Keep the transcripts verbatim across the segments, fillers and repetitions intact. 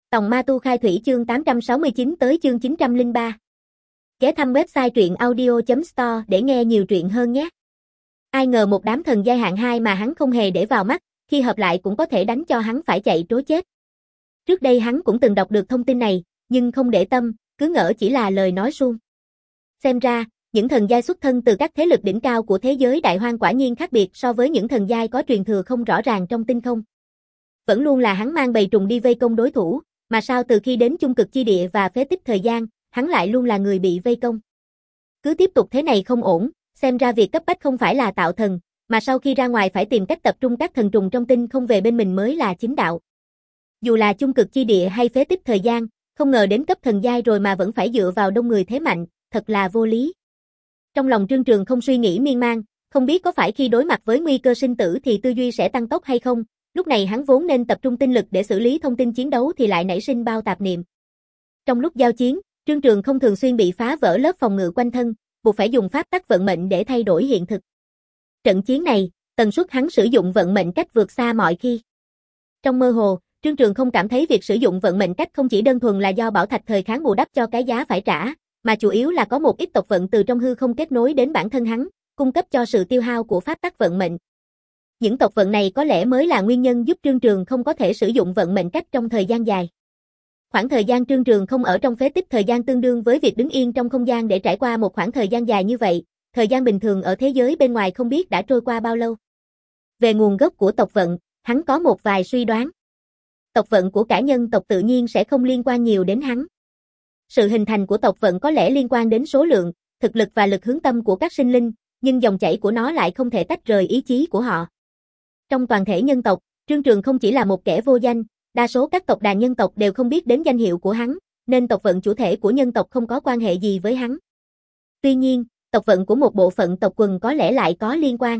Tòng Ma Tu Khai Thủy chương tám trăm sáu mươi chín tới chương chín trăm lẻ ba. Ghé thăm website truyện audio chấm store để nghe nhiều truyện hơn nhé. Ai ngờ một đám thần giai hạng hai mà hắn không hề để vào mắt, khi hợp lại cũng có thể đánh cho hắn phải chạy trối chết. Trước đây hắn cũng từng đọc được thông tin này, nhưng không để tâm, cứ ngỡ chỉ là lời nói suông. Xem ra, những thần giai xuất thân từ các thế lực đỉnh cao của thế giới đại hoang quả nhiên khác biệt so với những thần giai có truyền thừa không rõ ràng trong tinh không. Vẫn luôn là hắn mang bầy trùng đi vây công đối thủ, mà sao từ khi đến chung cực chi địa và phế tích thời gian, hắn lại luôn là người bị vây công. Cứ tiếp tục thế này không ổn, xem ra việc cấp bách không phải là tạo thần, mà sau khi ra ngoài phải tìm cách tập trung các thần trùng trong tinh không về bên mình mới là chính đạo. Dù là chung cực chi địa hay phế tích thời gian, không ngờ đến cấp thần giai rồi mà vẫn phải dựa vào đông người thế mạnh, thật là vô lý. Trong lòng Trương Trường không suy nghĩ miên man, không biết có phải khi đối mặt với nguy cơ sinh tử thì tư duy sẽ tăng tốc hay không. Lúc này hắn vốn nên tập trung tinh lực để xử lý thông tin chiến đấu thì lại nảy sinh bao tạp niệm. Trong lúc giao chiến, Trương Trường không thường xuyên bị phá vỡ lớp phòng ngự quanh thân, buộc phải dùng pháp tắc vận mệnh để thay đổi hiện thực. Trận chiến này, tần suất hắn sử dụng vận mệnh cách vượt xa mọi khi. Trong mơ hồ, Trương Trường không cảm thấy việc sử dụng vận mệnh cách không chỉ đơn thuần là do bảo thạch thời kháng bù đắp cho cái giá phải trả, mà chủ yếu là có một ít tộc vận từ trong hư không kết nối đến bản thân hắn, cung cấp cho sự tiêu hao của pháp tắc vận mệnh. Những tộc vận này có lẽ mới là nguyên nhân giúp Trương Trường không có thể sử dụng vận mệnh cách trong thời gian dài. Khoảng thời gian Trương Trường không ở trong phế tích thời gian tương đương với việc đứng yên trong không gian để trải qua một khoảng thời gian dài như vậy, thời gian bình thường ở thế giới bên ngoài không biết đã trôi qua bao lâu. Về nguồn gốc của tộc vận, hắn có một vài suy đoán. Tộc vận của cả nhân tộc tự nhiên sẽ không liên quan nhiều đến hắn. Sự hình thành của tộc vận có lẽ liên quan đến số lượng, thực lực và lực hướng tâm của các sinh linh, nhưng dòng chảy của nó lại không thể tách rời ý chí của họ. Trong toàn thể nhân tộc, Trương Trường không chỉ là một kẻ vô danh, đa số các tộc đàn nhân tộc đều không biết đến danh hiệu của hắn, nên tộc vận chủ thể của nhân tộc không có quan hệ gì với hắn. Tuy nhiên, tộc vận của một bộ phận tộc quần có lẽ lại có liên quan.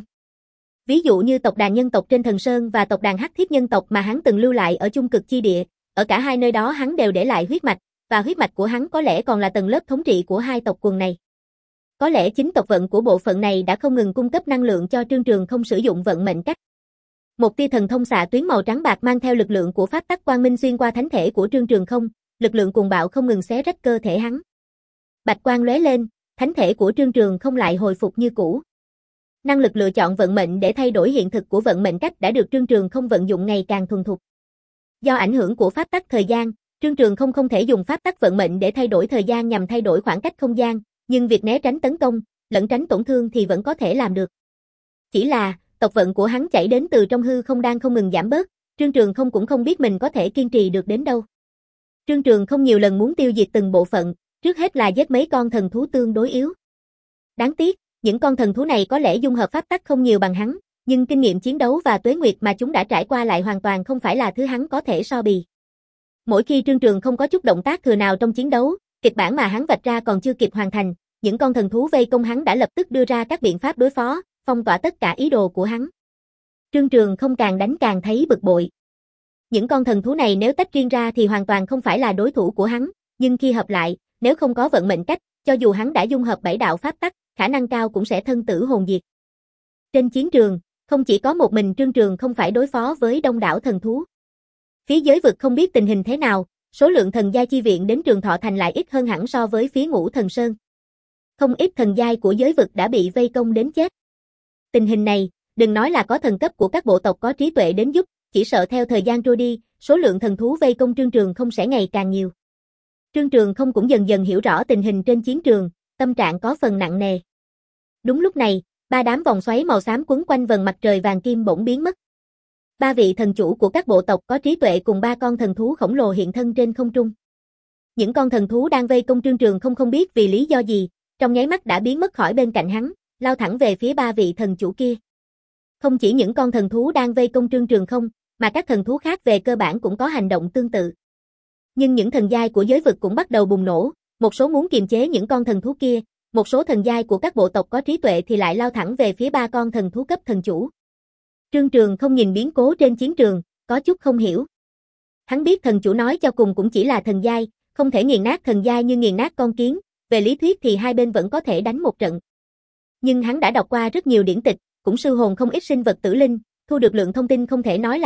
Ví dụ như tộc đàn nhân tộc trên Thần Sơn và tộc đàn Hắc Thiết nhân tộc mà hắn từng lưu lại ở chung cực chi địa, ở cả hai nơi đó hắn đều để lại huyết mạch, và huyết mạch của hắn có lẽ còn là tầng lớp thống trị của hai tộc quần này. Có lẽ chính tộc vận của bộ phận này đã không ngừng cung cấp năng lượng cho Trương Trường không sử dụng vận mệnh cách. Một tia thần thông xạ tuyến màu trắng bạc mang theo lực lượng của pháp tắc quang minh xuyên qua thánh thể của Trương Trường không, lực lượng cuồng bạo không ngừng xé rách cơ thể hắn. Bạch quang lóe lên, thánh thể của Trương Trường không lại hồi phục như cũ. Năng lực lựa chọn vận mệnh để thay đổi hiện thực của vận mệnh cách đã được Trương Trường không vận dụng ngày càng thuần thục. Do ảnh hưởng của pháp tắc thời gian, Trương Trường không không thể dùng pháp tắc vận mệnh để thay đổi thời gian nhằm thay đổi khoảng cách không gian, nhưng việc né tránh tấn công, lẫn tránh tổn thương thì vẫn có thể làm được. Chỉ là, tộc vận của hắn chảy đến từ trong hư không đang không ngừng giảm bớt, Trương Trường không cũng không biết mình có thể kiên trì được đến đâu. Trương Trường không nhiều lần muốn tiêu diệt từng bộ phận, trước hết là giết mấy con thần thú tương đối yếu. Đáng tiếc, những con thần thú này có lẽ dung hợp pháp tắc không nhiều bằng hắn, nhưng kinh nghiệm chiến đấu và tuế nguyệt mà chúng đã trải qua lại hoàn toàn không phải là thứ hắn có thể so bì. Mỗi khi Trương Trường không có chút động tác thừa nào trong chiến đấu, kịch bản mà hắn vạch ra còn chưa kịp hoàn thành, những con thần thú vây công hắn đã lập tức đưa ra các biện pháp đối phó, phong tỏa tất cả ý đồ của hắn. Trương Trường không càng đánh càng thấy bực bội. Những con thần thú này nếu tách riêng ra thì hoàn toàn không phải là đối thủ của hắn, nhưng khi hợp lại, nếu không có vận mệnh cách, cho dù hắn đã dung hợp bảy đạo pháp tắc, khả năng cao cũng sẽ thân tử hồn diệt. Trên chiến trường, không chỉ có một mình Trương Trường không phải đối phó với đông đảo thần thú. Phía giới vực không biết tình hình thế nào, số lượng thần giai chi viện đến Trường Thọ Thành lại ít hơn hẳn so với phía Ngũ Thần Sơn. Không ít thần giai của giới vực đã bị vây công đến chết. Tình hình này, đừng nói là có thần cấp của các bộ tộc có trí tuệ đến giúp, chỉ sợ theo thời gian trôi đi, số lượng thần thú vây công Trương Trường không sẽ ngày càng nhiều. Trương Trường không cũng dần dần hiểu rõ tình hình trên chiến trường, tâm trạng có phần nặng nề. Đúng lúc này, ba đám vòng xoáy màu xám quấn quanh vầng mặt trời vàng kim bỗng biến mất. Ba vị thần chủ của các bộ tộc có trí tuệ cùng ba con thần thú khổng lồ hiện thân trên không trung. Những con thần thú đang vây công Trương Trường không không biết vì lý do gì, trong nháy mắt đã biến mất khỏi bên cạnh hắn, lao thẳng về phía ba vị thần chủ kia. Không chỉ những con thần thú đang vây công Trương Trường không, mà các thần thú khác về cơ bản cũng có hành động tương tự. Nhưng những thần giai của giới vực cũng bắt đầu bùng nổ, một số muốn kiềm chế những con thần thú kia, một số thần giai của các bộ tộc có trí tuệ thì lại lao thẳng về phía ba con thần thú cấp thần chủ. Trương Trường không nhìn biến cố trên chiến trường, có chút không hiểu. Hắn biết thần chủ nói cho cùng cũng chỉ là thần giai, không thể nghiền nát thần giai như nghiền nát con kiến, về lý thuyết thì hai bên vẫn có thể đánh một trận. Nhưng hắn đã đọc qua rất nhiều điển tịch, cũng sư hồn không ít sinh vật tử linh, thu được lượng thông tin không thể nói là ít,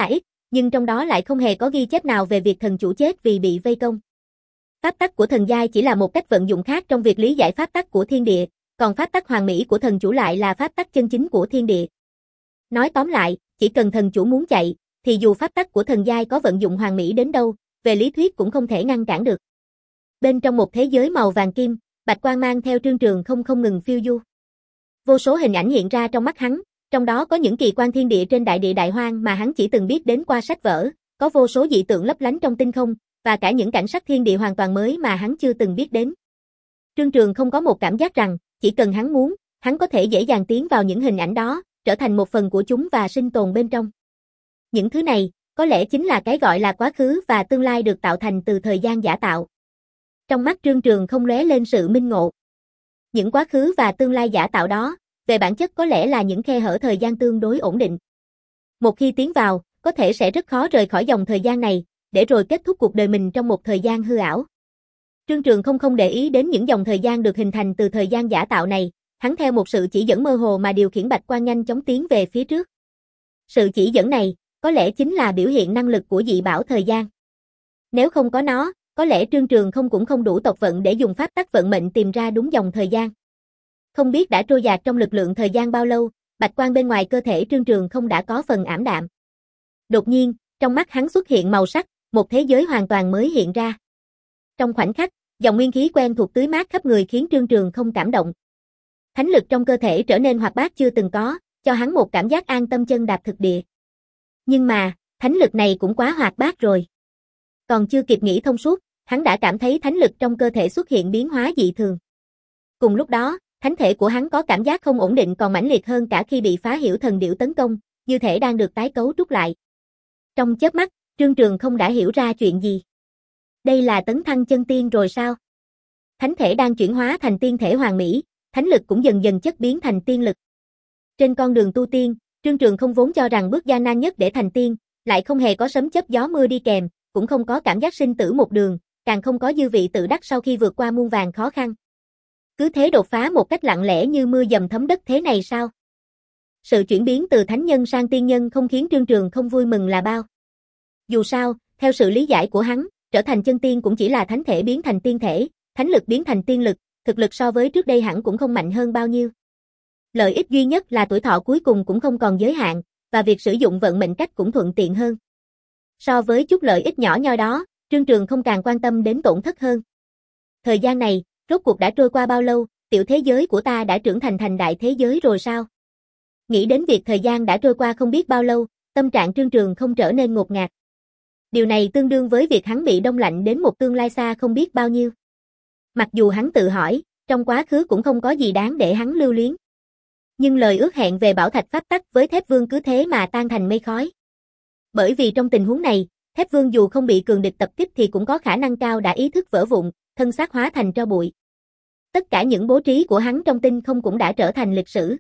nhưng trong đó lại không hề có ghi chép nào về việc thần chủ chết vì bị vây công. Pháp tắc của thần giai chỉ là một cách vận dụng khác trong việc lý giải pháp tắc của thiên địa, còn pháp tắc hoàn mỹ của thần chủ lại là pháp tắc chân chính của thiên địa. Nói tóm lại, chỉ cần thần chủ muốn chạy, thì dù pháp tắc của thần giai có vận dụng hoàn mỹ đến đâu, về lý thuyết cũng không thể ngăn cản được. Bên trong một thế giới màu vàng kim, bạch quang mang theo Trương Trường không không ngừng phiêu du. Vô số hình ảnh hiện ra trong mắt hắn, trong đó có những kỳ quan thiên địa trên đại địa đại hoang mà hắn chỉ từng biết đến qua sách vở, có vô số dị tượng lấp lánh trong tinh không, và cả những cảnh sắc thiên địa hoàn toàn mới mà hắn chưa từng biết đến. Trương Trường không có một cảm giác rằng, chỉ cần hắn muốn, hắn có thể dễ dàng tiến vào những hình ảnh đó, trở thành một phần của chúng và sinh tồn bên trong. Những thứ này, có lẽ chính là cái gọi là quá khứ và tương lai được tạo thành từ thời gian giả tạo. Trong mắt Trương Trường không lóe lên sự minh ngộ. Những quá khứ và tương lai giả tạo đó, về bản chất có lẽ là những khe hở thời gian tương đối ổn định. Một khi tiến vào, có thể sẽ rất khó rời khỏi dòng thời gian này, để rồi kết thúc cuộc đời mình trong một thời gian hư ảo. Trương Trường không không để ý đến những dòng thời gian được hình thành từ thời gian giả tạo này, hắn theo một sự chỉ dẫn mơ hồ mà điều khiển bạch quang nhanh chóng tiến về phía trước. Sự chỉ dẫn này, có lẽ chính là biểu hiện năng lực của dị bảo thời gian. Nếu không có nó, có lẽ Trương Trường không cũng không đủ tộc vận để dùng pháp tắc vận mệnh tìm ra đúng dòng thời gian. Không biết đã trôi dạt trong lực lượng thời gian bao lâu, bạch quang bên ngoài cơ thể Trương Trường không đã có phần ảm đạm. Đột nhiên, trong mắt hắn xuất hiện màu sắc, một thế giới hoàn toàn mới hiện ra. Trong khoảnh khắc, dòng nguyên khí quen thuộc tưới mát khắp người khiến Trương Trường không cảm động. Thánh lực trong cơ thể trở nên hoạt bát chưa từng có, cho hắn một cảm giác an tâm chân đạp thực địa. Nhưng mà, thánh lực này cũng quá hoạt bát rồi. Còn chưa kịp nghĩ thông suốt, hắn đã cảm thấy thánh lực trong cơ thể xuất hiện biến hóa dị thường. Cùng lúc đó, thánh thể của hắn có cảm giác không ổn định còn mãnh liệt hơn cả khi bị phá hiểu thần điểu tấn công, như thể đang được tái cấu trúc lại. Trong chớp mắt, Trương Trường không đã hiểu ra chuyện gì. Đây là tấn thăng chân tiên rồi sao? Thánh thể đang chuyển hóa thành tiên thể hoàn mỹ, thánh lực cũng dần dần chất biến thành tiên lực. Trên con đường tu tiên, Trương Trường không vốn cho rằng bước gian nan nhất để thành tiên, lại không hề có sấm chớp gió mưa đi kèm, cũng không có cảm giác sinh tử một đường, càng không có dư vị tự đắc sau khi vượt qua muôn vàn khó khăn. Cứ thế đột phá một cách lặng lẽ như mưa dầm thấm đất thế này sao? Sự chuyển biến từ thánh nhân sang tiên nhân không khiến Trương Trường không vui mừng là bao. Dù sao, theo sự lý giải của hắn, trở thành chân tiên cũng chỉ là thánh thể biến thành tiên thể, thánh lực biến thành tiên lực, thực lực so với trước đây hẳn cũng không mạnh hơn bao nhiêu. Lợi ích duy nhất là tuổi thọ cuối cùng cũng không còn giới hạn, và việc sử dụng vận mệnh cách cũng thuận tiện hơn. So với chút lợi ích nhỏ nhoi đó, Trương Trường không càng quan tâm đến tổn thất hơn. Thời gian này, rốt cuộc đã trôi qua bao lâu, tiểu thế giới của ta đã trưởng thành thành đại thế giới rồi sao? Nghĩ đến việc thời gian đã trôi qua không biết bao lâu, tâm trạng Trương Trường không trở nên ngột ngạt. Điều này tương đương với việc hắn bị đông lạnh đến một tương lai xa không biết bao nhiêu. Mặc dù hắn tự hỏi, trong quá khứ cũng không có gì đáng để hắn lưu luyến. Nhưng lời ước hẹn về bảo thạch pháp tắc với Thép Vương cứ thế mà tan thành mây khói. Bởi vì trong tình huống này, Thép Vương dù không bị cường địch tập kích thì cũng có khả năng cao đã ý thức vỡ vụn, thân xác hóa thành tro bụi. Tất cả những bố trí của hắn trong tinh không cũng đã trở thành lịch sử.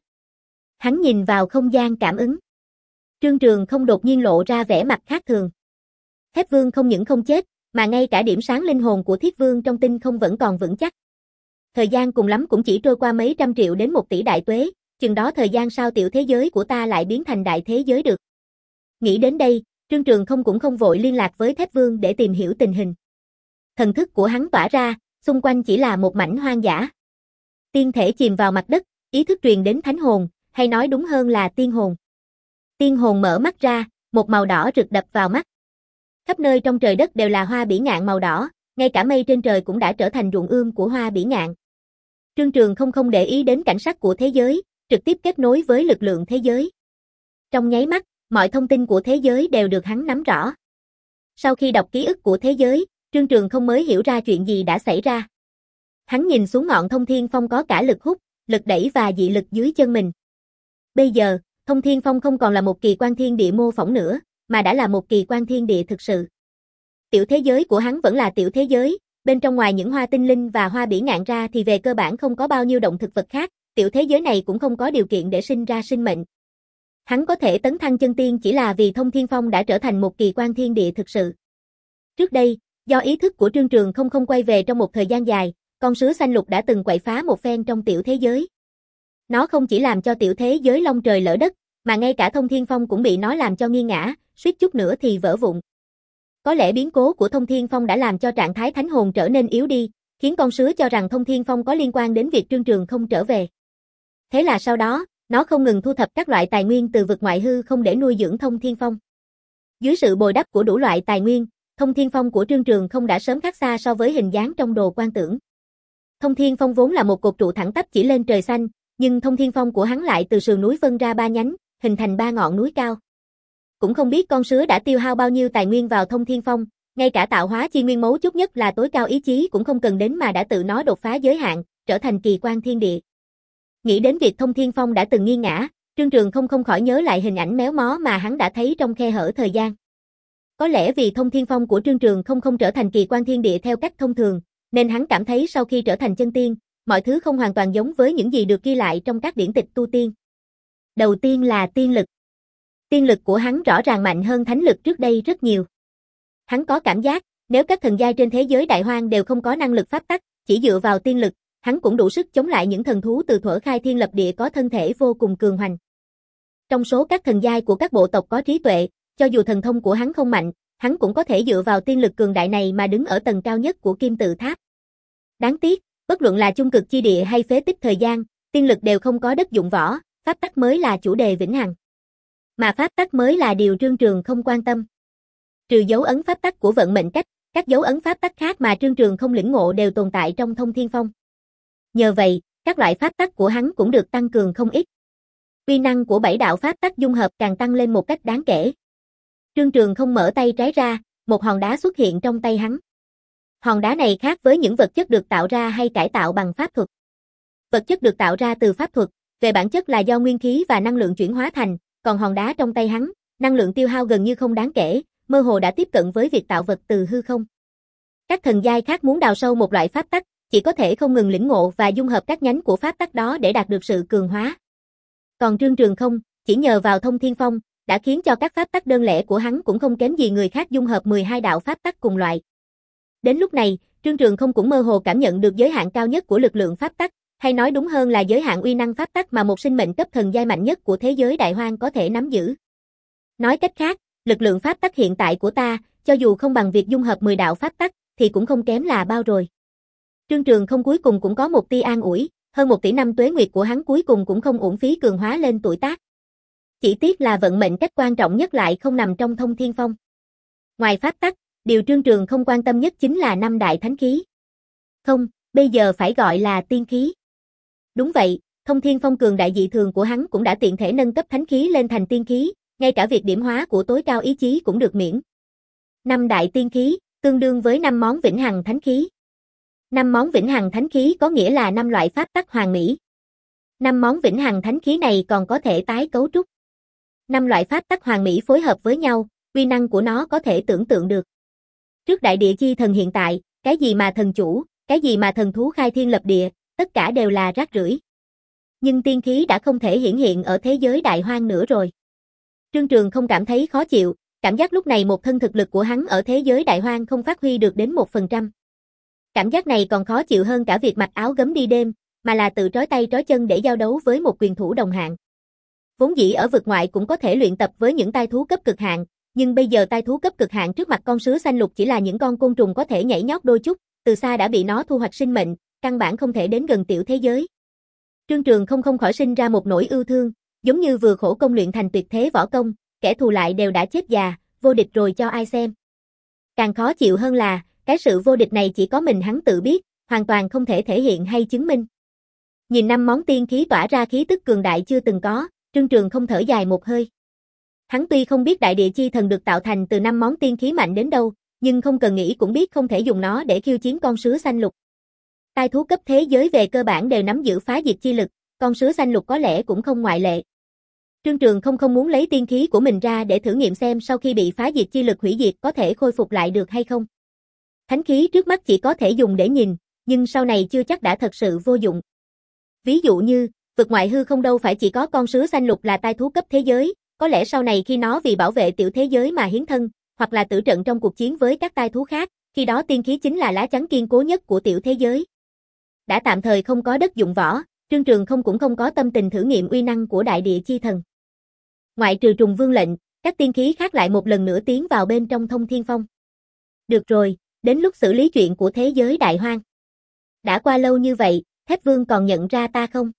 Hắn nhìn vào không gian cảm ứng. Trương Trường không đột nhiên lộ ra vẻ mặt khác thường. Thép Vương không những không chết, mà ngay cả điểm sáng linh hồn của Thiết Vương trong tinh không vẫn còn vững chắc. Thời gian cùng lắm cũng chỉ trôi qua mấy trăm triệu đến một tỷ đại tuế, chừng đó thời gian sao tiểu thế giới của ta lại biến thành đại thế giới được. Nghĩ đến đây, Trương Trường không cũng không vội liên lạc với Thép Vương để tìm hiểu tình hình. Thần thức của hắn tỏa ra, xung quanh chỉ là một mảnh hoang dã. Tiên thể chìm vào mặt đất, ý thức truyền đến thánh hồn, hay nói đúng hơn là tiên hồn. Tiên hồn mở mắt ra, một màu đỏ rực đập vào mắt. Khắp nơi trong trời đất đều là hoa bỉ ngạn màu đỏ, ngay cả mây trên trời cũng đã trở thành ruộng ươm của hoa bỉ ngạn. Trương Trường không không để ý đến cảnh sắc của thế giới, trực tiếp kết nối với lực lượng thế giới. Trong nháy mắt, mọi thông tin của thế giới đều được hắn nắm rõ. Sau khi đọc ký ức của thế giới, Trương Trường không mới hiểu ra chuyện gì đã xảy ra. Hắn nhìn xuống ngọn Thông Thiên Phong có cả lực hút, lực đẩy và dị lực dưới chân mình. Bây giờ, Thông Thiên Phong không còn là một kỳ quan thiên địa mô phỏng nữa, mà đã là một kỳ quan thiên địa thực sự. Tiểu thế giới của hắn vẫn là tiểu thế giới, bên trong ngoài những hoa tinh linh và hoa bỉ ngạn ra thì về cơ bản không có bao nhiêu động thực vật khác, tiểu thế giới này cũng không có điều kiện để sinh ra sinh mệnh. Hắn có thể tấn thăng chân tiên chỉ là vì Thông Thiên Phong đã trở thành một kỳ quan thiên địa thực sự. Trước đây, do ý thức của Trương Trường không không quay về trong một thời gian dài, con sứa xanh lục đã từng quậy phá một phen trong tiểu thế giới. Nó không chỉ làm cho tiểu thế giới long trời lỡ đất, mà ngay cả Thông Thiên Phong cũng bị nó làm cho nghiêng ngã, suýt chút nữa thì vỡ vụn. Có lẽ biến cố của Thông Thiên Phong đã làm cho trạng thái thánh hồn trở nên yếu đi, khiến con sứa cho rằng Thông Thiên Phong có liên quan đến việc Trương Trường không trở về. Thế là sau đó, nó không ngừng thu thập các loại tài nguyên từ vực ngoại hư không để nuôi dưỡng Thông Thiên Phong. Dưới sự bồi đắp của đủ loại tài nguyên, Thông Thiên Phong của Trương Trường không đã sớm khác xa so với hình dáng trong đồ quan tưởng. Thông Thiên Phong vốn là một cột trụ thẳng tắp chỉ lên trời xanh, nhưng Thông Thiên Phong của hắn lại từ sườn núi phân ra ba nhánh, hình thành ba ngọn núi cao. Cũng không biết con sứa đã tiêu hao bao nhiêu tài nguyên vào Thông Thiên Phong, ngay cả tạo hóa chi nguyên mấu chốt nhất là tối cao ý chí cũng không cần đến mà đã tự nó đột phá giới hạn, trở thành kỳ quan thiên địa. Nghĩ đến việc Thông Thiên Phong đã từng nghiêng ngã, Trương Trường không không khỏi nhớ lại hình ảnh méo mó mà hắn đã thấy trong khe hở thời gian. Có lẽ vì Thông Thiên Phong của Trương Trường không không trở thành kỳ quan thiên địa theo cách thông thường, nên hắn cảm thấy sau khi trở thành chân tiên, mọi thứ không hoàn toàn giống với những gì được ghi lại trong các điển tịch tu tiên. Đầu tiên là tiên lực. Tiên lực của hắn rõ ràng mạnh hơn thánh lực trước đây rất nhiều. Hắn có cảm giác, nếu các thần giai trên thế giới đại hoang đều không có năng lực pháp tắc, chỉ dựa vào tiên lực, hắn cũng đủ sức chống lại những thần thú từ thuở khai thiên lập địa có thân thể vô cùng cường hoành. Trong số các thần giai của các bộ tộc có trí tuệ, cho dù thần thông của hắn không mạnh, hắn cũng có thể dựa vào tiên lực cường đại này mà đứng ở tầng cao nhất của kim tự tháp. Đáng tiếc, bất luận là chung cực chi địa hay phế tích thời gian, tiên lực đều không có đất dụng võ, pháp tắc mới là chủ đề vĩnh hằng. Mà pháp tắc mới là điều Trương Trường không quan tâm. Trừ dấu ấn pháp tắc của vận mệnh cách, các dấu ấn pháp tắc khác mà Trương Trường không lĩnh ngộ đều tồn tại trong Thông Thiên Phong. Nhờ vậy, các loại pháp tắc của hắn cũng được tăng cường không ít. Uy năng của bảy đạo pháp tắc dung hợp càng tăng lên một cách đáng kể. Trương Trường không mở tay trái ra, một hòn đá xuất hiện trong tay hắn. Hòn đá này khác với những vật chất được tạo ra hay cải tạo bằng pháp thuật. Vật chất được tạo ra từ pháp thuật, về bản chất là do nguyên khí và năng lượng chuyển hóa thành, còn hòn đá trong tay hắn, năng lượng tiêu hao gần như không đáng kể, mơ hồ đã tiếp cận với việc tạo vật từ hư không. Các thần giai khác muốn đào sâu một loại pháp tắc, chỉ có thể không ngừng lĩnh ngộ và dung hợp các nhánh của pháp tắc đó để đạt được sự cường hóa. Còn Trương Trường không, chỉ nhờ vào Thông Thiên Phong, đã khiến cho các pháp tắc đơn lẻ của hắn cũng không kém gì người khác dung hợp mười hai đạo pháp tắc cùng loại. Đến lúc này, Trương Trường không cũng mơ hồ cảm nhận được giới hạn cao nhất của lực lượng pháp tắc, hay nói đúng hơn là giới hạn uy năng pháp tắc mà một sinh mệnh cấp thần giai mạnh nhất của thế giới đại hoang có thể nắm giữ. Nói cách khác, lực lượng pháp tắc hiện tại của ta, cho dù không bằng việc dung hợp mười đạo pháp tắc, thì cũng không kém là bao rồi. Trương Trường không cuối cùng cũng có một tia an ủi, hơn một tỷ năm tuế nguyệt của hắn cuối cùng cũng không uổng phí cường hóa lên tuổi tác. Chỉ tiếc là vận mệnh cách quan trọng nhất lại không nằm trong Thông Thiên Phong. Ngoài pháp tắc, điều Trương Trường không quan tâm nhất chính là năm đại thánh khí. Không, bây giờ phải gọi là tiên khí. Đúng vậy, Thông Thiên Phong cường đại dị thường của hắn cũng đã tiện thể nâng cấp thánh khí lên thành tiên khí, ngay cả việc điểm hóa của tối cao ý chí cũng được miễn. Năm đại tiên khí, tương đương với năm món vĩnh hằng thánh khí. Năm món vĩnh hằng thánh khí có nghĩa là năm loại pháp tắc hoàn mỹ. Năm món vĩnh hằng thánh khí này còn có thể tái cấu trúc. Năm loại pháp tắc hoàn mỹ phối hợp với nhau, uy năng của nó có thể tưởng tượng được. Trước đại địa chi thần hiện tại, cái gì mà thần chủ, cái gì mà thần thú khai thiên lập địa, tất cả đều là rác rưởi. Nhưng tiên khí đã không thể hiển hiện ở thế giới đại hoang nữa rồi. Trương Trường không cảm thấy khó chịu, cảm giác lúc này một thân thực lực của hắn ở thế giới đại hoang không phát huy được đến một phần trăm. Cảm giác này còn khó chịu hơn cả việc mặc áo gấm đi đêm, mà là tự trói tay trói chân để giao đấu với một quyền thủ đồng hạng. Vốn dĩ ở vực ngoại cũng có thể luyện tập với những tai thú cấp cực hạn, nhưng bây giờ tai thú cấp cực hạn trước mặt con sứa xanh lục chỉ là những con côn trùng có thể nhảy nhót đôi chút, từ xa đã bị nó thu hoạch sinh mệnh, căn bản không thể đến gần tiểu thế giới. Trương Trường không không khỏi sinh ra một nỗi ưu thương, giống như vừa khổ công luyện thành tuyệt thế võ công, kẻ thù lại đều đã chết già, vô địch rồi cho ai xem. Càng khó chịu hơn là, cái sự vô địch này chỉ có mình hắn tự biết, hoàn toàn không thể thể hiện hay chứng minh. Nhìn năm món tiên khí tỏa ra khí tức cường đại chưa từng có, Trương Trường không thở dài một hơi. Hắn tuy không biết đại địa chi thần được tạo thành từ năm món tiên khí mạnh đến đâu, nhưng không cần nghĩ cũng biết không thể dùng nó để khiêu chiến con sứa xanh lục. Tai thú cấp thế giới về cơ bản đều nắm giữ phá diệt chi lực, con sứa xanh lục có lẽ cũng không ngoại lệ. Trương Trường không không muốn lấy tiên khí của mình ra để thử nghiệm xem sau khi bị phá diệt chi lực hủy diệt có thể khôi phục lại được hay không. Thánh khí trước mắt chỉ có thể dùng để nhìn, nhưng sau này chưa chắc đã thật sự vô dụng. Ví dụ như, vực ngoại hư không đâu phải chỉ có con sứa xanh lục là tai thú cấp thế giới, có lẽ sau này khi nó vì bảo vệ tiểu thế giới mà hiến thân, hoặc là tử trận trong cuộc chiến với các tai thú khác, khi đó tiên khí chính là lá chắn kiên cố nhất của tiểu thế giới. Đã tạm thời không có đất dụng võ, Trương Trường không cũng không có tâm tình thử nghiệm uy năng của đại địa chi thần. Ngoại trừ trùng vương lệnh, Các tiên khí khác lại một lần nữa tiến vào bên trong Thông Thiên Phong. Được rồi, đến lúc xử lý chuyện của thế giới đại hoang. Đã qua lâu như vậy, Thép Vương còn nhận ra ta không?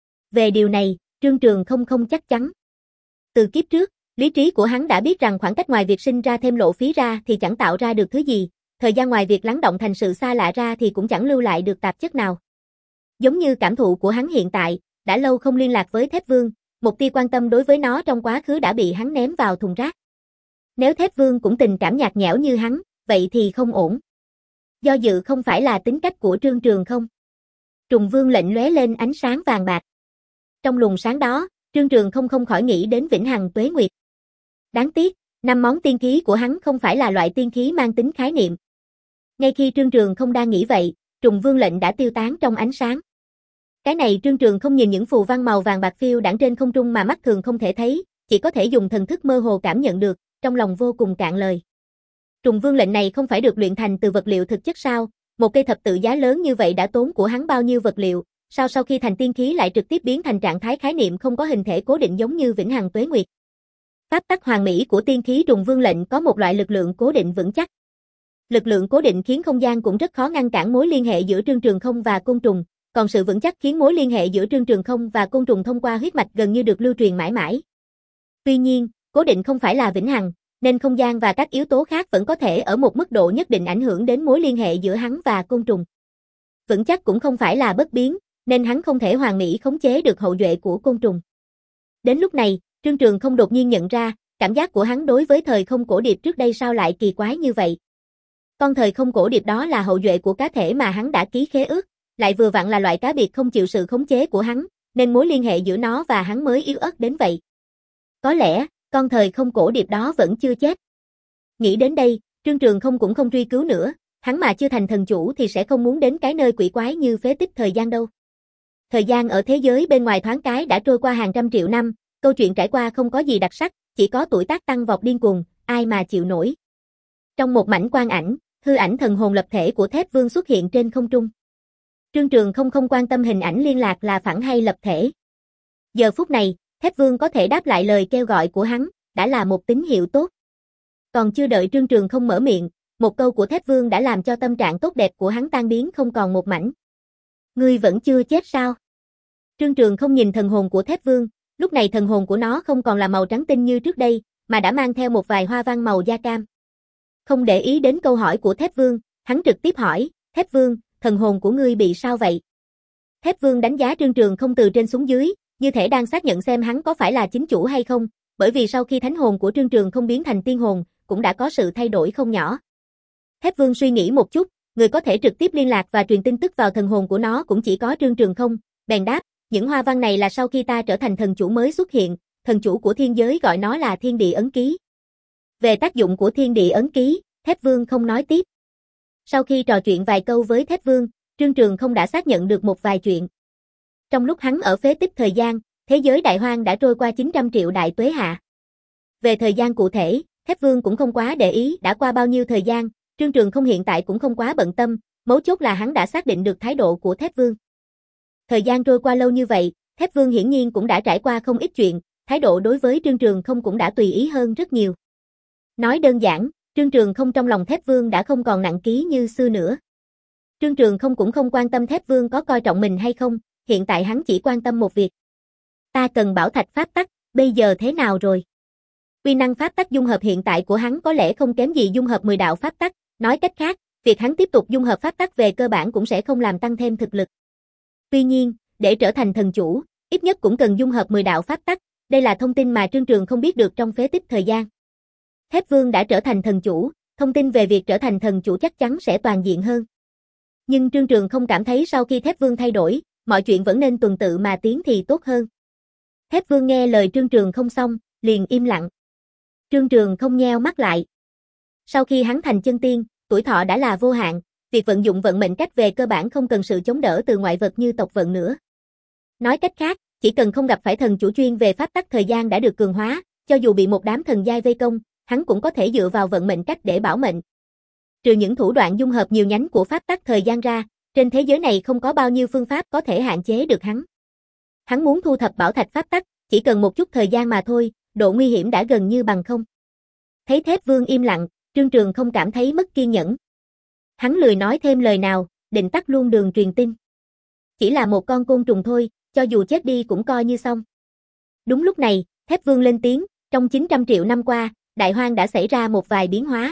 Về điều này, Trương Trường không không chắc chắn. Từ kiếp trước, lý trí của hắn đã biết rằng khoảng cách ngoài việc sinh ra thêm lộ phí ra thì chẳng tạo ra được thứ gì, thời gian ngoài việc lắng động thành sự xa lạ ra thì cũng chẳng lưu lại được tạp chất nào. Giống như cảm thụ của hắn hiện tại, đã lâu không liên lạc với Thép Vương, một tia quan tâm đối với nó trong quá khứ đã bị hắn ném vào thùng rác. Nếu Thép Vương cũng tình cảm nhạt nhẽo như hắn, vậy thì không ổn. Do dự không phải là tính cách của Trương Trường không? Trùng Vương lệnh lóe lên ánh sáng vàng bạc. Trong luồng sáng đó, Trương Trường không không khỏi nghĩ đến vĩnh hằng tuế nguyệt. Đáng tiếc, năm món tiên khí của hắn không phải là loại tiên khí mang tính khái niệm. Ngay khi Trương Trường không đang nghĩ vậy, Trùng Vương lệnh đã tiêu tán trong ánh sáng. Cái này Trương Trường không nhìn những phù văn màu vàng bạc phiêu đãng trên không trung mà mắt thường không thể thấy, chỉ có thể dùng thần thức mơ hồ cảm nhận được, trong lòng vô cùng cạn lời. Trùng Vương lệnh này không phải được luyện thành từ vật liệu thực chất sao? Một cây thập tự giá lớn như vậy đã tốn của hắn bao nhiêu vật liệu, sao sau khi thành tiên khí lại trực tiếp biến thành trạng thái khái niệm không có hình thể cố định giống như vĩnh hằng tuế nguyệt. Pháp tắc hoàn mỹ của tiên khí Trùng Vương lệnh có một loại lực lượng cố định vững chắc. Lực lượng cố định khiến không gian cũng rất khó ngăn cản mối liên hệ giữa Trương Trường không và côn trùng, còn sự vững chắc khiến mối liên hệ giữa Trương Trường không và côn trùng thông qua huyết mạch gần như được lưu truyền mãi mãi. Tuy nhiên, cố định không phải là vĩnh hằng, nên không gian và các yếu tố khác vẫn có thể ở một mức độ nhất định ảnh hưởng đến mối liên hệ giữa hắn và côn trùng. Vững chắc cũng không phải là bất biến, nên hắn không thể hoàn mỹ khống chế được hậu duệ của côn trùng. Đến lúc này, Trương Trường không đột nhiên nhận ra, cảm giác của hắn đối với thời không cổ điệp trước đây sao lại kỳ quái như vậy. Con thời không cổ điệp đó là hậu duệ của cá thể mà hắn đã ký khế ước, lại vừa vặn là loại cá biệt không chịu sự khống chế của hắn, nên mối liên hệ giữa nó và hắn mới yếu ớt đến vậy. Có lẽ, con thời không cổ điệp đó vẫn chưa chết. Nghĩ đến đây, Trương Trường không cũng không truy cứu nữa, hắn mà chưa thành thần chủ thì sẽ không muốn đến cái nơi quỷ quái như phế tích thời gian đâu. Thời gian ở thế giới bên ngoài thoáng cái đã trôi qua hàng trăm triệu năm, câu chuyện trải qua không có gì đặc sắc, chỉ có tuổi tác tăng vọt điên cuồng, ai mà chịu nổi. Trong một mảnh quang ảnh, hư ảnh thần hồn lập thể của Thép Vương xuất hiện trên không trung. Trương Trường không không quan tâm hình ảnh liên lạc là phẳng hay lập thể. Giờ phút này, Thép Vương có thể đáp lại lời kêu gọi của hắn, đã là một tín hiệu tốt. Còn chưa đợi Trương Trường không mở miệng, một câu của Thép Vương đã làm cho tâm trạng tốt đẹp của hắn tan biến không còn một mảnh. Ngươi vẫn chưa chết sao? Trương Trường không nhìn thần hồn của Thép Vương, lúc này thần hồn của nó không còn là màu trắng tinh như trước đây, mà đã mang theo một vài hoa văn màu da cam. Không để ý đến câu hỏi của Thép Vương, hắn trực tiếp hỏi, Thép Vương, thần hồn của ngươi bị sao vậy? Thép Vương đánh giá Trương Trường không từ trên xuống dưới, như thể đang xác nhận xem hắn có phải là chính chủ hay không, bởi vì sau khi thánh hồn của Trương Trường không biến thành tiên hồn, cũng đã có sự thay đổi không nhỏ. Thép Vương suy nghĩ một chút, người có thể trực tiếp liên lạc và truyền tin tức vào thần hồn của nó cũng chỉ có Trương Trường không, bèn đáp, những hoa văn này là sau khi ta trở thành thần chủ mới xuất hiện, thần chủ của thiên giới gọi nó là thiên địa ấn ký. Về tác dụng của thiên địa ấn ký, Thép Vương không nói tiếp. Sau khi trò chuyện vài câu với Thép Vương, Trương Trường không đã xác nhận được một vài chuyện. Trong lúc hắn ở phế tích thời gian, thế giới đại hoang đã trôi qua chín trăm triệu đại tuế hạ. Về thời gian cụ thể, Thép Vương cũng không quá để ý đã qua bao nhiêu thời gian, Trương Trường không hiện tại cũng không quá bận tâm, mấu chốt là hắn đã xác định được thái độ của Thép Vương. Thời gian trôi qua lâu như vậy, Thép Vương hiển nhiên cũng đã trải qua không ít chuyện, thái độ đối với Trương Trường không cũng đã tùy ý hơn rất nhiều. Nói đơn giản, Trương Trường không trong lòng Thép Vương đã không còn nặng ký như xưa nữa. Trương Trường không cũng không quan tâm Thép Vương có coi trọng mình hay không, hiện tại hắn chỉ quan tâm một việc. Ta cần bảo thạch pháp tắc, bây giờ thế nào rồi? Uy năng pháp tắc dung hợp hiện tại của hắn có lẽ không kém gì dung hợp mười đạo pháp tắc, nói cách khác, việc hắn tiếp tục dung hợp pháp tắc về cơ bản cũng sẽ không làm tăng thêm thực lực. Tuy nhiên, để trở thành thần chủ, ít nhất cũng cần dung hợp mười đạo pháp tắc, đây là thông tin mà Trương Trường không biết được trong phế tích thời gian. Thép Vương đã trở thành thần chủ, thông tin về việc trở thành thần chủ chắc chắn sẽ toàn diện hơn. Nhưng Trương Trường không cảm thấy sau khi Thép Vương thay đổi, mọi chuyện vẫn nên tuần tự mà tiến thì tốt hơn. Thép Vương nghe lời Trương Trường không xong, liền im lặng. Trương Trường không nheo mắt lại. Sau khi hắn thành chân tiên, tuổi thọ đã là vô hạn, việc vận dụng vận mệnh cách về cơ bản không cần sự chống đỡ từ ngoại vật như tộc vận nữa. Nói cách khác, chỉ cần không gặp phải thần chủ chuyên về pháp tắc thời gian đã được cường hóa, cho dù bị một đám thần giai vây công, hắn cũng có thể dựa vào vận mệnh cách để bảo mệnh. Trừ những thủ đoạn dung hợp nhiều nhánh của pháp tắc thời gian ra, trên thế giới này không có bao nhiêu phương pháp có thể hạn chế được hắn. Hắn muốn thu thập bảo thạch pháp tắc, chỉ cần một chút thời gian mà thôi, độ nguy hiểm đã gần như bằng không. Thấy Thép Vương im lặng, Trương Trường không cảm thấy mất kiên nhẫn. Hắn lười nói thêm lời nào, định tắt luôn đường truyền tin. Chỉ là một con côn trùng thôi, cho dù chết đi cũng coi như xong. Đúng lúc này, Thép Vương lên tiếng, trong chín trăm triệu năm qua, Đại Hoang đã xảy ra một vài biến hóa.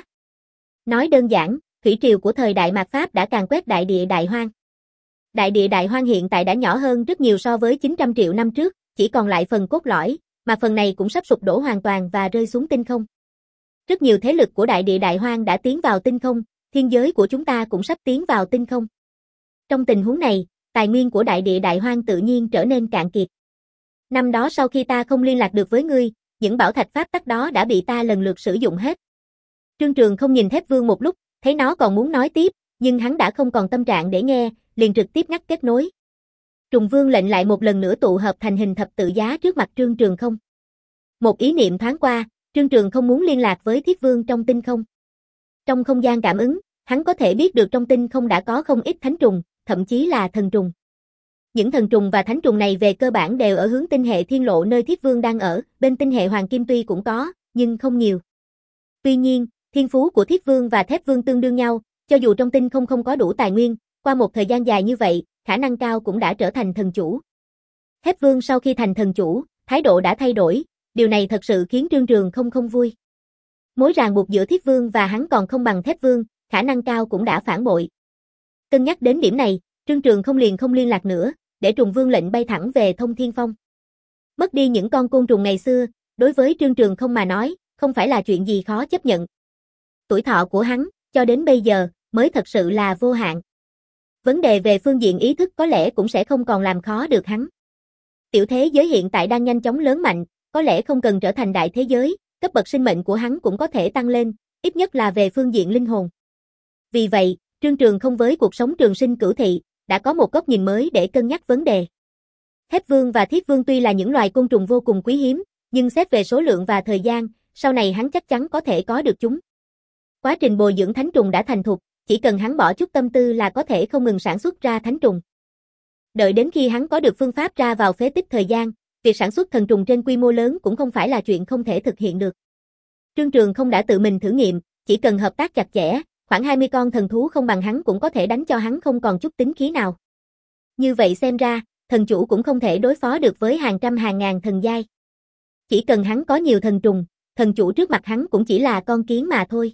Nói đơn giản, thủy triều của thời đại mạt Pháp đã càn quét đại địa Đại Hoang. Đại địa Đại Hoang hiện tại đã nhỏ hơn rất nhiều so với chín trăm triệu năm trước, chỉ còn lại phần cốt lõi, mà phần này cũng sắp sụp đổ hoàn toàn và rơi xuống tinh không. Rất nhiều thế lực của đại địa Đại Hoang đã tiến vào tinh không, thiên giới của chúng ta cũng sắp tiến vào tinh không. Trong tình huống này, tài nguyên của đại địa Đại Hoang tự nhiên trở nên cạn kiệt. Năm đó sau khi ta không liên lạc được với ngươi, những bảo thạch pháp tắc đó đã bị ta lần lượt sử dụng hết. Trương Trường không nhìn Thép Vương một lúc, thấy nó còn muốn nói tiếp, nhưng hắn đã không còn tâm trạng để nghe, liền trực tiếp ngắt kết nối. Trùng Vương lệnh lại một lần nữa tụ hợp thành hình thập tự giá trước mặt Trương Trường không. Một ý niệm thoáng qua, Trương Trường không muốn liên lạc với Thiết Vương trong tinh không. Trong không gian cảm ứng, hắn có thể biết được trong tinh không đã có không ít thánh trùng, thậm chí là thần trùng. Những thần trùng và thánh trùng này về cơ bản đều ở hướng tinh hệ Thiên Lộ nơi Thiết Vương đang ở, bên tinh hệ Hoàng Kim tuy cũng có, nhưng không nhiều. Tuy nhiên, thiên phú của Thiết Vương và Thép Vương tương đương nhau, cho dù trong tinh không không có đủ tài nguyên, qua một thời gian dài như vậy, khả năng cao cũng đã trở thành thần chủ. Thép Vương sau khi thành thần chủ, thái độ đã thay đổi, điều này thật sự khiến Trương Trường không không vui. Mối ràng buộc giữa Thiết Vương và hắn còn không bằng Thép Vương, khả năng cao cũng đã phản bội. Cân nhắc đến điểm này, Trương Trường không liền không liên lạc nữa, để Trùng Vương lệnh bay thẳng về Thông Thiên Phong. Mất đi những con côn trùng ngày xưa, đối với Trương Trường không mà nói, không phải là chuyện gì khó chấp nhận. Tuổi thọ của hắn, cho đến bây giờ, mới thật sự là vô hạn. Vấn đề về phương diện ý thức có lẽ cũng sẽ không còn làm khó được hắn. Tiểu thế giới hiện tại đang nhanh chóng lớn mạnh, có lẽ không cần trở thành đại thế giới, cấp bậc sinh mệnh của hắn cũng có thể tăng lên, ít nhất là về phương diện linh hồn. Vì vậy, Trương Trường không với cuộc sống trường sinh cửu thị, đã có một góc nhìn mới để cân nhắc vấn đề. Thép Vương và Thiết Vương tuy là những loài côn trùng vô cùng quý hiếm, nhưng xét về số lượng và thời gian, sau này hắn chắc chắn có thể có được chúng. Quá trình bồi dưỡng thánh trùng đã thành thục, chỉ cần hắn bỏ chút tâm tư là có thể không ngừng sản xuất ra thánh trùng. Đợi đến khi hắn có được phương pháp ra vào phế tích thời gian, việc sản xuất thần trùng trên quy mô lớn cũng không phải là chuyện không thể thực hiện được. Trương Trường không đã tự mình thử nghiệm, chỉ cần hợp tác chặt chẽ, khoảng hai mươi con thần thú không bằng hắn cũng có thể đánh cho hắn không còn chút tính khí nào. Như vậy xem ra, thần chủ cũng không thể đối phó được với hàng trăm hàng ngàn thần giai. Chỉ cần hắn có nhiều thần trùng, thần chủ trước mặt hắn cũng chỉ là con kiến mà thôi.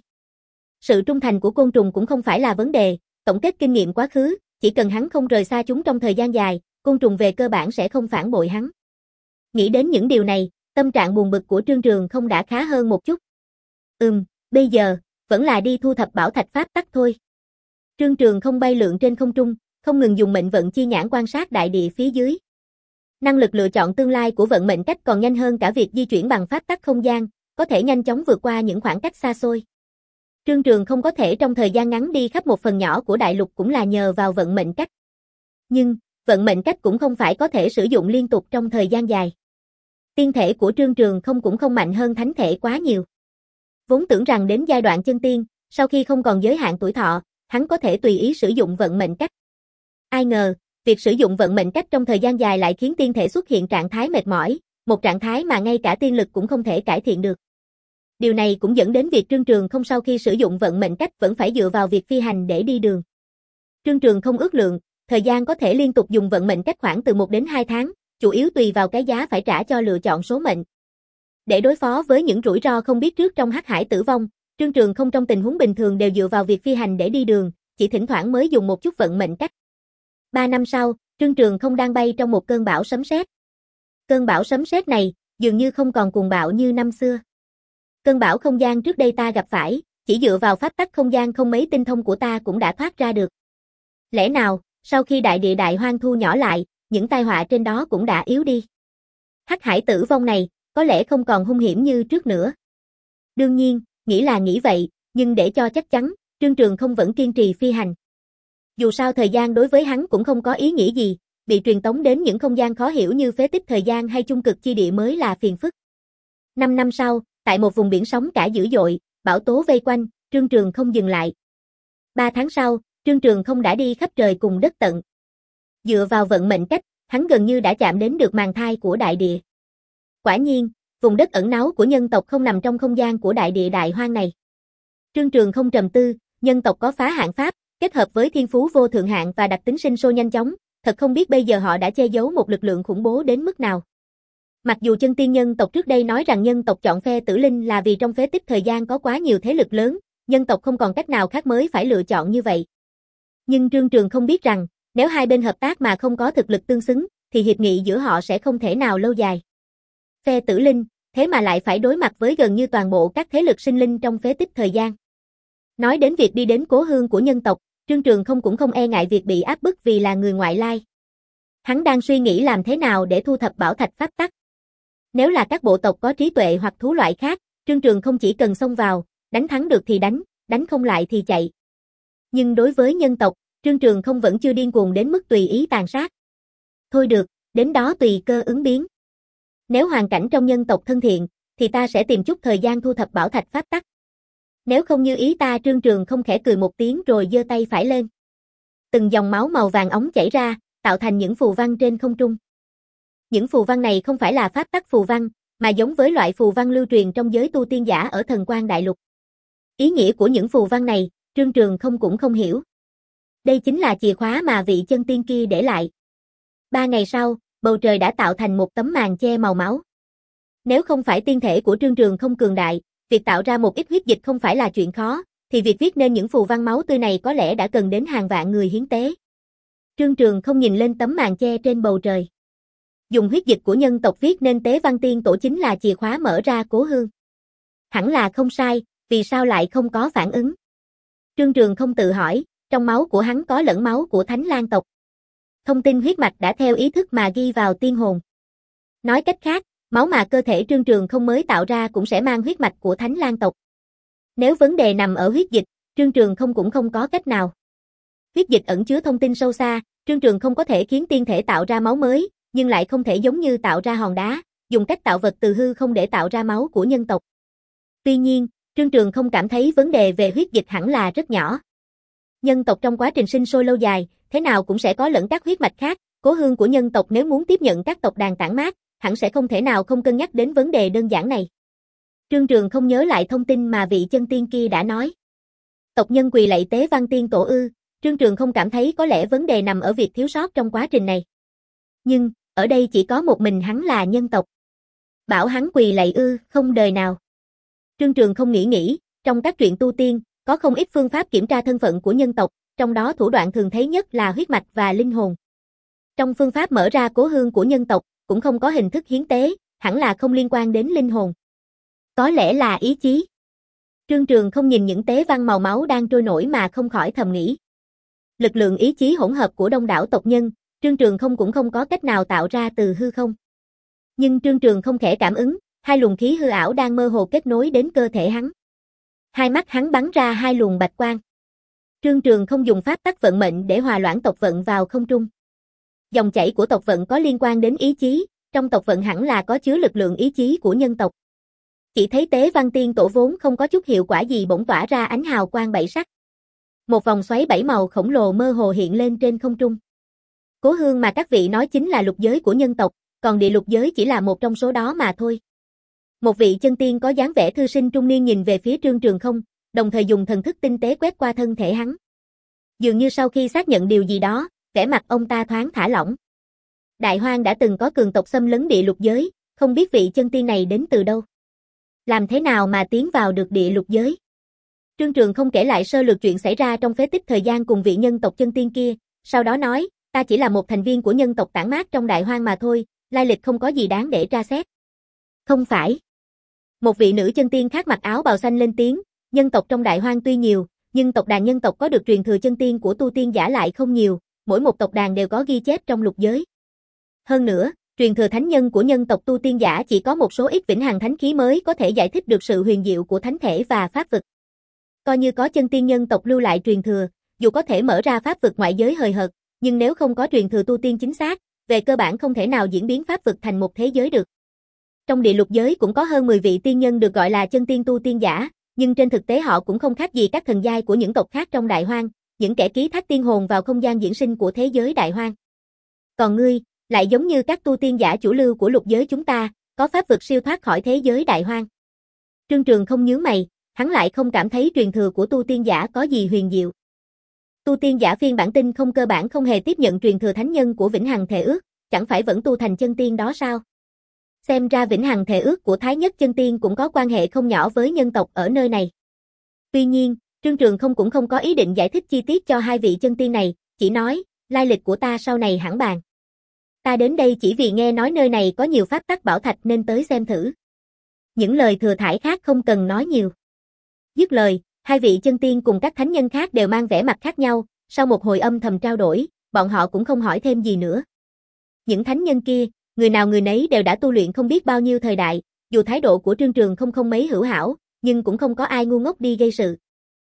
Sự trung thành của côn trùng cũng không phải là vấn đề, tổng kết kinh nghiệm quá khứ, chỉ cần hắn không rời xa chúng trong thời gian dài, côn trùng về cơ bản sẽ không phản bội hắn. Nghĩ đến những điều này, tâm trạng buồn bực của Trương Trường không đã khá hơn một chút. Ừm, bây giờ, vẫn là đi thu thập bảo thạch pháp tắc thôi. Trương Trường không bay lượn trên không trung, không ngừng dùng mệnh vận chi nhãn quan sát đại địa phía dưới. Năng lực lựa chọn tương lai của vận mệnh cách còn nhanh hơn cả việc di chuyển bằng pháp tắc không gian, có thể nhanh chóng vượt qua những khoảng cách xa xôi. Trương Trường không có thể trong thời gian ngắn đi khắp một phần nhỏ của đại lục cũng là nhờ vào vận mệnh cách. Nhưng, vận mệnh cách cũng không phải có thể sử dụng liên tục trong thời gian dài. Tiên thể của Trương Trường không cũng không mạnh hơn thánh thể quá nhiều. Vốn tưởng rằng đến giai đoạn chân tiên, sau khi không còn giới hạn tuổi thọ, hắn có thể tùy ý sử dụng vận mệnh cách. Ai ngờ, việc sử dụng vận mệnh cách trong thời gian dài lại khiến tiên thể xuất hiện trạng thái mệt mỏi, một trạng thái mà ngay cả tiên lực cũng không thể cải thiện được. Điều này cũng dẫn đến việc Trương Trường không sau khi sử dụng vận mệnh cách vẫn phải dựa vào việc phi hành để đi đường. Trương Trường không ước lượng, thời gian có thể liên tục dùng vận mệnh cách khoảng từ một đến hai tháng, chủ yếu tùy vào cái giá phải trả cho lựa chọn số mệnh. Để đối phó với những rủi ro không biết trước trong hắc hải tử vong, Trương Trường không trong tình huống bình thường đều dựa vào việc phi hành để đi đường, chỉ thỉnh thoảng mới dùng một chút vận mệnh cách. Ba năm sau, Trương Trường không đang bay trong một cơn bão sấm sét. Cơn bão sấm sét này, dường như không còn cuồng bạo như năm xưa. Cơn bão không gian trước đây ta gặp phải, chỉ dựa vào pháp tắc không gian không mấy tinh thông của ta cũng đã thoát ra được. Lẽ nào, sau khi đại địa Đại Hoang thu nhỏ lại, những tai họa trên đó cũng đã yếu đi. Hắc hải tử vong này, có lẽ không còn hung hiểm như trước nữa. Đương nhiên, nghĩ là nghĩ vậy, nhưng để cho chắc chắn, Trương Trường không vẫn kiên trì phi hành. Dù sao thời gian đối với hắn cũng không có ý nghĩa gì, bị truyền tống đến những không gian khó hiểu như phế tích thời gian hay chung cực chi địa mới là phiền phức. Năm năm sau, tại một vùng biển sóng cả dữ dội, bão tố vây quanh, Trương Trường không dừng lại. Ba tháng sau, Trương Trường không đã đi khắp trời cùng đất tận. Dựa vào vận mệnh cách, hắn gần như đã chạm đến được màn thai của đại địa. Quả nhiên, Vùng đất ẩn náu của nhân tộc không nằm trong không gian của đại địa đại hoang này. Trương Trường không trầm tư, nhân tộc có phá hạn pháp, kết hợp với thiên phú vô thượng hạn và đặc tính sinh sôi nhanh chóng, thật không biết bây giờ họ đã che giấu một lực lượng khủng bố đến mức nào. Mặc dù chân tiên nhân tộc trước đây nói rằng nhân tộc chọn phe Tử Linh là vì trong phế tích thời gian có quá nhiều thế lực lớn, nhân tộc không còn cách nào khác mới phải lựa chọn như vậy. Nhưng Trương Trường không biết rằng, nếu hai bên hợp tác mà không có thực lực tương xứng, thì hiệp nghị giữa họ sẽ không thể nào lâu dài. Phe Tử Linh, thế mà lại phải đối mặt với gần như toàn bộ các thế lực sinh linh trong phế tích thời gian. Nói đến việc đi đến cố hương của nhân tộc, Trương Trường không cũng không e ngại việc bị áp bức vì là người ngoại lai. Hắn đang suy nghĩ làm thế nào để thu thập bảo thạch pháp tắc. Nếu là các bộ tộc có trí tuệ hoặc thú loại khác, Trương Trường không chỉ cần xông vào, đánh thắng được thì đánh, đánh không lại thì chạy. Nhưng đối với nhân tộc, Trương Trường không vẫn chưa điên cuồng đến mức tùy ý tàn sát. Thôi được, đến đó tùy cơ ứng biến. Nếu hoàn cảnh trong nhân tộc thân thiện, thì ta sẽ tìm chút thời gian thu thập bảo thạch pháp tắc. Nếu không như ý ta, Trương Trường không khẽ cười một tiếng rồi giơ tay phải lên. Từng dòng máu màu vàng óng chảy ra, tạo thành những phù văn trên không trung. Những phù văn này không phải là pháp tắc phù văn, mà giống với loại phù văn lưu truyền trong giới tu tiên giả ở Thần Quan Đại Lục. Ý nghĩa của những phù văn này, Trương Trường không cũng không hiểu. Đây chính là chìa khóa mà vị chân tiên kia để lại. Ba ngày sau, bầu trời đã tạo thành một tấm màn che màu máu. Nếu không phải tiên thể của Trương Trường không cường đại, việc tạo ra một ít huyết dịch không phải là chuyện khó, thì việc viết nên những phù văn máu tươi này có lẽ đã cần đến hàng vạn người hiến tế. Trương Trường không nhìn lên tấm màn che trên bầu trời. Dùng huyết dịch của nhân tộc viết nên tế văn tiên tổ chính là chìa khóa mở ra cố hương. Hẳn là không sai, vì sao lại không có phản ứng? Trương Trường không tự hỏi, trong máu của hắn có lẫn máu của Thánh Lang tộc. Thông tin huyết mạch đã theo ý thức mà ghi vào tiên hồn. Nói cách khác, máu mà cơ thể Trương Trường không mới tạo ra cũng sẽ mang huyết mạch của Thánh Lang tộc. Nếu vấn đề nằm ở huyết dịch, Trương Trường không cũng không có cách nào. Huyết dịch ẩn chứa thông tin sâu xa, Trương Trường không có thể khiến tiên thể tạo ra máu mới, nhưng lại không thể giống như tạo ra hòn đá, dùng cách tạo vật từ hư không để tạo ra máu của nhân tộc. Tuy nhiên, Trương Trường không cảm thấy vấn đề về huyết dịch hẳn là rất nhỏ. Nhân tộc trong quá trình sinh sôi lâu dài, thế nào cũng sẽ có lẫn các huyết mạch khác, cố hương của nhân tộc nếu muốn tiếp nhận các tộc đàn tản mát, hẳn sẽ không thể nào không cân nhắc đến vấn đề đơn giản này. Trương Trường không nhớ lại thông tin mà vị chân tiên kia đã nói. Tộc nhân quỳ lạy tế văn tiên tổ ư, Trương Trường không cảm thấy có lẽ vấn đề nằm ở việc thiếu sót trong quá trình này. Nhưng, ở đây chỉ có một mình hắn là nhân tộc. Bảo hắn quỳ lạy ư, không đời nào. Trương Trường không nghĩ nghĩ, trong các truyện tu tiên, có không ít phương pháp kiểm tra thân phận của nhân tộc, trong đó thủ đoạn thường thấy nhất là huyết mạch và linh hồn. Trong phương pháp mở ra cố hương của nhân tộc, cũng không có hình thức hiến tế, hẳn là không liên quan đến linh hồn. Có lẽ là ý chí. Trương Trường không nhìn những tế văn màu máu đang trôi nổi mà không khỏi thầm nghĩ. Lực lượng ý chí hỗn hợp của đông đảo tộc nhân, Trương Trường không cũng không có cách nào tạo ra từ hư không. Nhưng Trương Trường không thể cảm ứng, hai luồng khí hư ảo đang mơ hồ kết nối đến cơ thể hắn. Hai mắt hắn bắn ra hai luồng bạch quang. Trương Trường không dùng pháp tắc vận mệnh để hòa loãng tộc vận vào không trung. Dòng chảy của tộc vận có liên quan đến ý chí, trong tộc vận hẳn là có chứa lực lượng ý chí của nhân tộc. Chỉ thấy tế văn tiên tổ vốn không có chút hiệu quả gì bỗng tỏa ra ánh hào quang bảy sắc. Một vòng xoáy bảy màu khổng lồ mơ hồ hiện lên trên không trung. Cố hương mà các vị nói chính là lục giới của nhân tộc, còn địa lục giới chỉ là một trong số đó mà thôi. Một vị chân tiên có dáng vẻ thư sinh trung niên nhìn về phía Trương Trường không, đồng thời dùng thần thức tinh tế quét qua thân thể hắn. Dường như sau khi xác nhận điều gì đó, vẻ mặt ông ta thoáng thả lỏng. Đại Hoang đã từng có cường tộc xâm lấn địa lục giới, không biết vị chân tiên này đến từ đâu. Làm thế nào mà tiến vào được địa lục giới? Trương Trường không kể lại sơ lược chuyện xảy ra trong phế tích thời gian cùng vị nhân tộc chân tiên kia, sau đó nói, ta chỉ là một thành viên của nhân tộc tản mát trong Đại Hoang mà thôi, lai lịch không có gì đáng để tra xét. Không phải. Một vị nữ chân tiên khác mặc áo bào xanh lên tiếng, nhân tộc trong Đại Hoang tuy nhiều, nhưng tộc đàn nhân tộc có được truyền thừa chân tiên của tu tiên giả lại không nhiều, mỗi một tộc đàn đều có ghi chép trong lục giới. Hơn nữa, truyền thừa thánh nhân của nhân tộc tu tiên giả chỉ có một số ít vĩnh hằng thánh khí mới có thể giải thích được sự huyền diệu của thánh thể và pháp vực. Coi như có chân tiên nhân tộc lưu lại truyền thừa, dù có thể mở ra pháp vực ngoại giới hời hợt, nhưng nếu không có truyền thừa tu tiên chính xác, về cơ bản không thể nào diễn biến pháp vực thành một thế giới được. Trong địa lục giới cũng có hơn mười vị tiên nhân được gọi là chân tiên tu tiên giả, nhưng trên thực tế họ cũng không khác gì các thần giai của những tộc khác trong Đại Hoang, những kẻ ký thác tiên hồn vào không gian diễn sinh của thế giới Đại Hoang. Còn ngươi, lại giống như các tu tiên giả chủ lưu của lục giới chúng ta, có pháp vực siêu thoát khỏi thế giới đại hoang. Trương Trường không nhướng mày, hắn lại không cảm thấy truyền thừa của tu tiên giả có gì huyền diệu. Tu tiên giả phiên bản tinh không cơ bản không hề tiếp nhận truyền thừa thánh nhân của Vĩnh Hằng Thề Ước, chẳng phải vẫn tu thành chân tiên đó sao? Xem ra Vĩnh Hằng Thề Ước của Thái Nhất chân tiên cũng có quan hệ không nhỏ với nhân tộc ở nơi này. Tuy nhiên, Trương Trường không cũng không có ý định giải thích chi tiết cho hai vị chân tiên này, chỉ nói, lai lịch của ta sau này hẳn bàn. Ta đến đây chỉ vì nghe nói nơi này có nhiều pháp tắc bảo thạch nên tới xem thử. Những lời thừa thãi khác không cần nói nhiều. Dứt lời, hai vị chân tiên cùng các thánh nhân khác đều mang vẻ mặt khác nhau, sau một hồi âm thầm trao đổi, bọn họ cũng không hỏi thêm gì nữa. Những thánh nhân kia, người nào người nấy đều đã tu luyện không biết bao nhiêu thời đại, dù thái độ của Trương Trường không không mấy hữu hảo, nhưng cũng không có ai ngu ngốc đi gây sự.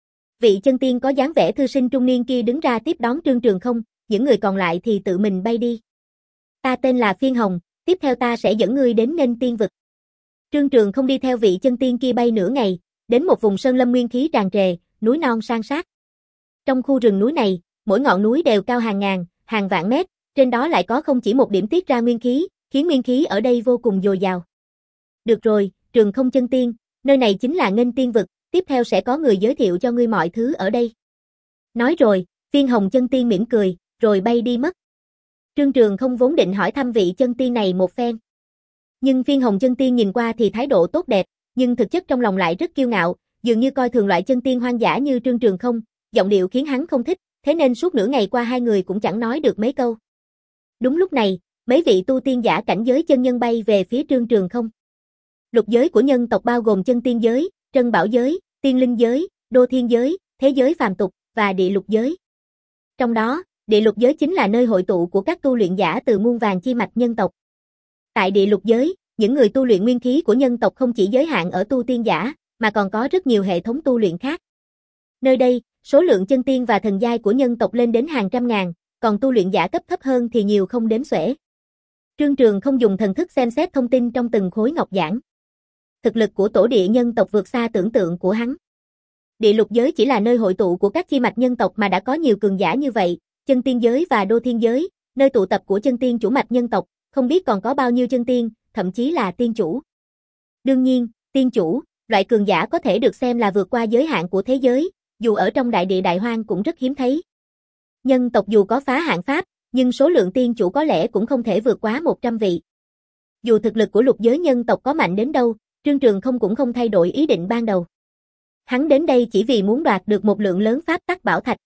Vị chân tiên có dáng vẻ thư sinh trung niên kia đứng ra tiếp đón Trương Trường không, những người còn lại thì tự mình bay đi. Ta tên là Phiên Hồng, tiếp theo ta sẽ dẫn ngươi đến Nghênh Tiên Vực. Trương Trường không đi theo vị chân tiên kia bay nửa ngày, đến một vùng sơn lâm nguyên khí tràn trề, núi non san sát. Trong khu rừng núi này, mỗi ngọn núi đều cao hàng ngàn, hàng vạn mét, trên đó lại có không chỉ một điểm tiết ra nguyên khí, khiến nguyên khí ở đây vô cùng dồi dào. Được rồi, Trường không chân tiên, nơi này chính là Nghênh Tiên Vực, tiếp theo sẽ có người giới thiệu cho ngươi mọi thứ ở đây. Nói rồi, Phiên Hồng chân tiên mỉm cười, rồi bay đi mất. Trương Trường không vốn định hỏi thăm vị chân tiên này một phen. Nhưng Phiên Hồng chân tiên nhìn qua thì thái độ tốt đẹp, nhưng thực chất trong lòng lại rất kiêu ngạo, dường như coi thường loại chân tiên hoang dã như Trương Trường không, giọng điệu khiến hắn không thích, thế nên suốt nửa ngày qua hai người cũng chẳng nói được mấy câu. Đúng lúc này, mấy vị tu tiên giả cảnh giới chân nhân bay về phía Trương Trường không. Lục giới của nhân tộc bao gồm chân tiên giới, trân bảo giới, tiên linh giới, đô thiên giới, thế giới phàm tục, và địa lục giới. Trong đó, địa lục giới chính là nơi hội tụ của các tu luyện giả từ muôn vàn chi mạch nhân tộc. Tại địa lục giới, những người tu luyện nguyên khí của nhân tộc không chỉ giới hạn ở tu tiên giả, mà còn có rất nhiều hệ thống tu luyện khác. Nơi đây, số lượng chân tiên và thần giai của nhân tộc lên đến hàng trăm ngàn, còn tu luyện giả cấp thấp hơn thì nhiều không đếm xuể. Trương Trường không dùng thần thức xem xét thông tin trong từng khối ngọc giản. Thực lực của tổ địa nhân tộc vượt xa tưởng tượng của hắn. Địa lục giới chỉ là nơi hội tụ của các chi mạch nhân tộc mà đã có nhiều cường giả như vậy, chân tiên giới và đô thiên giới, nơi tụ tập của chân tiên chủ mạch nhân tộc, không biết còn có bao nhiêu chân tiên, thậm chí là tiên chủ. Đương nhiên, tiên chủ, loại cường giả có thể được xem là vượt qua giới hạn của thế giới, dù ở trong đại địa đại hoang cũng rất hiếm thấy. Nhân tộc dù có phá hạn pháp, nhưng số lượng tiên chủ có lẽ cũng không thể vượt quá một trăm vị. Dù thực lực của lục giới nhân tộc có mạnh đến đâu, Trương Trường không cũng không thay đổi ý định ban đầu. Hắn đến đây chỉ vì muốn đoạt được một lượng lớn pháp tắc bảo thạch.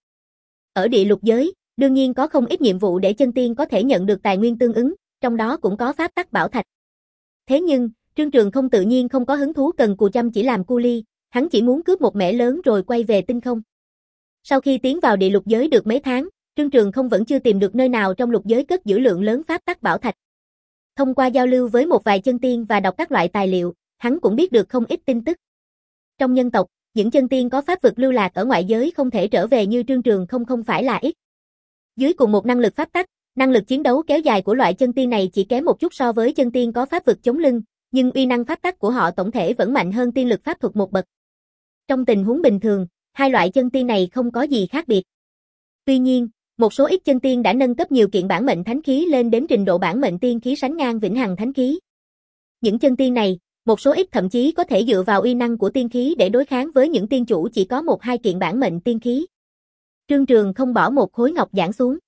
Ở địa lục giới, đương nhiên có không ít nhiệm vụ để chân tiên có thể nhận được tài nguyên tương ứng, trong đó cũng có pháp tắc bảo thạch. Thế nhưng, Trương Trường không tự nhiên không có hứng thú cần cù chăm chỉ làm cu li, hắn chỉ muốn cướp một mẻ lớn rồi quay về tinh không. Sau khi tiến vào địa lục giới được mấy tháng, Trương Trường không vẫn chưa tìm được nơi nào trong lục giới cất giữ lượng lớn pháp tắc bảo thạch. Thông qua giao lưu với một vài chân tiên và đọc các loại tài liệu, hắn cũng biết được không ít tin tức. Trong nhân tộc, những chân tiên có pháp vực lưu lạc ở ngoại giới không thể trở về như Trương Trường không không phải là ít. Dưới cùng một năng lực pháp tắc, năng lực chiến đấu kéo dài của loại chân tiên này chỉ kém một chút so với chân tiên có pháp vực chống lưng, nhưng uy năng pháp tắc của họ tổng thể vẫn mạnh hơn tiên lực pháp thuật một bậc. Trong tình huống bình thường, hai loại chân tiên này không có gì khác biệt. Tuy nhiên, một số ít chân tiên đã nâng cấp nhiều kiện bản mệnh thánh khí lên đến trình độ bản mệnh tiên khí sánh ngang vĩnh hằng thánh khí. Những chân tiên này, một số ít thậm chí có thể dựa vào uy năng của tiên khí để đối kháng với những tiên chủ chỉ có một hai kiện bản mệnh tiên khí. Trương Trường không bỏ một khối ngọc giản xuống.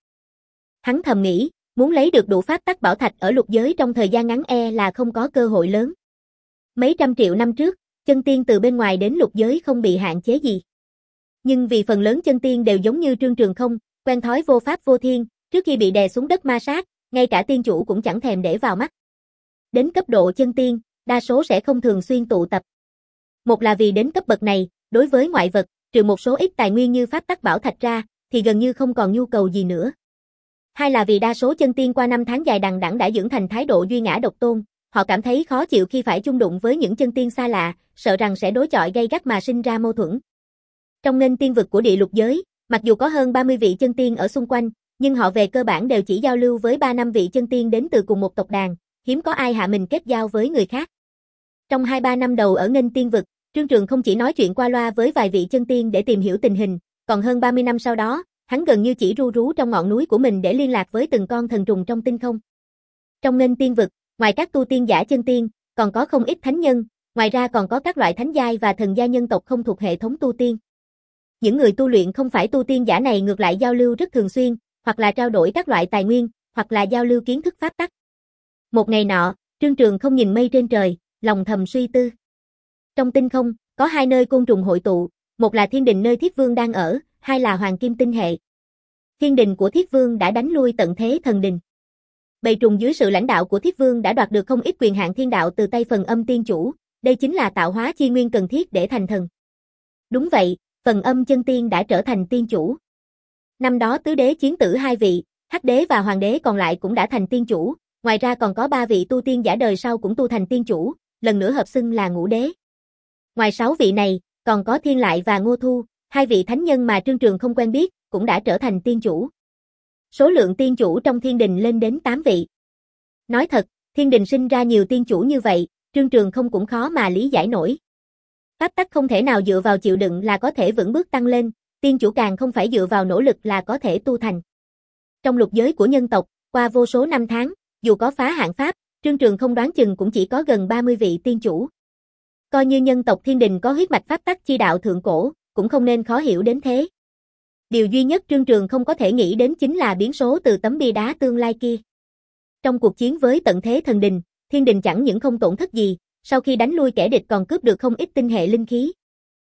Hắn thầm nghĩ, muốn lấy được đủ pháp tắc bảo thạch ở lục giới trong thời gian ngắn e là không có cơ hội lớn. Mấy trăm triệu năm trước, chân tiên từ bên ngoài đến lục giới không bị hạn chế gì. Nhưng vì phần lớn chân tiên đều giống như Trương Trường không, quen thói vô pháp vô thiên, trước khi bị đè xuống đất ma sát, ngay cả tiên chủ cũng chẳng thèm để vào mắt. Đến cấp độ chân tiên, đa số sẽ không thường xuyên tụ tập. Một là vì đến cấp bậc này, đối với ngoại vật, trừ một số ít tài nguyên như pháp tắc bảo thạch ra, thì gần như không còn nhu cầu gì nữa. Hai là vì đa số chân tiên qua năm tháng dài đằng đẵng đã dưỡng thành thái độ duy ngã độc tôn, họ cảm thấy khó chịu khi phải chung đụng với những chân tiên xa lạ, sợ rằng sẽ đối chọi gay gắt mà sinh ra mâu thuẫn. Trong Nghênh Tiên Vực của địa lục giới, mặc dù có hơn ba mươi vị chân tiên ở xung quanh, nhưng họ về cơ bản đều chỉ giao lưu với ba năm vị chân tiên đến từ cùng một tộc đàn, hiếm có ai hạ mình kết giao với người khác. Trong hai ba năm đầu ở Nghênh Tiên Vực, Trương Trường không chỉ nói chuyện qua loa với vài vị chân tiên để tìm hiểu tình hình, còn hơn ba mươi năm sau đó, hắn gần như chỉ ru rú trong ngọn núi của mình để liên lạc với từng con thần trùng trong tinh không. Trong Nghênh Tiên Vực, ngoài các tu tiên giả chân tiên, còn có không ít thánh nhân, ngoài ra còn có các loại thánh giai và thần gia nhân tộc không thuộc hệ thống tu tiên. Những người tu luyện không phải tu tiên giả này ngược lại giao lưu rất thường xuyên, hoặc là trao đổi các loại tài nguyên, hoặc là giao lưu kiến thức pháp tắc. Một ngày nọ, Trương Trường không nhìn mây trên trời, lòng thầm suy tư. Trong tinh không, có hai nơi côn trùng hội tụ, một là thiên đình nơi Thiết Vương đang ở, hai là Hoàng Kim Tinh hệ. Thiên đình của Thiết Vương đã đánh lui tận thế thần đình. Bầy trùng dưới sự lãnh đạo của Thiết Vương đã đoạt được không ít quyền hạn thiên đạo từ tay Phần Âm Tiên Chủ, đây chính là tạo hóa chi nguyên cần thiết để thành thần. Đúng vậy, Phần Âm Chân Tiên đã trở thành tiên chủ. Năm đó tứ đế chiến tử hai vị, Hắc đế và Hoàng đế còn lại cũng đã thành tiên chủ, ngoài ra còn có ba vị tu tiên giả đời sau cũng tu thành tiên chủ, lần nữa hợp xưng là ngũ đế. Ngoài sáu vị này, còn có Thiên Lại và Ngô Thu, hai vị thánh nhân mà Trương Trường không quen biết, cũng đã trở thành tiên chủ. Số lượng tiên chủ trong thiên đình lên đến tám vị. Nói thật, thiên đình sinh ra nhiều tiên chủ như vậy, Trương Trường không cũng khó mà lý giải nổi. Pháp tắc không thể nào dựa vào chịu đựng là có thể vững bước tăng lên, tiên chủ càng không phải dựa vào nỗ lực là có thể tu thành. Trong lục giới của nhân tộc, qua vô số năm tháng, dù có phá hạn pháp, Trương Trường không đoán chừng cũng chỉ có gần ba mươi vị tiên chủ. Coi như nhân tộc thiên đình có huyết mạch pháp tắc chi đạo thượng cổ, cũng không nên khó hiểu đến thế. Điều duy nhất Trương Trường không có thể nghĩ đến chính là biến số từ tấm bia đá tương lai kia. Trong cuộc chiến với tận thế thần đình, thiên đình chẳng những không tổn thất gì, sau khi đánh lui kẻ địch còn cướp được không ít tinh hệ linh khí.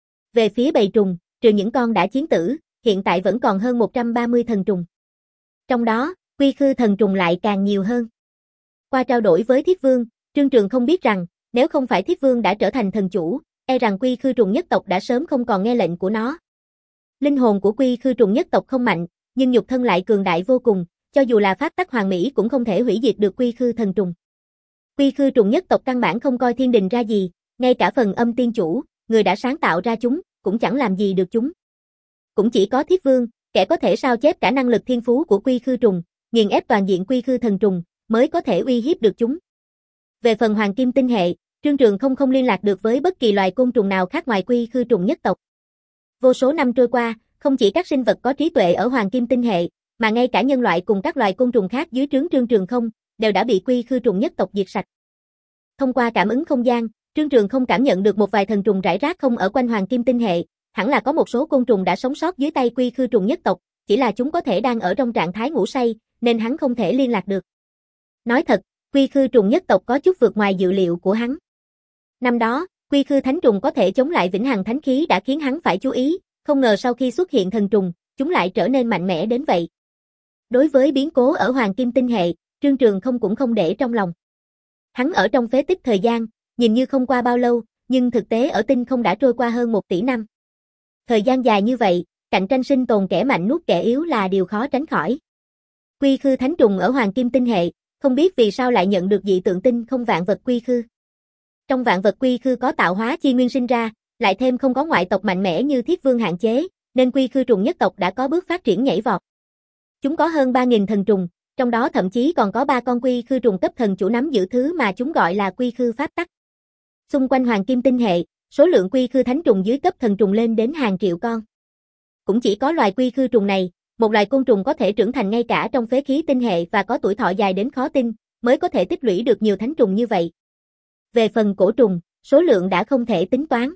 Về phía bầy trùng, trừ những con đã chiến tử, hiện tại vẫn còn hơn một trăm ba mươi thần trùng. Trong đó, quy khư thần trùng lại càng nhiều hơn. Qua trao đổi với Thiết Vương, Trương Trường không biết rằng, nếu không phải Thiết Vương đã trở thành thần chủ, e rằng quy khư trùng nhất tộc đã sớm không còn nghe lệnh của nó. Linh hồn của quy khư trùng nhất tộc không mạnh, nhưng nhục thân lại cường đại vô cùng, cho dù là pháp tắc hoàn mỹ cũng không thể hủy diệt được quy khư thần trùng. Quy khư trùng nhất tộc căn bản không coi thiên đình ra gì, ngay cả Phần Âm Tiên Chủ, người đã sáng tạo ra chúng, cũng chẳng làm gì được chúng. Cũng chỉ có Thiết Vương, kẻ có thể sao chép cả năng lực thiên phú của quy khư trùng, nghiền ép toàn diện quy khư thần trùng, mới có thể uy hiếp được chúng. Về phần Hoàng Kim Tinh hệ, Trương Trường không không liên lạc được với bất kỳ loài côn trùng nào khác ngoài quy khư trùng nhất tộc. Vô số năm trôi qua, không chỉ các sinh vật có trí tuệ ở Hoàng Kim Tinh hệ, mà ngay cả nhân loại cùng các loài côn trùng khác dưới trướng Trương Trường không, đều đã bị quy khư trùng nhất tộc diệt sạch. Thông qua cảm ứng không gian, Trương Trường không cảm nhận được một vài thần trùng rải rác không ở quanh Hoàng Kim Tinh hệ, hẳn là có một số côn trùng đã sống sót dưới tay quy khư trùng nhất tộc, chỉ là chúng có thể đang ở trong trạng thái ngủ say, nên hắn không thể liên lạc được. Nói thật, quy khư trùng nhất tộc có chút vượt ngoài dự liệu của hắn. Năm đó, quy khư thánh trùng có thể chống lại vĩnh hằng thánh khí đã khiến hắn phải chú ý, không ngờ sau khi xuất hiện thần trùng, chúng lại trở nên mạnh mẽ đến vậy. Đối với biến cố ở Hoàng Kim Tinh hệ, Trương Trường không cũng không để trong lòng. Hắn ở trong phế tích thời gian, nhìn như không qua bao lâu, nhưng thực tế ở tinh không đã trôi qua hơn một tỷ năm. Thời gian dài như vậy, cạnh tranh sinh tồn kẻ mạnh nuốt kẻ yếu là điều khó tránh khỏi. Quy khư thánh trùng ở Hoàng Kim Tinh hệ, không biết vì sao lại nhận được dị tượng tinh không vạn vật quy khư. Trong vạn vật quy khư có tạo hóa chi nguyên sinh ra, lại thêm không có ngoại tộc mạnh mẽ như Thiết Vương hạn chế, nên quy khư trùng nhất tộc đã có bước phát triển nhảy vọt. Chúng có hơn ba nghìn thần trùng, trong đó thậm chí còn có ba con quy khư trùng cấp thần chủ nắm giữ thứ mà chúng gọi là quy khư pháp tắc. Xung quanh Hoàng Kim Tinh hệ, số lượng quy khư thánh trùng dưới cấp thần trùng lên đến hàng triệu con. Cũng chỉ có loài quy khư trùng này, một loài côn trùng có thể trưởng thành ngay cả trong phế khí tinh hệ và có tuổi thọ dài đến khó tin, mới có thể tích lũy được nhiều thánh trùng như vậy. Về phần cổ trùng, số lượng đã không thể tính toán.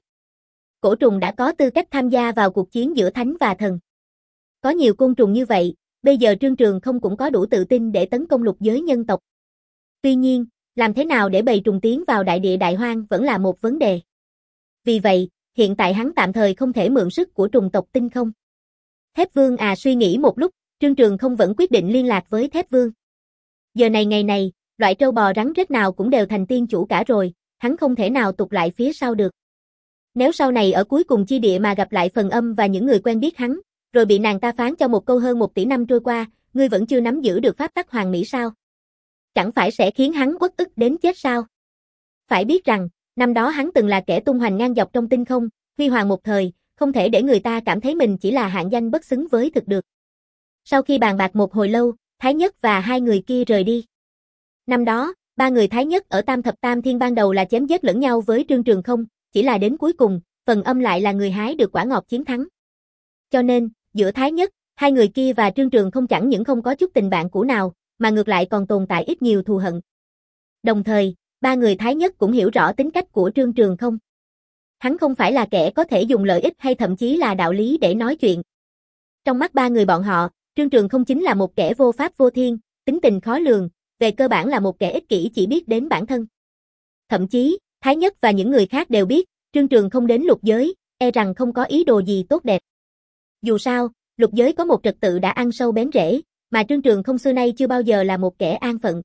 Cổ trùng đã có tư cách tham gia vào cuộc chiến giữa thánh và thần. Có nhiều côn trùng như vậy, bây giờ Trương Trường không cũng có đủ tự tin để tấn công lục giới nhân tộc. Tuy nhiên, làm thế nào để bầy trùng tiến vào đại địa đại hoang vẫn là một vấn đề. Vì vậy, hiện tại hắn tạm thời không thể mượn sức của trùng tộc tinh không. Thép Vương à suy nghĩ một lúc, Trương Trường không vẫn quyết định liên lạc với Thép Vương. Giờ này ngày này, loại trâu bò rắn rết nào cũng đều thành tiên chủ cả rồi, hắn không thể nào tụt lại phía sau được. Nếu sau này ở cuối cùng chi địa mà gặp lại Phần Âm và những người quen biết hắn, rồi bị nàng ta phán cho một câu hơn một tỷ năm trôi qua, ngươi vẫn chưa nắm giữ được pháp tắc hoàn mỹ sao? Chẳng phải sẽ khiến hắn uất ức đến chết sao? Phải biết rằng, năm đó hắn từng là kẻ tung hoành ngang dọc trong tinh không, huy hoàng một thời, không thể để người ta cảm thấy mình chỉ là hạng danh bất xứng với thực được. Sau khi bàn bạc một hồi lâu, Thái Nhất và hai người kia rời đi. Năm đó, ba người Thái Nhất ở Tam Thập Tam Thiên ban đầu là chém giết lẫn nhau với Trương Trường không, chỉ là đến cuối cùng, Phần Âm lại là người hái được quả ngọt chiến thắng. Cho nên, giữa Thái Nhất, hai người kia và Trương Trường không chẳng những không có chút tình bạn cũ nào, mà ngược lại còn tồn tại ít nhiều thù hận. Đồng thời, Ba người Thái Nhất cũng hiểu rõ tính cách của Trương Trường Không. Hắn không phải là kẻ có thể dùng lợi ích hay thậm chí là đạo lý để nói chuyện. Trong mắt ba người bọn họ, Trương Trường Không chính là một kẻ vô pháp vô thiên, tính tình khó lường, về cơ bản là một kẻ ích kỷ chỉ biết đến bản thân. Thậm chí, Thái Nhất và những người khác đều biết, Trương Trường Không đến lục giới, e rằng không có ý đồ gì tốt đẹp. Dù sao, lục giới có một trật tự đã ăn sâu bén rễ, mà Trương Trường Không xưa nay chưa bao giờ là một kẻ an phận.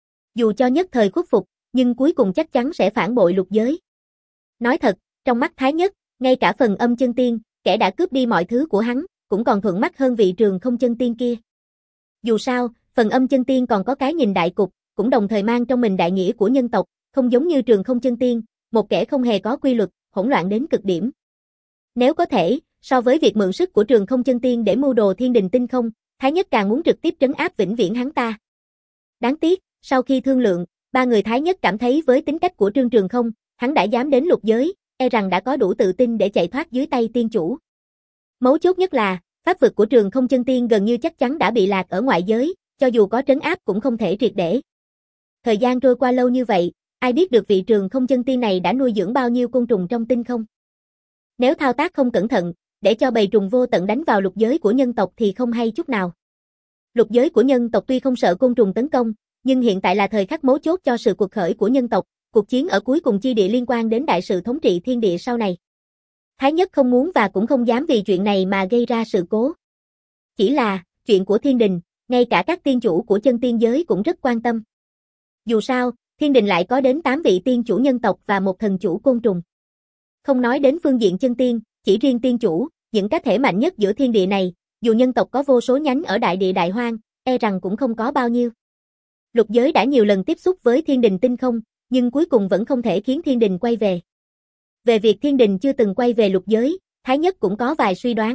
Dù cho nhất thời khuất phục, nhưng cuối cùng chắc chắn sẽ phản bội lục giới. Nói thật, trong mắt Thái Nhất, ngay cả phần âm chân tiên, kẻ đã cướp đi mọi thứ của hắn, cũng còn thuận mắt hơn vị Trường Không chân tiên kia. Dù sao, phần âm chân tiên còn có cái nhìn đại cục, cũng đồng thời mang trong mình đại nghĩa của nhân tộc, không giống như Trường Không chân tiên, một kẻ không hề có quy luật, hỗn loạn đến cực điểm. Nếu có thể, so với việc mượn sức của Trường Không chân tiên để mưu đồ thiên đình tinh không, Thái Nhất càng muốn trực tiếp trấn áp vĩnh viễn hắn ta. Đáng tiếc, sau khi thương lượng, ba người Thái Nhất cảm thấy với tính cách của Trương Trường Không, hắn đã dám đến lục giới, e rằng đã có đủ tự tin để chạy thoát dưới tay tiên chủ. Mấu chốt nhất là, pháp vực của Trường Không chân tiên gần như chắc chắn đã bị lạc ở ngoại giới, cho dù có trấn áp cũng không thể triệt để. Thời gian trôi qua lâu như vậy, ai biết được vị Trường Không chân tiên này đã nuôi dưỡng bao nhiêu côn trùng trong tinh không. Nếu thao tác không cẩn thận, để cho bầy trùng vô tận đánh vào lục giới của nhân tộc thì không hay chút nào. Lục giới của nhân tộc tuy không sợ côn trùng tấn công, nhưng hiện tại là thời khắc mấu chốt cho sự cuộc khởi của nhân tộc, cuộc chiến ở cuối cùng chi địa liên quan đến đại sự thống trị thiên địa sau này. Thái Nhất không muốn và cũng không dám vì chuyện này mà gây ra sự cố. Chỉ là, chuyện của thiên đình, ngay cả các tiên chủ của chân tiên giới cũng rất quan tâm. Dù sao, thiên đình lại có đến tám vị tiên chủ nhân tộc và một thần chủ côn trùng. Không nói đến phương diện chân tiên, chỉ riêng tiên chủ, những cá thể mạnh nhất giữa thiên địa này, dù nhân tộc có vô số nhánh ở đại địa đại hoang, e rằng cũng không có bao nhiêu. Lục giới đã nhiều lần tiếp xúc với thiên đình tinh không, nhưng cuối cùng vẫn không thể khiến thiên đình quay về. Về việc thiên đình chưa từng quay về lục giới, Thái Nhất cũng có vài suy đoán.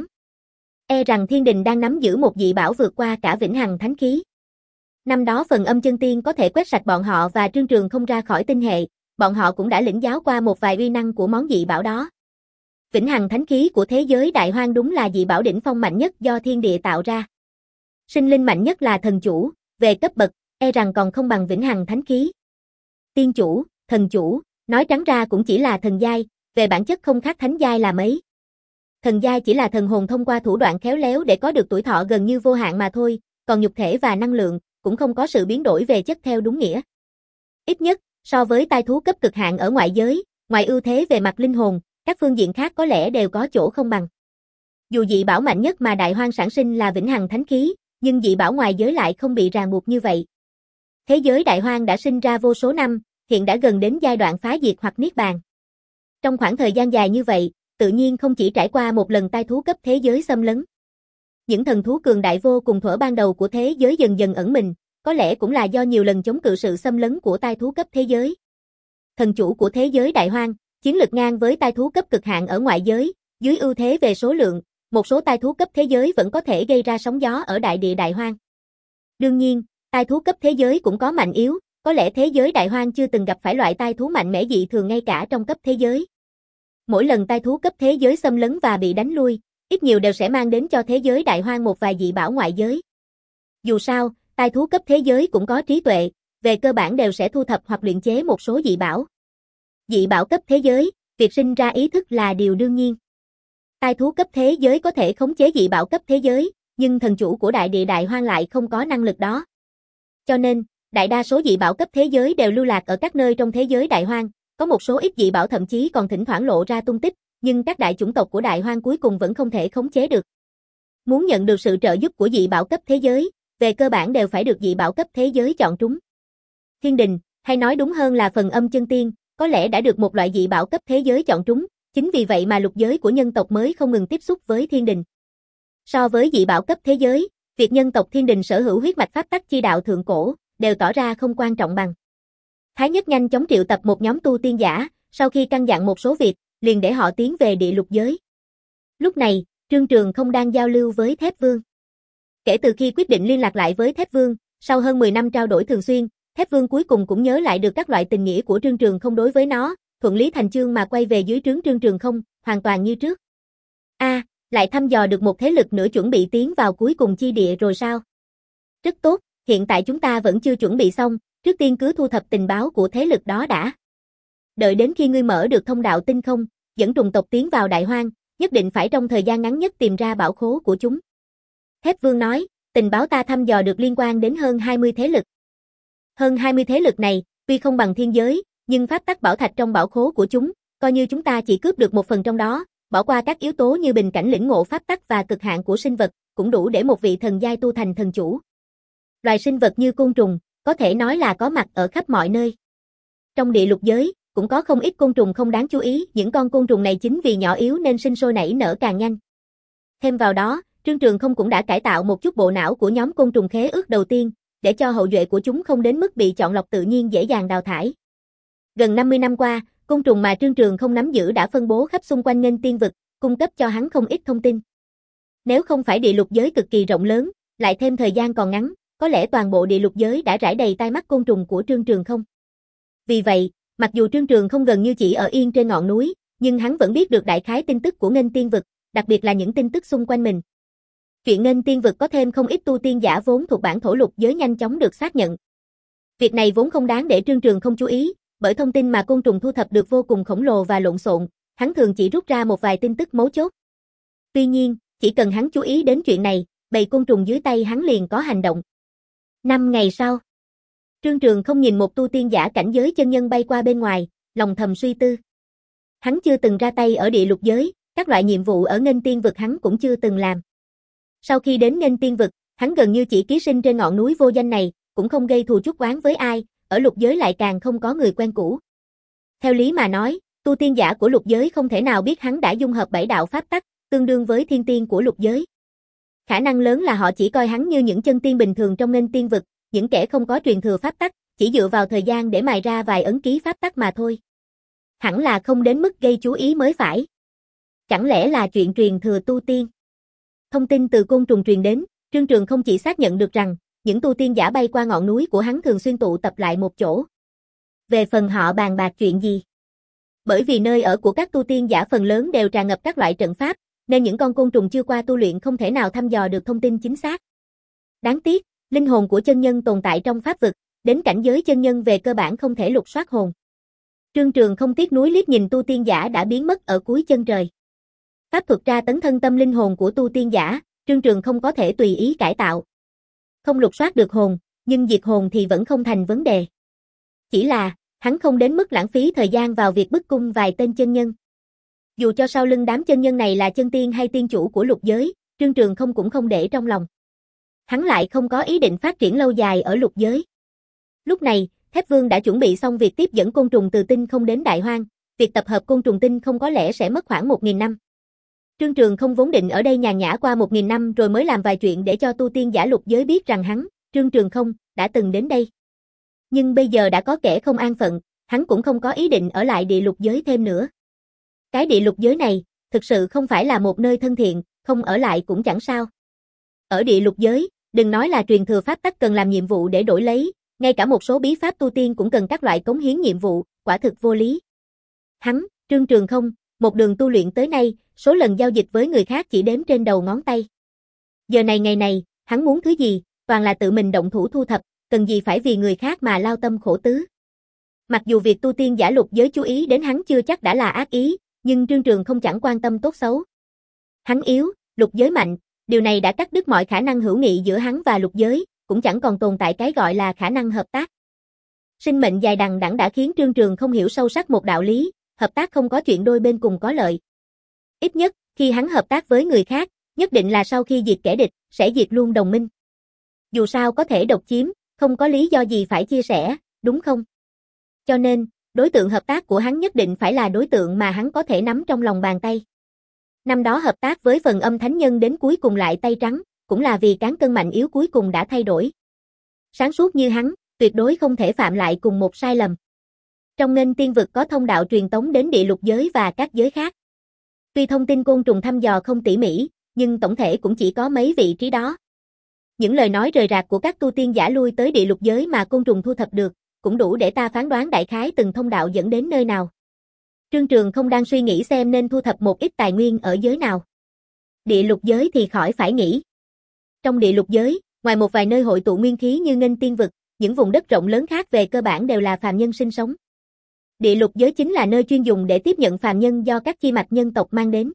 E rằng thiên đình đang nắm giữ một dị bảo vượt qua cả vĩnh hằng thánh khí. Năm đó phần âm chân tiên có thể quét sạch bọn họ và Trương Trường không ra khỏi tinh hệ, bọn họ cũng đã lĩnh giáo qua một vài uy năng của món dị bảo đó. Vĩnh hằng thánh khí của thế giới đại hoang đúng là dị bảo đỉnh phong mạnh nhất do thiên địa tạo ra. Sinh linh mạnh nhất là thần chủ, về cấp bậc, e rằng còn không bằng vĩnh hằng thánh khí. Tiên chủ, thần chủ, nói trắng ra cũng chỉ là thần giai, về bản chất không khác thánh giai là mấy. Thần giai chỉ là thần hồn thông qua thủ đoạn khéo léo để có được tuổi thọ gần như vô hạn mà thôi, còn nhục thể và năng lượng cũng không có sự biến đổi về chất theo đúng nghĩa. Ít nhất, so với tai thú cấp cực hạn ở ngoại giới, ngoài ưu thế về mặt linh hồn, các phương diện khác có lẽ đều có chỗ không bằng. Dù dị bảo mạnh nhất mà đại hoang sản sinh là vĩnh hằng thánh khí, nhưng dị bảo ngoài giới lại không bị ràng buộc như vậy. Thế giới đại hoang đã sinh ra vô số năm, hiện đã gần đến giai đoạn phá diệt hoặc niết bàn. Trong khoảng thời gian dài như vậy, tự nhiên không chỉ trải qua một lần tai thú cấp thế giới xâm lấn. Những thần thú cường đại vô cùng thuở ban đầu của thế giới dần dần ẩn mình, có lẽ cũng là do nhiều lần chống cự sự xâm lấn của tai thú cấp thế giới. Thần chủ của thế giới đại hoang, chiến lực ngang với tai thú cấp cực hạn ở ngoại giới, dưới ưu thế về số lượng, một số tai thú cấp thế giới vẫn có thể gây ra sóng gió ở đại địa đại hoang. Đương nhiên, tai thú cấp thế giới cũng có mạnh yếu, có lẽ thế giới đại hoang chưa từng gặp phải loại tai thú mạnh mẽ dị thường ngay cả trong cấp thế giới. Mỗi lần tai thú cấp thế giới xâm lấn và bị đánh lui, ít nhiều đều sẽ mang đến cho thế giới đại hoang một vài dị bảo ngoại giới. Dù sao, tai thú cấp thế giới cũng có trí tuệ, về cơ bản đều sẽ thu thập hoặc luyện chế một số dị bảo. Dị bảo cấp thế giới, việc sinh ra ý thức là điều đương nhiên. Tai thú cấp thế giới có thể khống chế dị bảo cấp thế giới, nhưng thần chủ của đại địa đại hoang lại không có năng lực đó. Cho nên, đại đa số dị bảo cấp thế giới đều lưu lạc ở các nơi trong thế giới đại hoang, có một số ít dị bảo thậm chí còn thỉnh thoảng lộ ra tung tích, nhưng các đại chủng tộc của đại hoang cuối cùng vẫn không thể khống chế được. Muốn nhận được sự trợ giúp của dị bảo cấp thế giới, về cơ bản đều phải được dị bảo cấp thế giới chọn trúng. Thiên đình, hay nói đúng hơn là phần âm chân tiên, có lẽ đã được một loại dị bảo cấp thế giới chọn trúng, chính vì vậy mà lục giới của nhân tộc mới không ngừng tiếp xúc với thiên đình. So với dị bảo cấp thế giới, việc nhân tộc thiên đình sở hữu huyết mạch pháp tắc chi đạo thượng cổ, đều tỏ ra không quan trọng bằng. Thái Nhất nhanh chóng triệu tập một nhóm tu tiên giả, sau khi căn dặn một số việc, liền để họ tiến về địa lục giới. Lúc này, Trương Trường không đang giao lưu với Thép Vương. Kể từ khi quyết định liên lạc lại với Thép Vương, sau hơn mười năm trao đổi thường xuyên, Thép Vương cuối cùng cũng nhớ lại được các loại tình nghĩa của Trương Trường không đối với nó, thuận lý thành chương mà quay về dưới trướng Trương Trường không, hoàn toàn như trước. A, à, lại thăm dò được một thế lực nữa chuẩn bị tiến vào cuối cùng chi địa rồi sao? Rất tốt, hiện tại chúng ta vẫn chưa chuẩn bị xong, Trước tiên cứ thu thập tình báo của thế lực đó đã. Đợi đến khi ngươi mở được thông đạo tinh không, dẫn trùng tộc tiến vào Đại Hoang, nhất định phải trong thời gian ngắn nhất tìm ra bảo khố của chúng. Thép Vương nói, tình báo ta thăm dò được liên quan đến hơn hai mươi thế lực. Hơn hai mươi thế lực này, tuy không bằng thiên giới, nhưng pháp tắc bảo thạch trong bảo khố của chúng, coi như chúng ta chỉ cướp được một phần trong đó, bỏ qua các yếu tố như bình cảnh lĩnh ngộ pháp tắc và cực hạn của sinh vật, cũng đủ để một vị thần giai tu thành thần chủ. Loài sinh vật như côn trùng, có thể nói là có mặt ở khắp mọi nơi. Trong địa lục giới, cũng có không ít côn trùng không đáng chú ý, những con côn trùng này chính vì nhỏ yếu nên sinh sôi nảy nở càng nhanh. Thêm vào đó, Trương Trường Không cũng đã cải tạo một chút bộ não của nhóm côn trùng khế ước đầu tiên, để cho hậu duệ của chúng không đến mức bị chọn lọc tự nhiên dễ dàng đào thải. Gần năm mươi năm qua, côn trùng mà Trương Trường Không nắm giữ đã phân bố khắp xung quanh Nghênh Tiên vực, cung cấp cho hắn không ít thông tin. Nếu không phải địa lục giới cực kỳ rộng lớn, lại thêm thời gian còn ngắn, có lẽ toàn bộ địa lục giới đã rải đầy tai mắt côn trùng của Trương Trường Không. Vì vậy, mặc dù Trương Trường Không gần như chỉ ở yên trên ngọn núi, nhưng hắn vẫn biết được đại khái tin tức của Nghênh Tiên vực, đặc biệt là những tin tức xung quanh mình. Chuyện Nghênh Tiên vực có thêm không ít tu tiên giả vốn thuộc bản thổ lục giới nhanh chóng được xác nhận. Việc này vốn không đáng để Trương Trường Không chú ý, bởi thông tin mà côn trùng thu thập được vô cùng khổng lồ và lộn xộn, hắn thường chỉ rút ra một vài tin tức mấu chốt. Tuy nhiên, chỉ cần hắn chú ý đến chuyện này, bầy côn trùng dưới tay hắn liền có hành động. Năm ngày sau, Trương Trường Không nhìn một tu tiên giả cảnh giới chân nhân bay qua bên ngoài, lòng thầm suy tư. Hắn chưa từng ra tay ở địa lục giới, các loại nhiệm vụ ở Nghênh Tiên vực hắn cũng chưa từng làm. Sau khi đến Nghênh Tiên vực, hắn gần như chỉ ký sinh trên ngọn núi vô danh này, cũng không gây thù chuốc oán với ai, ở lục giới lại càng không có người quen cũ. Theo lý mà nói, tu tiên giả của lục giới không thể nào biết hắn đã dung hợp bảy đạo pháp tắc, tương đương với thiên tiên của lục giới. Khả năng lớn là họ chỉ coi hắn như những chân tiên bình thường trong Nghênh Tiên vực, những kẻ không có truyền thừa pháp tắc, chỉ dựa vào thời gian để mài ra vài ấn ký pháp tắc mà thôi. Hẳn là không đến mức gây chú ý mới phải. Chẳng lẽ là chuyện truyền thừa tu tiên? Thông tin từ côn trùng truyền đến, Trương Trường Không chỉ xác nhận được rằng, những tu tiên giả bay qua ngọn núi của hắn thường xuyên tụ tập lại một chỗ. Về phần họ bàn bạc chuyện gì? Bởi vì nơi ở của các tu tiên giả phần lớn đều tràn ngập các loại trận pháp, nên những con côn trùng chưa qua tu luyện không thể nào thăm dò được thông tin chính xác. Đáng tiếc, linh hồn của chân nhân tồn tại trong pháp vực, đến cảnh giới chân nhân về cơ bản không thể lục soát hồn. Trương Trường Không tiếc nuối liếc nhìn tu tiên giả đã biến mất ở cuối chân trời. Pháp thuật tra tấn thân tâm linh hồn của tu tiên giả, Trương Trường Không có thể tùy ý cải tạo. Không lục soát được hồn, nhưng diệt hồn thì vẫn không thành vấn đề. Chỉ là, hắn không đến mức lãng phí thời gian vào việc bức cung vài tên chân nhân. Dù cho sau lưng đám chân nhân này là chân tiên hay tiên chủ của lục giới, Trương Trường Không cũng không để trong lòng. Hắn lại không có ý định phát triển lâu dài ở lục giới. Lúc này, Thép Vương đã chuẩn bị xong việc tiếp dẫn côn trùng từ tinh không đến Đại Hoang, việc tập hợp côn trùng tinh không có lẽ sẽ mất khoảng một nghìn năm. Trương Trường Không vốn định ở đây nhàn nhã qua một nghìn năm rồi mới làm vài chuyện để cho tu tiên giả lục giới biết rằng hắn, Trương Trường Không, đã từng đến đây. Nhưng bây giờ đã có kẻ không an phận, hắn cũng không có ý định ở lại địa lục giới thêm nữa. Cái địa lục giới này, thực sự không phải là một nơi thân thiện, không ở lại cũng chẳng sao. Ở địa lục giới, đừng nói là truyền thừa pháp tắc cần làm nhiệm vụ để đổi lấy, ngay cả một số bí pháp tu tiên cũng cần các loại cống hiến nhiệm vụ, quả thực vô lý. Hắn, Trương Trường Không, một đường tu luyện tới nay, số lần giao dịch với người khác chỉ đếm trên đầu ngón tay. Giờ này ngày này, hắn muốn thứ gì, toàn là tự mình động thủ thu thập, cần gì phải vì người khác mà lao tâm khổ tứ. Mặc dù việc tu tiên giả lục giới chú ý đến hắn chưa chắc đã là ác ý, nhưng Trương Trường Không chẳng quan tâm tốt xấu. Hắn yếu, lục giới mạnh, điều này đã cắt đứt mọi khả năng hữu nghị giữa hắn và lục giới, cũng chẳng còn tồn tại cái gọi là khả năng hợp tác. Sinh mệnh dài đằng đẵng đã khiến Trương Trường Không hiểu sâu sắc một đạo lý, hợp tác không có chuyện đôi bên cùng có lợi. Ít nhất, khi hắn hợp tác với người khác, nhất định là sau khi diệt kẻ địch, sẽ diệt luôn đồng minh. Dù sao có thể độc chiếm, không có lý do gì phải chia sẻ, đúng không? Cho nên, đối tượng hợp tác của hắn nhất định phải là đối tượng mà hắn có thể nắm trong lòng bàn tay. Năm đó hợp tác với phần âm thánh nhân đến cuối cùng lại tay trắng, cũng là vì cán cân mạnh yếu cuối cùng đã thay đổi. Sáng suốt như hắn, tuyệt đối không thể phạm lại cùng một sai lầm. Trong Nghênh Tiên vực có thông đạo truyền tống đến địa lục giới và các giới khác. Tuy thông tin côn trùng thăm dò không tỉ mỉ, nhưng tổng thể cũng chỉ có mấy vị trí đó. Những lời nói rời rạc của các tu tiên giả lui tới địa lục giới mà côn trùng thu thập được, cũng đủ để ta phán đoán đại khái từng thông đạo dẫn đến nơi nào. Trương Trường Không đang suy nghĩ xem nên thu thập một ít tài nguyên ở giới nào. Địa lục giới thì khỏi phải nghĩ. Trong địa lục giới, ngoài một vài nơi hội tụ nguyên khí như Nghênh Tiên vực, những vùng đất rộng lớn khác về cơ bản đều là phàm nhân sinh sống. Địa lục giới chính là nơi chuyên dùng để tiếp nhận phàm nhân do các chi mạch nhân tộc mang đến.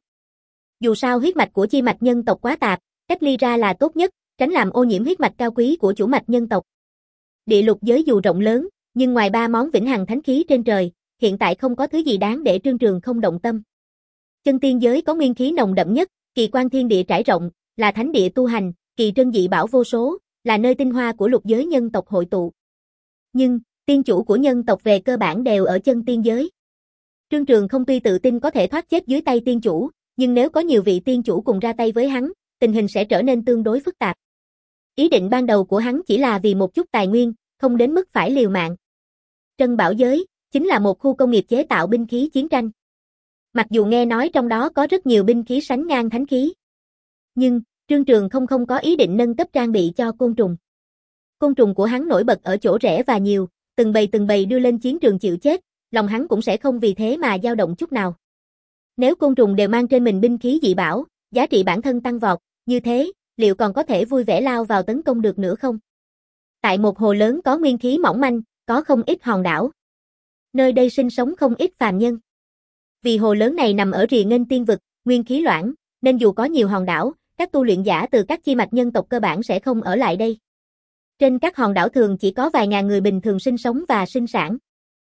Dù sao huyết mạch của chi mạch nhân tộc quá tạp, cách ly ra là tốt nhất, tránh làm ô nhiễm huyết mạch cao quý của chủ mạch nhân tộc. Địa lục giới dù rộng lớn, nhưng ngoài ba món vĩnh hằng thánh khí trên trời, hiện tại không có thứ gì đáng để Trương Trường không động tâm. Chân tiên giới có nguyên khí nồng đậm nhất, kỳ quan thiên địa trải rộng, là thánh địa tu hành, kỳ trân dị bảo vô số, là nơi tinh hoa của lục giới nhân tộc hội tụ. Nhưng, tiên chủ của nhân tộc về cơ bản đều ở chân tiên giới. Trương Trường không tuy tự tin có thể thoát chết dưới tay tiên chủ, nhưng nếu có nhiều vị tiên chủ cùng ra tay với hắn, tình hình sẽ trở nên tương đối phức tạp. Ý định ban đầu của hắn chỉ là vì một chút tài nguyên, không đến mức phải liều mạng. Trân Bảo Giới chính là một khu công nghiệp chế tạo binh khí chiến tranh. Mặc dù nghe nói trong đó có rất nhiều binh khí sánh ngang thánh khí, nhưng Trương Trường không không có ý định nâng cấp trang bị cho côn trùng. Côn trùng của hắn nổi bật ở chỗ rẻ và nhiều, từng bầy từng bầy đưa lên chiến trường chịu chết, lòng hắn cũng sẽ không vì thế mà dao động chút nào. Nếu côn trùng đều mang trên mình binh khí dị bảo, giá trị bản thân tăng vọt, như thế, liệu còn có thể vui vẻ lao vào tấn công được nữa không? Tại một hồ lớn có nguyên khí mỏng manh, có không ít hòn đảo. Nơi đây sinh sống không ít phàm nhân. Vì hồ lớn này nằm ở rìa nghênh tiên vực, nguyên khí loãng, nên dù có nhiều hòn đảo, các tu luyện giả từ các chi mạch nhân tộc cơ bản sẽ không ở lại đây. Trên các hòn đảo thường chỉ có vài ngàn người bình thường sinh sống và sinh sản.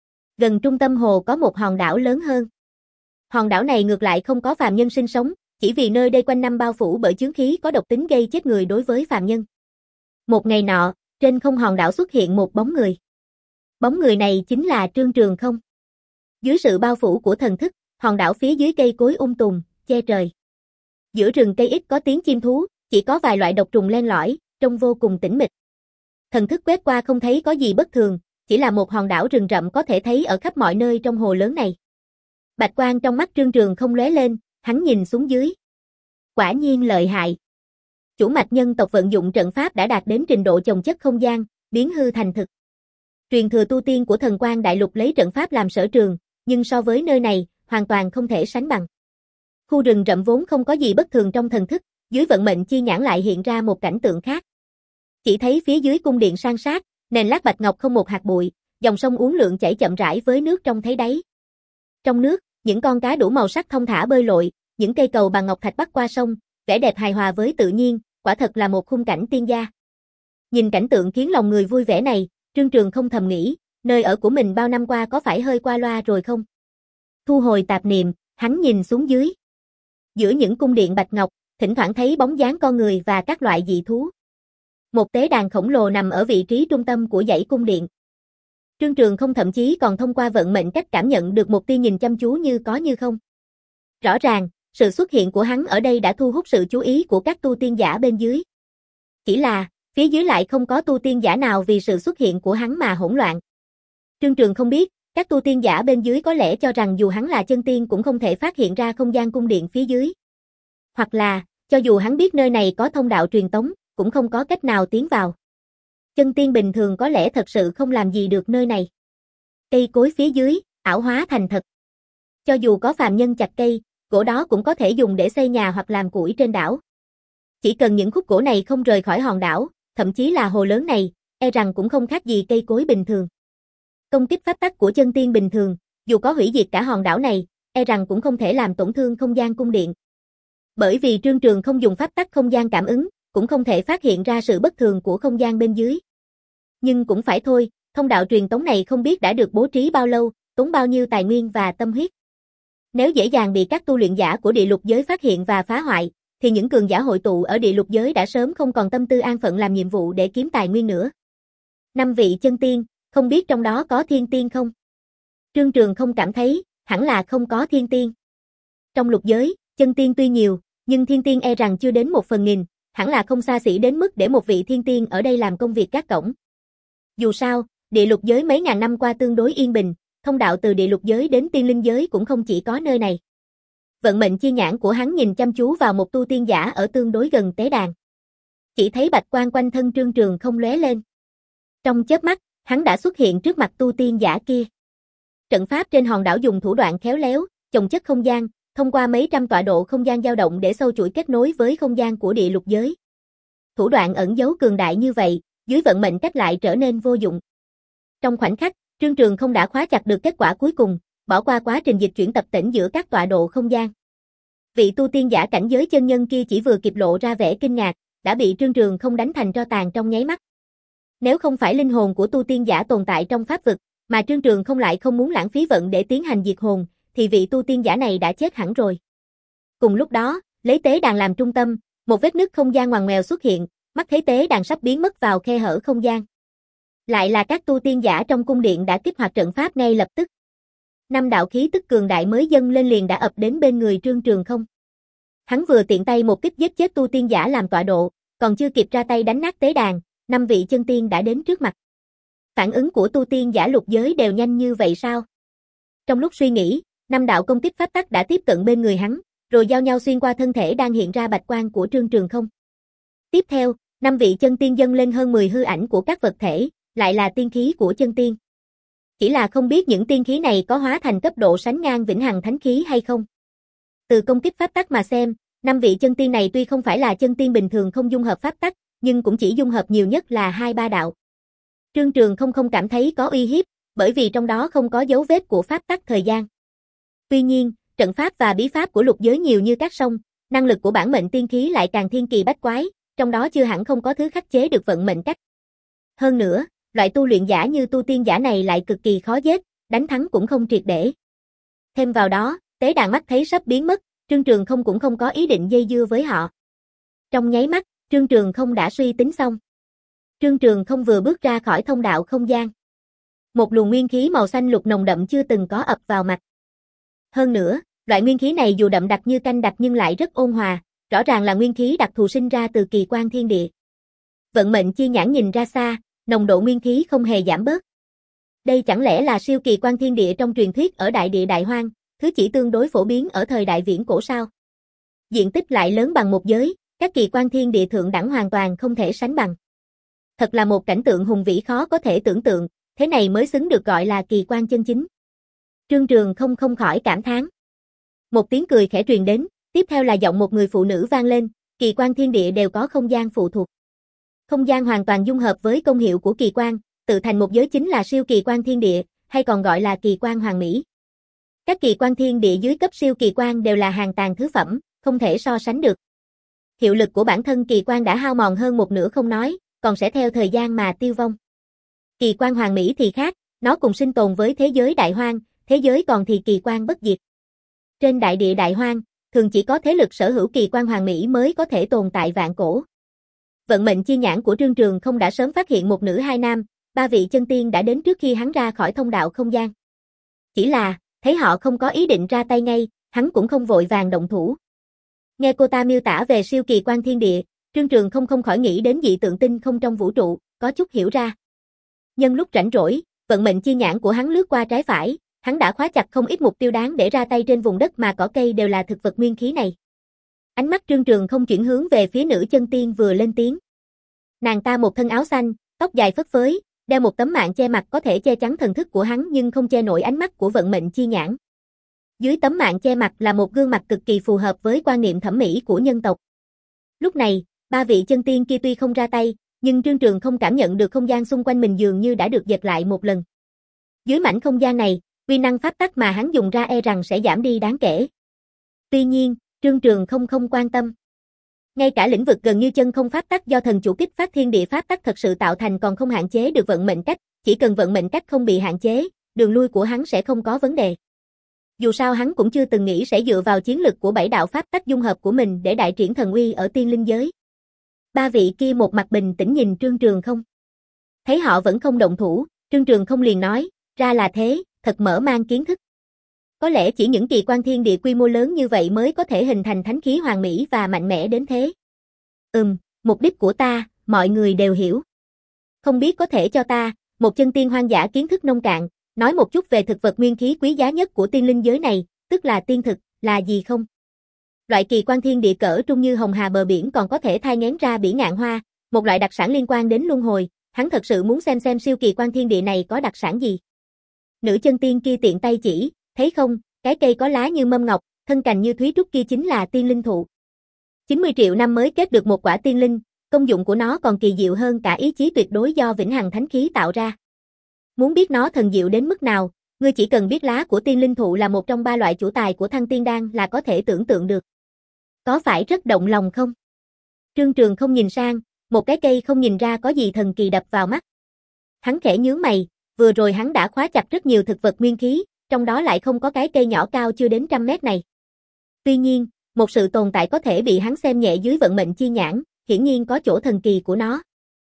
Gần trung tâm hồ có một hòn đảo lớn hơn. Hòn đảo này ngược lại không có phàm nhân sinh sống, chỉ vì nơi đây quanh năm bao phủ bởi chướng khí có độc tính gây chết người đối với phàm nhân. Một ngày nọ, trên không hòn đảo xuất hiện một bóng người. Bóng người này chính là Trương Trường không. Dưới sự bao phủ của thần thức, hòn đảo phía dưới cây cối um tùm, che trời. Giữa rừng cây ít có tiếng chim thú, chỉ có vài loại độc trùng len lỏi, trông vô cùng tĩnh mịch. Thần thức quét qua không thấy có gì bất thường, chỉ là một hòn đảo rừng rậm có thể thấy ở khắp mọi nơi trong hồ lớn này. Bạch quang trong mắt Trương Trường không lóe lên, hắn nhìn xuống dưới. Quả nhiên lợi hại. Chủ mạch nhân tộc vận dụng trận pháp đã đạt đến trình độ chồng chất không gian, biến hư thành thực. Truyền thừa tu tiên của Thần Quang Đại Lục lấy trận pháp làm sở trường, nhưng so với nơi này, hoàn toàn không thể sánh bằng. Khu rừng rậm vốn không có gì bất thường trong thần thức, dưới vận mệnh chi nhãn lại hiện ra một cảnh tượng khác. Chỉ thấy phía dưới cung điện san sát, nền lát bạch ngọc không một hạt bụi, dòng sông uốn lượn chảy chậm rãi với nước trong thấy đáy. Trong nước, những con cá đủ màu sắc thông thả bơi lội, những cây cầu bằng ngọc thạch bắc qua sông, vẻ đẹp hài hòa với tự nhiên, quả thật là một khung cảnh tiên gia. Nhìn cảnh tượng khiến lòng người vui vẻ này, Trương Trường không thầm nghĩ, nơi ở của mình bao năm qua có phải hơi qua loa rồi không? Thu hồi tạp niệm, hắn nhìn xuống dưới. Giữa những cung điện bạch ngọc, thỉnh thoảng thấy bóng dáng con người và các loại dị thú. Một tế đàn khổng lồ nằm ở vị trí trung tâm của dãy cung điện. Trương Trường không thậm chí còn thông qua vận mệnh cách cảm nhận được một tia nhìn chăm chú như có như không. Rõ ràng, sự xuất hiện của hắn ở đây đã thu hút sự chú ý của các tu tiên giả bên dưới. Chỉ là, phía dưới lại không có tu tiên giả nào vì sự xuất hiện của hắn mà hỗn loạn. Trương Trường không biết, các tu tiên giả bên dưới có lẽ cho rằng dù hắn là chân tiên cũng không thể phát hiện ra không gian cung điện phía dưới. Hoặc là, cho dù hắn biết nơi này có thông đạo truyền tống, cũng không có cách nào tiến vào. Chân tiên bình thường có lẽ thật sự không làm gì được nơi này. Cây cối phía dưới, ảo hóa thành thật. Cho dù có phàm nhân chặt cây, gỗ đó cũng có thể dùng để xây nhà hoặc làm củi trên đảo. Chỉ cần những khúc gỗ này không rời khỏi hòn đảo, thậm chí là hồ lớn này, e rằng cũng không khác gì cây cối bình thường. Công kích pháp tắc của chân tiên bình thường, dù có hủy diệt cả hòn đảo này, e rằng cũng không thể làm tổn thương không gian cung điện. Bởi vì Trương Trường không dùng pháp tắc không gian cảm ứng, cũng không thể phát hiện ra sự bất thường của không gian bên dưới. Nhưng cũng phải thôi, thông đạo truyền tống này không biết đã được bố trí bao lâu, tốn bao nhiêu tài nguyên và tâm huyết. Nếu dễ dàng bị các tu luyện giả của địa lục giới phát hiện và phá hoại, thì những cường giả hội tụ ở địa lục giới đã sớm không còn tâm tư an phận làm nhiệm vụ để kiếm tài nguyên nữa. Năm vị chân tiên, không biết trong đó có thiên tiên không? Trương Trường không cảm thấy, hẳn là không có thiên tiên. Trong lục giới, chân tiên tuy nhiều, nhưng thiên tiên e rằng chưa đến một phần nghìn, hẳn là không xa xỉ đến mức để một vị thiên tiên ở đây làm công việc gác cổng. Dù sao, địa lục giới mấy ngàn năm qua tương đối yên bình, thông đạo từ địa lục giới đến tiên linh giới cũng không chỉ có nơi này. Vận mệnh chi nhãn của hắn nhìn chăm chú vào một tu tiên giả ở tương đối gần tế đàn. Chỉ thấy bạch quang quanh thân Trương Trường không lóe lên. Trong chớp mắt, hắn đã xuất hiện trước mặt tu tiên giả kia. Trận pháp trên hòn đảo dùng thủ đoạn khéo léo, chồng chất không gian, thông qua mấy trăm tọa độ không gian dao động để sâu chuỗi kết nối với không gian của địa lục giới. Thủ đoạn ẩn giấu cường đại như vậy, dưới vận mệnh cách lại trở nên vô dụng. Trong khoảnh khắc, Trương Trường không đã khóa chặt được kết quả cuối cùng, bỏ qua quá trình dịch chuyển tập tễnh giữa các tọa độ không gian. Vị tu tiên giả cảnh giới chân nhân kia chỉ vừa kịp lộ ra vẻ kinh ngạc, đã bị Trương Trường không đánh thành tro tàn trong nháy mắt. Nếu không phải linh hồn của tu tiên giả tồn tại trong pháp vực, mà Trương Trường không lại không muốn lãng phí vận để tiến hành diệt hồn, thì vị tu tiên giả này đã chết hẳn rồi. Cùng lúc đó, lấy tế đàn làm trung tâm, một vết nứt không gian ngoằn ngoèo xuất hiện, mắt thấy tế đàn sắp biến mất vào khe hở không gian. Lại là các tu tiên giả trong cung điện đã kích hoạt trận pháp ngay lập tức. Năm đạo khí tức cường đại mới dâng lên liền đã ập đến bên người Trương Trường không. Hắn vừa tiện tay một kích giết chết tu tiên giả làm tọa độ, còn chưa kịp ra tay đánh nát tế đàn, năm vị chân tiên đã đến trước mặt. Phản ứng của tu tiên giả lục giới đều nhanh như vậy sao? Trong lúc suy nghĩ, năm đạo công kích pháp tắc đã tiếp cận bên người hắn, rồi giao nhau xuyên qua thân thể đang hiện ra bạch quang của Trương Trường không. Tiếp theo, năm vị chân tiên dâng lên hơn mười hư ảnh của các vật thể, lại là tiên khí của chân tiên. Chỉ là không biết những tiên khí này có hóa thành cấp độ sánh ngang vĩnh hằng thánh khí hay không. Từ công kích pháp tắc mà xem, năm vị chân tiên này tuy không phải là chân tiên bình thường không dung hợp pháp tắc, nhưng cũng chỉ dung hợp nhiều nhất là hai ba đạo. Trương Trường không không cảm thấy có uy hiếp, bởi vì trong đó không có dấu vết của pháp tắc thời gian. Tuy nhiên, trận pháp và bí pháp của lục giới nhiều như các sông, năng lực của bản mệnh tiên khí lại càng thiên kỳ bách quái, trong đó chưa hẳn không có thứ khắc chế được vận mệnh cách. Hơn nữa, loại tu luyện giả như tu tiên giả này lại cực kỳ khó giết, đánh thắng cũng không triệt để. Thêm vào đó, tế đàn mắt thấy sắp biến mất, Trương Trường không cũng không có ý định dây dưa với họ. Trong nháy mắt, Trương Trường không đã suy tính xong. Trương Trường không vừa bước ra khỏi thông đạo không gian. Một luồng nguyên khí màu xanh lục nồng đậm chưa từng có ập vào mặt. Hơn nữa, loại nguyên khí này dù đậm đặc như canh đặc nhưng lại rất ôn hòa, rõ ràng là nguyên khí đặc thù sinh ra từ kỳ quan thiên địa. Vận mệnh chi nhãn nhìn ra xa, nồng độ nguyên khí không hề giảm bớt. Đây chẳng lẽ là siêu kỳ quan thiên địa trong truyền thuyết ở đại địa đại hoang, thứ chỉ tương đối phổ biến ở thời đại viễn cổ sao? Diện tích lại lớn bằng một giới, các kỳ quan thiên địa thượng đẳng hoàn toàn không thể sánh bằng. Thật là một cảnh tượng hùng vĩ khó có thể tưởng tượng, thế này mới xứng được gọi là kỳ quan chân chính. Trương Trường không không khỏi cảm thán. Một tiếng cười khẽ truyền đến, tiếp theo là giọng một người phụ nữ vang lên, kỳ quan thiên địa đều có không gian phụ thuộc. Không gian hoàn toàn dung hợp với công hiệu của kỳ quan, tự thành một giới chính là siêu kỳ quan thiên địa, hay còn gọi là kỳ quan hoàn mỹ. Các kỳ quan thiên địa dưới cấp siêu kỳ quan đều là hàng tàn thứ phẩm, không thể so sánh được. Hiệu lực của bản thân kỳ quan đã hao mòn hơn một nửa không nói, còn sẽ theo thời gian mà tiêu vong. Kỳ quan hoàn mỹ thì khác, nó cùng sinh tồn với thế giới đại hoang, thế giới còn thì kỳ quan bất diệt. Trên đại địa đại hoang, thường chỉ có thế lực sở hữu kỳ quan hoàn mỹ mới có thể tồn tại vạn cổ. Vận mệnh chi nhãn của Trương Trường không đã sớm phát hiện một nữ hai nam, ba vị chân tiên đã đến trước khi hắn ra khỏi thông đạo không gian. Chỉ là, thấy họ không có ý định ra tay ngay, hắn cũng không vội vàng động thủ. Nghe cô ta miêu tả về siêu kỳ quan thiên địa, Trương Trường không không khỏi nghĩ đến dị tượng tinh không trong vũ trụ, có chút hiểu ra. Nhân lúc rảnh rỗi, vận mệnh chi nhãn của hắn lướt qua trái phải, hắn đã khóa chặt không ít mục tiêu đáng để ra tay trên vùng đất mà cỏ cây đều là thực vật nguyên khí này. Ánh mắt Trương Trường không chuyển hướng về phía nữ chân tiên vừa lên tiếng. Nàng ta một thân áo xanh, tóc dài phất phới, đeo một tấm mạng che mặt có thể che chắn thần thức của hắn nhưng không che nổi ánh mắt của vận mệnh chi nhãn. Dưới tấm mạng che mặt là một gương mặt cực kỳ phù hợp với quan niệm thẩm mỹ của nhân tộc. Lúc này, ba vị chân tiên kia tuy không ra tay, nhưng Trương Trường không cảm nhận được không gian xung quanh mình dường như đã được giật lại một lần. Dưới mảnh không gian này, uy năng pháp tắc mà hắn dùng ra e rằng sẽ giảm đi đáng kể. Tuy nhiên, Trương Trường không không quan tâm. Ngay cả lĩnh vực gần như chân không pháp tắc do thần chủ kích phát thiên địa pháp tắc thật sự tạo thành còn không hạn chế được vận mệnh cách, chỉ cần vận mệnh cách không bị hạn chế, đường lui của hắn sẽ không có vấn đề. Dù sao hắn cũng chưa từng nghĩ sẽ dựa vào chiến lực của bảy đạo pháp tắc dung hợp của mình để đại triển thần uy ở tiên linh giới. Ba vị kia một mặt bình tĩnh nhìn Trương Trường không. Thấy họ vẫn không động thủ, Trương Trường không liền nói, ra là thế, thật mở mang kiến thức. Có lẽ chỉ những kỳ quan thiên địa quy mô lớn như vậy mới có thể hình thành thánh khí hoàn mỹ và mạnh mẽ đến thế. Ừm, mục đích của ta, mọi người đều hiểu. Không biết có thể cho ta, một chân tiên hoang dã kiến thức nông cạn, nói một chút về thực vật nguyên khí quý giá nhất của tiên linh giới này, tức là tiên thực, là gì không? Loại kỳ quan thiên địa cỡ trung như hồng hà bờ biển còn có thể thai nghén ra bỉ ngạn hoa, một loại đặc sản liên quan đến luân hồi, hắn thật sự muốn xem xem siêu kỳ quan thiên địa này có đặc sản gì. Nữ chân tiên kia tiện tay chỉ, thấy không, cái cây có lá như mâm ngọc, thân cành như thúy trúc kia chính là tiên linh thụ. chín mươi triệu năm mới kết được một quả tiên linh, công dụng của nó còn kỳ diệu hơn cả ý chí tuyệt đối do vĩnh hằng thánh khí tạo ra. Muốn biết nó thần diệu đến mức nào, ngươi chỉ cần biết lá của tiên linh thụ là một trong ba loại chủ tài của thăng tiên đan là có thể tưởng tượng được. Có phải rất động lòng không? Trương Trường không nhìn sang, một cái cây không nhìn ra có gì thần kỳ đập vào mắt. Hắn khẽ nhướng mày, vừa rồi hắn đã khóa chặt rất nhiều thực vật nguyên khí, trong đó lại không có cái cây nhỏ cao chưa đến trăm mét này. Tuy nhiên, một sự tồn tại có thể bị hắn xem nhẹ dưới vận mệnh chi nhãn, hiển nhiên có chỗ thần kỳ của nó.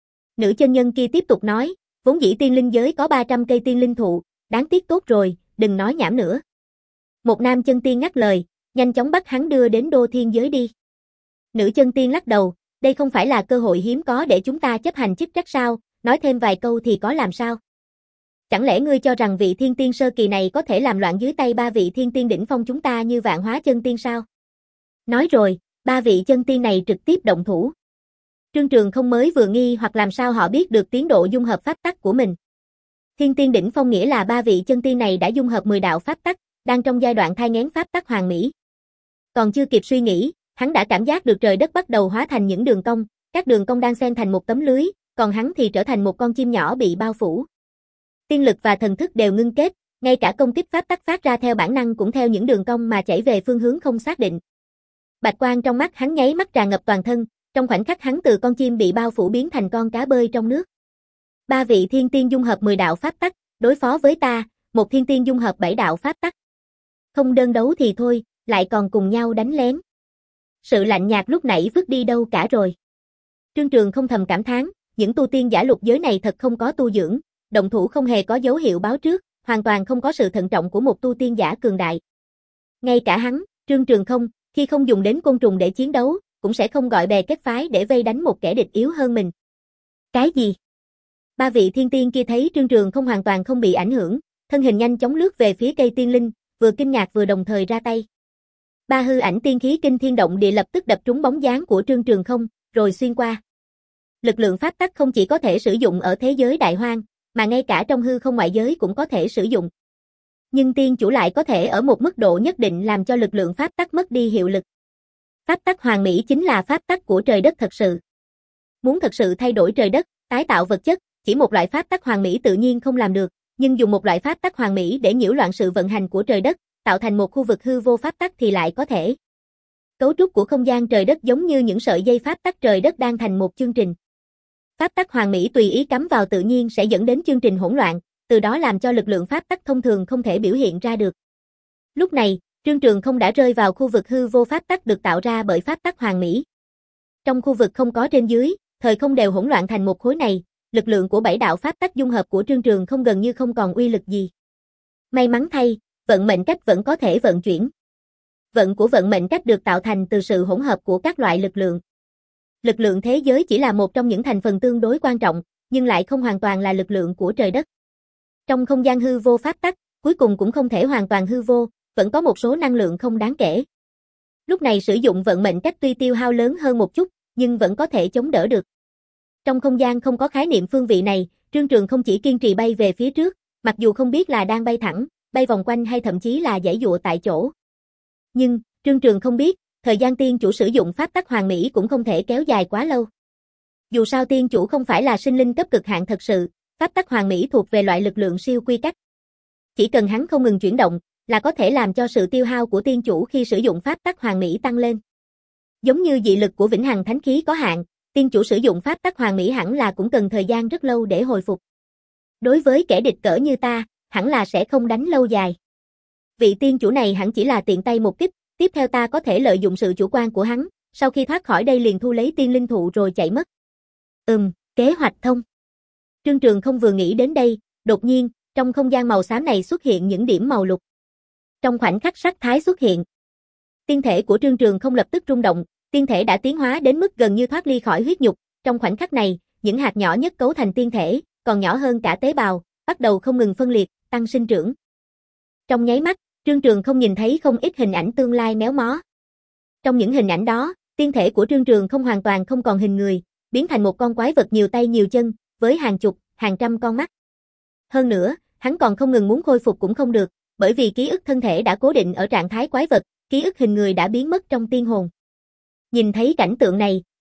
Nữ chân nhân kia tiếp tục nói, vốn dĩ tiên linh giới có ba trăm cây tiên linh thụ, đáng tiếc tốt rồi, đừng nói nhảm nữa. Một nam chân tiên ngắt lời, nhanh chóng bắt hắn đưa đến đô thiên giới đi. Nữ chân tiên lắc đầu, đây không phải là cơ hội hiếm có để chúng ta chấp hành chức trách sao, nói thêm vài câu thì có làm sao. Chẳng lẽ ngươi cho rằng vị thiên tiên sơ kỳ này có thể làm loạn dưới tay ba vị thiên tiên đỉnh phong chúng ta như vạn hóa chân tiên sao? Nói rồi, ba vị chân tiên này trực tiếp động thủ. Trương Trường không mới vừa nghi hoặc làm sao họ biết được tiến độ dung hợp pháp tắc của mình. Thiên tiên đỉnh phong nghĩa là ba vị chân tiên này đã dung hợp mười đạo pháp tắc, đang trong giai đoạn thai nghén pháp tắc hoàn mỹ. Còn chưa kịp suy nghĩ, hắn đã cảm giác được trời đất bắt đầu hóa thành những đường cong, các đường cong đang xen thành một tấm lưới, còn hắn thì trở thành một con chim nhỏ bị bao phủ. Tiên lực và thần thức đều ngưng kết, ngay cả công kích pháp tắc phát ra theo bản năng cũng theo những đường cong mà chảy về phương hướng không xác định. Bạch quang trong mắt hắn nháy mắt tràn ngập toàn thân, trong khoảnh khắc hắn từ con chim bị bao phủ biến thành con cá bơi trong nước. Ba vị thiên tiên dung hợp mười đạo pháp tắc, đối phó với ta, một thiên tiên dung hợp bảy đạo pháp tắc. Không đơn đấu thì thôi, lại còn cùng nhau đánh lén. Sự lạnh nhạt lúc nãy vứt đi đâu cả rồi. Trương Trường không thầm cảm thán, những tu tiên giả lục giới này thật không có tu dưỡng, động thủ không hề có dấu hiệu báo trước, hoàn toàn không có sự thận trọng của một tu tiên giả cường đại. Ngay cả hắn, Trương Trường không, khi không dùng đến côn trùng để chiến đấu, cũng sẽ không gọi bè kết phái để vây đánh một kẻ địch yếu hơn mình. Cái gì? Ba vị thiên tiên kia thấy Trương Trường không hoàn toàn không bị ảnh hưởng, thân hình nhanh chóng lướt về phía cây tiên linh, vừa kinh ngạc vừa đồng thời ra tay. Ba hư ảnh tiên khí kinh thiên động địa lập tức đập trúng bóng dáng của Trương Trường không, rồi xuyên qua. Lực lượng pháp tắc không chỉ có thể sử dụng ở thế giới đại hoang, mà ngay cả trong hư không ngoại giới cũng có thể sử dụng. Nhưng tiên chủ lại có thể ở một mức độ nhất định làm cho lực lượng pháp tắc mất đi hiệu lực. Pháp tắc hoàn mỹ chính là pháp tắc của trời đất thật sự. Muốn thật sự thay đổi trời đất, tái tạo vật chất, chỉ một loại pháp tắc hoàn mỹ tự nhiên không làm được, nhưng dùng một loại pháp tắc hoàn mỹ để nhiễu loạn sự vận hành của trời đất, tạo thành một khu vực hư vô pháp tắc thì lại có thể. Cấu trúc của không gian trời đất giống như những sợi dây pháp tắc trời đất đang thành một chương trình. Pháp tắc hoàn mỹ tùy ý cắm vào tự nhiên sẽ dẫn đến chương trình hỗn loạn, từ đó làm cho lực lượng pháp tắc thông thường không thể biểu hiện ra được. Lúc này, Trương Trường không đã rơi vào khu vực hư vô pháp tắc được tạo ra bởi pháp tắc hoàn mỹ. Trong khu vực không có trên dưới, thời không đều hỗn loạn thành một khối này, lực lượng của bảy đạo pháp tắc dung hợp của Trương Trường không gần như không còn uy lực gì. May mắn thay, vận mệnh cách vẫn có thể vận chuyển. Vận của vận mệnh cách được tạo thành từ sự hỗn hợp của các loại lực lượng. Lực lượng thế giới chỉ là một trong những thành phần tương đối quan trọng, nhưng lại không hoàn toàn là lực lượng của trời đất. Trong không gian hư vô pháp tắc, cuối cùng cũng không thể hoàn toàn hư vô, vẫn có một số năng lượng không đáng kể. Lúc này sử dụng vận mệnh cách tuy tiêu hao lớn hơn một chút, nhưng vẫn có thể chống đỡ được. Trong không gian không có khái niệm phương vị này, Trương Trường không chỉ kiên trì bay về phía trước, mặc dù không biết là đang bay thẳng, bay vòng quanh hay thậm chí là giãy giụa tại chỗ. Nhưng, Trương Trường không biết, thời gian tiên chủ sử dụng pháp tắc hoàn mỹ cũng không thể kéo dài quá lâu. Dù sao tiên chủ không phải là sinh linh cấp cực hạn thật sự, pháp tắc hoàn mỹ thuộc về loại lực lượng siêu quy cách. Chỉ cần hắn không ngừng chuyển động, là có thể làm cho sự tiêu hao của tiên chủ khi sử dụng pháp tắc hoàn mỹ tăng lên. Giống như dị lực của vĩnh hằng thánh khí có hạn, tiên chủ sử dụng pháp tắc hoàn mỹ hẳn là cũng cần thời gian rất lâu để hồi phục. Đối với kẻ địch cỡ như ta, hẳn là sẽ không đánh lâu dài. Vị tiên chủ này hẳn chỉ là tiện tay một kích, tiếp theo ta có thể lợi dụng sự chủ quan của hắn, sau khi thoát khỏi đây liền thu lấy tiên linh thụ rồi chạy mất. Ừm, kế hoạch thông. Trương Trường không vừa nghĩ đến đây, đột nhiên, trong không gian màu xám này xuất hiện những điểm màu lục. Trong khoảnh khắc sắc thái xuất hiện, tiên thể của Trương Trường không lập tức rung động, tiên thể đã tiến hóa đến mức gần như thoát ly khỏi huyết nhục, trong khoảnh khắc này, những hạt nhỏ nhất cấu thành tiên thể, còn nhỏ hơn cả tế bào, bắt đầu không ngừng phân liệt, tăng sinh trưởng. Trong nháy mắt, Trương Trường không nhìn thấy không ít hình ảnh tương lai méo mó. Trong những hình ảnh đó, tiên thể của Trương Trường không hoàn toàn không còn hình người, biến thành một con quái vật nhiều tay nhiều chân, với hàng chục, hàng trăm con mắt. Hơn nữa, hắn còn không ngừng muốn khôi phục cũng không được, bởi vì ký ức thân thể đã cố định ở trạng thái quái vật, ký ức hình người đã biến mất trong tiên hồn. Nhìn thấy cảnh tượng này,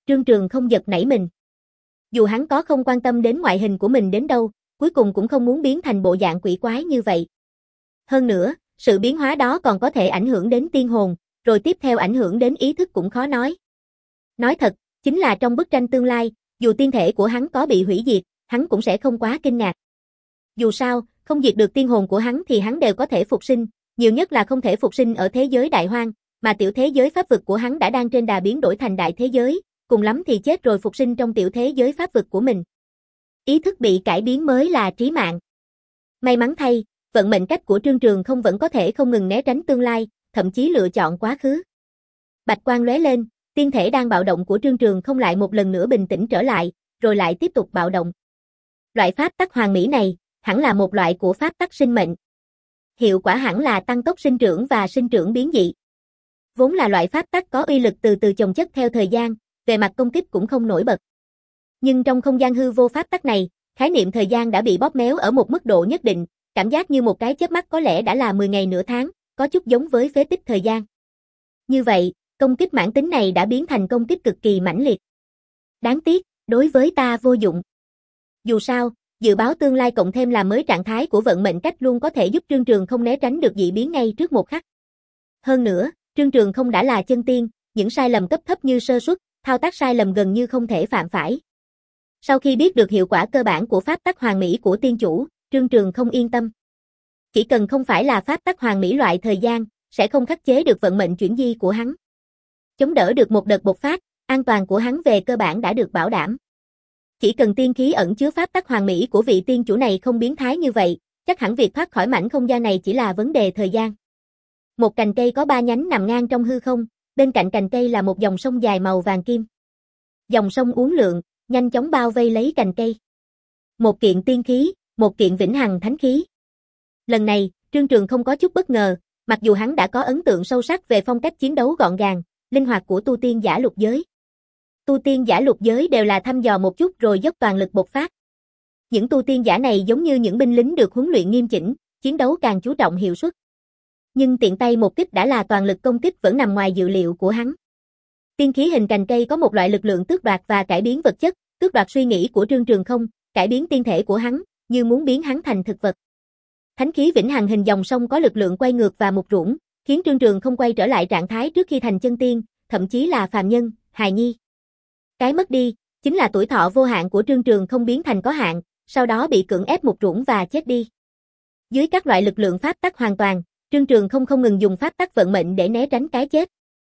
Trương Trường không giật nảy mình. Dù hắn có không quan tâm đến ngoại hình của mình đến đâu, cuối cùng cũng không muốn biến thành bộ dạng quỷ quái như vậy. Hơn nữa, sự biến hóa đó còn có thể ảnh hưởng đến tiên hồn, rồi tiếp theo ảnh hưởng đến ý thức cũng khó nói. Nói thật, chính là trong bức tranh tương lai, dù tiên thể của hắn có bị hủy diệt, hắn cũng sẽ không quá kinh ngạc. Dù sao, không diệt được tiên hồn của hắn thì hắn đều có thể phục sinh, nhiều nhất là không thể phục sinh ở thế giới đại hoang, mà tiểu thế giới pháp vực của hắn đã đang trên đà biến đổi thành đại thế giới, cùng lắm thì chết rồi phục sinh trong tiểu thế giới pháp vực của mình. Ý thức bị cải biến mới là trí mạng. May mắn thay, vận mệnh cách của Trương Trường không vẫn có thể không ngừng né tránh tương lai, thậm chí lựa chọn quá khứ. Bạch quang lóe lên, tiên thể đang bạo động của Trương Trường không lại một lần nữa bình tĩnh trở lại, rồi lại tiếp tục bạo động. Loại pháp tắc hoàn mỹ này, hẳn là một loại của pháp tắc sinh mệnh. Hiệu quả hẳn là tăng tốc sinh trưởng và sinh trưởng biến dị. Vốn là loại pháp tắc có uy lực từ từ chồng chất theo thời gian, về mặt công kích cũng không nổi bật. Nhưng trong không gian hư vô pháp tắc này, khái niệm thời gian đã bị bóp méo ở một mức độ nhất định, cảm giác như một cái chớp mắt có lẽ đã là mười ngày nửa tháng, có chút giống với phế tích thời gian. Như vậy, công kích mãn tính này đã biến thành công kích cực kỳ mãnh liệt. Đáng tiếc, đối với ta vô dụng. Dù sao, dự báo tương lai cộng thêm làm mới trạng thái của vận mệnh cách luôn có thể giúp Trương Trường không né tránh được dị biến ngay trước một khắc. Hơn nữa, Trương Trường không đã là chân tiên, những sai lầm cấp thấp như sơ suất, thao tác sai lầm gần như không thể phạm phải. Sau khi biết được hiệu quả cơ bản của pháp tắc hoàn mỹ của tiên chủ, Trương Trường không yên tâm. Chỉ cần không phải là pháp tắc hoàn mỹ loại thời gian, sẽ không khắc chế được vận mệnh chuyển di của hắn. Chống đỡ được một đợt bộc phát, an toàn của hắn về cơ bản đã được bảo đảm. Chỉ cần tiên khí ẩn chứa pháp tắc hoàn mỹ của vị tiên chủ này không biến thái như vậy, chắc hẳn việc thoát khỏi mảnh không gian này chỉ là vấn đề thời gian. Một cành cây có ba nhánh nằm ngang trong hư không, bên cạnh cành cây là một dòng sông dài màu vàng kim. Dòng sông uốn lượn, nhanh chóng bao vây lấy cành cây. Một kiện tiên khí, một kiện vĩnh hằng thánh khí. Lần này, Trương Trường không có chút bất ngờ, mặc dù hắn đã có ấn tượng sâu sắc về phong cách chiến đấu gọn gàng, linh hoạt của tu tiên giả lục giới. Tu tiên giả lục giới đều là thăm dò một chút rồi dốc toàn lực bộc phát. Những tu tiên giả này giống như những binh lính được huấn luyện nghiêm chỉnh, chiến đấu càng chú trọng hiệu suất. Nhưng tiện tay một kích đã là toàn lực công kích vẫn nằm ngoài dự liệu của hắn. Tiên khí hình cành cây có một loại lực lượng tước đoạt và cải biến vật chất, tước đoạt suy nghĩ của Trương Trường không, cải biến tiên thể của hắn, như muốn biến hắn thành thực vật. Thánh khí vĩnh hằng hình dòng sông có lực lượng quay ngược và mục ruỗng, khiến Trương Trường không quay trở lại trạng thái trước khi thành chân tiên, thậm chí là phàm nhân, hài nhi. Cái mất đi, chính là tuổi thọ vô hạn của Trương Trường không biến thành có hạn, sau đó bị cưỡng ép mục ruỗng và chết đi. Dưới các loại lực lượng pháp tắc hoàn toàn, Trương Trường không không ngừng dùng pháp tắc vận mệnh để né tránh cái chết.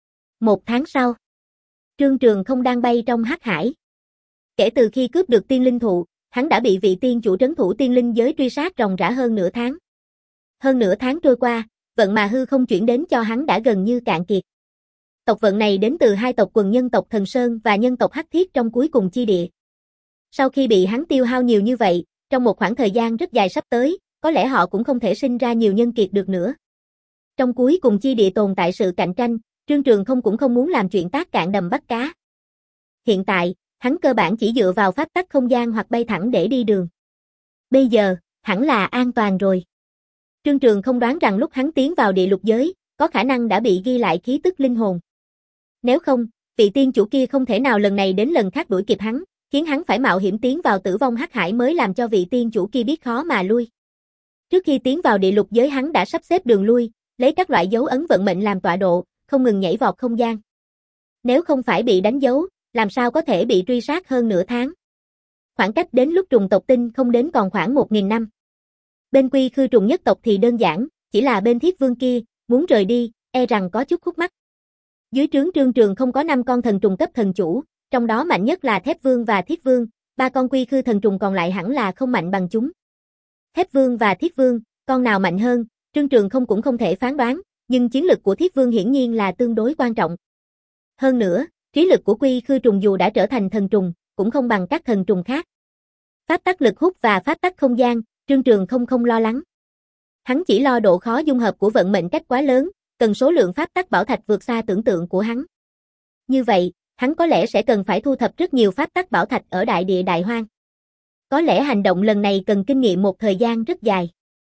Một tháng sau, Trương Trường không đang bay trong hắc hải. Kể từ khi cướp được tiên linh thụ, hắn đã bị vị tiên chủ trấn thủ tiên linh giới truy sát ròng rã hơn nửa tháng. Hơn nửa tháng trôi qua, vận mà hư không chuyển đến cho hắn đã gần như cạn kiệt. Tộc vận này đến từ hai tộc quần nhân tộc Thần Sơn và nhân tộc Hắc Thiết trong cuối cùng chi địa. Sau khi bị hắn tiêu hao nhiều như vậy, trong một khoảng thời gian rất dài sắp tới, có lẽ họ cũng không thể sinh ra nhiều nhân kiệt được nữa. Trong cuối cùng chi địa tồn tại sự cạnh tranh, Trương Trường không cũng không muốn làm chuyện tác cạn đầm bắt cá. Hiện tại, hắn cơ bản chỉ dựa vào pháp tắc không gian hoặc bay thẳng để đi đường. Bây giờ, hẳn là an toàn rồi. Trương Trường không đoán rằng lúc hắn tiến vào địa lục giới, có khả năng đã bị ghi lại khí tức linh hồn. Nếu không, vị tiên chủ kia không thể nào lần này đến lần khác đuổi kịp hắn, khiến hắn phải mạo hiểm tiến vào tử vong hắc hải mới làm cho vị tiên chủ kia biết khó mà lui. Trước khi tiến vào địa lục giới hắn đã sắp xếp đường lui, lấy các loại dấu ấn vận mệnh làm tọa độ, không ngừng nhảy vọt không gian. Nếu không phải bị đánh dấu, làm sao có thể bị truy sát hơn nửa tháng. Khoảng cách đến lúc trùng tộc tinh không đến còn khoảng một nghìn năm. Bên Quy Khư trùng nhất tộc thì đơn giản, chỉ là bên Thiết Vương kia, muốn rời đi, e rằng có chút khúc mắc. Dưới trướng Trương Trường không có năm con thần trùng cấp thần chủ, trong đó mạnh nhất là Thép Vương và Thiết Vương, ba con Quy Khư thần trùng còn lại hẳn là không mạnh bằng chúng. Thép Vương và Thiết Vương, con nào mạnh hơn, Trương Trường không cũng không thể phán đoán, nhưng chiến lực của Thiết Vương hiển nhiên là tương đối quan trọng. Hơn nữa, trí lực của Quy Khư trùng dù đã trở thành thần trùng, cũng không bằng các thần trùng khác. Pháp tắc lực hút và pháp tắc không gian, Trương Trường không không lo lắng. Hắn chỉ lo độ khó dung hợp của vận mệnh cách quá lớn, cần số lượng pháp tắc bảo thạch vượt xa tưởng tượng của hắn. Như vậy, hắn có lẽ sẽ cần phải thu thập rất nhiều pháp tắc bảo thạch ở đại địa đại hoang. Có lẽ hành động lần này cần kinh nghiệm một thời gian rất dài.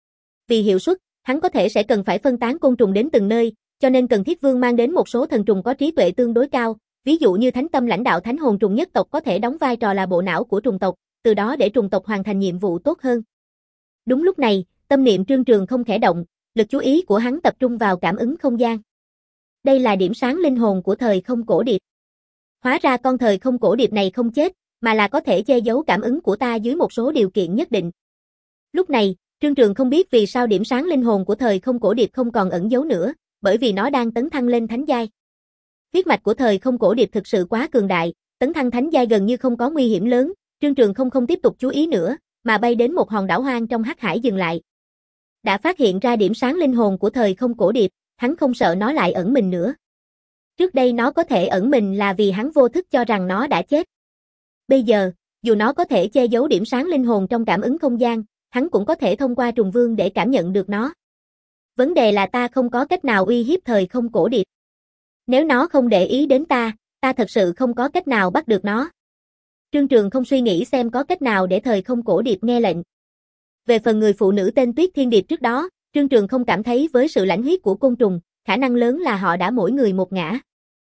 Vì hiệu suất, hắn có thể sẽ cần phải phân tán côn trùng đến từng nơi, cho nên cần Thiết Vương mang đến một số thần trùng có trí tuệ tương đối cao, Ví dụ như thánh tâm lãnh đạo thánh hồn trùng nhất tộc có thể đóng vai trò là bộ não của trùng tộc, từ đó để trùng tộc hoàn thành nhiệm vụ tốt hơn. Đúng lúc này, tâm niệm Trương Trường không khẽ động, lực chú ý của hắn tập trung vào cảm ứng không gian. Đây là điểm sáng linh hồn của thời không cổ điệp. Hóa ra con thời không cổ điệp này không chết, mà là có thể che giấu cảm ứng của ta dưới một số điều kiện nhất định. Lúc này, Trương Trường không biết vì sao điểm sáng linh hồn của thời không cổ điệp không còn ẩn giấu nữa, bởi vì nó đang tấn thăng lên thánh giai. Huyết mạch của thời không cổ điệp thực sự quá cường đại, tấn thăng thánh giai gần như không có nguy hiểm lớn, Trương Trường không không tiếp tục chú ý nữa, mà bay đến một hòn đảo hoang trong hắc hải dừng lại. Đã phát hiện ra điểm sáng linh hồn của thời không cổ điệp, hắn không sợ nó lại ẩn mình nữa. Trước đây nó có thể ẩn mình là vì hắn vô thức cho rằng nó đã chết. Bây giờ, dù nó có thể che giấu điểm sáng linh hồn trong cảm ứng không gian, hắn cũng có thể thông qua trùng vương để cảm nhận được nó. Vấn đề là ta không có cách nào uy hiếp thời không cổ điệp. Nếu nó không để ý đến ta, ta thật sự không có cách nào bắt được nó. Trương Trường không suy nghĩ xem có cách nào để thời không cổ điệp nghe lệnh. Về phần người phụ nữ tên Tuyết Thiên Điệp trước đó, Trương Trường không cảm thấy với sự lãnh huyết của côn trùng, khả năng lớn là họ đã mỗi người một ngã.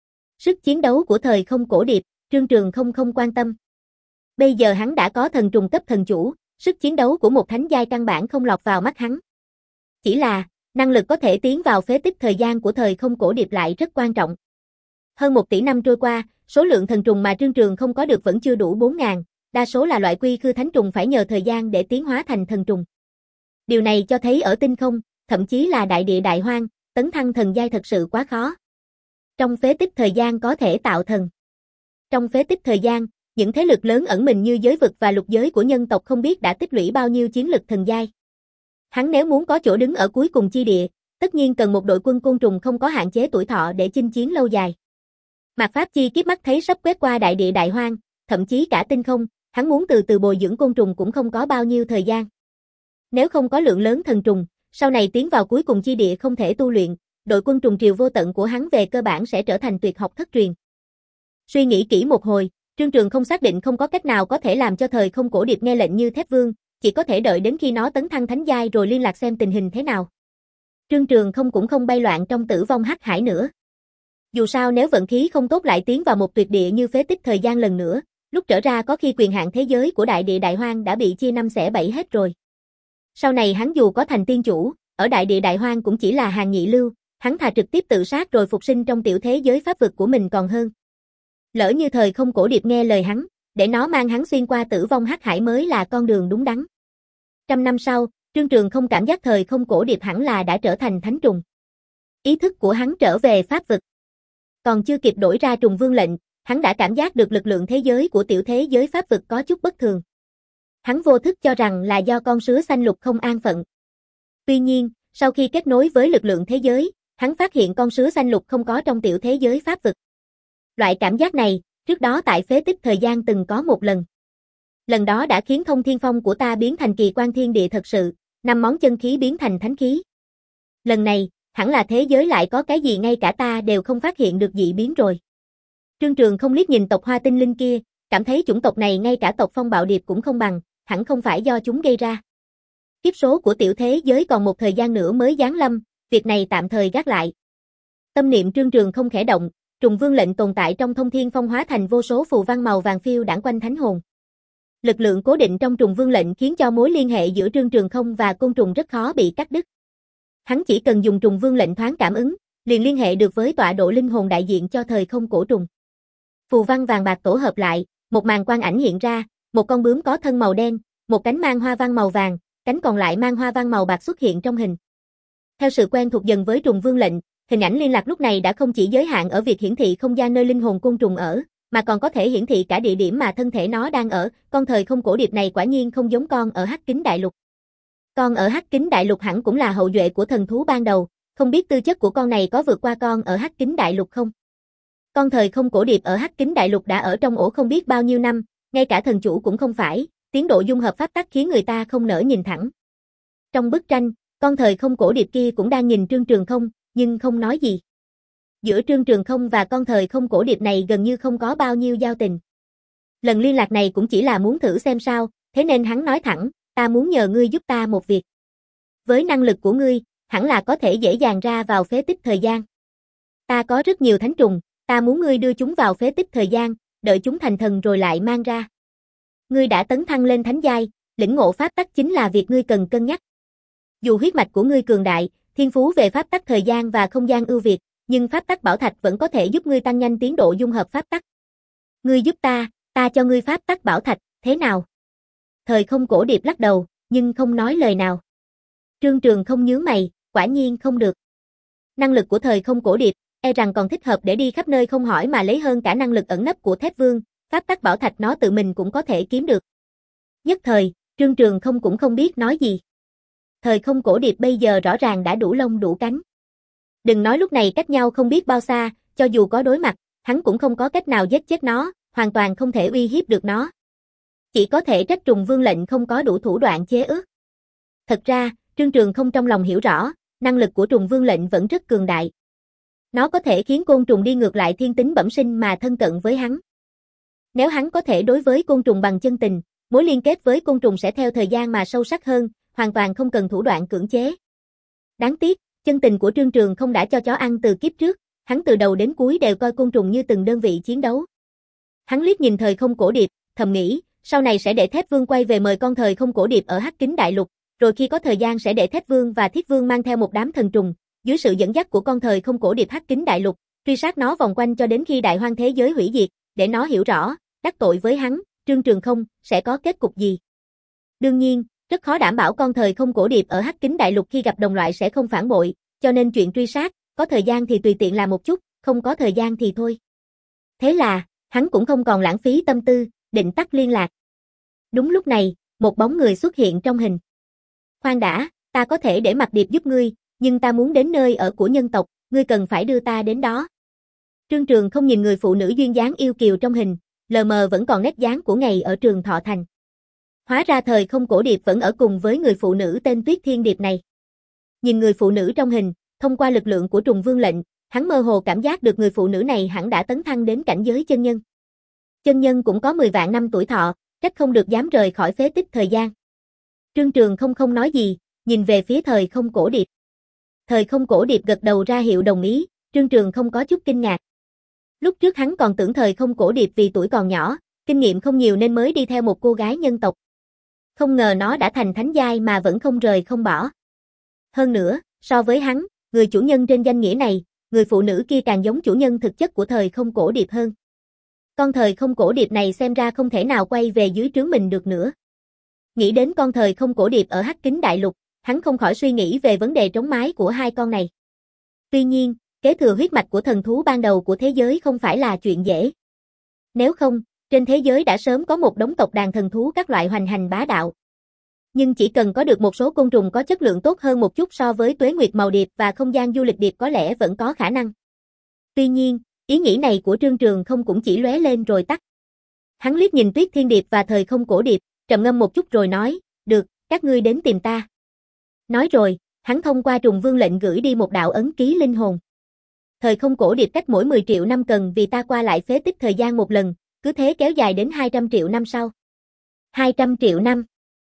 Sức chiến đấu của thời không cổ điệp, Trương Trường không không quan tâm. Bây giờ hắn đã có thần trùng cấp thần chủ, sức chiến đấu của một thánh giai căn bản không lọt vào mắt hắn. Chỉ là, năng lực có thể tiến vào phế tích thời gian của thời không cổ điệp lại rất quan trọng. Hơn một tỷ năm trôi qua, số lượng thần trùng mà Trương Trường không có được vẫn chưa đủ bốn ngàn, đa số là loại quy khư thánh trùng phải nhờ thời gian để tiến hóa thành thần trùng. Điều này cho thấy ở tinh không, thậm chí là đại địa đại hoang, tấn thăng thần giai thật sự quá khó. Trong phế tích thời gian có thể tạo thần. Trong phế tích thời gian, những thế lực lớn ẩn mình như giới vực và lục giới của nhân tộc không biết đã tích lũy bao nhiêu chiến lực thần giai. Hắn nếu muốn có chỗ đứng ở cuối cùng chi địa, tất nhiên cần một đội quân côn trùng không có hạn chế tuổi thọ để chinh chiến lâu dài. Mạt Pháp Chi kiếp mắt thấy sắp quét qua đại địa đại hoang, thậm chí cả tinh không, hắn muốn từ từ bồi dưỡng côn trùng cũng không có bao nhiêu thời gian. Nếu không có lượng lớn thần trùng, sau này tiến vào cuối cùng chi địa không thể tu luyện, đội quân trùng triều vô tận của hắn về cơ bản sẽ trở thành tuyệt học thất truyền. Suy nghĩ kỹ một hồi, Trương Trường không xác định không có cách nào có thể làm cho thời không cổ điệp nghe lệnh như Thép Vương, chỉ có thể đợi đến khi nó tấn thăng thánh giai rồi liên lạc xem tình hình thế nào. Trương Trường không cũng không bay loạn trong tử vong hắc hải nữa. Dù sao nếu vận khí không tốt lại tiến vào một tuyệt địa như phế tích thời gian lần nữa, lúc trở ra có khi quyền hạn thế giới của đại địa đại hoang đã bị chia năm xẻ bảy hết rồi. Sau này hắn dù có thành tiên chủ, ở đại địa đại hoang cũng chỉ là hàng nhị lưu, hắn thà trực tiếp tự sát rồi phục sinh trong tiểu thế giới pháp vực của mình còn hơn. Lỡ như thời không cổ điệp nghe lời hắn, để nó mang hắn xuyên qua tử vong hắc hải mới là con đường đúng đắn. Trăm năm sau, Trương Trường không cảm giác thời không cổ điệp hẳn là đã trở thành thánh trùng. Ý thức của hắn trở về pháp vực. Còn chưa kịp đổi ra trùng vương lệnh, hắn đã cảm giác được lực lượng thế giới của tiểu thế giới pháp vực có chút bất thường. Hắn vô thức cho rằng là do con sứa xanh lục không an phận. Tuy nhiên, sau khi kết nối với lực lượng thế giới, hắn phát hiện con sứa xanh lục không có trong tiểu thế giới pháp vực. Loại cảm giác này, trước đó tại phế tích thời gian từng có một lần. Lần đó đã khiến thông thiên phong của ta biến thành kỳ quan thiên địa thật sự, năm món chân khí biến thành thánh khí. Lần này, hẳn là thế giới lại có cái gì ngay cả ta đều không phát hiện được dị biến rồi. Trương Trường không liếc nhìn tộc Hoa Tinh Linh kia, cảm thấy chủng tộc này ngay cả tộc Phong Bạo Điệp cũng không bằng, hẳn không phải do chúng gây ra. Kiếp số của tiểu thế giới còn một thời gian nữa mới giáng lâm, việc này tạm thời gác lại. Tâm niệm Trương Trường không khẽ động, trùng vương lệnh tồn tại trong thông thiên phong hóa thành vô số phù văn màu vàng phiêu đãng quanh thánh hồn. Lực lượng cố định trong trùng vương lệnh khiến cho mối liên hệ giữa Trương Trường không và côn trùng rất khó bị cắt đứt. Hắn chỉ cần dùng trùng vương lệnh thoáng cảm ứng, liền liên hệ được với tọa độ linh hồn đại diện cho thời không cổ trùng. Phù văn vàng bạc tổ hợp lại, một màn quang ảnh hiện ra, một con bướm có thân màu đen, một cánh mang hoa văn màu vàng, cánh còn lại mang hoa văn màu bạc xuất hiện trong hình. Theo sự quen thuộc dần với trùng vương lệnh, hình ảnh liên lạc lúc này đã không chỉ giới hạn ở việc hiển thị không gian nơi linh hồn côn trùng ở, mà còn có thể hiển thị cả địa điểm mà thân thể nó đang ở. Con thời không cổ điệp này quả nhiên không giống con ở Hắc Kính Đại Lục. Con ở Hắc Kính Đại Lục hẳn cũng là hậu duệ của thần thú ban đầu, không biết tư chất của con này có vượt qua con ở Hắc Kính Đại Lục không? Con thời không cổ điệp ở Hắc Kính Đại Lục đã ở trong ổ không biết bao nhiêu năm, ngay cả thần chủ cũng không phải, tiến độ dung hợp pháp tắc khiến người ta không nỡ nhìn thẳng. Trong bức tranh, con thời không cổ điệp kia cũng đang nhìn Trương Trường không, nhưng không nói gì. Giữa Trương Trường không và con thời không cổ điệp này gần như không có bao nhiêu giao tình. Lần liên lạc này cũng chỉ là muốn thử xem sao, thế nên hắn nói thẳng, ta muốn nhờ ngươi giúp ta một việc. Với năng lực của ngươi, hẳn là có thể dễ dàng ra vào phế tích thời gian. Ta có rất nhiều thánh trùng, Ta muốn ngươi đưa chúng vào phế tích thời gian, đợi chúng thành thần rồi lại mang ra. Ngươi đã tấn thăng lên thánh giai, lĩnh ngộ pháp tắc chính là việc ngươi cần cân nhắc. Dù huyết mạch của ngươi cường đại, thiên phú về pháp tắc thời gian và không gian ưu việt, nhưng pháp tắc bảo thạch vẫn có thể giúp ngươi tăng nhanh tiến độ dung hợp pháp tắc. Ngươi giúp ta, ta cho ngươi pháp tắc bảo thạch, thế nào? Thời không cổ điệp lắc đầu, nhưng không nói lời nào. Trương Trường không nhướng mày, quả nhiên không được. Năng lực của thời không cổ điệp, e rằng còn thích hợp để đi khắp nơi không hỏi mà lấy hơn cả năng lực ẩn nấp của Thép Vương, pháp tắc bảo thạch nó tự mình cũng có thể kiếm được. Nhất thời, Trương Trường không cũng không biết nói gì. Thời không cổ điệp bây giờ rõ ràng đã đủ lông đủ cánh. Đừng nói lúc này cách nhau không biết bao xa, cho dù có đối mặt, hắn cũng không có cách nào giết chết nó, hoàn toàn không thể uy hiếp được nó. Chỉ có thể trách Trùng Vương lệnh không có đủ thủ đoạn chế ước. Thật ra, Trương Trường không trong lòng hiểu rõ, năng lực của Trùng Vương lệnh vẫn rất cường đại. Nó có thể khiến côn trùng đi ngược lại thiên tính bẩm sinh mà thân cận với hắn. Nếu hắn có thể đối với côn trùng bằng chân tình, mối liên kết với côn trùng sẽ theo thời gian mà sâu sắc hơn, hoàn toàn không cần thủ đoạn cưỡng chế. Đáng tiếc, chân tình của Trương Trường không đã cho chó ăn từ kiếp trước, hắn từ đầu đến cuối đều coi côn trùng như từng đơn vị chiến đấu. Hắn liếc nhìn thời không cổ điệp, thầm nghĩ, sau này sẽ để Thép Vương quay về mời con thời không cổ điệp ở Hắc Kính Đại Lục, rồi khi có thời gian sẽ để Thép Vương và Thiết Vương mang theo một đám thần trùng, dưới sự dẫn dắt của con thời không cổ điệp Hắc Kính Đại Lục, truy sát nó vòng quanh cho đến khi đại hoang thế giới hủy diệt, để nó hiểu rõ, đắc tội với hắn, Trương Trường không sẽ có kết cục gì. Đương nhiên, rất khó đảm bảo con thời không cổ điệp ở Hắc Kính Đại Lục khi gặp đồng loại sẽ không phản bội, cho nên chuyện truy sát, có thời gian thì tùy tiện làm một chút, không có thời gian thì thôi. Thế là, hắn cũng không còn lãng phí tâm tư, định tắt liên lạc. Đúng lúc này, một bóng người xuất hiện trong hình. Khoan đã, ta có thể để Mặc Điệp giúp ngươi, nhưng ta muốn đến nơi ở của nhân tộc, ngươi cần phải đưa ta đến đó. Trương Trường không nhìn người phụ nữ duyên dáng yêu kiều trong hình, lờ mờ vẫn còn nét dáng của ngày ở Trường Thọ Thành. Hóa ra thời không cổ điệp vẫn ở cùng với người phụ nữ tên Tuyết Thiên Điệp này. Nhìn người phụ nữ trong hình, thông qua lực lượng của Trùng Vương lệnh, hắn mơ hồ cảm giác được người phụ nữ này hẳn đã tấn thăng đến cảnh giới chân nhân. Chân nhân cũng có mười vạn năm tuổi thọ, trách không được dám rời khỏi phế tích thời gian. Trương Trường không không nói gì, nhìn về phía thời không cổ điệp. Thời không cổ điệp gật đầu ra hiệu đồng ý, Trương Trường không có chút kinh ngạc. Lúc trước hắn còn tưởng thời không cổ điệp vì tuổi còn nhỏ, kinh nghiệm không nhiều nên mới đi theo một cô gái nhân tộc. Không ngờ nó đã thành thánh giai mà vẫn không rời không bỏ. Hơn nữa, so với hắn, người chủ nhân trên danh nghĩa này, người phụ nữ kia càng giống chủ nhân thực chất của thời không cổ điệp hơn. Con thời không cổ điệp này xem ra không thể nào quay về dưới trướng mình được nữa. Nghĩ đến con thời không cổ điệp ở Hắc Kính Đại Lục, hắn không khỏi suy nghĩ về vấn đề trống mái của hai con này. Tuy nhiên, kế thừa huyết mạch của thần thú ban đầu của thế giới không phải là chuyện dễ. Nếu không, trên thế giới đã sớm có một đống tộc đàn thần thú các loại hoành hành bá đạo. Nhưng chỉ cần có được một số côn trùng có chất lượng tốt hơn một chút so với tuế nguyệt màu điệp và không gian du lịch điệp có lẽ vẫn có khả năng. Tuy nhiên, ý nghĩ này của Trương Trường không cũng chỉ lóe lên rồi tắt. Hắn liếc nhìn Tuyết Thiên Điệp và thời không cổ điệp, trầm ngâm một chút rồi nói, được, các ngươi đến tìm ta. Nói rồi, hắn thông qua Trùng Vương lệnh gửi đi một đạo ấn ký linh hồn. Thời không cổ điệp cách mỗi mười triệu năm cần vì ta qua lại phế tích thời gian một lần, cứ thế kéo dài đến hai trăm triệu năm sau. hai trăm triệu năm.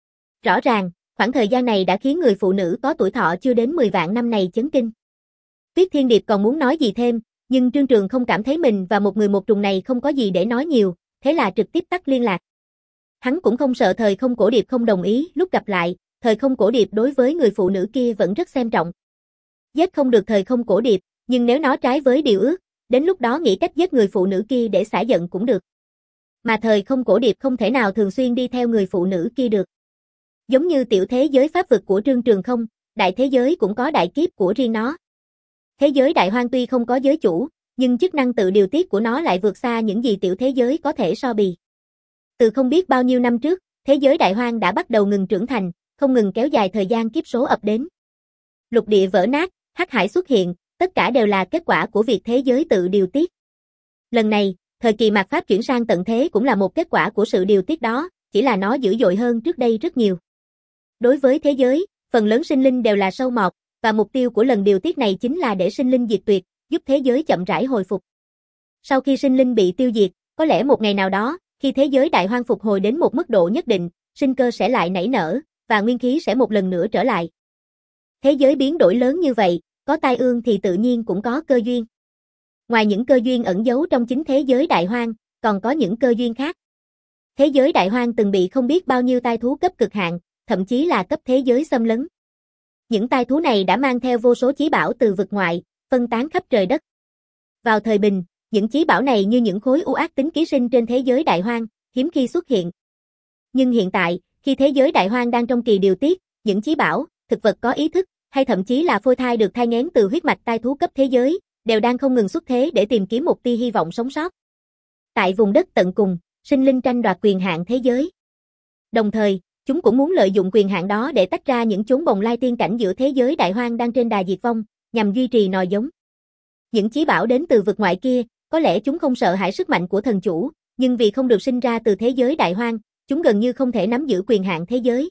Rõ ràng, khoảng thời gian này đã khiến người phụ nữ có tuổi thọ chưa đến mười vạn năm này chấn kinh. Tuyết Thiên Điệp còn muốn nói gì thêm, nhưng Trương Trường không cảm thấy mình và một người một trùng này không có gì để nói nhiều, thế là trực tiếp tắt liên lạc. Hắn cũng không sợ thời không cổ điệp không đồng ý, lúc gặp lại, thời không cổ điệp đối với người phụ nữ kia vẫn rất xem trọng. Giết không được thời không cổ điệp, nhưng nếu nó trái với điều ước, đến lúc đó nghĩ cách giết người phụ nữ kia để xả giận cũng được. Mà thời không cổ điệp không thể nào thường xuyên đi theo người phụ nữ kia được. Giống như tiểu thế giới pháp vực của Trương Trường không, đại thế giới cũng có đại kiếp của riêng nó. Thế giới đại hoang tuy không có giới chủ, nhưng chức năng tự điều tiết của nó lại vượt xa những gì tiểu thế giới có thể so bì. Từ không biết bao nhiêu năm trước, thế giới đại hoang đã bắt đầu ngừng trưởng thành, không ngừng kéo dài thời gian kiếp số ập đến. Lục địa vỡ nát, hắc hải xuất hiện, tất cả đều là kết quả của việc thế giới tự điều tiết. Lần này, thời kỳ mạt Pháp chuyển sang tận thế cũng là một kết quả của sự điều tiết đó, chỉ là nó dữ dội hơn trước đây rất nhiều. Đối với thế giới, phần lớn sinh linh đều là sâu mọt, và mục tiêu của lần điều tiết này chính là để sinh linh diệt tuyệt, giúp thế giới chậm rãi hồi phục. Sau khi sinh linh bị tiêu diệt, có lẽ một ngày nào đó, khi thế giới đại hoang phục hồi đến một mức độ nhất định, sinh cơ sẽ lại nảy nở, và nguyên khí sẽ một lần nữa trở lại. Thế giới biến đổi lớn như vậy, có tai ương thì tự nhiên cũng có cơ duyên. Ngoài những cơ duyên ẩn giấu trong chính thế giới đại hoang, còn có những cơ duyên khác. Thế giới đại hoang từng bị không biết bao nhiêu tai thú cấp cực hạn, thậm chí là cấp thế giới xâm lấn. Những tai thú này đã mang theo vô số chí bảo từ vực ngoại, phân tán khắp trời đất. Vào thời bình, những chí bảo này như những khối u ác tính ký sinh trên thế giới đại hoang, hiếm khi xuất hiện. Nhưng hiện tại, khi thế giới đại hoang đang trong kỳ điều tiết, những chí bảo, thực vật có ý thức, hay thậm chí là phôi thai được thai nghén từ huyết mạch tai thú cấp thế giới, đều đang không ngừng xuất thế để tìm kiếm một tia hy vọng sống sót. Tại vùng đất tận cùng, sinh linh tranh đoạt quyền hạn thế giới. Đồng thời, chúng cũng muốn lợi dụng quyền hạn đó để tách ra những chốn bồng lai tiên cảnh giữa thế giới đại hoang đang trên đà diệt vong, nhằm duy trì nòi giống. Những chí bảo đến từ vực ngoại kia, có lẽ chúng không sợ hãi sức mạnh của thần chủ, nhưng vì không được sinh ra từ thế giới đại hoang, chúng gần như không thể nắm giữ quyền hạn thế giới.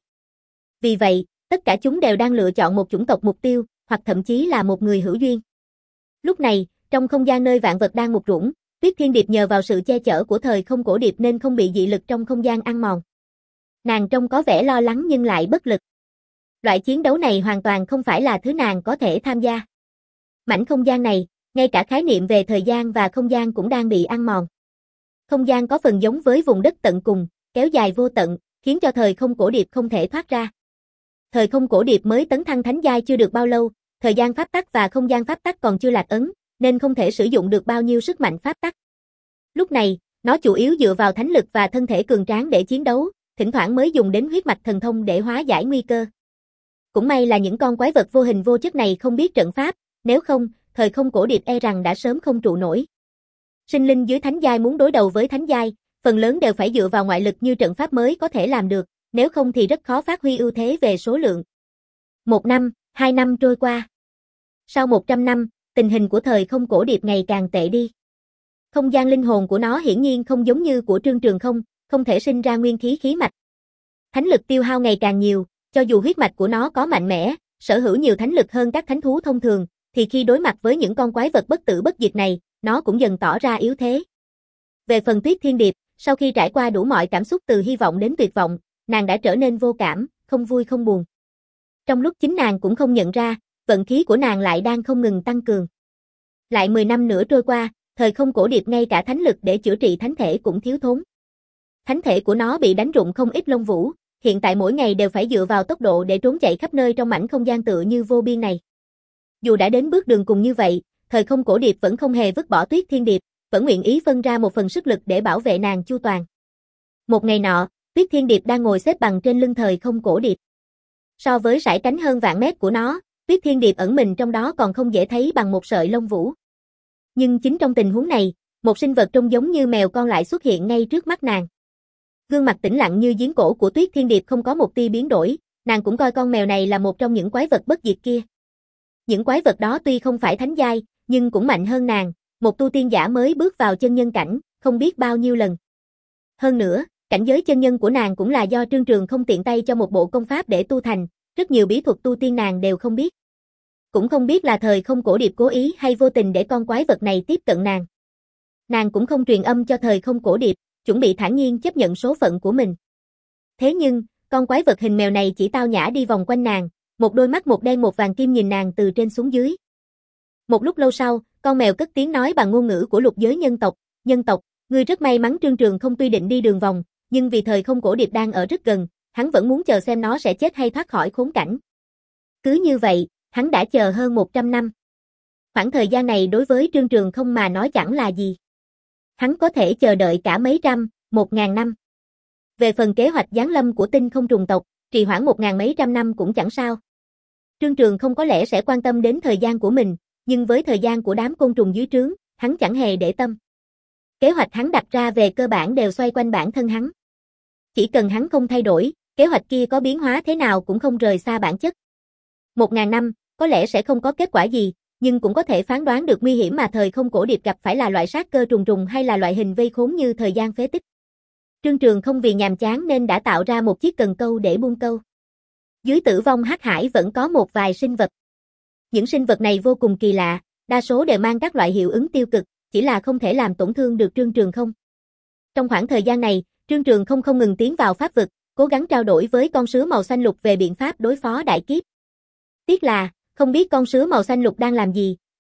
Vì vậy, tất cả chúng đều đang lựa chọn một chủng tộc mục tiêu, hoặc thậm chí là một người hữu duyên. Lúc này, trong không gian nơi vạn vật đang mục rũng, Tuyết Thiên Điệp nhờ vào sự che chở của thời không cổ điệp nên không bị dị lực trong không gian ăn mòn. Nàng trông có vẻ lo lắng nhưng lại bất lực. Loại chiến đấu này hoàn toàn không phải là thứ nàng có thể tham gia. Mảnh không gian này, ngay cả khái niệm về thời gian và không gian cũng đang bị ăn mòn. Không gian có phần giống với vùng đất tận cùng, kéo dài vô tận, khiến cho thời không cổ điệp không thể thoát ra. Thời không cổ điệp mới tấn thăng thánh giai chưa được bao lâu, thời gian pháp tắc và không gian pháp tắc còn chưa lạc ấn, nên không thể sử dụng được bao nhiêu sức mạnh pháp tắc. Lúc này, nó chủ yếu dựa vào thánh lực và thân thể cường tráng để chiến đấu, thỉnh thoảng mới dùng đến huyết mạch thần thông để hóa giải nguy cơ. Cũng may là những con quái vật vô hình vô chất này không biết trận pháp, nếu không, thời không cổ điệp e rằng đã sớm không trụ nổi. Sinh linh dưới thánh giai muốn đối đầu với thánh giai, phần lớn đều phải dựa vào ngoại lực như trận pháp mới có thể làm được, nếu không thì rất khó phát huy ưu thế về số lượng. Một năm, hai năm trôi qua. Sau một trăm năm, tình hình của thời không cổ điệp ngày càng tệ đi. Không gian linh hồn của nó hiển nhiên không giống như của Trương Trường Không, không thể sinh ra nguyên khí khí mạch. Thánh lực tiêu hao ngày càng nhiều, cho dù huyết mạch của nó có mạnh mẽ, sở hữu nhiều thánh lực hơn các thánh thú thông thường, thì khi đối mặt với những con quái vật bất tử bất diệt này, nó cũng dần tỏ ra yếu thế. Về phần Tuyết Thiên Điệp, sau khi trải qua đủ mọi cảm xúc từ hy vọng đến tuyệt vọng, nàng đã trở nên vô cảm, không vui không buồn. Trong lúc chính nàng cũng không nhận ra, vận khí của nàng lại đang không ngừng tăng cường. Lại mười năm nữa trôi qua, thời không cổ điệp ngay cả thánh lực để chữa trị thánh thể cũng thiếu thốn. Thánh thể của nó bị đánh rụng không ít lông vũ, hiện tại mỗi ngày đều phải dựa vào tốc độ để trốn chạy khắp nơi trong mảnh không gian tựa như vô biên này. Dù đã đến bước đường cùng như vậy, thời không cổ điệp vẫn không hề vứt bỏ Tuyết Thiên Điệp, vẫn nguyện ý phân ra một phần sức lực để bảo vệ nàng chu toàn. Một ngày nọ, Tuyết Thiên Điệp đang ngồi xếp bằng trên lưng thời không cổ điệp. So với sải cánh hơn vạn mét của nó, Tuyết Thiên Điệp ẩn mình trong đó còn không dễ thấy bằng một sợi lông vũ. Nhưng chính trong tình huống này, một sinh vật trông giống như mèo con lại xuất hiện ngay trước mắt nàng. Gương mặt tĩnh lặng như giếng cổ của Tuyết Thiên Điệp không có một tia biến đổi, nàng cũng coi con mèo này là một trong những quái vật bất diệt kia. Những quái vật đó tuy không phải thánh giai, nhưng cũng mạnh hơn nàng, một tu tiên giả mới bước vào chân nhân cảnh, không biết bao nhiêu lần. Hơn nữa, cảnh giới chân nhân của nàng cũng là do Trương Trường không tiện tay cho một bộ công pháp để tu thành, rất nhiều bí thuật tu tiên nàng đều không biết. Cũng không biết là thời không cổ điệp cố ý hay vô tình để con quái vật này tiếp cận nàng. Nàng cũng không truyền âm cho thời không cổ điệp, chuẩn bị thản nhiên chấp nhận số phận của mình. Thế nhưng, con quái vật hình mèo này chỉ tao nhã đi vòng quanh nàng, một đôi mắt một đen một vàng kim nhìn nàng từ trên xuống dưới. Một lúc lâu sau, con mèo cất tiếng nói bằng ngôn ngữ của lục giới nhân tộc, "Nhân tộc, ngươi rất may mắn Trương Trường không tuy định đi đường vòng, nhưng vì thời không cổ điệp đang ở rất gần, hắn vẫn muốn chờ xem nó sẽ chết hay thoát khỏi khốn cảnh." Cứ như vậy, hắn đã chờ hơn một trăm năm. Khoảng thời gian này đối với Trương Trường không mà nói chẳng là gì. Hắn có thể chờ đợi cả mấy trăm, một ngàn năm. Về phần kế hoạch giáng lâm của tinh không trùng tộc, trì hoãn một ngàn mấy trăm năm cũng chẳng sao. Trương Trường không có lẽ sẽ quan tâm đến thời gian của mình, nhưng với thời gian của đám côn trùng dưới trướng, hắn chẳng hề để tâm. Kế hoạch hắn đặt ra về cơ bản đều xoay quanh bản thân hắn. Chỉ cần hắn không thay đổi, kế hoạch kia có biến hóa thế nào cũng không rời xa bản chất. Một ngàn năm, có lẽ sẽ không có kết quả gì, nhưng cũng có thể phán đoán được nguy hiểm mà thời không cổ điệp gặp phải là loại sát cơ trùng trùng hay là loại hình vây khốn như thời gian phế tích. Trương Trường không vì nhàm chán nên đã tạo ra một chiếc cần câu để buông câu. Dưới tử vong hắc hải vẫn có một vài sinh vật. Những sinh vật này vô cùng kỳ lạ, đa số đều mang các loại hiệu ứng tiêu cực, chỉ là không thể làm tổn thương được Trương Trường không. Trong khoảng thời gian này, Trương Trường không không ngừng tiến vào pháp vực, cố gắng trao đổi với con sứa màu xanh lục về biện pháp đối phó đại kiếp. Tiếc là, không biết con sứa màu xanh lục đang làm gì,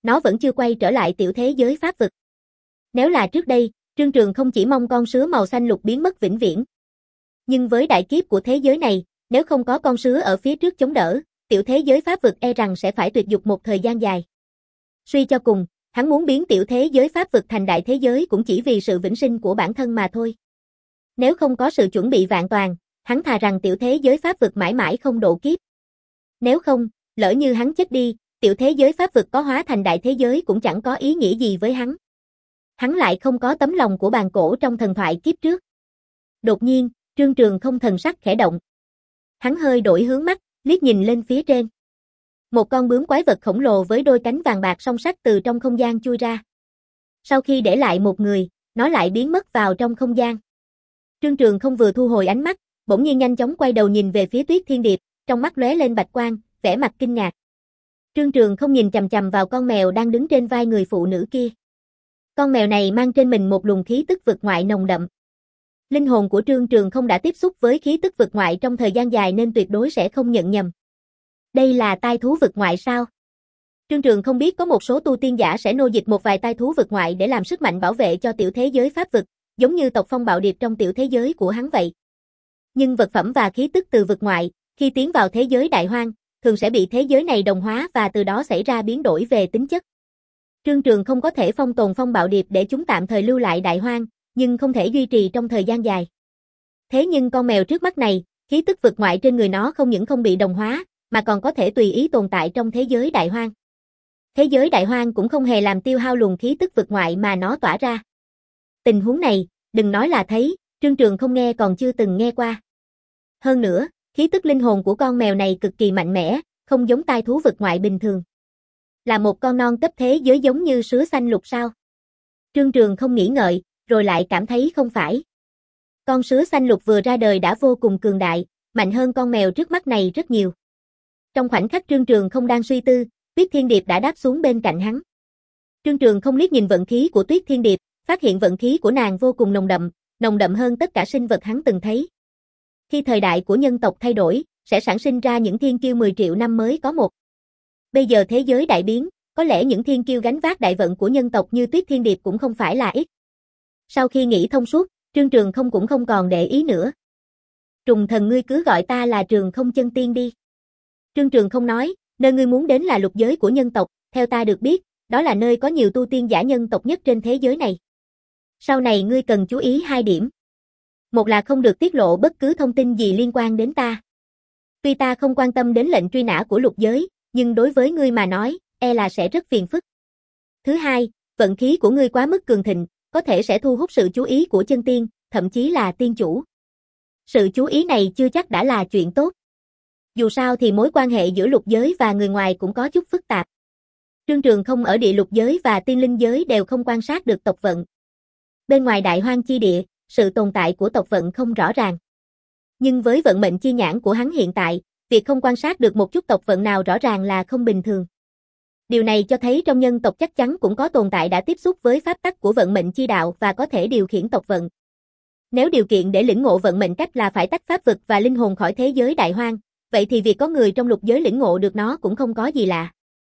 nó vẫn chưa quay trở lại tiểu thế giới pháp vực. Nếu là trước đây, Trương Trường không chỉ mong con sứa màu xanh lục biến mất vĩnh viễn. Nhưng với đại kiếp của thế giới này, nếu không có con sứa ở phía trước chống đỡ, tiểu thế giới pháp vực e rằng sẽ phải tuyệt dục một thời gian dài. Suy cho cùng, hắn muốn biến tiểu thế giới pháp vực thành đại thế giới cũng chỉ vì sự vĩnh sinh của bản thân mà thôi. Nếu không có sự chuẩn bị vạn toàn, hắn thà rằng tiểu thế giới pháp vực mãi mãi không độ kiếp. Nếu không, lỡ như hắn chết đi, tiểu thế giới pháp vực có hóa thành đại thế giới cũng chẳng có ý nghĩa gì với hắn. Hắn lại không có tấm lòng của bàn cổ trong thần thoại kiếp trước. Đột nhiên, Trương Trường không thần sắc khẽ động. Hắn hơi đổi hướng mắt, liếc nhìn lên phía trên. Một con bướm quái vật khổng lồ với đôi cánh vàng bạc song sắc từ trong không gian chui ra. Sau khi để lại một người, nó lại biến mất vào trong không gian. Trương Trường không vừa thu hồi ánh mắt, bỗng nhiên nhanh chóng quay đầu nhìn về phía Tuyết Thiên Điệp, trong mắt lóe lên bạch quang, vẻ mặt kinh ngạc. Trương Trường không nhìn chằm chằm vào con mèo đang đứng trên vai người phụ nữ kia. Con mèo này mang trên mình một luồng khí tức vực ngoại nồng đậm. Linh hồn của Trương Trường không đã tiếp xúc với khí tức vực ngoại trong thời gian dài nên tuyệt đối sẽ không nhận nhầm. Đây là tai thú vực ngoại sao? Trương Trường không biết có một số tu tiên giả sẽ nô dịch một vài tai thú vực ngoại để làm sức mạnh bảo vệ cho tiểu thế giới pháp vực, giống như tộc Phong Bạo Điệp trong tiểu thế giới của hắn vậy. Nhưng vật phẩm và khí tức từ vực ngoại, khi tiến vào thế giới đại hoang, thường sẽ bị thế giới này đồng hóa và từ đó xảy ra biến đổi về tính chất. Trương Trường không có thể phong tồn Phong Bạo Điệp để chúng tạm thời lưu lại đại hoang, nhưng không thể duy trì trong thời gian dài. Thế nhưng con mèo trước mắt này, khí tức vực ngoại trên người nó không những không bị đồng hóa, mà còn có thể tùy ý tồn tại trong thế giới đại hoang. Thế giới đại hoang cũng không hề làm tiêu hao luồng khí tức vực ngoại mà nó tỏa ra. Tình huống này, đừng nói là thấy, Trương Trường không nghe còn chưa từng nghe qua. Hơn nữa, khí tức linh hồn của con mèo này cực kỳ mạnh mẽ, không giống tai thú vực ngoại bình thường. Là một con non cấp thế giới giống như sứa xanh lục sao? Trương Trường không nghĩ ngợi, rồi lại cảm thấy không phải. Con sứa xanh lục vừa ra đời đã vô cùng cường đại, mạnh hơn con mèo trước mắt này rất nhiều. Trong khoảnh khắc Trương Trường không đang suy tư, Tuyết Thiên Điệp đã đáp xuống bên cạnh hắn. Trương Trường không liếc nhìn vận khí của Tuyết Thiên Điệp, phát hiện vận khí của nàng vô cùng nồng đậm, nồng đậm hơn tất cả sinh vật hắn từng thấy. Khi thời đại của nhân tộc thay đổi, sẽ sản sinh ra những thiên kiêu mười triệu năm mới có một. Bây giờ thế giới đại biến, có lẽ những thiên kiêu gánh vác đại vận của nhân tộc như Tuyết Thiên Điệp cũng không phải là ít. Sau khi nghĩ thông suốt, Trương Trường không cũng không còn để ý nữa. Trùng thần ngươi cứ gọi ta là Trường Không Chân Tiên đi. Trương Trường không nói, nơi ngươi muốn đến là lục giới của nhân tộc, theo ta được biết, đó là nơi có nhiều tu tiên giả nhân tộc nhất trên thế giới này. Sau này ngươi cần chú ý hai điểm. Một là không được tiết lộ bất cứ thông tin gì liên quan đến ta. Tuy ta không quan tâm đến lệnh truy nã của lục giới, nhưng đối với ngươi mà nói, e là sẽ rất phiền phức. Thứ hai, vận khí của ngươi quá mức cường thịnh, có thể sẽ thu hút sự chú ý của chân tiên, thậm chí là tiên chủ. Sự chú ý này chưa chắc đã là chuyện tốt. Dù sao thì mối quan hệ giữa lục giới và người ngoài cũng có chút phức tạp. Trương Trường không ở địa lục giới và tiên linh giới đều không quan sát được tộc vận. Bên ngoài đại hoang chi địa, sự tồn tại của tộc vận không rõ ràng. Nhưng với vận mệnh chi nhãn của hắn hiện tại, việc không quan sát được một chút tộc vận nào rõ ràng là không bình thường. Điều này cho thấy trong nhân tộc chắc chắn cũng có tồn tại đã tiếp xúc với pháp tắc của vận mệnh chi đạo và có thể điều khiển tộc vận. Nếu điều kiện để lĩnh ngộ vận mệnh cách là phải tách pháp vực và linh hồn khỏi thế giới đại hoang, vậy thì việc có người trong lục giới lĩnh ngộ được nó cũng không có gì lạ.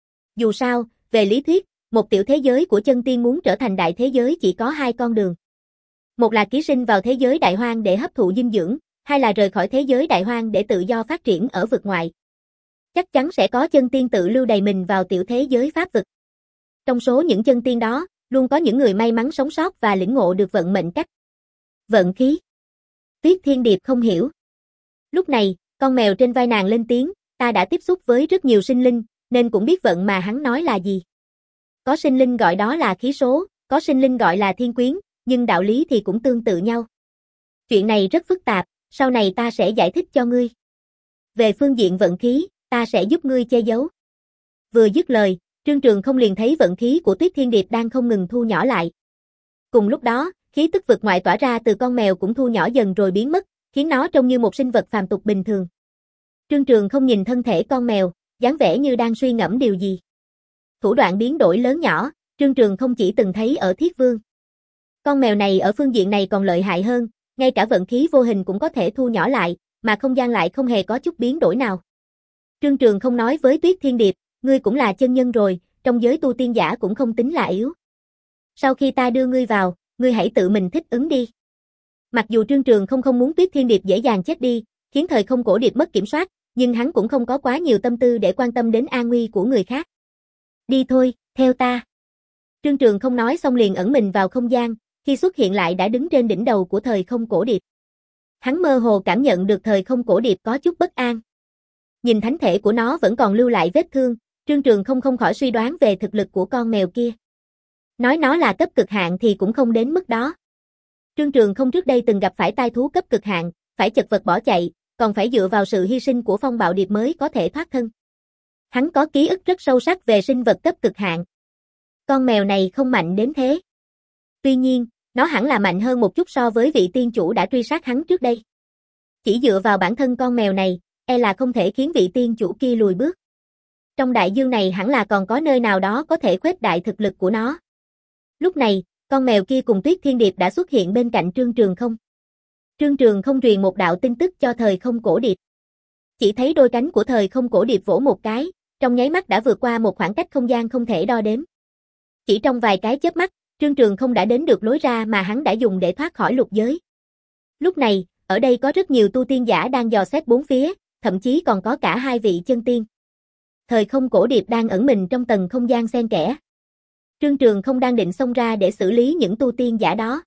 Dù sao, về lý thuyết, một tiểu thế giới của chân tiên muốn trở thành đại thế giới chỉ có hai con đường. Một là ký sinh vào thế giới đại hoang để hấp thụ dinh dưỡng, hai là rời khỏi thế giới đại hoang để tự do phát triển ở vực ngoại. Chắc chắn sẽ có chân tiên tự lưu đầy mình vào tiểu thế giới pháp vực. Trong số những chân tiên đó, luôn có những người may mắn sống sót và lĩnh ngộ được vận mệnh cách. Vận khí. Tuyết Thiên Điệp không hiểu. Lúc này, con mèo trên vai nàng lên tiếng, ta đã tiếp xúc với rất nhiều sinh linh, nên cũng biết vận mà hắn nói là gì. Có sinh linh gọi đó là khí số, có sinh linh gọi là thiên quyến, nhưng đạo lý thì cũng tương tự nhau. Chuyện này rất phức tạp, sau này ta sẽ giải thích cho ngươi. Về phương diện vận khí, ta sẽ giúp ngươi che giấu. Vừa dứt lời, Trương Trường không liền thấy vận khí của Tuyết Thiên Điệp đang không ngừng thu nhỏ lại. Cùng lúc đó, khí tức vực ngoại tỏa ra từ con mèo cũng thu nhỏ dần rồi biến mất, khiến nó trông như một sinh vật phàm tục bình thường. Trương Trường không nhìn thân thể con mèo, dáng vẻ như đang suy ngẫm điều gì. Thủ đoạn biến đổi lớn nhỏ, Trương Trường không chỉ từng thấy ở Thiết Vương. Con mèo này ở phương diện này còn lợi hại hơn, ngay cả vận khí vô hình cũng có thể thu nhỏ lại, mà không gian lại không hề có chút biến đổi nào. Trương Trường không nói với Tuyết Thiên Điệp, ngươi cũng là chân nhân rồi, trong giới tu tiên giả cũng không tính là yếu. Sau khi ta đưa ngươi vào, ngươi hãy tự mình thích ứng đi. Mặc dù Trương Trường không không muốn Tuyết Thiên Điệp dễ dàng chết đi, khiến thời không cổ điệp mất kiểm soát, nhưng hắn cũng không có quá nhiều tâm tư để quan tâm đến an nguy của người khác. Đi thôi, theo ta. Trương Trường không nói xong liền ẩn mình vào không gian, khi xuất hiện lại đã đứng trên đỉnh đầu của thời không cổ điệp. Hắn mơ hồ cảm nhận được thời không cổ điệp có chút bất an. Nhìn thánh thể của nó vẫn còn lưu lại vết thương, Trương Trường không không khỏi suy đoán về thực lực của con mèo kia. Nói nó là cấp cực hạn thì cũng không đến mức đó. Trương Trường không trước đây từng gặp phải tai thú cấp cực hạn, phải chật vật bỏ chạy, còn phải dựa vào sự hy sinh của Phong Bạo Điệp mới có thể thoát thân. Hắn có ký ức rất sâu sắc về sinh vật cấp cực hạn. Con mèo này không mạnh đến thế. Tuy nhiên, nó hẳn là mạnh hơn một chút so với vị tiên chủ đã truy sát hắn trước đây. Chỉ dựa vào bản thân con mèo này, e là không thể khiến vị tiên chủ kia lùi bước. Trong đại dương này hẳn là còn có nơi nào đó có thể khuếch đại thực lực của nó. Lúc này, con mèo kia cùng Tuyết Thiên Điệp đã xuất hiện bên cạnh Trương Trường không. Trương Trường không truyền một đạo tin tức cho thời không cổ điệp. Chỉ thấy đôi cánh của thời không cổ điệp vỗ một cái, trong nháy mắt đã vượt qua một khoảng cách không gian không thể đo đếm. Chỉ trong vài cái chớp mắt, Trương Trường không đã đến được lối ra mà hắn đã dùng để thoát khỏi lục giới. Lúc này, ở đây có rất nhiều tu tiên giả đang dò xét bốn phía, thậm chí còn có cả hai vị chân tiên. Thời không cổ điệp đang ẩn mình trong tầng không gian xen kẽ. Trương Trường không đang định xông ra để xử lý những tu tiên giả đó.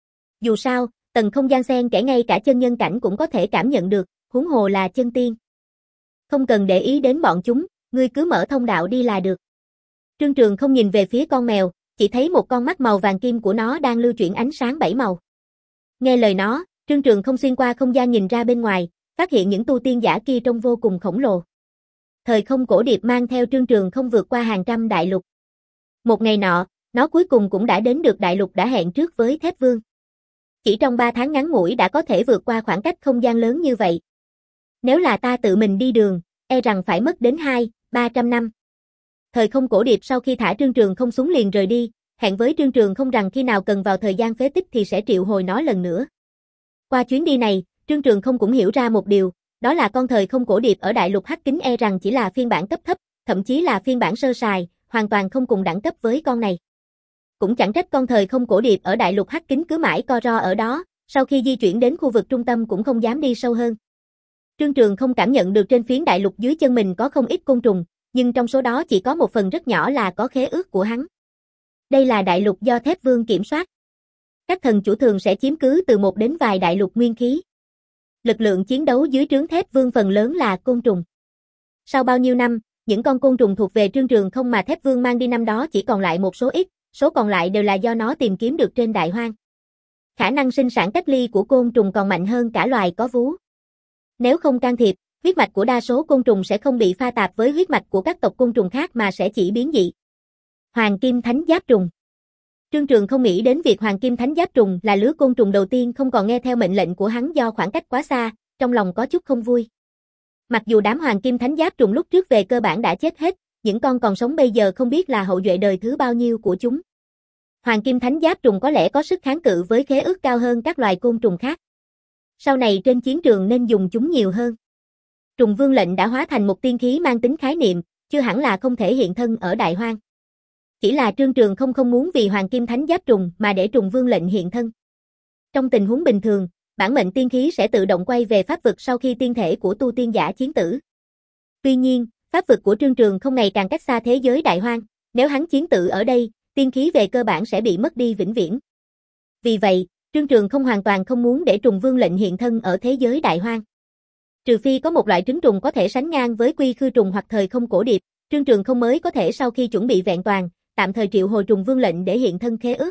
Dù sao, tầng không gian xen kẽ ngay cả chân nhân cảnh cũng có thể cảm nhận được, huống hồ là chân tiên. Không cần để ý đến bọn chúng, ngươi cứ mở thông đạo đi là được. Trương Trường không nhìn về phía con mèo, chỉ thấy một con mắt màu vàng kim của nó đang lưu chuyển ánh sáng bảy màu. Nghe lời nó, Trương Trường không xuyên qua không gian nhìn ra bên ngoài, phát hiện những tu tiên giả kia trông vô cùng khổng lồ. Thời không cổ điệp mang theo Trương Trường không vượt qua hàng trăm đại lục. Một ngày nọ, nó cuối cùng cũng đã đến được đại lục đã hẹn trước với Thép Vương. Chỉ trong ba tháng ngắn ngủi đã có thể vượt qua khoảng cách không gian lớn như vậy. Nếu là ta tự mình đi đường, e rằng phải mất đến hai, ba trăm năm. Thời không cổ điệp sau khi thả Trương Trường không xuống liền rời đi, hẹn với Trương Trường không rằng khi nào cần vào thời gian phế tích thì sẽ triệu hồi nó lần nữa. Qua chuyến đi này, Trương Trường không cũng hiểu ra một điều, đó là con thời không cổ điệp ở đại lục hắc kính e rằng chỉ là phiên bản cấp thấp, thậm chí là phiên bản sơ sài, hoàn toàn không cùng đẳng cấp với con này. Cũng chẳng trách con thời không cổ điệp ở đại lục hắc kính cứ mãi co ro ở đó, sau khi di chuyển đến khu vực trung tâm cũng không dám đi sâu hơn. Trương Trường không cảm nhận được trên phiến đại lục dưới chân mình có không ít côn trùng, nhưng trong số đó chỉ có một phần rất nhỏ là có khế ước của hắn. Đây là đại lục do Thép Vương kiểm soát. Các thần chủ thường sẽ chiếm cứ từ một đến vài đại lục nguyên khí. Lực lượng chiến đấu dưới trướng Thép Vương phần lớn là côn trùng. Sau bao nhiêu năm, những con côn trùng thuộc về Trương Trường không mà Thép Vương mang đi năm đó chỉ còn lại một số ít, số còn lại đều là do nó tìm kiếm được trên đại hoang. Khả năng sinh sản cách ly của côn trùng còn mạnh hơn cả loài có vú. Nếu không can thiệp, huyết mạch của đa số côn trùng sẽ không bị pha tạp với huyết mạch của các tộc côn trùng khác mà sẽ chỉ biến dị. Hoàng Kim Thánh Giáp Trùng. Trương Trường không nghĩ đến việc Hoàng Kim Thánh Giáp Trùng là lứa côn trùng đầu tiên không còn nghe theo mệnh lệnh của hắn do khoảng cách quá xa, trong lòng có chút không vui. Mặc dù đám Hoàng Kim Thánh Giáp Trùng lúc trước về cơ bản đã chết hết, những con còn sống bây giờ không biết là hậu duệ đời thứ bao nhiêu của chúng. Hoàng Kim Thánh Giáp Trùng có lẽ có sức kháng cự với khế ước cao hơn các loài côn trùng khác. Sau này trên chiến trường nên dùng chúng nhiều hơn. Trùng Vương lệnh đã hóa thành một tiên khí mang tính khái niệm, chưa hẳn là không thể hiện thân ở đại hoang. Chỉ là Trương Trường không không muốn vì Hoàng Kim Thánh Giáp Trùng mà để Trùng Vương lệnh hiện thân. Trong tình huống bình thường, bản mệnh tiên khí sẽ tự động quay về pháp vực sau khi tiên thể của tu tiên giả chiến tử. Tuy nhiên, pháp vực của Trương Trường không ngày càng cách xa thế giới đại hoang, nếu hắn chiến tử ở đây, tiên khí về cơ bản sẽ bị mất đi vĩnh viễn. Vì vậy, Trương Trường không hoàn toàn không muốn để Trùng Vương lệnh hiện thân ở thế giới đại hoang. Trừ phi có một loại trứng trùng có thể sánh ngang với quy khư trùng hoặc thời không cổ điệp, Trương Trường không mới có thể sau khi chuẩn bị vẹn toàn, tạm thời triệu hồi Trùng Vương lệnh để hiện thân khế ước.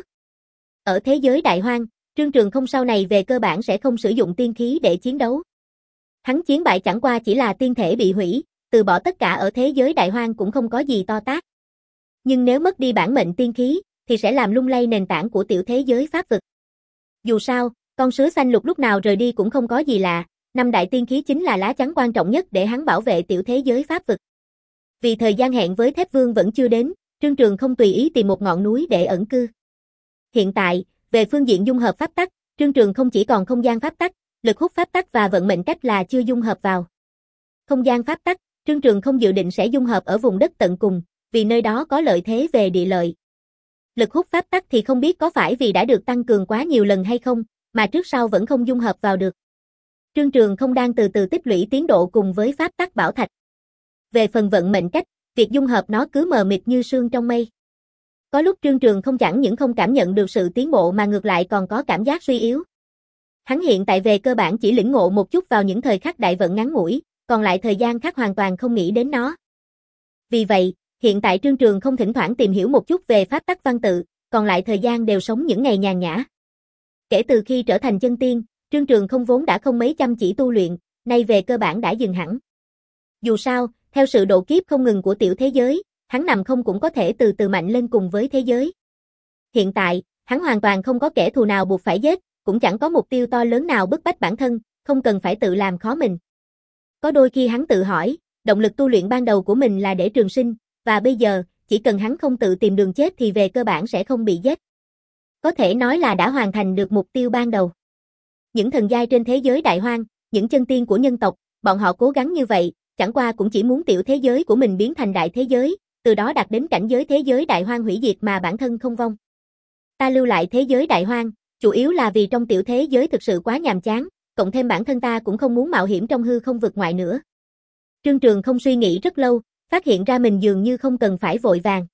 Ở thế giới đại hoang, Trương Trường không sau này về cơ bản sẽ không sử dụng tiên khí để chiến đấu. Hắn chiến bại chẳng qua chỉ là tiên thể bị hủy, từ bỏ tất cả ở thế giới đại hoang cũng không có gì to tát. Nhưng nếu mất đi bản mệnh tiên khí, thì sẽ làm lung lay nền tảng của tiểu thế giới pháp vực. Dù sao, con sứa xanh lục lúc nào rời đi cũng không có gì lạ, năm đại tiên khí chính là lá chắn quan trọng nhất để hắn bảo vệ tiểu thế giới pháp vực. Vì thời gian hẹn với Thép Vương vẫn chưa đến, Trương Trường không tùy ý tìm một ngọn núi để ẩn cư. Hiện tại, về phương diện dung hợp pháp tắc, Trương Trường không chỉ còn không gian pháp tắc, lực hút pháp tắc và vận mệnh cách là chưa dung hợp vào. Không gian pháp tắc, Trương Trường không dự định sẽ dung hợp ở vùng đất tận cùng, vì nơi đó có lợi thế về địa lợi. Lực hút pháp tắc thì không biết có phải vì đã được tăng cường quá nhiều lần hay không, mà trước sau vẫn không dung hợp vào được. Trương Trường không đang từ từ tích lũy tiến độ cùng với pháp tắc bảo thạch. Về phần vận mệnh cách, việc dung hợp nó cứ mờ mịt như sương trong mây. Có lúc Trương Trường không chẳng những không cảm nhận được sự tiến bộ mà ngược lại còn có cảm giác suy yếu. Hắn hiện tại về cơ bản chỉ lĩnh ngộ một chút vào những thời khắc đại vận ngắn ngủi, còn lại thời gian khác hoàn toàn không nghĩ đến nó. Vì vậy, hiện tại Trương Trường không thỉnh thoảng tìm hiểu một chút về pháp tắc văn tự, còn lại thời gian đều sống những ngày nhàn nhã. Kể từ khi trở thành chân tiên, Trương Trường không vốn đã không mấy chăm chỉ tu luyện, nay về cơ bản đã dừng hẳn. Dù sao, theo sự độ kiếp không ngừng của tiểu thế giới, hắn nằm không cũng có thể từ từ mạnh lên cùng với thế giới. Hiện tại, hắn hoàn toàn không có kẻ thù nào buộc phải giết, cũng chẳng có mục tiêu to lớn nào bức bách bản thân, không cần phải tự làm khó mình. Có đôi khi hắn tự hỏi, động lực tu luyện ban đầu của mình là để trường sinh, và bây giờ, chỉ cần hắn không tự tìm đường chết thì về cơ bản sẽ không bị giết. Có thể nói là đã hoàn thành được mục tiêu ban đầu. Những thần giai trên thế giới đại hoang, những chân tiên của nhân tộc, bọn họ cố gắng như vậy, chẳng qua cũng chỉ muốn tiểu thế giới của mình biến thành đại thế giới, từ đó đạt đến cảnh giới thế giới đại hoang hủy diệt mà bản thân không vong. Ta lưu lại thế giới đại hoang, chủ yếu là vì trong tiểu thế giới thực sự quá nhàm chán, cộng thêm bản thân ta cũng không muốn mạo hiểm trong hư không vực ngoại nữa. Trương Trường không suy nghĩ rất lâu, phát hiện ra mình dường như không cần phải vội vàng.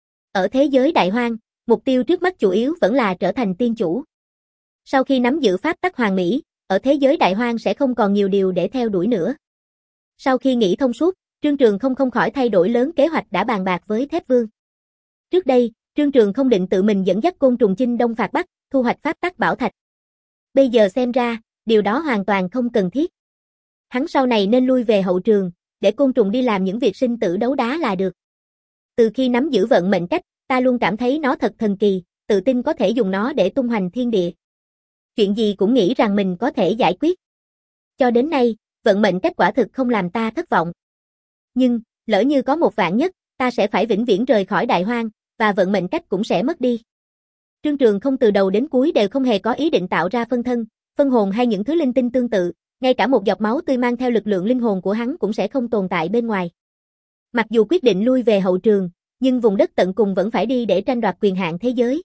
Ở thế giới đại hoang, mục tiêu trước mắt chủ yếu vẫn là trở thành tiên chủ. Sau khi nắm giữ pháp tắc hoàn mỹ, ở thế giới đại hoang sẽ không còn nhiều điều để theo đuổi nữa. Sau khi nghĩ thông suốt, Trương Trường không không khỏi thay đổi lớn kế hoạch đã bàn bạc với Thép Vương. Trước đây, Trương Trường không định tự mình dẫn dắt côn trùng chinh đông phạt bắc, thu hoạch pháp tắc bảo thạch. Bây giờ xem ra, điều đó hoàn toàn không cần thiết. Hắn sau này nên lui về hậu trường, để côn trùng đi làm những việc sinh tử đấu đá là được. Từ khi nắm giữ vận mệnh cách, ta luôn cảm thấy nó thật thần kỳ, tự tin có thể dùng nó để tung hoành thiên địa. Chuyện gì cũng nghĩ rằng mình có thể giải quyết. Cho đến nay, vận mệnh cách quả thực không làm ta thất vọng. Nhưng, lỡ như có một vạn nhất, ta sẽ phải vĩnh viễn rời khỏi đại hoang, và vận mệnh cách cũng sẽ mất đi. Trương Trường không từ đầu đến cuối đều không hề có ý định tạo ra phân thân, phân hồn hay những thứ linh tinh tương tự, ngay cả một giọt máu tươi mang theo lực lượng linh hồn của hắn cũng sẽ không tồn tại bên ngoài. Mặc dù quyết định lui về hậu trường, nhưng vùng đất tận cùng vẫn phải đi để tranh đoạt quyền hạn thế giới.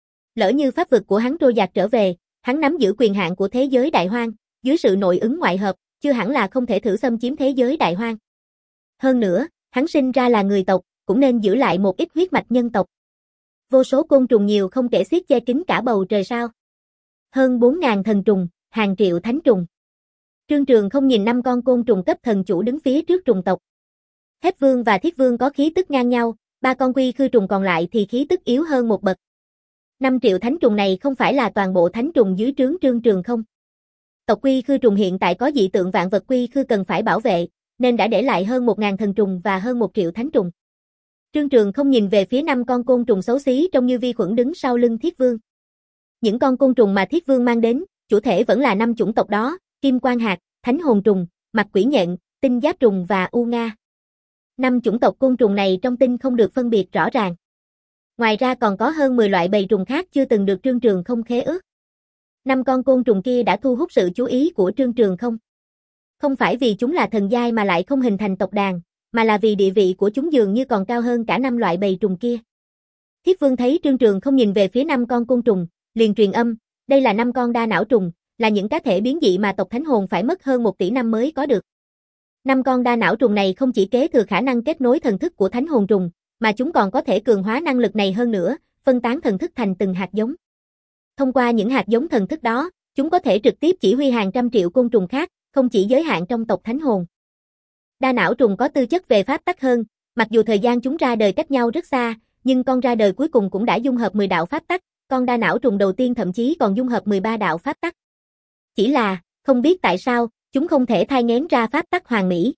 Lỡ như pháp vực của hắn trôi dạt trở về, hắn nắm giữ quyền hạn của thế giới đại hoang, dưới sự nội ứng ngoại hợp, chưa hẳn là không thể thử xâm chiếm thế giới đại hoang. Hơn nữa, hắn sinh ra là người tộc, cũng nên giữ lại một ít huyết mạch nhân tộc. Vô số côn trùng nhiều không kể xiết che kín cả bầu trời sao. Hơn bốn ngàn thần trùng, hàng triệu thánh trùng. Trương Trường không nhìn năm con côn trùng cấp thần chủ đứng phía trước trùng tộc. Thép Vương và Thiết Vương có khí tức ngang nhau, ba con quy khư trùng còn lại thì khí tức yếu hơn một bậc. năm triệu thánh trùng này không phải là toàn bộ thánh trùng dưới trướng Trương Trường không. Tộc quy khư trùng hiện tại có dị tượng vạn vật quy khư cần phải bảo vệ, nên đã để lại hơn một ngàn thần trùng và hơn một triệu thánh trùng. Trương Trường không nhìn về phía năm con côn trùng xấu xí trông như vi khuẩn đứng sau lưng Thiết Vương. Những con côn trùng mà Thiết Vương mang đến, chủ thể vẫn là năm chủng tộc đó, Kim Quan Hạt, Thánh Hồn Trùng, Mặt Quỷ Nhện, Tinh Giáp Trùng và U Nga. Năm chủng tộc côn trùng này trong tinh không được phân biệt rõ ràng. Ngoài ra còn có hơn mười loại bầy trùng khác chưa từng được Trương Trường không khế ước. Năm con côn trùng kia đã thu hút sự chú ý của Trương Trường không. Không phải vì chúng là thần giai mà lại không hình thành tộc đàn, mà là vì địa vị của chúng dường như còn cao hơn cả năm loại bầy trùng kia. Thiết Vương thấy Trương Trường không nhìn về phía năm con côn trùng, liền truyền âm, đây là năm con đa não trùng, là những cá thể biến dị mà tộc Thánh Hồn phải mất hơn một tỷ năm mới có được. Năm con đa não trùng này không chỉ kế thừa khả năng kết nối thần thức của Thánh Hồn trùng, mà chúng còn có thể cường hóa năng lực này hơn nữa, phân tán thần thức thành từng hạt giống. Thông qua những hạt giống thần thức đó, chúng có thể trực tiếp chỉ huy hàng trăm triệu côn trùng khác, không chỉ giới hạn trong tộc Thánh Hồn. Đa não trùng có tư chất về pháp tắc hơn, mặc dù thời gian chúng ra đời cách nhau rất xa, nhưng con ra đời cuối cùng cũng đã dung hợp mười đạo pháp tắc, con đa não trùng đầu tiên thậm chí còn dung hợp mười ba đạo pháp tắc. Chỉ là, không biết tại sao, chúng không thể thai nghén ra pháp tắc hoàn mỹ.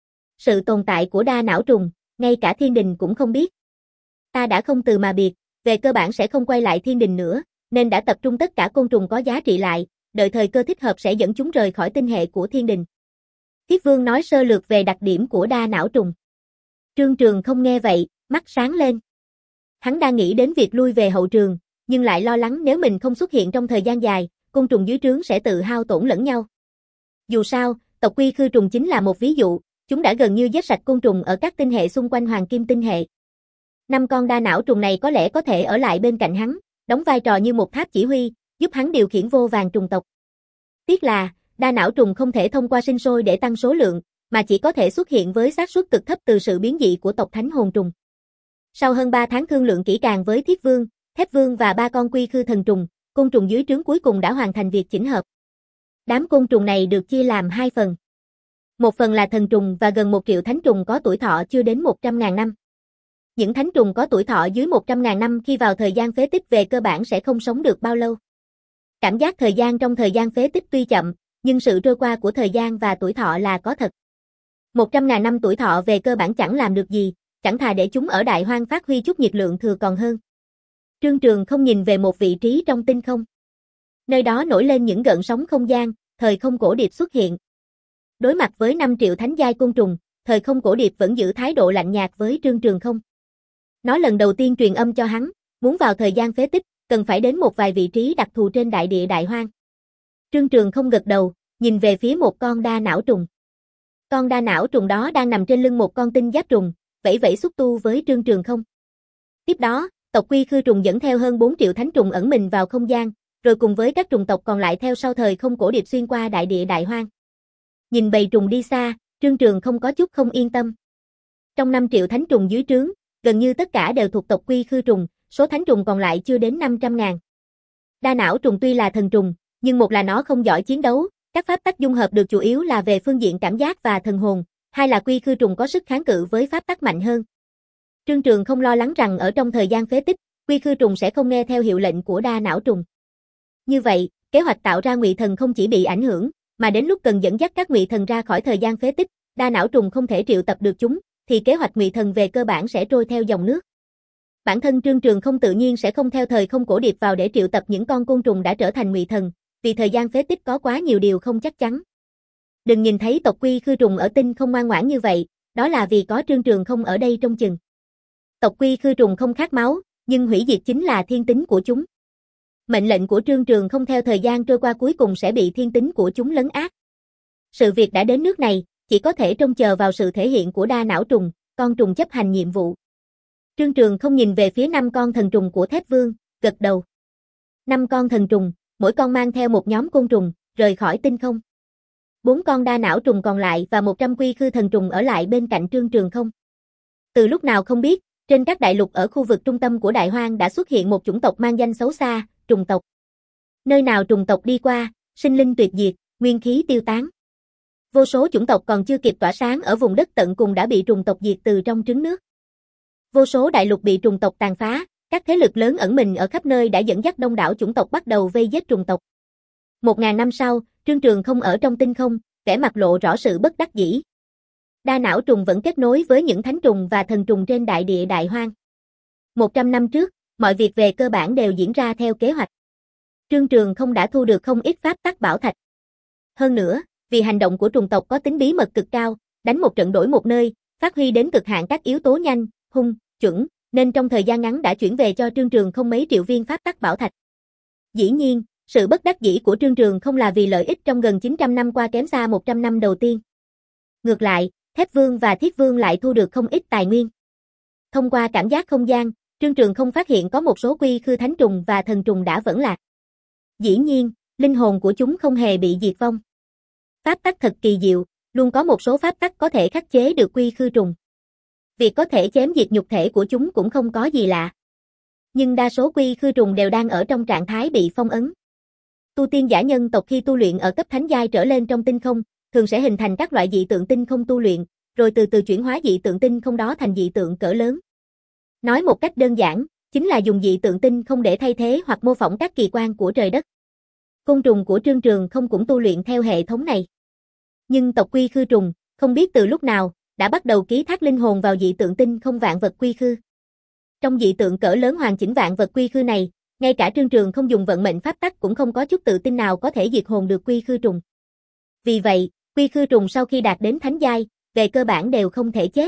Sự tồn tại của đa não trùng, ngay cả thiên đình cũng không biết. Ta đã không từ mà biệt, về cơ bản sẽ không quay lại thiên đình nữa, nên đã tập trung tất cả côn trùng có giá trị lại, đợi thời cơ thích hợp sẽ dẫn chúng rời khỏi tinh hệ của thiên đình. Thiết Vương nói sơ lược về đặc điểm của đa não trùng. Trương Trường không nghe vậy, mắt sáng lên. Hắn đang nghĩ đến việc lui về hậu trường, nhưng lại lo lắng nếu mình không xuất hiện trong thời gian dài, côn trùng dưới trướng sẽ tự hao tổn lẫn nhau. Dù sao, tộc quy khư trùng chính là một ví dụ, chúng đã gần như giết sạch côn trùng ở các tinh hệ xung quanh Hoàng Kim tinh hệ. Năm con đa não trùng này có lẽ có thể ở lại bên cạnh hắn, đóng vai trò như một tháp chỉ huy, giúp hắn điều khiển vô vàn trùng tộc. Tiếc là, đa não trùng không thể thông qua sinh sôi để tăng số lượng, mà chỉ có thể xuất hiện với xác suất cực thấp từ sự biến dị của tộc thánh hồn trùng. Sau hơn ba tháng thương lượng kỹ càng với Thiết Vương, Thép Vương và ba con quy khư thần trùng, côn trùng dưới trướng cuối cùng đã hoàn thành việc chỉnh hợp. Đám côn trùng này được chia làm hai phần. Một phần là thần trùng và gần một triệu thánh trùng có tuổi thọ chưa đến một trăm ngàn năm. Những thánh trùng có tuổi thọ dưới một trăm ngàn năm khi vào thời gian phế tích về cơ bản sẽ không sống được bao lâu. Cảm giác thời gian trong thời gian phế tích tuy chậm, nhưng sự trôi qua của thời gian và tuổi thọ là có thật. một trăm ngàn năm tuổi thọ về cơ bản chẳng làm được gì, chẳng thà để chúng ở đại hoang phát huy chút nhiệt lượng thừa còn hơn. Trương Trường không nhìn về một vị trí trong tinh không. Nơi đó nổi lên những gợn sóng không gian, thời không cổ điệp xuất hiện. Đối mặt với năm triệu thánh giai côn trùng, thời không cổ điệp vẫn giữ thái độ lạnh nhạt với Trương Trường không. Nó lần đầu tiên truyền âm cho hắn, muốn vào thời gian phế tích, cần phải đến một vài vị trí đặc thù trên đại địa đại hoang. Trương Trường không gật đầu, nhìn về phía một con đa não trùng. Con đa não trùng đó đang nằm trên lưng một con tinh giáp trùng, vẫy vẫy xúc tu với Trương Trường không. Tiếp đó, tộc quy khư trùng dẫn theo hơn bốn triệu thánh trùng ẩn mình vào không gian, rồi cùng với các trùng tộc còn lại theo sau thời không cổ điệp xuyên qua đại địa đại hoang. Nhìn bầy trùng đi xa, Trương Trường không có chút không yên tâm. Trong năm triệu thánh trùng dưới trướng, gần như tất cả đều thuộc tộc quy khư trùng, số thánh trùng còn lại chưa đến năm trăm ngàn. Đa não trùng tuy là thần trùng, nhưng một là nó không giỏi chiến đấu, các pháp tắc dung hợp được chủ yếu là về phương diện cảm giác và thần hồn, hai là quy khư trùng có sức kháng cự với pháp tắc mạnh hơn. Trương Trường không lo lắng rằng ở trong thời gian phế tích, quy khư trùng sẽ không nghe theo hiệu lệnh của đa não trùng. Như vậy, kế hoạch tạo ra ngụy thần không chỉ bị ảnh hưởng, mà đến lúc cần dẫn dắt các ngụy thần ra khỏi thời gian phế tích, đa não trùng không thể triệu tập được chúng, thì kế hoạch ngụy thần về cơ bản sẽ trôi theo dòng nước. Bản thân Trương Trường không tự nhiên sẽ không theo thời không cổ điệp vào để triệu tập những con côn trùng đã trở thành ngụy thần, vì thời gian phế tích có quá nhiều điều không chắc chắn. Đừng nhìn thấy tộc quy khư trùng ở tinh không ngoan ngoãn như vậy, đó là vì có Trương Trường không ở đây trông chừng. Tộc quy khư trùng không khát máu, nhưng hủy diệt chính là thiên tính của chúng. Mệnh lệnh của Trương Trường không theo thời gian trôi qua cuối cùng sẽ bị thiên tính của chúng lấn át. Sự việc đã đến nước này, chỉ có thể trông chờ vào sự thể hiện của đa não trùng, con trùng chấp hành nhiệm vụ. Trương Trường không nhìn về phía năm con thần trùng của Thép Vương, gật đầu. Năm con thần trùng, mỗi con mang theo một nhóm côn trùng, rời khỏi tinh không. Bốn con đa não trùng còn lại và một trăm quy khư thần trùng ở lại bên cạnh Trương Trường không. Từ lúc nào không biết, trên các đại lục ở khu vực trung tâm của đại hoang đã xuất hiện một chủng tộc mang danh xấu xa, trùng tộc. Nơi nào trùng tộc đi qua, sinh linh tuyệt diệt, nguyên khí tiêu tán. Vô số chủng tộc còn chưa kịp tỏa sáng ở vùng đất tận cùng đã bị trùng tộc diệt từ trong trứng nước. Vô số đại lục bị trùng tộc tàn phá, các thế lực lớn ẩn mình ở khắp nơi đã dẫn dắt đông đảo chủng tộc bắt đầu vây giết trùng tộc. Một ngàn năm sau, Trương Trường không ở trong tinh không, vẻ mặt lộ rõ sự bất đắc dĩ. Đa não trùng vẫn kết nối với những thánh trùng và thần trùng trên đại địa đại hoang. Một trăm năm trước, mọi việc về cơ bản đều diễn ra theo kế hoạch. Trương Trường không đã thu được không ít pháp tắc bảo thạch. Hơn nữa, vì hành động của trùng tộc có tính bí mật cực cao, đánh một trận đổi một nơi, phát huy đến cực hạn các yếu tố nhanh, hung, chuẩn, nên trong thời gian ngắn đã chuyển về cho Trương Trường không mấy triệu viên pháp tắc bảo thạch. Dĩ nhiên, sự bất đắc dĩ của Trương Trường không là vì lợi ích trong gần chín trăm năm qua kém xa một trăm năm đầu tiên. Ngược lại, Thép Vương và Thiết Vương lại thu được không ít tài nguyên. Thông qua cảm giác không gian, Trương Trường không phát hiện có một số quy khư thánh trùng và thần trùng đã vẫn lạc. Dĩ nhiên, linh hồn của chúng không hề bị diệt vong. Pháp tắc thật kỳ diệu, luôn có một số pháp tắc có thể khắc chế được quy khư trùng. Việc có thể chém diệt nhục thể của chúng cũng không có gì lạ. Nhưng đa số quy khư trùng đều đang ở trong trạng thái bị phong ấn. Tu tiên giả nhân tộc khi tu luyện ở cấp thánh giai trở lên trong tinh không, thường sẽ hình thành các loại dị tượng tinh không tu luyện, rồi từ từ chuyển hóa dị tượng tinh không đó thành dị tượng cỡ lớn. Nói một cách đơn giản, chính là dùng dị tượng tinh không để thay thế hoặc mô phỏng các kỳ quan của trời đất. Côn trùng của Trương Trường không cũng tu luyện theo hệ thống này. Nhưng tộc quy khư trùng, không biết từ lúc nào, đã bắt đầu ký thác linh hồn vào dị tượng tinh không vạn vật quy khư. Trong dị tượng cỡ lớn hoàn chỉnh vạn vật quy khư này, ngay cả Trương Trường không dùng vận mệnh pháp tắc cũng không có chút tự tin nào có thể diệt hồn được quy khư trùng. Vì vậy, quy khư trùng sau khi đạt đến thánh giai, về cơ bản đều không thể chết.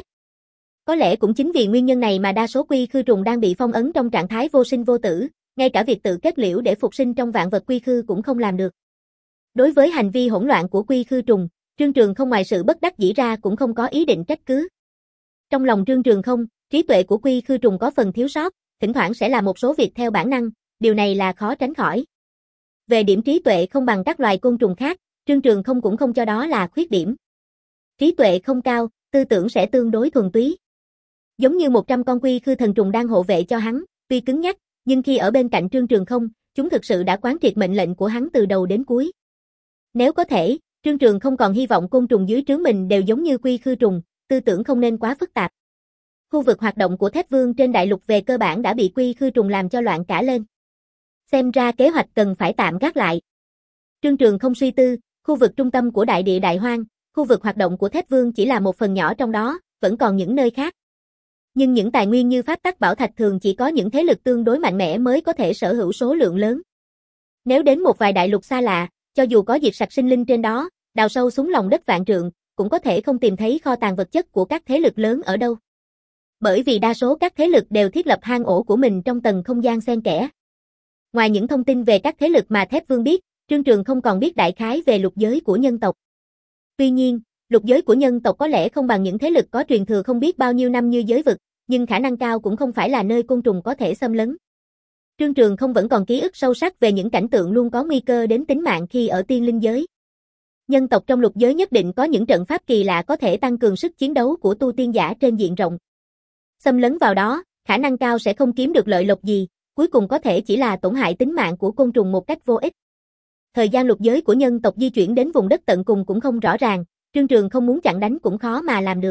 Có lẽ cũng chính vì nguyên nhân này mà đa số quy khư trùng đang bị phong ấn trong trạng thái vô sinh vô tử, ngay cả việc tự kết liễu để phục sinh trong vạn vật quy khư cũng không làm được. Đối với hành vi hỗn loạn của quy khư trùng, Trương Trường không ngoài sự bất đắc dĩ ra cũng không có ý định trách cứ. Trong lòng Trương Trường không, Trí tuệ của quy khư trùng có phần thiếu sót, thỉnh thoảng sẽ làm một số việc theo bản năng, điều này là khó tránh khỏi. Về điểm trí tuệ không bằng các loài côn trùng khác, Trương Trường không cũng không cho đó là khuyết điểm. Trí tuệ không cao, tư tưởng sẽ tương đối thuần túy. Giống như một trăm con quy khư thần trùng đang hộ vệ cho hắn, tuy cứng nhắc, nhưng khi ở bên cạnh Trương Trường không, chúng thực sự đã quán triệt mệnh lệnh của hắn từ đầu đến cuối. Nếu có thể, Trương Trường không còn hy vọng côn trùng dưới trướng mình đều giống như quy khư trùng, tư tưởng không nên quá phức tạp. Khu vực hoạt động của Thép Vương trên đại lục về cơ bản đã bị quy khư trùng làm cho loạn cả lên. Xem ra kế hoạch cần phải tạm gác lại. Trương Trường không suy tư, khu vực trung tâm của đại địa Đại Hoang, khu vực hoạt động của Thép Vương chỉ là một phần nhỏ trong đó, vẫn còn những nơi khác. Nhưng những tài nguyên như pháp tắc bảo thạch thường chỉ có những thế lực tương đối mạnh mẽ mới có thể sở hữu số lượng lớn. Nếu đến một vài đại lục xa lạ, cho dù có diệt sạch sinh linh trên đó, đào sâu xuống lòng đất vạn trượng, cũng có thể không tìm thấy kho tàng vật chất của các thế lực lớn ở đâu. Bởi vì đa số các thế lực đều thiết lập hang ổ của mình trong tầng không gian xen kẽ. Ngoài những thông tin về các thế lực mà Thép Vương biết, Trương Trường không còn biết đại khái về lục giới của nhân tộc. Tuy nhiên, lục giới của nhân tộc có lẽ không bằng những thế lực có truyền thừa không biết bao nhiêu năm như giới vực, nhưng khả năng cao cũng không phải là nơi côn trùng có thể xâm lấn. Trương Trường không vẫn còn ký ức sâu sắc về những cảnh tượng luôn có nguy cơ đến tính mạng khi ở tiên linh giới. Nhân tộc trong lục giới nhất định có những trận pháp kỳ lạ có thể tăng cường sức chiến đấu của tu tiên giả trên diện rộng. Xâm lấn vào đó, khả năng cao sẽ không kiếm được lợi lộc gì, cuối cùng có thể chỉ là tổn hại tính mạng của côn trùng một cách vô ích. Thời gian lục giới của nhân tộc di chuyển đến vùng đất tận cùng cũng không rõ ràng, Trương Trường không muốn chặn đánh cũng khó mà làm được.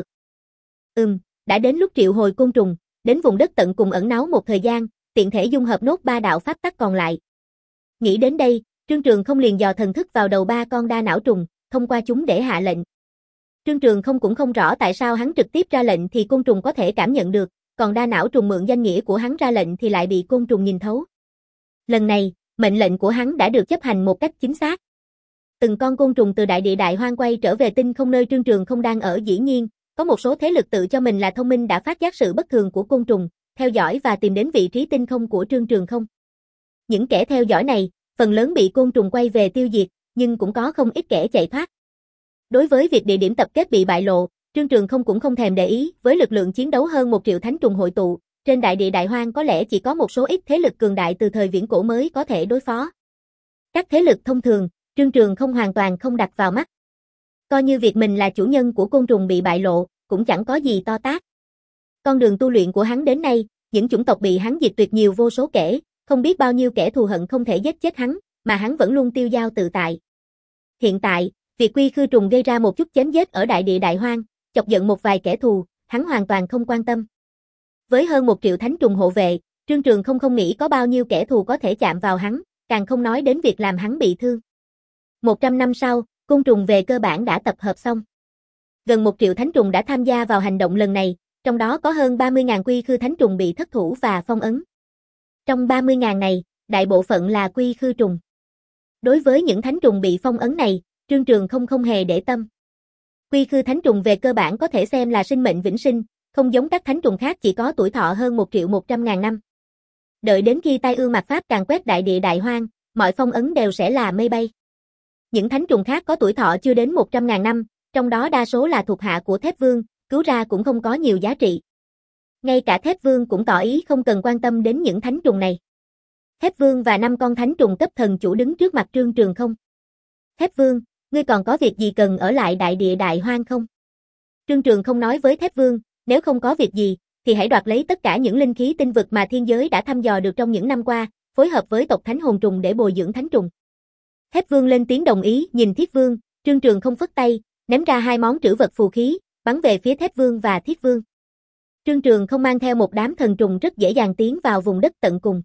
Ừm, đã đến lúc triệu hồi côn trùng, đến vùng đất tận cùng ẩn náu một thời gian, tiện thể dung hợp nốt ba đạo pháp tắc còn lại. Nghĩ đến đây, Trương Trường không liền dò thần thức vào đầu ba con đa não trùng, thông qua chúng để hạ lệnh. Trương Trường không cũng không rõ tại sao hắn trực tiếp ra lệnh thì côn trùng có thể cảm nhận được, còn đa não trùng mượn danh nghĩa của hắn ra lệnh thì lại bị côn trùng nhìn thấu. Lần này, mệnh lệnh của hắn đã được chấp hành một cách chính xác. Từng con côn trùng từ đại địa Đại Hoang quay trở về tinh không nơi Trương Trường không đang ở. Dĩ nhiên, có một số thế lực tự cho mình là thông minh đã phát giác sự bất thường của côn trùng, theo dõi và tìm đến vị trí tinh không của Trương Trường không. Những kẻ theo dõi này, phần lớn bị côn trùng quay về tiêu diệt, nhưng cũng có không ít kẻ chạy thoát. Đối với việc địa điểm tập kết bị bại lộ, Trương Trường không cũng không thèm để ý, với lực lượng chiến đấu hơn một triệu thánh trùng hội tụ, trên đại địa Đại Hoang có lẽ chỉ có một số ít thế lực cường đại từ thời viễn cổ mới có thể đối phó. Các thế lực thông thường, Trương Trường không hoàn toàn không đặt vào mắt. Coi như việc mình là chủ nhân của côn trùng bị bại lộ, cũng chẳng có gì to tát. Con đường tu luyện của hắn đến nay, những chủng tộc bị hắn diệt tuyệt nhiều vô số kể, không biết bao nhiêu kẻ thù hận không thể giết chết hắn, mà hắn vẫn luôn tiêu dao tự tại. Hiện tại, việc quy khư trùng gây ra một chút chém giết ở đại địa Đại Hoang, chọc giận một vài kẻ thù, hắn hoàn toàn không quan tâm. Với hơn một triệu thánh trùng hộ vệ, Trương Trường không không nghĩ có bao nhiêu kẻ thù có thể chạm vào hắn, càng không nói đến việc làm hắn bị thương. Một trăm năm sau, côn trùng về cơ bản đã tập hợp xong. Gần một triệu thánh trùng đã tham gia vào hành động lần này, trong đó có hơn ba mươi nghìn quy khư thánh trùng bị thất thủ và phong ấn. Trong ba mươi nghìn này, đại bộ phận là quy khư trùng. Đối với những thánh trùng bị phong ấn này, Trương Trường không không hề để tâm. Quy khư thánh trùng về cơ bản có thể xem là sinh mệnh vĩnh sinh, không giống các thánh trùng khác chỉ có tuổi thọ hơn một triệu một trăm ngàn năm. Đợi đến khi tai ương mạt pháp càn quét đại địa Đại Hoang, mọi phong ấn đều sẽ là mây bay. Những thánh trùng khác có tuổi thọ chưa đến một trăm ngàn năm, trong đó đa số là thuộc hạ của Thép Vương, cứu ra cũng không có nhiều giá trị. Ngay cả Thép Vương cũng tỏ ý không cần quan tâm đến những thánh trùng này. Thép Vương và năm con thánh trùng cấp thần chủ đứng trước mặt Trương Trường không. Thép Vương, ngươi còn có việc gì cần ở lại đại địa Đại Hoang không? Trương Trường không nói với Thép Vương, nếu không có việc gì, thì hãy đoạt lấy tất cả những linh khí tinh vực mà thiên giới đã thăm dò được trong những năm qua, phối hợp với tộc thánh hồn trùng để bồi dưỡng thánh trùng. Thép Vương lên tiếng đồng ý, nhìn Thiết Vương, Trương Trường không phất tay, ném ra hai món trữ vật phù khí, bắn về phía Thép Vương và Thiết Vương. Trương Trường không mang theo một đám thần trùng rất dễ dàng tiến vào vùng đất tận cùng.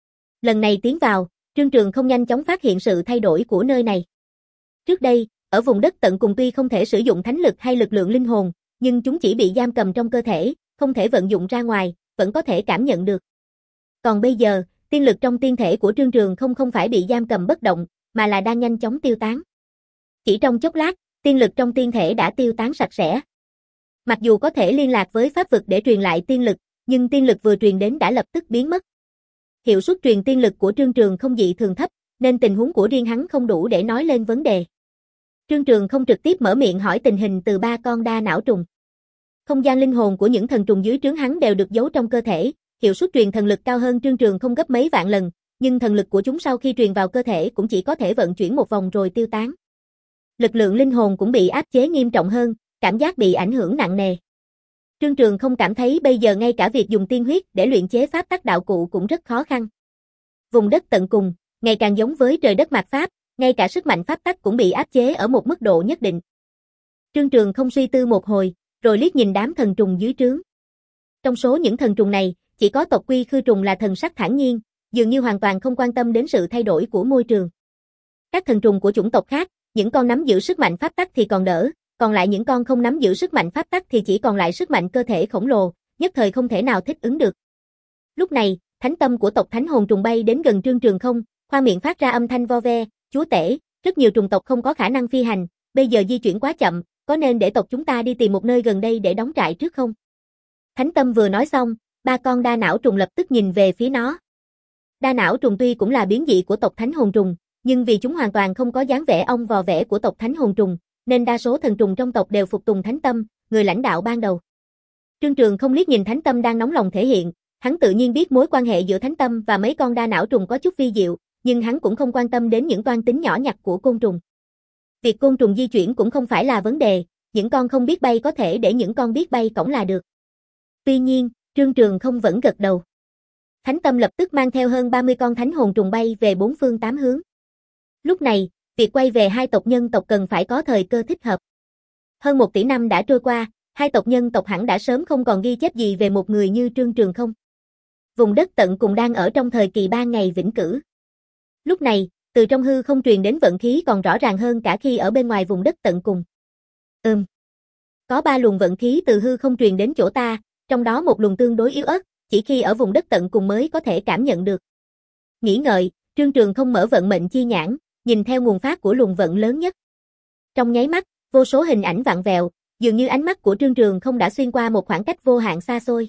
Lần này tiến vào, Trương Trường không nhanh chóng phát hiện sự thay đổi của nơi này. Trước đây, ở vùng đất tận cùng tuy không thể sử dụng thánh lực hay lực lượng linh hồn, nhưng chúng chỉ bị giam cầm trong cơ thể, không thể vận dụng ra ngoài, vẫn có thể cảm nhận được. Còn bây giờ, tiên lực trong tiên thể của Trương Trường không không phải bị giam cầm bất động, mà là đang nhanh chóng tiêu tán. Chỉ trong chốc lát, tiên lực trong tiên thể đã tiêu tán sạch sẽ. Mặc dù có thể liên lạc với pháp vực để truyền lại tiên lực, nhưng tiên lực vừa truyền đến đã lập tức biến mất. Hiệu suất truyền tiên lực của Trương Trường không dị thường thấp, nên tình huống của riêng hắn không đủ để nói lên vấn đề. Trương Trường không trực tiếp mở miệng hỏi tình hình từ ba con đa não trùng. Không gian linh hồn của những thần trùng dưới trướng hắn đều được giấu trong cơ thể, hiệu suất truyền thần lực cao hơn Trương Trường không gấp mấy vạn lần, nhưng thần lực của chúng sau khi truyền vào cơ thể cũng chỉ có thể vận chuyển một vòng rồi tiêu tán. Lực lượng linh hồn cũng bị áp chế nghiêm trọng hơn, cảm giác bị ảnh hưởng nặng nề. Trương Trường không cảm thấy bây giờ ngay cả việc dùng tiên huyết để luyện chế pháp tắc đạo cụ cũng rất khó khăn. Vùng đất tận cùng, ngày càng giống với trời đất mạt pháp, ngay cả sức mạnh pháp tắc cũng bị áp chế ở một mức độ nhất định. Trương Trường không suy tư một hồi, rồi liếc nhìn đám thần trùng dưới trướng. Trong số những thần trùng này, chỉ có tộc Quy Khư trùng là thần sắc thản nhiên, dường như hoàn toàn không quan tâm đến sự thay đổi của môi trường. Các thần trùng của chủng tộc khác, những con nắm giữ sức mạnh pháp tắc thì còn đỡ, còn lại những con không nắm giữ sức mạnh pháp tắc thì chỉ còn lại sức mạnh cơ thể khổng lồ, nhất thời không thể nào thích ứng được. Lúc này, thánh tâm của tộc Thánh Hồn trùng bay đến gần Trương Trường không, khoang miệng phát ra âm thanh vo ve, "Chúa tể, rất nhiều trùng tộc không có khả năng phi hành, bây giờ di chuyển quá chậm, có nên để tộc chúng ta đi tìm một nơi gần đây để đóng trại trước không?" Thánh tâm vừa nói xong, ba con đa não trùng lập tức nhìn về phía nó. Đa não trùng tuy cũng là biến dị của tộc Thánh Hồn trùng, nhưng vì chúng hoàn toàn không có dáng vẻ ong vò vẽ của tộc Thánh Hồn trùng, nên đa số thần trùng trong tộc đều phục tùng Thánh Tâm, người lãnh đạo ban đầu. Trương Trường không liếc nhìn Thánh Tâm đang nóng lòng thể hiện, hắn tự nhiên biết mối quan hệ giữa Thánh Tâm và mấy con đa não trùng có chút vi diệu, nhưng hắn cũng không quan tâm đến những toan tính nhỏ nhặt của côn trùng. Việc côn trùng di chuyển cũng không phải là vấn đề, những con không biết bay có thể để những con biết bay cõng là được. Tuy nhiên, Trương Trường không vẫn gật đầu. Thánh Tâm lập tức mang theo hơn ba mươi con thánh hồn trùng bay về bốn phương tám hướng. Lúc này, việc quay về hai tộc nhân tộc cần phải có thời cơ thích hợp. Hơn một tỷ năm đã trôi qua, hai tộc nhân tộc hẳn đã sớm không còn ghi chép gì về một người như Trương Trường không. Vùng đất tận cùng đang ở trong thời kỳ ba ngày vĩnh cửu. Lúc này, từ trong hư không truyền đến vận khí còn rõ ràng hơn cả khi ở bên ngoài vùng đất tận cùng. Ừm. Có ba luồng vận khí từ hư không truyền đến chỗ ta, trong đó một luồng tương đối yếu ớt, chỉ khi ở vùng đất tận cùng mới có thể cảm nhận được. Nghĩ ngợi, Trương Trường không mở vận mệnh chi nhãn, nhìn theo nguồn phát của luồng vận lớn nhất. Trong nháy mắt, vô số hình ảnh vặn vẹo, dường như ánh mắt của Trương Trường không đã xuyên qua một khoảng cách vô hạn xa xôi.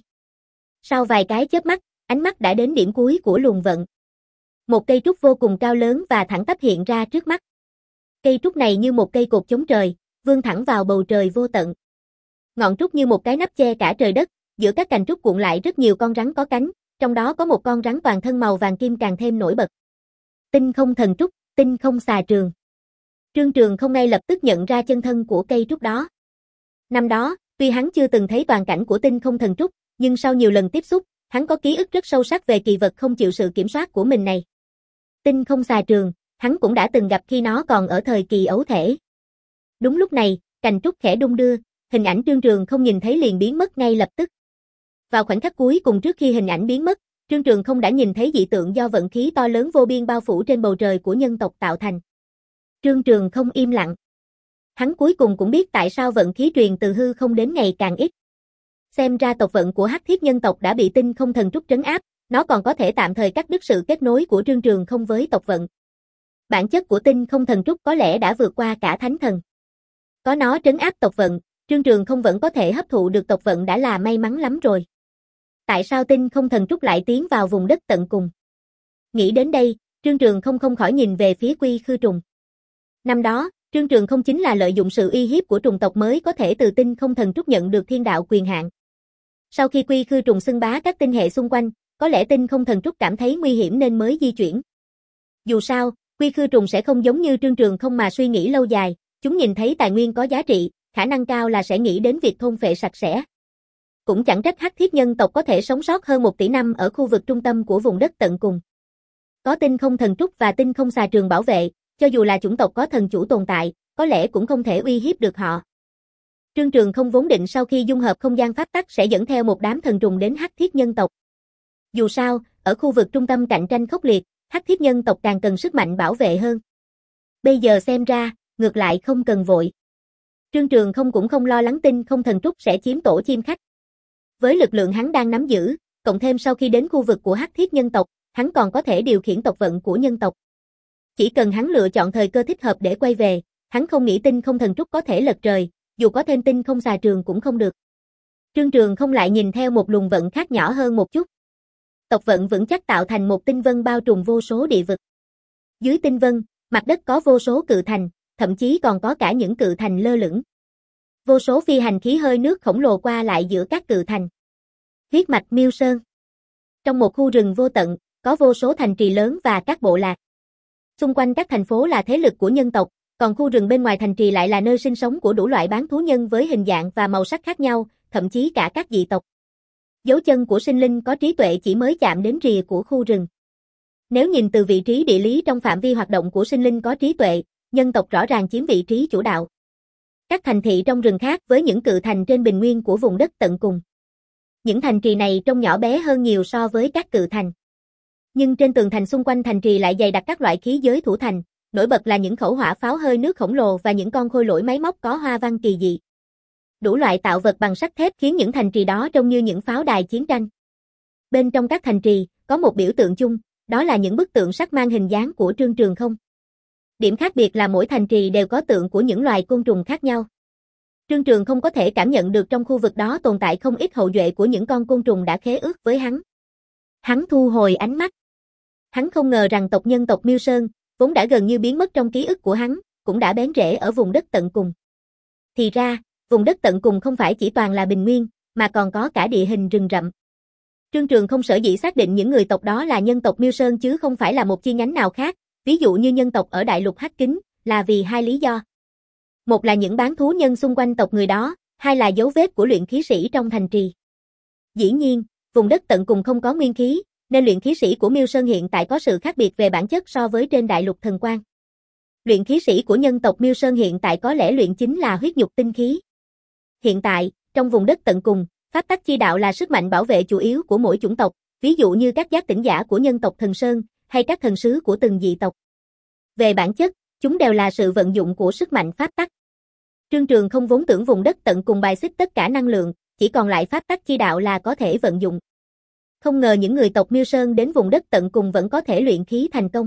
Sau vài cái chớp mắt, ánh mắt đã đến điểm cuối của luồng vận. Một cây trúc vô cùng cao lớn và thẳng tắp hiện ra trước mắt. Cây trúc này như một cây cột chống trời, vươn thẳng vào bầu trời vô tận. Ngọn trúc như một cái nắp che cả trời đất, giữa các cành trúc cuộn lại rất nhiều con rắn có cánh, trong đó có một con rắn toàn thân màu vàng kim càng thêm nổi bật. Tinh không thần trúc, tinh không xà trường. Trương Trường không ngay lập tức nhận ra chân thân của cây trúc đó. Năm đó, tuy hắn chưa từng thấy toàn cảnh của tinh không thần trúc, nhưng sau nhiều lần tiếp xúc, hắn có ký ức rất sâu sắc về kỳ vật không chịu sự kiểm soát của mình này. Tinh không xà trường, hắn cũng đã từng gặp khi nó còn ở thời kỳ ấu thể. Đúng lúc này, cành trúc khẽ đung đưa, hình ảnh Trương Trường không nhìn thấy liền biến mất ngay lập tức. Vào khoảnh khắc cuối cùng trước khi hình ảnh biến mất, Trương Trường không đã nhìn thấy dị tượng do vận khí to lớn vô biên bao phủ trên bầu trời của nhân tộc tạo thành. Trương Trường không im lặng. Hắn cuối cùng cũng biết tại sao vận khí truyền từ hư không đến ngày càng ít. Xem ra tộc vận của Hắc Thiết nhân tộc đã bị tinh không thần trúc trấn áp, nó còn có thể tạm thời cắt đứt sự kết nối của Trương Trường không với tộc vận. Bản chất của tinh không thần trúc có lẽ đã vượt qua cả thánh thần. Có nó trấn áp tộc vận, Trương Trường không vẫn có thể hấp thụ được tộc vận đã là may mắn lắm rồi. Tại sao tinh không thần trúc lại tiến vào vùng đất tận cùng? Nghĩ đến đây, Trương Trường không không khỏi nhìn về phía Quy Khư trùng. Năm đó, Trương Trường không chính là lợi dụng sự uy hiếp của trùng tộc mới có thể từ tinh không thần trúc nhận được thiên đạo quyền hạn. Sau khi Quy Khư trùng xưng bá các tinh hệ xung quanh, có lẽ tinh không thần trúc cảm thấy nguy hiểm nên mới di chuyển. Dù sao, Quy Khư trùng sẽ không giống như Trương Trường không mà suy nghĩ lâu dài, chúng nhìn thấy tài nguyên có giá trị, khả năng cao là sẽ nghĩ đến việc thôn phệ sạch sẽ. Cũng chẳng trách Hắc Thiết nhân tộc có thể sống sót hơn một tỷ năm ở khu vực trung tâm của vùng đất tận cùng. Có tinh không thần trúc và tinh không xà trường bảo vệ, cho dù là chủng tộc có thần chủ tồn tại, có lẽ cũng không thể uy hiếp được họ. Trương Trường không vốn định sau khi dung hợp không gian pháp tắc sẽ dẫn theo một đám thần trùng đến Hắc Thiết nhân tộc. Dù sao, ở khu vực trung tâm cạnh tranh khốc liệt, Hắc Thiết nhân tộc càng cần sức mạnh bảo vệ hơn. Bây giờ xem ra, ngược lại không cần vội. Trương Trường không cũng không lo lắng tinh không thần trúc sẽ chiếm tổ chim khách. Với lực lượng hắn đang nắm giữ, cộng thêm sau khi đến khu vực của Hắc Thiết nhân tộc, hắn còn có thể điều khiển tộc vận của nhân tộc. Chỉ cần hắn lựa chọn thời cơ thích hợp để quay về, hắn không nghĩ tinh không thần trúc có thể lật trời, dù có thêm tinh không xà trường cũng không được. Trương Trường không lại nhìn theo một luồng vận khác nhỏ hơn một chút. Tộc vận vững chắc tạo thành một tinh vân bao trùm vô số địa vực. Dưới tinh vân, mặt đất có vô số cự thành, thậm chí còn có cả những cự thành lơ lửng. Vô số phi hành khí hơi nước khổng lồ qua lại giữa các cự thành. Huyết mạch Miêu Sơn. Trong một khu rừng vô tận, có vô số thành trì lớn và các bộ lạc. Xung quanh các thành phố là thế lực của nhân tộc, còn khu rừng bên ngoài thành trì lại là nơi sinh sống của đủ loại bán thú nhân với hình dạng và màu sắc khác nhau, thậm chí cả các dị tộc. Dấu chân của sinh linh có trí tuệ chỉ mới chạm đến rìa của khu rừng. Nếu nhìn từ vị trí địa lý trong phạm vi hoạt động của sinh linh có trí tuệ, nhân tộc rõ ràng chiếm vị trí chủ đạo. Các thành thị trong rừng khác với những cự thành trên bình nguyên của vùng đất tận cùng. Những thành trì này trông nhỏ bé hơn nhiều so với các cự thành. Nhưng trên tường thành xung quanh thành trì lại dày đặc các loại khí giới thủ thành, nổi bật là những khẩu hỏa pháo hơi nước khổng lồ và những con khôi lỗi máy móc có hoa văn kỳ dị. Đủ loại tạo vật bằng sắt thép khiến những thành trì đó trông như những pháo đài chiến tranh. Bên trong các thành trì, có một biểu tượng chung, đó là những bức tượng sắt mang hình dáng của Trương Trường Không. Điểm khác biệt là mỗi thành trì đều có tượng của những loài côn trùng khác nhau. Trương Trường Không có thể cảm nhận được trong khu vực đó tồn tại không ít hậu duệ của những con côn trùng đã khế ước với hắn. Hắn thu hồi ánh mắt. Hắn không ngờ rằng tộc nhân tộc Miêu Sơn, vốn đã gần như biến mất trong ký ức của hắn, cũng đã bén rễ ở vùng đất tận cùng. Thì ra, vùng đất tận cùng không phải chỉ toàn là bình nguyên, mà còn có cả địa hình rừng rậm. Trương Trường Không sở dĩ xác định những người tộc đó là nhân tộc Miêu Sơn chứ không phải là một chi nhánh nào khác, ví dụ như nhân tộc ở đại lục Hắc Kính, là vì hai lý do. Một là những bán thú nhân xung quanh tộc người đó, hai là dấu vết của luyện khí sĩ trong thành trì. Dĩ nhiên, vùng đất tận cùng không có nguyên khí, nên luyện khí sĩ của Miêu Sơn hiện tại có sự khác biệt về bản chất so với trên đại lục thần quang. Luyện khí sĩ của nhân tộc Miêu Sơn hiện tại có lẽ luyện chính là huyết nhục tinh khí. Hiện tại, trong vùng đất tận cùng, pháp tắc chi đạo là sức mạnh bảo vệ chủ yếu của mỗi chủng tộc, ví dụ như các giác tỉnh giả của nhân tộc Thần Sơn, hay các thần sứ của từng dị tộc. Về bản chất, chúng đều là sự vận dụng của sức mạnh pháp tắc. Trương Trường Không vốn tưởng vùng đất tận cùng bài xích tất cả năng lượng, chỉ còn lại pháp tắc chi đạo là có thể vận dụng. Không ngờ những người tộc Miêu Sơn đến vùng đất tận cùng vẫn có thể luyện khí thành công.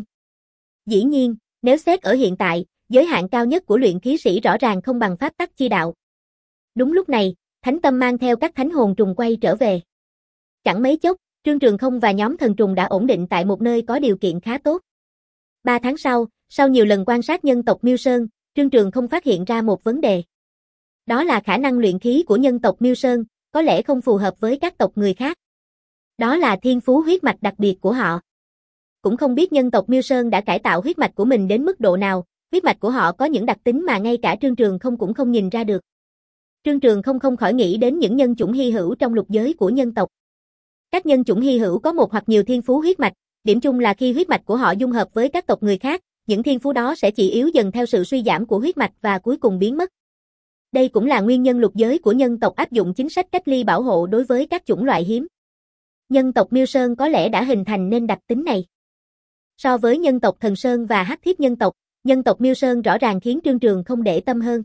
Dĩ nhiên, nếu xét ở hiện tại, giới hạn cao nhất của luyện khí sĩ rõ ràng không bằng pháp tắc chi đạo. Đúng lúc này, Thánh Tâm mang theo các thánh hồn trùng quay trở về. Chẳng mấy chốc, Trương Trường Không và nhóm thần trùng đã ổn định tại một nơi có điều kiện khá tốt. Ba tháng sau, sau nhiều lần quan sát nhân tộc Miêu Sơn, Trương Trường Không phát hiện ra một vấn đề. Đó là khả năng luyện khí của nhân tộc Miêu Sơn, có lẽ không phù hợp với các tộc người khác. Đó là thiên phú huyết mạch đặc biệt của họ. Cũng không biết nhân tộc Miêu Sơn đã cải tạo huyết mạch của mình đến mức độ nào, huyết mạch của họ có những đặc tính mà ngay cả Trương Trường Không cũng không nhìn ra được. Trương Trường Không không khỏi nghĩ đến những nhân chủng hy hữu trong lục giới của nhân tộc. Các nhân chủng hy hữu có một hoặc nhiều thiên phú huyết mạch, điểm chung là khi huyết mạch của họ dung hợp với các tộc người khác, những thiên phú đó sẽ chỉ yếu dần theo sự suy giảm của huyết mạch và cuối cùng biến mất. Đây cũng là nguyên nhân lục giới của nhân tộc áp dụng chính sách cách ly bảo hộ đối với các chủng loại hiếm. Nhân tộc Miêu Sơn có lẽ đã hình thành nên đặc tính này. So với nhân tộc Thần Sơn và Hắc Thiết nhân tộc, nhân tộc Miêu Sơn rõ ràng khiến Trương Trường không để tâm hơn.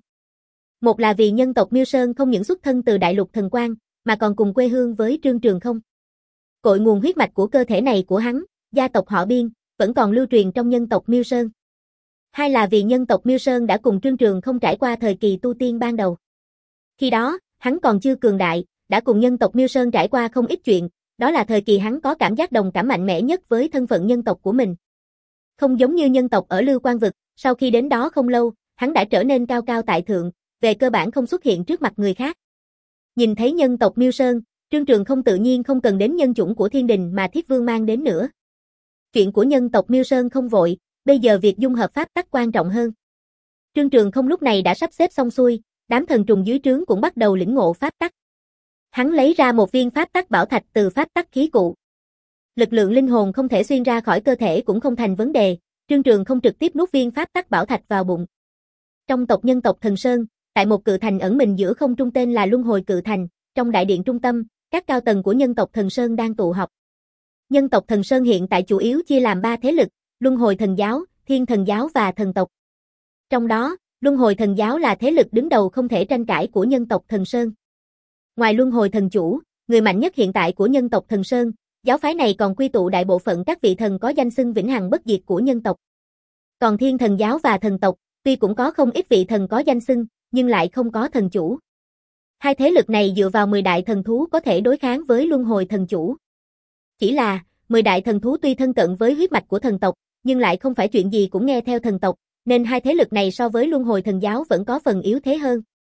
Một là vì nhân tộc Miêu Sơn không những xuất thân từ đại lục thần quang, mà còn cùng quê hương với Trương Trường không. Cội nguồn huyết mạch của cơ thể này của hắn, gia tộc họ Biên, vẫn còn lưu truyền trong nhân tộc Miêu Sơn. Hai là vì nhân tộc Miêu Sơn đã cùng Trương Trường không trải qua thời kỳ tu tiên ban đầu. Khi đó, hắn còn chưa cường đại, đã cùng nhân tộc Miêu Sơn trải qua không ít chuyện, đó là thời kỳ hắn có cảm giác đồng cảm mạnh mẽ nhất với thân phận nhân tộc của mình. Không giống như nhân tộc ở Lưu Quang Vực, sau khi đến đó không lâu, hắn đã trở nên cao cao tại thượng, về cơ bản không xuất hiện trước mặt người khác. Nhìn thấy nhân tộc Miêu Sơn, Trương Trường không tự nhiên không cần đến nhân chủng của thiên đình mà Thiết Vương mang đến nữa. Chuyện của nhân tộc Miêu Sơn không vội, bây giờ việc dung hợp pháp tắc quan trọng hơn. Trương Trường không lúc này đã sắp xếp xong xuôi, đám thần trùng dưới trướng cũng bắt đầu lĩnh ngộ pháp tắc. Hắn lấy ra một viên pháp tắc bảo thạch từ pháp tắc khí cụ. Lực lượng linh hồn không thể xuyên ra khỏi cơ thể cũng không thành vấn đề, Trương Trường không trực tiếp nuốt viên pháp tắc bảo thạch vào bụng. Trong tộc nhân tộc Thần Sơn, tại một cự thành ẩn mình giữa không trung tên là Luân Hồi Cự Thành, trong đại điện trung tâm, các cao tầng của nhân tộc Thần Sơn đang tụ họp. Nhân tộc Thần Sơn hiện tại chủ yếu chia làm ba thế lực, Luân Hồi Thần Giáo, Thiên Thần Giáo và Thần tộc. Trong đó, Luân Hồi Thần Giáo là thế lực đứng đầu không thể tranh cãi của nhân tộc Thần Sơn. Ngoài Luân Hồi Thần Chủ, người mạnh nhất hiện tại của nhân tộc Thần Sơn, giáo phái này còn quy tụ đại bộ phận các vị thần có danh xưng vĩnh hằng bất diệt của nhân tộc. Còn Thiên Thần Giáo và Thần tộc, tuy cũng có không ít vị thần có danh xưng, nhưng lại không có thần chủ. Hai thế lực này dựa vào mười đại thần thú có thể đối kháng với Luân Hồi Thần Chủ. Chỉ là, mười đại thần thú tuy thân cận với huyết mạch của thần tộc, nhưng lại không phải chuyện gì cũng nghe theo thần tộc, nên hai thế lực này so với Luân Hồi Thần Giáo vẫn có phần yếu thế hơn.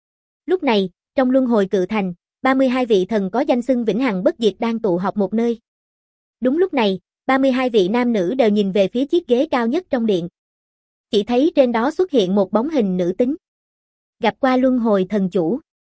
Lúc này, trong luân hồi cự thành, ba mươi hai vị thần có danh xưng vĩnh hằng bất diệt đang tụ họp một nơi. Đúng lúc này, ba mươi hai vị nam nữ đều nhìn về phía chiếc ghế cao nhất trong điện. Chỉ thấy trên đó xuất hiện một bóng hình nữ tính. Gặp qua luân hồi thần chủ.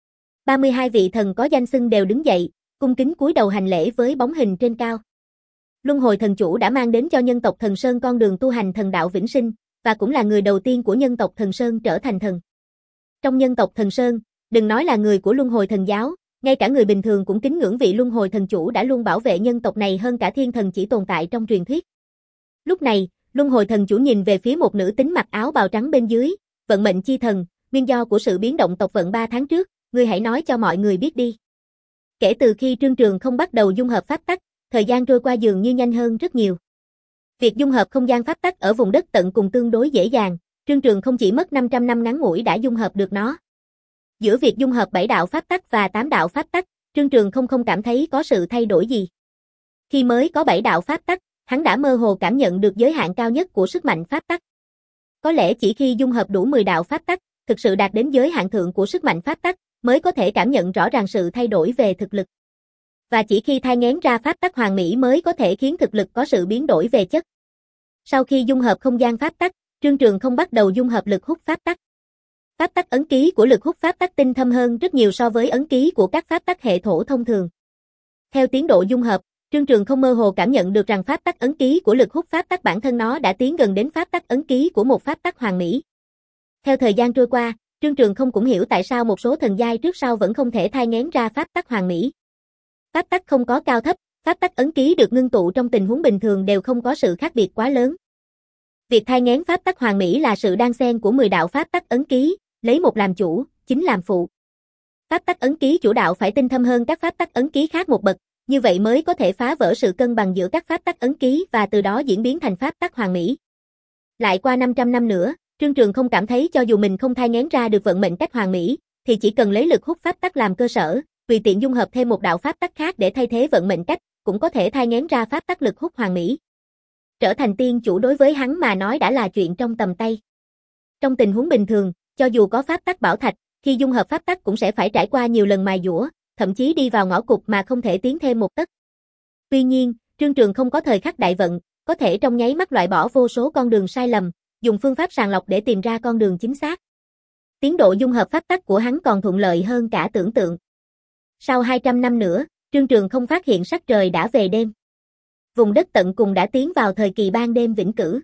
ba mươi hai vị thần có danh xưng đều đứng dậy, cung kính cúi đầu hành lễ với bóng hình trên cao. Luân hồi thần chủ đã mang đến cho nhân tộc Thần Sơn con đường tu hành thần đạo vĩnh sinh, và cũng là người đầu tiên của nhân tộc Thần Sơn trở thành thần. Trong nhân tộc Thần Sơn, đừng nói là người của luân hồi thần giáo, ngay cả người bình thường cũng kính ngưỡng vị luân hồi thần chủ đã luôn bảo vệ nhân tộc này hơn cả thiên thần chỉ tồn tại trong truyền thuyết. Lúc này, luân hồi thần chủ nhìn về phía một nữ tính mặc áo bào trắng bên dưới, vận mệnh chi thần, nguyên do của sự biến động tộc vận ba tháng trước, ngươi hãy nói cho mọi người biết đi. Kể từ khi Trương Trường không bắt đầu dung hợp pháp tắc, thời gian trôi qua dường như nhanh hơn rất nhiều. Việc dung hợp không gian pháp tắc ở vùng đất tận cùng tương đối dễ dàng, Trương Trường không chỉ mất năm trăm năm ngắn ngủi đã dung hợp được nó. Giữa việc dung hợp bảy đạo pháp tắc và tám đạo pháp tắc, Trương Trường không không cảm thấy có sự thay đổi gì. Khi mới có bảy đạo pháp tắc, hắn đã mơ hồ cảm nhận được giới hạn cao nhất của sức mạnh pháp tắc. Có lẽ chỉ khi dung hợp đủ mười đạo pháp tắc, thực sự đạt đến giới hạn thượng của sức mạnh pháp tắc, mới có thể cảm nhận rõ ràng sự thay đổi về thực lực. Và chỉ khi thai nghén ra pháp tắc hoàn mỹ mới có thể khiến thực lực có sự biến đổi về chất. Sau khi dung hợp không gian pháp tắc, Trương Trường không bắt đầu dung hợp lực hút pháp tắc. Pháp tắc ấn ký của lực hút pháp tắc tinh thâm hơn rất nhiều so với ấn ký của các pháp tắc hệ thổ thông thường. Theo tiến độ dung hợp, Trương Trường không mơ hồ cảm nhận được rằng pháp tắc ấn ký của lực hút pháp tắc bản thân nó đã tiến gần đến pháp tắc ấn ký của một pháp tắc hoàn mỹ. Theo thời gian trôi qua, Trương Trường không cũng hiểu tại sao một số thần giai trước sau vẫn không thể thai nghén ra pháp tắc hoàn mỹ. Pháp tắc không có cao thấp, pháp tắc ấn ký được ngưng tụ trong tình huống bình thường đều không có sự khác biệt quá lớn. Việc thai nghén pháp tắc hoàn mỹ là sự đan xen của mười đạo pháp tắc ấn ký, lấy một làm chủ, chính làm phụ. Pháp tắc ấn ký chủ đạo phải tinh thâm hơn các pháp tắc ấn ký khác một bậc, như vậy mới có thể phá vỡ sự cân bằng giữa các pháp tắc ấn ký và từ đó diễn biến thành pháp tắc hoàn mỹ. Lại qua năm trăm năm nữa, Trương Trường không cảm thấy cho dù mình không thai nghén ra được vận mệnh cách hoàn mỹ, thì chỉ cần lấy lực hút pháp tắc làm cơ sở, tùy tiện dung hợp thêm một đạo pháp tắc khác để thay thế vận mệnh cách, cũng có thể thai nghén ra pháp tắc lực hút hoàn mỹ. Trở thành tiên chủ đối với hắn mà nói đã là chuyện trong tầm tay. Trong tình huống bình thường, cho dù có pháp tắc bảo thạch, khi dung hợp pháp tắc cũng sẽ phải trải qua nhiều lần mài dũa, thậm chí đi vào ngõ cụt mà không thể tiến thêm một tấc. Tuy nhiên, Trương Trường không có thời khắc đại vận, có thể trong nháy mắt loại bỏ vô số con đường sai lầm, dùng phương pháp sàng lọc để tìm ra con đường chính xác. Tiến độ dung hợp pháp tắc của hắn còn thuận lợi hơn cả tưởng tượng. Sau hai trăm năm nữa, Trương Trường không phát hiện sắc trời đã về đêm. Vùng đất tận cùng đã tiến vào thời kỳ ban đêm vĩnh cửu.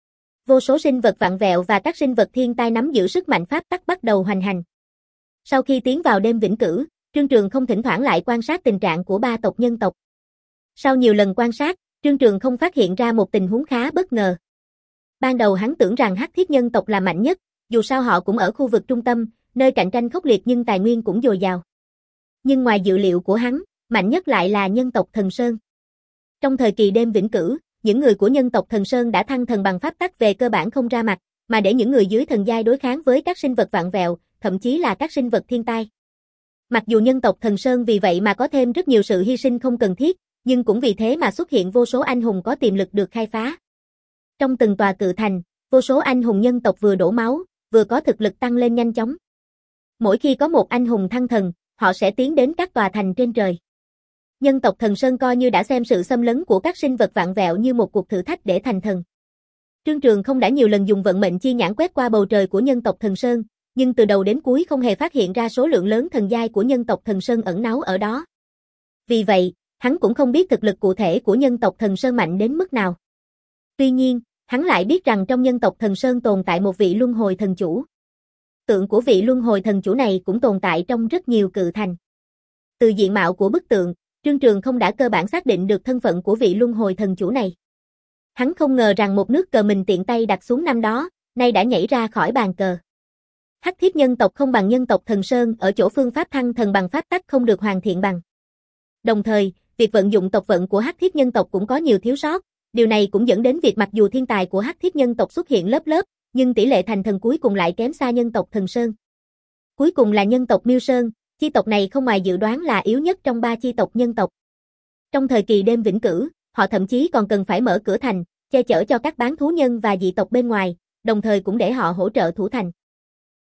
Vô số sinh vật vặn vẹo và các sinh vật thiên tai nắm giữ sức mạnh pháp tắc bắt đầu hoành hành. Sau khi tiến vào đêm vĩnh cửu, Trương Trường không thỉnh thoảng lại quan sát tình trạng của ba tộc nhân tộc. Sau nhiều lần quan sát, Trương Trường không phát hiện ra một tình huống khá bất ngờ. Ban đầu hắn tưởng rằng Hắc Thiết nhân tộc là mạnh nhất, dù sao họ cũng ở khu vực trung tâm, nơi cạnh tranh khốc liệt nhưng tài nguyên cũng dồi dào. Nhưng ngoài dự liệu của hắn, mạnh nhất lại là nhân tộc Thần Sơn. Trong thời kỳ đêm vĩnh cửu, những người của nhân tộc Thần Sơn đã thăng thần bằng pháp tắc về cơ bản không ra mặt, mà để những người dưới thần giai đối kháng với các sinh vật vạn vẹo, thậm chí là các sinh vật thiên tai. Mặc dù nhân tộc Thần Sơn vì vậy mà có thêm rất nhiều sự hy sinh không cần thiết, nhưng cũng vì thế mà xuất hiện vô số anh hùng có tiềm lực được khai phá. Trong từng tòa cự thành, vô số anh hùng nhân tộc vừa đổ máu, vừa có thực lực tăng lên nhanh chóng. Mỗi khi có một anh hùng thăng thần, họ sẽ tiến đến các tòa thành trên trời. Nhân tộc Thần Sơn coi như đã xem sự xâm lấn của các sinh vật vạn vẹo như một cuộc thử thách để thành thần. Trương Trường không đã nhiều lần dùng vận mệnh chi nhãn quét qua bầu trời của nhân tộc Thần Sơn, nhưng từ đầu đến cuối không hề phát hiện ra số lượng lớn thần giai của nhân tộc Thần Sơn ẩn náu ở đó. Vì vậy, hắn cũng không biết thực lực cụ thể của nhân tộc Thần Sơn mạnh đến mức nào. Tuy nhiên, hắn lại biết rằng trong nhân tộc Thần Sơn tồn tại một vị luân hồi thần chủ. Tượng của vị luân hồi thần chủ này cũng tồn tại trong rất nhiều cự thành. Từ diện mạo của bức tượng, Trương Trường không đã cơ bản xác định được thân phận của vị luân hồi thần chủ này. Hắn không ngờ rằng một nước cờ mình tiện tay đặt xuống năm đó, nay đã nhảy ra khỏi bàn cờ. Hắc Thiết nhân tộc không bằng nhân tộc Thần Sơn ở chỗ phương pháp thăng thần bằng pháp tắc không được hoàn thiện bằng. Đồng thời, việc vận dụng tộc vận của Hắc Thiết nhân tộc cũng có nhiều thiếu sót, điều này cũng dẫn đến việc mặc dù thiên tài của Hắc Thiết nhân tộc xuất hiện lớp lớp, nhưng tỷ lệ thành thần cuối cùng lại kém xa nhân tộc Thần Sơn. Cuối cùng là nhân tộc Miêu Sơn, chi tộc này không ngoài dự đoán là yếu nhất trong ba chi tộc nhân tộc. Trong thời kỳ đêm vĩnh cửu, họ thậm chí còn cần phải mở cửa thành, che chở cho các bán thú nhân và dị tộc bên ngoài, đồng thời cũng để họ hỗ trợ thủ thành.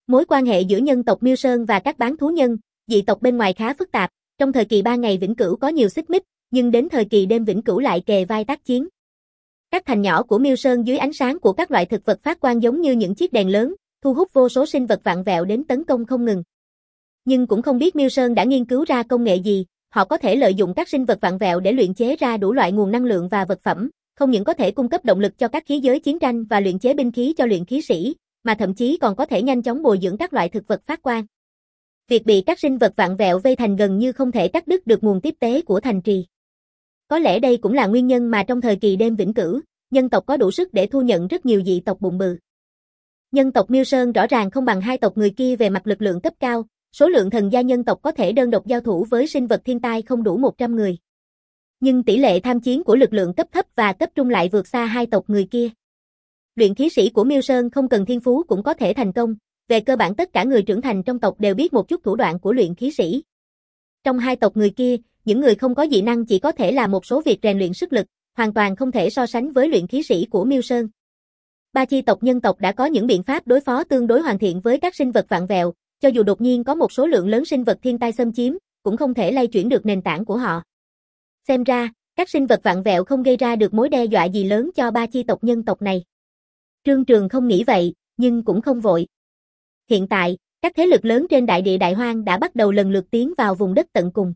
Mối quan hệ giữa nhân tộc Miêu Sơn và các bán thú nhân, dị tộc bên ngoài khá phức tạp, trong thời kỳ ba ngày vĩnh cửu có nhiều xích mích, nhưng đến thời kỳ đêm vĩnh cửu lại kề vai tác chiến. Các thành nhỏ của Miêu Sơn dưới ánh sáng của các loại thực vật phát quang giống như những chiếc đèn lớn, thu hút vô số sinh vật vặn vẹo đến tấn công không ngừng. Nhưng cũng không biết Miêu Sơn đã nghiên cứu ra công nghệ gì, họ có thể lợi dụng các sinh vật vặn vẹo để luyện chế ra đủ loại nguồn năng lượng và vật phẩm, không những có thể cung cấp động lực cho các khí giới chiến tranh và luyện chế binh khí cho luyện khí sĩ, mà thậm chí còn có thể nhanh chóng bồi dưỡng các loại thực vật phát quang. Việc bị các sinh vật vặn vẹo vây thành gần như không thể cắt đứt được nguồn tiếp tế của thành trì. Có lẽ đây cũng là nguyên nhân mà trong thời kỳ đêm vĩnh cửu, nhân tộc có đủ sức để thu nhận rất nhiều dị tộc bụng bự. Nhân tộc Miêu Sơn rõ ràng không bằng hai tộc người kia về mặt lực lượng cấp cao, số lượng thần gia nhân tộc có thể đơn độc giao thủ với sinh vật thiên tai không đủ một trăm người. Nhưng tỷ lệ tham chiến của lực lượng cấp thấp và cấp trung lại vượt xa hai tộc người kia. Luyện khí sĩ của Miêu Sơn không cần thiên phú cũng có thể thành công, về cơ bản tất cả người trưởng thành trong tộc đều biết một chút thủ đoạn của luyện khí sĩ. Trong hai tộc người kia, những người không có dị năng chỉ có thể làm một số việc rèn luyện sức lực, hoàn toàn không thể so sánh với luyện khí sĩ của Miêu Sơn. Ba chi tộc nhân tộc đã có những biện pháp đối phó tương đối hoàn thiện với các sinh vật vặn vẹo, cho dù đột nhiên có một số lượng lớn sinh vật thiên tai xâm chiếm, cũng không thể lay chuyển được nền tảng của họ. Xem ra, các sinh vật vặn vẹo không gây ra được mối đe dọa gì lớn cho ba chi tộc nhân tộc này. Trương Trường không nghĩ vậy, nhưng cũng không vội. Hiện tại, các thế lực lớn trên đại địa Đại Hoang đã bắt đầu lần lượt tiến vào vùng đất tận cùng.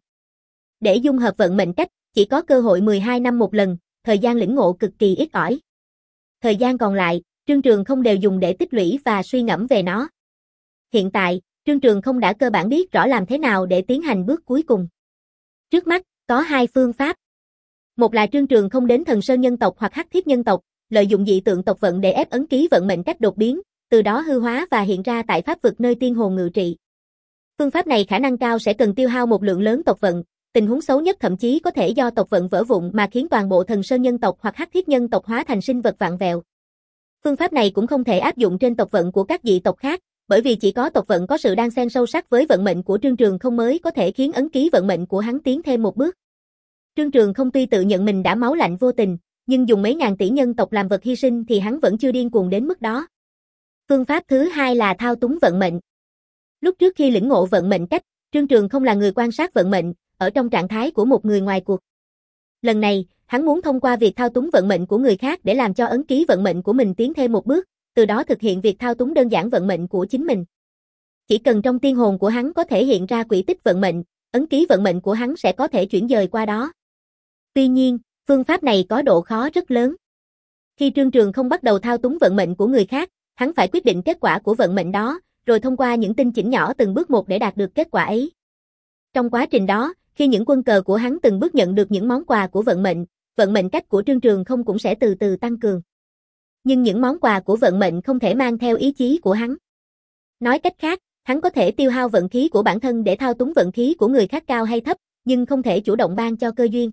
Để dung hợp vận mệnh cách, chỉ có cơ hội mười hai năm một lần, thời gian lĩnh ngộ cực kỳ ít ỏi. Thời gian còn lại, Trương Trường không đều dùng để tích lũy và suy ngẫm về nó. Hiện tại, Trương Trường không đã cơ bản biết rõ làm thế nào để tiến hành bước cuối cùng. Trước mắt, có hai phương pháp. Một là Trương Trường không đến Thần Sơn nhân tộc hoặc Hắc Thiết nhân tộc, lợi dụng dị tượng tộc vận để ép ấn ký vận mệnh cách đột biến, từ đó hư hóa và hiện ra tại pháp vực nơi tiên hồn ngự trị. Phương pháp này khả năng cao sẽ cần tiêu hao một lượng lớn tộc vận, tình huống xấu nhất thậm chí có thể do tộc vận vỡ vụn mà khiến toàn bộ Thần Sơn nhân tộc hoặc Hắc Thiết nhân tộc hóa thành sinh vật vặn vẹo. Phương pháp này cũng không thể áp dụng trên tộc vận của các dị tộc khác, bởi vì chỉ có tộc vận có sự đan xen sâu sắc với vận mệnh của Trương Trường không mới có thể khiến ấn ký vận mệnh của hắn tiến thêm một bước. Trương Trường không tuy tự nhận mình đã máu lạnh vô tình, nhưng dùng mấy ngàn tỷ nhân tộc làm vật hy sinh thì hắn vẫn chưa điên cuồng đến mức đó. Phương pháp thứ hai là thao túng vận mệnh. Lúc trước khi lĩnh ngộ vận mệnh cách, Trương Trường không là người quan sát vận mệnh, ở trong trạng thái của một người ngoài cuộc. Lần này, hắn muốn thông qua việc thao túng vận mệnh của người khác để làm cho ấn ký vận mệnh của mình tiến thêm một bước, từ đó thực hiện việc thao túng đơn giản vận mệnh của chính mình. Chỉ cần trong tiên hồn của hắn có thể hiện ra quỹ tích vận mệnh, ấn ký vận mệnh của hắn sẽ có thể chuyển dời qua đó. Tuy nhiên, phương pháp này có độ khó rất lớn. Khi Trương Trường không bắt đầu thao túng vận mệnh của người khác, hắn phải quyết định kết quả của vận mệnh đó, rồi thông qua những tinh chỉnh nhỏ từng bước một để đạt được kết quả ấy. Trong quá trình đó, khi những quân cờ của hắn từng bước nhận được những món quà của vận mệnh, vận mệnh cách của Trương Trường không cũng sẽ từ từ tăng cường. Nhưng những món quà của vận mệnh không thể mang theo ý chí của hắn. Nói cách khác, hắn có thể tiêu hao vận khí của bản thân để thao túng vận khí của người khác cao hay thấp, nhưng không thể chủ động ban cho cơ duyên.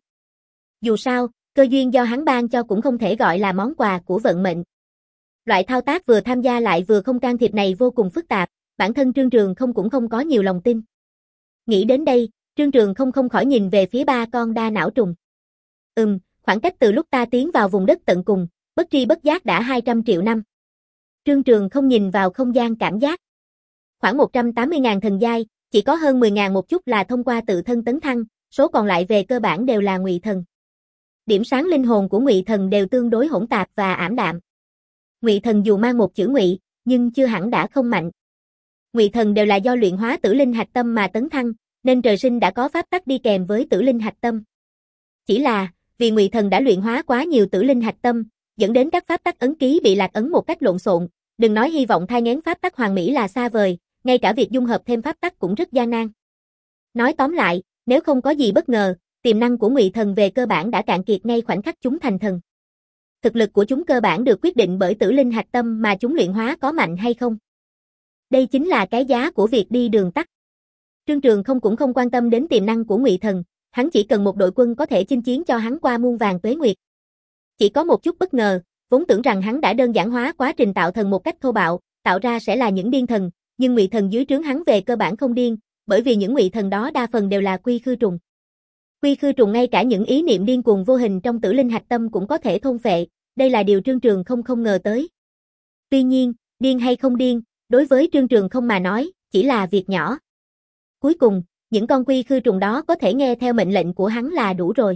Dù sao, cơ duyên do hắn ban cho cũng không thể gọi là món quà của vận mệnh. Loại thao tác vừa tham gia lại vừa không can thiệp này vô cùng phức tạp, bản thân Trương Trường không cũng không có nhiều lòng tin. Nghĩ đến đây, Trương Trường không không khỏi nhìn về phía ba con đa não trùng. Ừm, khoảng cách từ lúc ta tiến vào vùng đất tận cùng, bất tri bất giác đã hai trăm triệu năm. Trương Trường không nhìn vào không gian cảm giác. Khoảng một trăm tám mươi nghìn thần giai, chỉ có hơn mười nghìn một chút là thông qua tự thân tấn thăng, số còn lại về cơ bản đều là ngụy thần. Điểm sáng linh hồn của ngụy thần đều tương đối hỗn tạp và ảm đạm. Ngụy thần dù mang một chữ ngụy, nhưng chưa hẳn đã không mạnh. Ngụy thần đều là do luyện hóa tử linh hạch tâm mà tấn thăng, nên trời sinh đã có pháp tắc đi kèm với tử linh hạch tâm. Chỉ là, vì ngụy thần đã luyện hóa quá nhiều tử linh hạch tâm, dẫn đến các pháp tắc ấn ký bị lạc ấn một cách lộn xộn, đừng nói hy vọng thai nghén pháp tắc hoàn mỹ là xa vời, ngay cả việc dung hợp thêm pháp tắc cũng rất gian nan. Nói tóm lại, nếu không có gì bất ngờ, tiềm năng của ngụy thần về cơ bản đã cạn kiệt ngay khoảnh khắc chúng thành thần. Thực lực của chúng cơ bản được quyết định bởi tử linh hạch tâm mà chúng luyện hóa có mạnh hay không. Đây chính là cái giá của việc đi đường tắt. Trương Trường không cũng không quan tâm đến tiềm năng của ngụy thần, hắn chỉ cần một đội quân có thể chinh chiến cho hắn qua muôn vàn tuế nguyệt. Chỉ có một chút bất ngờ, vốn tưởng rằng hắn đã đơn giản hóa quá trình tạo thần một cách thô bạo, tạo ra sẽ là những điên thần, nhưng ngụy thần dưới trướng hắn về cơ bản không điên, bởi vì những ngụy thần đó đa phần đều là quy khư trùng. Quy khư trùng ngay cả những ý niệm điên cuồng vô hình trong tử linh hạch tâm cũng có thể thôn phệ, đây là điều Trương Trường không không ngờ tới. Tuy nhiên, điên hay không điên, đối với Trương Trường không mà nói, chỉ là việc nhỏ. Cuối cùng, những con quy khư trùng đó có thể nghe theo mệnh lệnh của hắn là đủ rồi.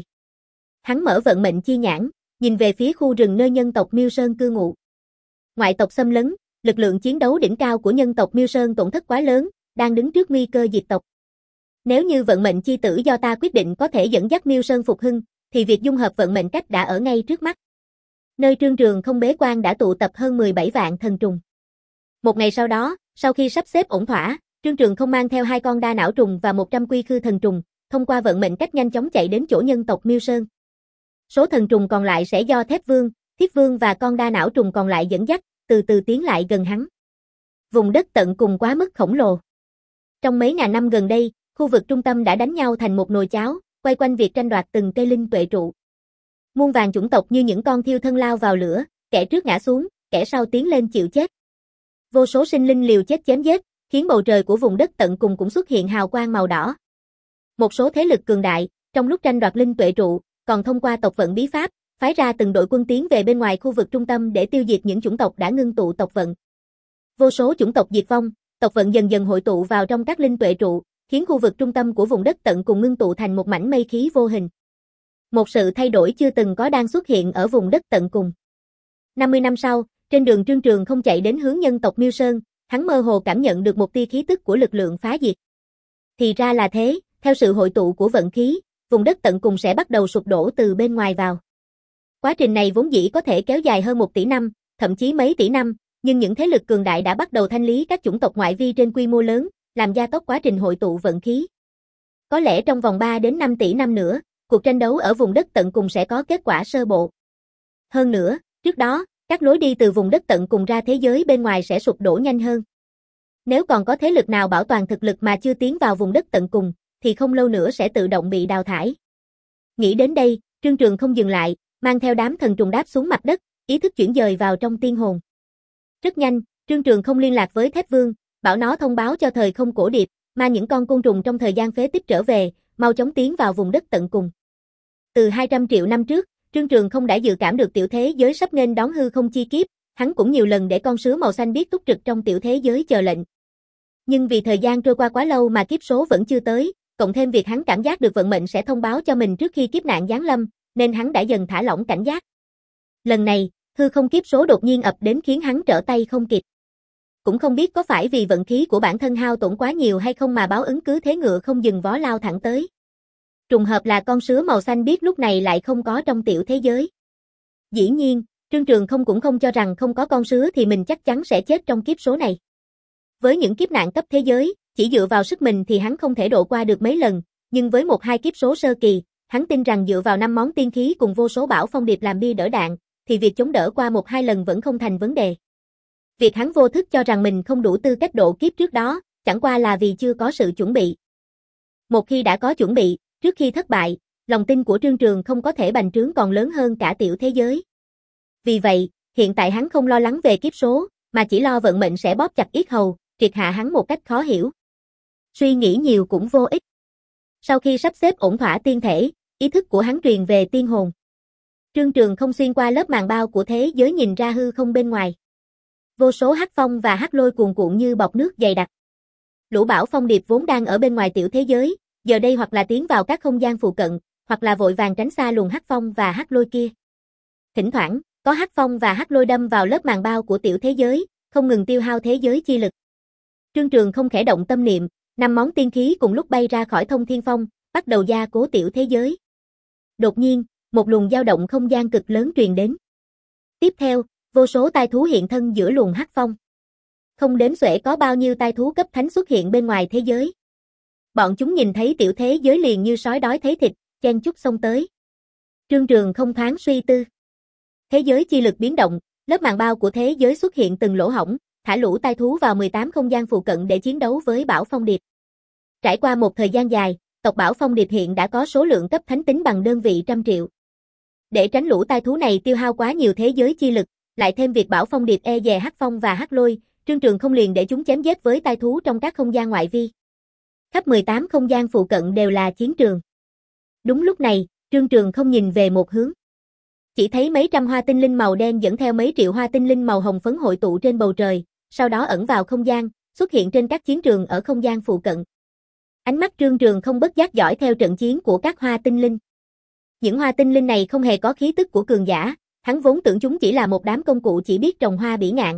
Hắn mở vận mệnh chi nhãn, nhìn về phía khu rừng nơi nhân tộc Miêu Sơn cư ngụ. Ngoại tộc xâm lấn, lực lượng chiến đấu đỉnh cao của nhân tộc Miêu Sơn tổn thất quá lớn, đang đứng trước nguy cơ diệt tộc. Nếu như vận mệnh chi tử do ta quyết định có thể dẫn dắt Miêu Sơn phục hưng, thì việc dung hợp vận mệnh cách đã ở ngay trước mắt. Nơi Trương Trường không bế quan đã tụ tập hơn mười bảy vạn thần trùng. Một ngày sau đó, sau khi sắp xếp ổn thỏa, Trương Trường không mang theo hai con đa não trùng và một trăm quy khư thần trùng, thông qua vận mệnh cách nhanh chóng chạy đến chỗ nhân tộc Miêu Sơn. Số thần trùng còn lại sẽ do Thép Vương, Thiết Vương và con đa não trùng còn lại dẫn dắt, từ từ tiến lại gần hắn. Vùng đất tận cùng quá mức khổng lồ. Trong mấy ngàn năm gần đây, khu vực trung tâm đã đánh nhau thành một nồi cháo, quay quanh việc tranh đoạt từng cây linh tuệ trụ. Muôn vàn chủng tộc như những con thiêu thân lao vào lửa, kẻ trước ngã xuống, kẻ sau tiến lên chịu chết. Vô số sinh linh liều chết chém giết, khiến bầu trời của vùng đất tận cùng cũng xuất hiện hào quang màu đỏ. Một số thế lực cường đại, trong lúc tranh đoạt linh tuệ trụ, còn thông qua tộc vận bí pháp, phái ra từng đội quân tiến về bên ngoài khu vực trung tâm để tiêu diệt những chủng tộc đã ngưng tụ tộc vận. Vô số chủng tộc diệt vong, tộc vận dần dần hội tụ vào trong các linh tuệ trụ, khiến khu vực trung tâm của vùng đất tận cùng ngưng tụ thành một mảnh mây khí vô hình. Một sự thay đổi chưa từng có đang xuất hiện ở vùng đất tận cùng. năm mươi năm sau, trên đường Trương Trường không chạy đến hướng nhân tộc Miêu Sơn, hắn mơ hồ cảm nhận được một tia khí tức của lực lượng phá diệt. Thì ra là thế, theo sự hội tụ của vận khí, vùng đất tận cùng sẽ bắt đầu sụp đổ từ bên ngoài vào. Quá trình này vốn dĩ có thể kéo dài hơn một tỷ năm, thậm chí mấy tỷ năm, nhưng những thế lực cường đại đã bắt đầu thanh lý các chủng tộc ngoại vi trên quy mô lớn, làm gia tốc quá trình hội tụ vận khí. Có lẽ trong vòng ba đến năm tỷ năm nữa, cuộc tranh đấu ở vùng đất tận cùng sẽ có kết quả sơ bộ. Hơn nữa, trước đó, các lối đi từ vùng đất tận cùng ra thế giới bên ngoài sẽ sụp đổ nhanh hơn. Nếu còn có thế lực nào bảo toàn thực lực mà chưa tiến vào vùng đất tận cùng, thì không lâu nữa sẽ tự động bị đào thải. Nghĩ đến đây, Trương Trường không dừng lại, mang theo đám thần trùng đáp xuống mặt đất, ý thức chuyển dời vào trong tiên hồn. Rất nhanh, Trương Trường không liên lạc với Thép Vương, bảo nó thông báo cho thời không cổ điệp, mang những con côn trùng trong thời gian phế tích trở về, mau chóng tiến vào vùng đất tận cùng. Từ hai trăm triệu năm trước, Trương Trường không đã dự cảm được tiểu thế giới sắp nên đón hư không chi kiếp, hắn cũng nhiều lần để con sứa màu xanh biết túc trực trong tiểu thế giới chờ lệnh. Nhưng vì thời gian trôi qua quá lâu mà kiếp số vẫn chưa tới, cộng thêm việc hắn cảm giác được vận mệnh sẽ thông báo cho mình trước khi kiếp nạn giáng lâm, nên hắn đã dần thả lỏng cảnh giác. Lần này, hư không kiếp số đột nhiên ập đến khiến hắn trở tay không kịp. Cũng không biết có phải vì vận khí của bản thân hao tổn quá nhiều hay không mà báo ứng cứ thế ngựa không dừng vó lao thẳng tới. Trùng hợp là con sứa màu xanh biết lúc này lại không có trong tiểu thế giới. Dĩ nhiên, Trương Trường không cũng không cho rằng không có con sứa thì mình chắc chắn sẽ chết trong kiếp số này. Với những kiếp nạn cấp thế giới, chỉ dựa vào sức mình thì hắn không thể độ qua được mấy lần, nhưng với một hai kiếp số sơ kỳ, hắn tin rằng dựa vào năm món tiên khí cùng vô số bảo phong điệp làm bia đỡ đạn, thì việc chống đỡ qua một hai lần vẫn không thành vấn đề. Việc hắn vô thức cho rằng mình không đủ tư cách độ kiếp trước đó, chẳng qua là vì chưa có sự chuẩn bị. Một khi đã có chuẩn bị, trước khi thất bại, lòng tin của Trương Trường không có thể bành trướng còn lớn hơn cả tiểu thế giới. Vì vậy, hiện tại hắn không lo lắng về kiếp số, mà chỉ lo vận mệnh sẽ bóp chặt yết hầu, triệt hạ hắn một cách khó hiểu. Suy nghĩ nhiều cũng vô ích. Sau khi sắp xếp ổn thỏa tiên thể, ý thức của hắn truyền về tiên hồn. Trương Trường không xuyên qua lớp màn bao của thế giới nhìn ra hư không bên ngoài. Vô số hắc phong và hắc lôi cuồn cuộn như bọt nước dày đặc. Lũ bảo phong điệp vốn đang ở bên ngoài tiểu thế giới, giờ đây hoặc là tiến vào các không gian phụ cận, hoặc là vội vàng tránh xa luồng hắc phong và hắc lôi kia. Thỉnh thoảng, có hắc phong và hắc lôi đâm vào lớp màn bao của tiểu thế giới, không ngừng tiêu hao thế giới chi lực. Trương Trường không khẽ động tâm niệm, năm món tiên khí cùng lúc bay ra khỏi thông thiên phong, bắt đầu gia cố tiểu thế giới. Đột nhiên, một luồng dao động không gian cực lớn truyền đến. Tiếp theo, vô số tai thú hiện thân giữa luồng hắc phong. Không đếm xuể có bao nhiêu tai thú cấp thánh xuất hiện bên ngoài thế giới. Bọn chúng nhìn thấy tiểu thế giới liền như sói đói thấy thịt, chen chúc xông tới. Trương Trường không thoáng suy tư. Thế giới chi lực biến động, lớp màn bao của thế giới xuất hiện từng lỗ hổng, thả lũ tai thú vào mười tám không gian phụ cận để chiến đấu với Bảo Phong Điệp. Trải qua một thời gian dài, tộc Bảo Phong Điệp hiện đã có số lượng cấp thánh tính bằng đơn vị trăm triệu. Để tránh lũ tai thú này tiêu hao quá nhiều thế giới chi lực, lại thêm việc Bảo Phong Điệp e dè hắc phong và hắc lôi, Trương Trường không liền để chúng chém giết với tai thú trong các không gian ngoại vi. Khắp mười tám không gian phụ cận đều là chiến trường. Đúng lúc này, Trương Trường không nhìn về một hướng. Chỉ thấy mấy trăm hoa tinh linh màu đen dẫn theo mấy triệu hoa tinh linh màu hồng phấn hội tụ trên bầu trời, sau đó ẩn vào không gian, xuất hiện trên các chiến trường ở không gian phụ cận. Ánh mắt Trương Trường không bất giác dõi theo trận chiến của các hoa tinh linh. Những hoa tinh linh này không hề có khí tức của cường giả, hắn vốn tưởng chúng chỉ là một đám công cụ chỉ biết trồng hoa bỉ ngạn.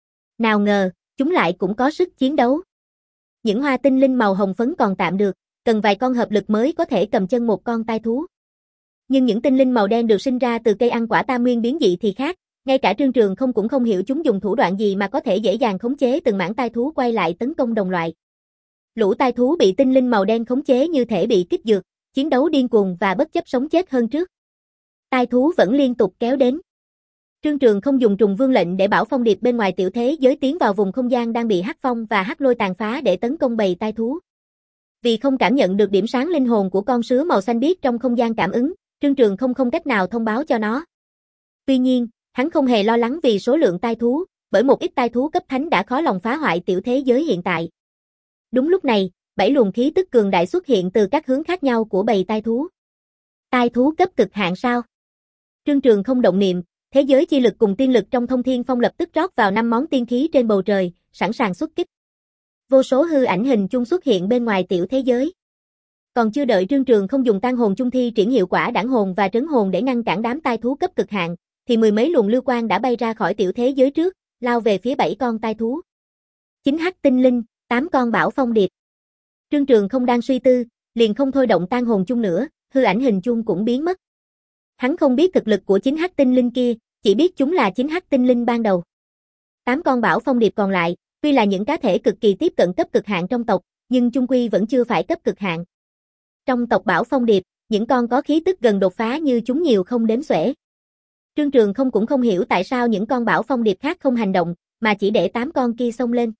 Nào ngờ, chúng lại cũng có sức chiến đấu. Những hoa tinh linh màu hồng phấn còn tạm được, cần vài con hợp lực mới có thể cầm chân một con tai thú. Nhưng những tinh linh màu đen được sinh ra từ cây ăn quả tam nguyên biến dị thì khác, ngay cả Trương Trường không cũng không hiểu chúng dùng thủ đoạn gì mà có thể dễ dàng khống chế từng mảng tai thú quay lại tấn công đồng loại. Lũ tai thú bị tinh linh màu đen khống chế như thể bị kích dược, chiến đấu điên cuồng và bất chấp sống chết hơn trước. Tai thú vẫn liên tục kéo đến. Trương Trường không dùng trùng vương lệnh để bảo phong điệp bên ngoài tiểu thế giới tiến vào vùng không gian đang bị hắc phong và hắc lôi tàn phá để tấn công bầy tai thú. Vì không cảm nhận được điểm sáng linh hồn của con sứa màu xanh biếc trong không gian cảm ứng, Trương Trường không không cách nào thông báo cho nó. Tuy nhiên, hắn không hề lo lắng vì số lượng tai thú, bởi một ít tai thú cấp thánh đã khó lòng phá hoại tiểu thế giới hiện tại. Đúng lúc này, bảy luồng khí tức cường đại xuất hiện từ các hướng khác nhau của bầy tai thú. Tai thú cấp cực hạn sao? Trương Trường không động niệm, thế giới chi lực cùng tiên lực trong Thông Thiên Phong lập tức rót vào năm món tiên khí trên bầu trời, sẵn sàng xuất kích. Vô số hư ảnh hình chung xuất hiện bên ngoài tiểu thế giới. Còn chưa đợi Trương Trường không dùng tan hồn chung thi triển hiệu quả đản hồn và trấn hồn để ngăn cản đám tai thú cấp cực hạn, thì mười mấy luồng lưu quang đã bay ra khỏi tiểu thế giới trước, lao về phía bảy con tai thú. Chín hắc tinh linh, tám con bảo phong điệp. Trương Trường không đang suy tư, liền không thôi động tan hồn chung nữa, hư ảnh hình chung cũng biến mất. Hắn không biết thực lực của chín hắc tinh linh kia, chỉ biết chúng là chín hắc tinh linh ban đầu. Tám con bảo phong điệp còn lại, tuy là những cá thể cực kỳ tiếp cận cấp cực hạn trong tộc, nhưng chung quy vẫn chưa phải cấp cực hạn. Trong tộc bảo phong điệp, những con có khí tức gần đột phá như chúng nhiều không đếm xuể. Trương Trường không cũng không hiểu tại sao những con bảo phong điệp khác không hành động, mà chỉ để tám con kia xông lên.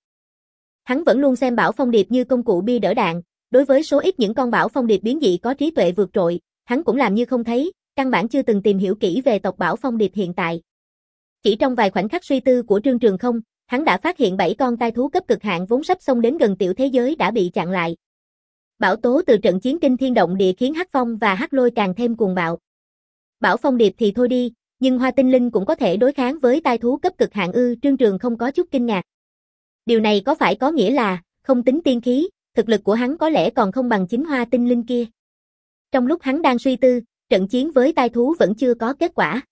Hắn vẫn luôn xem bảo phong điệp như công cụ bia đỡ đạn, đối với số ít những con bảo phong điệp biến dị có trí tuệ vượt trội, hắn cũng làm như không thấy, căn bản chưa từng tìm hiểu kỹ về tộc bảo phong điệp hiện tại. Chỉ trong vài khoảnh khắc suy tư của Trương Trường không, hắn đã phát hiện bảy con tai thú cấp cực hạn vốn sắp xông đến gần tiểu thế giới đã bị chặn lại. Bão tố từ trận chiến kinh thiên động địa khiến hắc phong và hắc lôi càng thêm cuồng bạo. Bảo phong điệp thì thôi đi, nhưng hoa tinh linh cũng có thể đối kháng với tai thú cấp cực hạn ư? Trương Trường không có chút kinh ngạc. Điều này có phải có nghĩa là, không tính tiên khí, thực lực của hắn có lẽ còn không bằng chính hoa tinh linh kia. Trong lúc hắn đang suy tư, trận chiến với tai thú vẫn chưa có kết quả.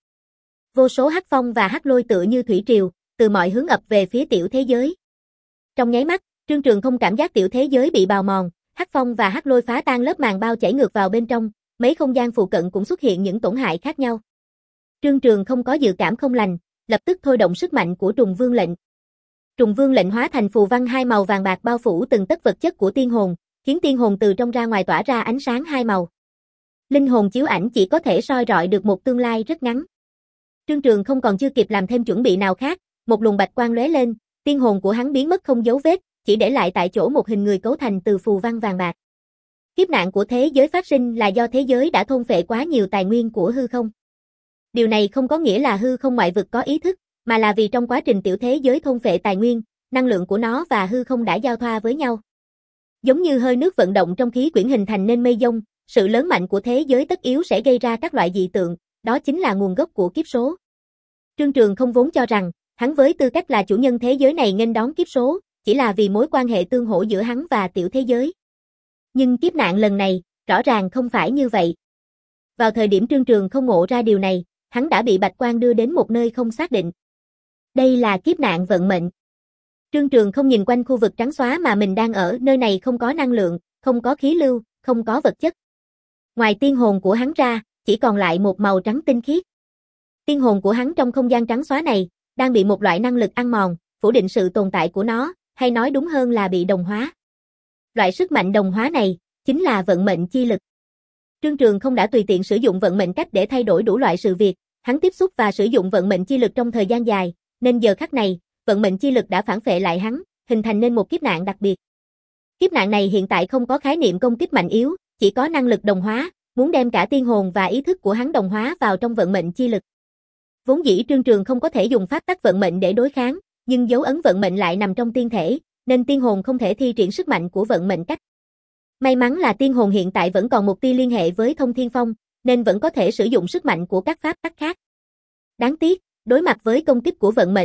Vô số hắc phong và hắc lôi tựa như thủy triều, từ mọi hướng ập về phía tiểu thế giới. Trong nháy mắt, Trương Trường không cảm giác tiểu thế giới bị bào mòn, hắc phong và hắc lôi phá tan lớp màng bao chảy ngược vào bên trong, mấy không gian phụ cận cũng xuất hiện những tổn hại khác nhau. Trương Trường không có dự cảm không lành, lập tức thôi động sức mạnh của trùng vương lệnh. Trùng vương lệnh hóa thành phù văn hai màu vàng bạc bao phủ từng tấc vật chất của tiên hồn, khiến tiên hồn từ trong ra ngoài tỏa ra ánh sáng hai màu. Linh hồn chiếu ảnh chỉ có thể soi rọi được một tương lai rất ngắn. Trương Trường không còn chưa kịp làm thêm chuẩn bị nào khác, một luồng bạch quang lóe lên, tiên hồn của hắn biến mất không dấu vết, chỉ để lại tại chỗ một hình người cấu thành từ phù văn vàng bạc. Kiếp nạn của thế giới phát sinh là do thế giới đã thôn phệ quá nhiều tài nguyên của hư không. Điều này không có nghĩa là hư không ngoại vực có ý thức, mà là vì trong quá trình tiểu thế giới thôn phệ tài nguyên, năng lượng của nó và hư không đã giao thoa với nhau. Giống như hơi nước vận động trong khí quyển hình thành nên mây dông, sự lớn mạnh của thế giới tất yếu sẽ gây ra các loại dị tượng, đó chính là nguồn gốc của kiếp số. Trương Trường không vốn cho rằng, hắn với tư cách là chủ nhân thế giới này nghênh đón kiếp số, chỉ là vì mối quan hệ tương hỗ giữa hắn và tiểu thế giới. Nhưng kiếp nạn lần này, rõ ràng không phải như vậy. Vào thời điểm Trương Trường không ngộ ra điều này, hắn đã bị bạch quang đưa đến một nơi không xác định. Đây là kiếp nạn vận mệnh. Trương Trường không nhìn quanh khu vực trắng xóa mà mình đang ở, nơi này không có năng lượng, không có khí lưu, không có vật chất. Ngoài tiên hồn của hắn ra, chỉ còn lại một màu trắng tinh khiết. Tiên hồn của hắn trong không gian trắng xóa này, đang bị một loại năng lực ăn mòn, phủ định sự tồn tại của nó, hay nói đúng hơn là bị đồng hóa. Loại sức mạnh đồng hóa này, chính là vận mệnh chi lực. Trương Trường không đã tùy tiện sử dụng vận mệnh cách để thay đổi đủ loại sự việc, hắn tiếp xúc và sử dụng vận mệnh chi lực trong thời gian dài, nên giờ khắc này, vận mệnh chi lực đã phản phệ lại hắn, hình thành nên một kiếp nạn đặc biệt. Kiếp nạn này hiện tại không có khái niệm công kích mạnh yếu, chỉ có năng lực đồng hóa, muốn đem cả tiên hồn và ý thức của hắn đồng hóa vào trong vận mệnh chi lực. Vốn dĩ Trương Trường không có thể dùng pháp tắc vận mệnh để đối kháng, nhưng dấu ấn vận mệnh lại nằm trong tiên thể, nên tiên hồn không thể thi triển sức mạnh của vận mệnh cách. May mắn là tiên hồn hiện tại vẫn còn một tia liên hệ với Thông Thiên Phong, nên vẫn có thể sử dụng sức mạnh của các pháp tắc khác. Đáng tiếc, đối mặt với công kích của vận mệnh,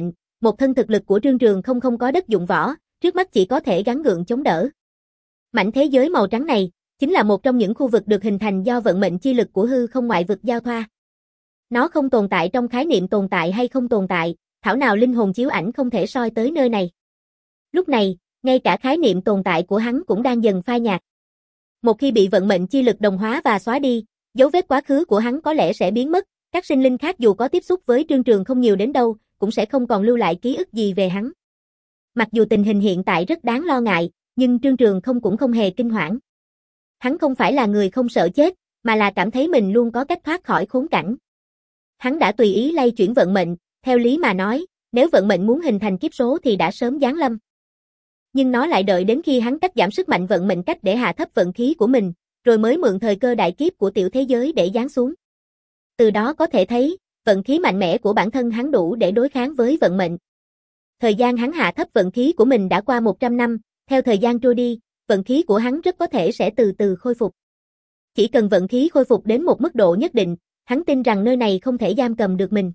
Một thân thực lực của Trương Trường không không có đất dụng võ, trước mắt chỉ có thể gắng gượng chống đỡ. Mảnh thế giới màu trắng này, chính là một trong những khu vực được hình thành do vận mệnh chi lực của hư không ngoại vực giao thoa. Nó không tồn tại trong khái niệm tồn tại hay không tồn tại, thảo nào linh hồn chiếu ảnh không thể soi tới nơi này. Lúc này, ngay cả khái niệm tồn tại của hắn cũng đang dần phai nhạt. Một khi bị vận mệnh chi lực đồng hóa và xóa đi, dấu vết quá khứ của hắn có lẽ sẽ biến mất, các sinh linh khác dù có tiếp xúc với Trương Trường không nhiều đến đâu, cũng sẽ không còn lưu lại ký ức gì về hắn. Mặc dù tình hình hiện tại rất đáng lo ngại, nhưng Trương Trường không cũng không hề kinh hoảng. Hắn không phải là người không sợ chết, mà là cảm thấy mình luôn có cách thoát khỏi khốn cảnh. Hắn đã tùy ý lay chuyển vận mệnh, theo lý mà nói, nếu vận mệnh muốn hình thành kiếp số thì đã sớm giáng lâm. Nhưng nó lại đợi đến khi hắn cắt giảm sức mạnh vận mệnh cách để hạ thấp vận khí của mình, rồi mới mượn thời cơ đại kiếp của tiểu thế giới để giáng xuống. Từ đó có thể thấy, vận khí mạnh mẽ của bản thân hắn đủ để đối kháng với vận mệnh. Thời gian hắn hạ thấp vận khí của mình đã qua một trăm năm, theo thời gian trôi đi, vận khí của hắn rất có thể sẽ từ từ khôi phục. Chỉ cần vận khí khôi phục đến một mức độ nhất định, hắn tin rằng nơi này không thể giam cầm được mình.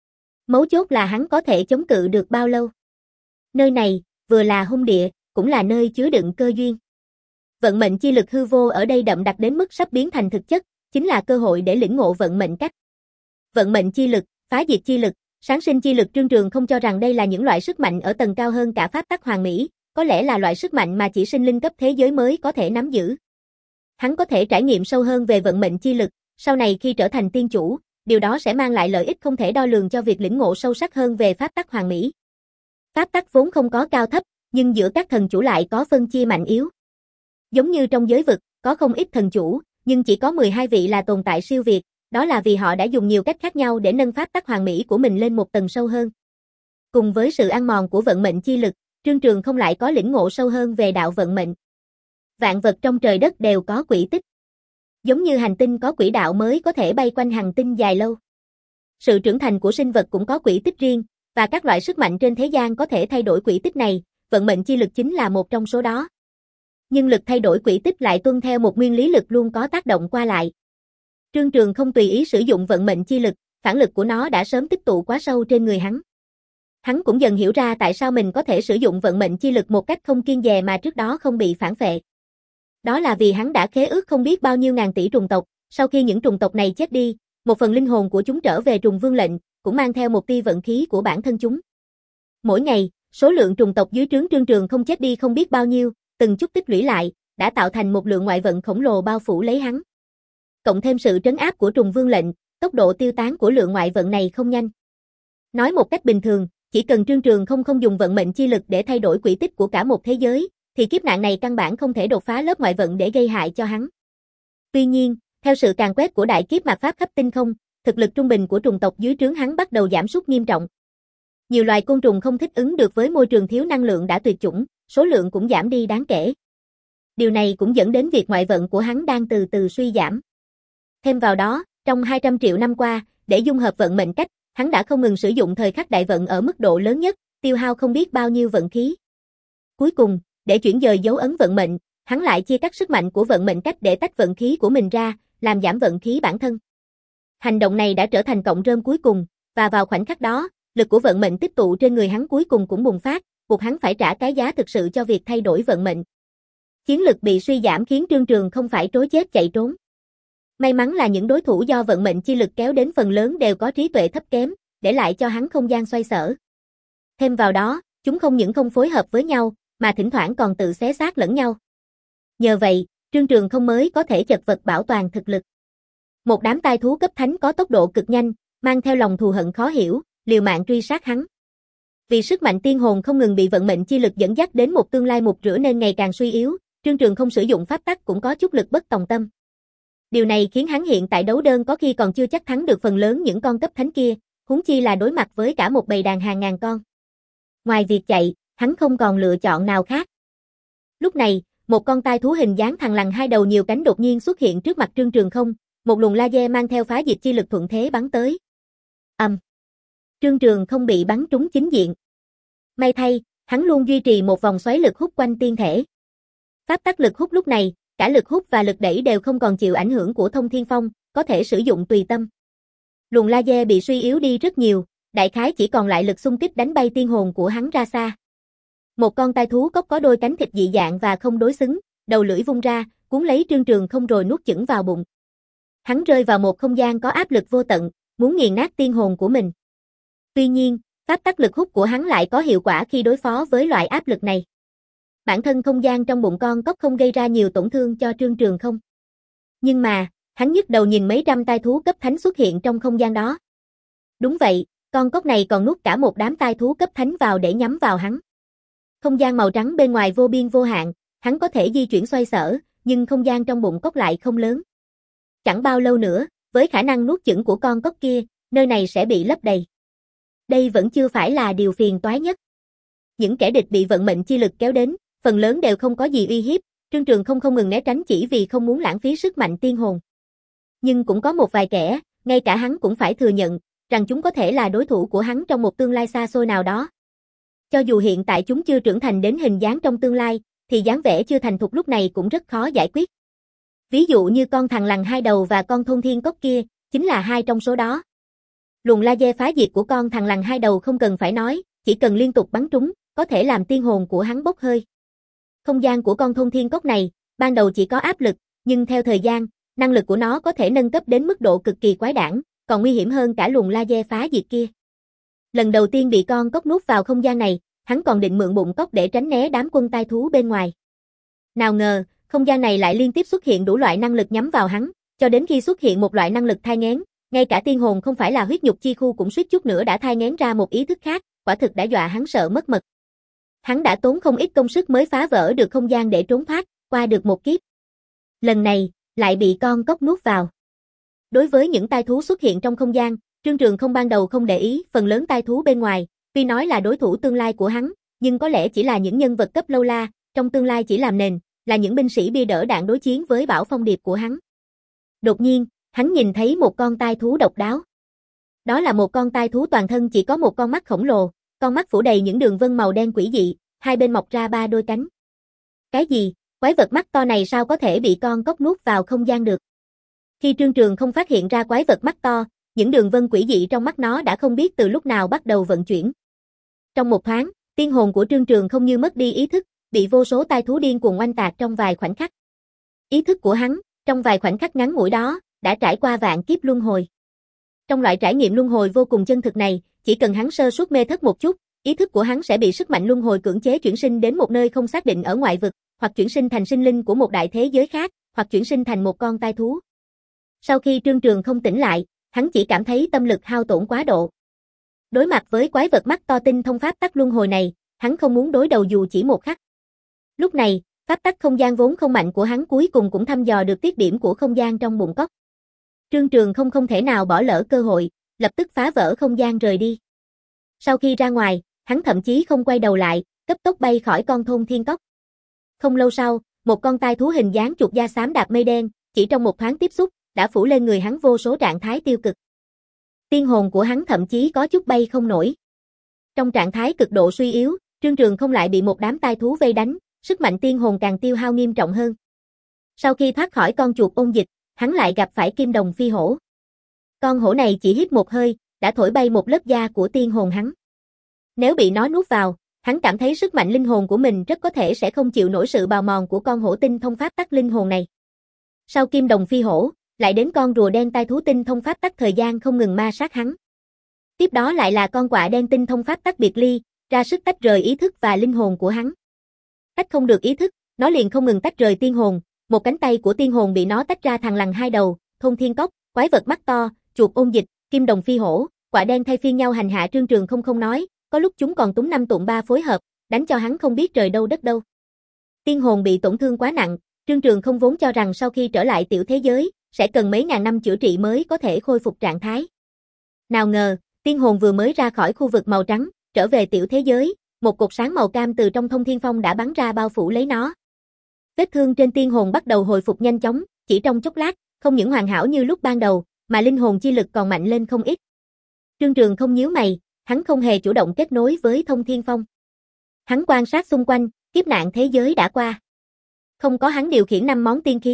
Mấu chốt là hắn có thể chống cự được bao lâu. Nơi này, vừa là hung địa, cũng là nơi chứa đựng cơ duyên. Vận mệnh chi lực hư vô ở đây đậm đặc đến mức sắp biến thành thực chất, chính là cơ hội để lĩnh ngộ vận mệnh cách. Vận mệnh chi lực, phá diệt chi lực, sáng sinh chi lực. Trương Trường không cho rằng đây là những loại sức mạnh ở tầng cao hơn cả pháp tắc hoàn mỹ, có lẽ là loại sức mạnh mà chỉ sinh linh cấp thế giới mới có thể nắm giữ. Hắn có thể trải nghiệm sâu hơn về vận mệnh chi lực, sau này khi trở thành tiên chủ, điều đó sẽ mang lại lợi ích không thể đo lường cho việc lĩnh ngộ sâu sắc hơn về pháp tắc hoàn mỹ. Pháp tắc vốn không có cao thấp, nhưng giữa các thần chủ lại có phân chia mạnh yếu. Giống như trong giới vực, có không ít thần chủ, nhưng chỉ có mười hai vị là tồn tại siêu việt, đó là vì họ đã dùng nhiều cách khác nhau để nâng pháp tắc hoàn mỹ của mình lên một tầng sâu hơn. Cùng với sự ăn mòn của vận mệnh chi lực, Trương Trường không lại có lĩnh ngộ sâu hơn về đạo vận mệnh. Vạn vật trong trời đất đều có quỹ tích. Giống như hành tinh có quỹ đạo mới có thể bay quanh hành tinh dài lâu. Sự trưởng thành của sinh vật cũng có quỹ tích riêng, và các loại sức mạnh trên thế gian có thể thay đổi quỹ tích này, vận mệnh chi lực chính là một trong số đó. Nhưng lực thay đổi quỹ tích lại tuân theo một nguyên lý lực luôn có tác động qua lại. Trương Trường không tùy ý sử dụng vận mệnh chi lực, phản lực của nó đã sớm tích tụ quá sâu trên người hắn. Hắn cũng dần hiểu ra tại sao mình có thể sử dụng vận mệnh chi lực một cách không kiêng dè mà trước đó không bị phản phệ. Đó là vì hắn đã khế ước không biết bao nhiêu ngàn tỷ trùng tộc, sau khi những trùng tộc này chết đi, một phần linh hồn của chúng trở về trùng vương lệnh, cũng mang theo một tia vận khí của bản thân chúng. Mỗi ngày, số lượng trùng tộc dưới trướng Trương Trường không chết đi không biết bao nhiêu, từng chút tích lũy lại, đã tạo thành một lượng ngoại vận khổng lồ bao phủ lấy hắn. Cộng thêm sự trấn áp của trùng vương lệnh, tốc độ tiêu tán của lượng ngoại vận này không nhanh. Nói một cách bình thường, chỉ cần Trương Trường không không dùng vận mệnh chi lực để thay đổi quỹ tích của cả một thế giới, thì kiếp nạn này căn bản không thể đột phá lớp ngoại vận để gây hại cho hắn. Tuy nhiên, theo sự càn quét của đại kiếp mạt pháp khắp tinh không, thực lực trung bình của trùng tộc dưới trướng hắn bắt đầu giảm sút nghiêm trọng. Nhiều loài côn trùng không thích ứng được với môi trường thiếu năng lượng đã tuyệt chủng, số lượng cũng giảm đi đáng kể. Điều này cũng dẫn đến việc ngoại vận của hắn đang từ từ suy giảm. Thêm vào đó, trong hai trăm triệu năm qua, để dung hợp vận mệnh cách, hắn đã không ngừng sử dụng thời khắc đại vận ở mức độ lớn nhất, tiêu hao không biết bao nhiêu vận khí. Cuối cùng, để chuyển dời dấu ấn vận mệnh, hắn lại chia cắt sức mạnh của vận mệnh cách để tách vận khí của mình ra, làm giảm vận khí bản thân. Hành động này đã trở thành cọng rơm cuối cùng, và vào khoảnh khắc đó, lực của vận mệnh tích tụ trên người hắn cuối cùng cũng bùng phát, buộc hắn phải trả cái giá thực sự cho việc thay đổi vận mệnh. Chiến lực bị suy giảm khiến Trương Trường không phải trối chết chạy trốn. May mắn là những đối thủ do vận mệnh chi lực kéo đến phần lớn đều có trí tuệ thấp kém, để lại cho hắn không gian xoay sở. Thêm vào đó, chúng không những không phối hợp với nhau, mà thỉnh thoảng còn tự xé xác lẫn nhau. Nhờ vậy, Trương Trường không mới có thể chật vật bảo toàn thực lực. Một đám tai thú cấp thánh có tốc độ cực nhanh, mang theo lòng thù hận khó hiểu, liều mạng truy sát hắn. Vì sức mạnh tiên hồn không ngừng bị vận mệnh chi lực dẫn dắt đến một tương lai mục rửa nên ngày càng suy yếu, Trương Trường không sử dụng pháp tắc cũng có chút lực bất tòng tâm. Điều này khiến hắn hiện tại đấu đơn có khi còn chưa chắc thắng được phần lớn những con cấp thánh kia, huống chi là đối mặt với cả một bầy đàn hàng ngàn con. Ngoài việc chạy, hắn không còn lựa chọn nào khác. Lúc này, một con tai thú hình dáng thằn lằn hai đầu nhiều cánh đột nhiên xuất hiện trước mặt Trương Trường không, một luồng laser mang theo phá diệt chi lực thuận thế bắn tới. Ầm. Um. Trương Trường không bị bắn trúng chính diện. May thay, hắn luôn duy trì một vòng xoáy lực hút quanh tiên thể. Pháp tắc lực hút lúc này, cả lực hút và lực đẩy đều không còn chịu ảnh hưởng của Thông Thiên Phong, có thể sử dụng tùy tâm. Luồng laser bị suy yếu đi rất nhiều, đại khái chỉ còn lại lực xung kích đánh bay tiên hồn của hắn ra xa. Một con tai thú cốc có đôi cánh thịt dị dạng và không đối xứng, đầu lưỡi vung ra, cuốn lấy Trương Trường Không rồi nuốt chửng vào bụng. Hắn rơi vào một không gian có áp lực vô tận, muốn nghiền nát tiên hồn của mình. Tuy nhiên, pháp tắc lực hút của hắn lại có hiệu quả khi đối phó với loại áp lực này. Bản thân không gian trong bụng con cóc không gây ra nhiều tổn thương cho Trương Trường Không. Nhưng mà, hắn nhức đầu nhìn mấy trăm tai thú cấp thánh xuất hiện trong không gian đó. Đúng vậy, con cóc này còn nuốt cả một đám tai thú cấp thánh vào để nhắm vào hắn. Không gian màu trắng bên ngoài vô biên vô hạn, hắn có thể di chuyển xoay sở, nhưng không gian trong bụng cóc lại không lớn. Chẳng bao lâu nữa, với khả năng nuốt chửng của con cóc kia, nơi này sẽ bị lấp đầy. Đây vẫn chưa phải là điều phiền toái nhất. Những kẻ địch bị vận mệnh chi lực kéo đến, phần lớn đều không có gì uy hiếp, Trương Trường Không không ngừng né tránh chỉ vì không muốn lãng phí sức mạnh tiên hồn. Nhưng cũng có một vài kẻ, ngay cả hắn cũng phải thừa nhận, rằng chúng có thể là đối thủ của hắn trong một tương lai xa xôi nào đó. Cho dù hiện tại chúng chưa trưởng thành đến hình dáng trong tương lai, thì dáng vẻ chưa thành thục lúc này cũng rất khó giải quyết. Ví dụ như con thằn lằn hai đầu và con thôn thiên cốc kia, chính là hai trong số đó. Luồng laser phá diệt của con thằn lằn hai đầu không cần phải nói, chỉ cần liên tục bắn trúng, có thể làm tiên hồn của hắn bốc hơi. Không gian của con thôn thiên cốc này, ban đầu chỉ có áp lực, nhưng theo thời gian, năng lực của nó có thể nâng cấp đến mức độ cực kỳ quái đản, còn nguy hiểm hơn cả luồng laser phá diệt kia. Lần đầu tiên bị con cóc nuốt vào không gian này, hắn còn định mượn bụng cóc để tránh né đám quân tai thú bên ngoài. Nào ngờ, không gian này lại liên tiếp xuất hiện đủ loại năng lực nhắm vào hắn, cho đến khi xuất hiện một loại năng lực thai nghén, ngay cả tiên hồn không phải là huyết nhục chi khu cũng suýt chút nữa đã thai nghén ra một ý thức khác, quả thực đã dọa hắn sợ mất mật. Hắn đã tốn không ít công sức mới phá vỡ được không gian để trốn thoát, qua được một kiếp. Lần này, lại bị con cóc nuốt vào. Đối với những tai thú xuất hiện trong không gian, Trương Trường Không ban đầu không để ý, phần lớn tai thú bên ngoài, tuy nói là đối thủ tương lai của hắn, nhưng có lẽ chỉ là những nhân vật cấp lâu la, trong tương lai chỉ làm nền, là những binh sĩ bia đỡ đạn đối chiến với bão phong điệp của hắn. Đột nhiên, hắn nhìn thấy một con tai thú độc đáo. Đó là một con tai thú toàn thân chỉ có một con mắt khổng lồ, con mắt phủ đầy những đường vân màu đen quỷ dị, hai bên mọc ra ba đôi cánh. Cái gì? Quái vật mắt to này sao có thể bị con cóc nuốt vào không gian được? Khi Trương Trường Không phát hiện ra quái vật mắt to, những đường vân quỷ dị trong mắt nó đã không biết từ lúc nào bắt đầu vận chuyển. Trong một thoáng, tiên hồn của Trương Trường Không như mất đi ý thức, bị vô số tai thú điên cuồng oanh tạc trong vài khoảnh khắc. Ý thức của hắn, trong vài khoảnh khắc ngắn ngủi đó, đã trải qua vạn kiếp luân hồi. Trong loại trải nghiệm luân hồi vô cùng chân thực này, chỉ cần hắn sơ suất mê thất một chút, ý thức của hắn sẽ bị sức mạnh luân hồi cưỡng chế chuyển sinh đến một nơi không xác định ở ngoại vực, hoặc chuyển sinh thành sinh linh của một đại thế giới khác, hoặc chuyển sinh thành một con tai thú. Sau khi Trương Trường Không tỉnh lại, hắn chỉ cảm thấy tâm lực hao tổn quá độ. Đối mặt với quái vật mắt to tinh thông pháp tắc luân hồi này, hắn không muốn đối đầu dù chỉ một khắc. Lúc này, pháp tắc không gian vốn không mạnh của hắn cuối cùng cũng thăm dò được tiết điểm của không gian trong bụng cóc. Trương Trường Không không thể nào bỏ lỡ cơ hội, lập tức phá vỡ không gian rời đi. Sau khi ra ngoài, hắn thậm chí không quay đầu lại, cấp tốc bay khỏi con thôn thiên cốc. Không lâu sau, một con tai thú hình dáng chuột da xám đạp mây đen, chỉ trong một thoáng tiếp xúc, đã phủ lên người hắn vô số trạng thái tiêu cực. Tiên hồn của hắn thậm chí có chút bay không nổi. Trong trạng thái cực độ suy yếu, Trương Trường Không lại bị một đám tai thú vây đánh, sức mạnh tiên hồn càng tiêu hao nghiêm trọng hơn. Sau khi thoát khỏi con chuột ôn dịch, hắn lại gặp phải kim đồng phi hổ. Con hổ này chỉ hít một hơi, đã thổi bay một lớp da của tiên hồn hắn. Nếu bị nó nuốt vào, hắn cảm thấy sức mạnh linh hồn của mình rất có thể sẽ không chịu nổi sự bào mòn của con hổ tinh thông pháp tắc linh hồn này. Sau kim đồng phi hổ, lại đến con rùa đen tai thú tinh thông pháp tắc thời gian không ngừng ma sát hắn. Tiếp đó lại là con quạ đen tinh thông pháp tắc biệt ly, ra sức tách rời ý thức và linh hồn của hắn. Tách không được ý thức, nó liền không ngừng tách rời tiên hồn, một cánh tay của tiên hồn bị nó tách ra thằn lằn hai đầu, thôn thiên cốc, quái vật mắt to, chuột ôn dịch, kim đồng phi hổ, quạ đen thay phiên nhau hành hạ Trương Trường Không không nói, có lúc chúng còn túng năm tụng ba phối hợp, đánh cho hắn không biết trời đâu đất đâu. Tiên hồn bị tổn thương quá nặng, Trương Trường Không vốn cho rằng sau khi trở lại tiểu thế giới, sẽ cần mấy ngàn năm chữa trị mới có thể khôi phục trạng thái. Nào ngờ, tiên hồn vừa mới ra khỏi khu vực màu trắng, trở về tiểu thế giới, một cột sáng màu cam từ trong thông thiên phong đã bắn ra bao phủ lấy nó. Vết thương trên tiên hồn bắt đầu hồi phục nhanh chóng, chỉ trong chốc lát, không những hoàn hảo như lúc ban đầu, mà linh hồn chi lực còn mạnh lên không ít. Trương Trường Không nhíu mày, hắn không hề chủ động kết nối với thông thiên phong. Hắn quan sát xung quanh, kiếp nạn thế giới đã qua. Không có hắn điều khiển năm món tiên khí,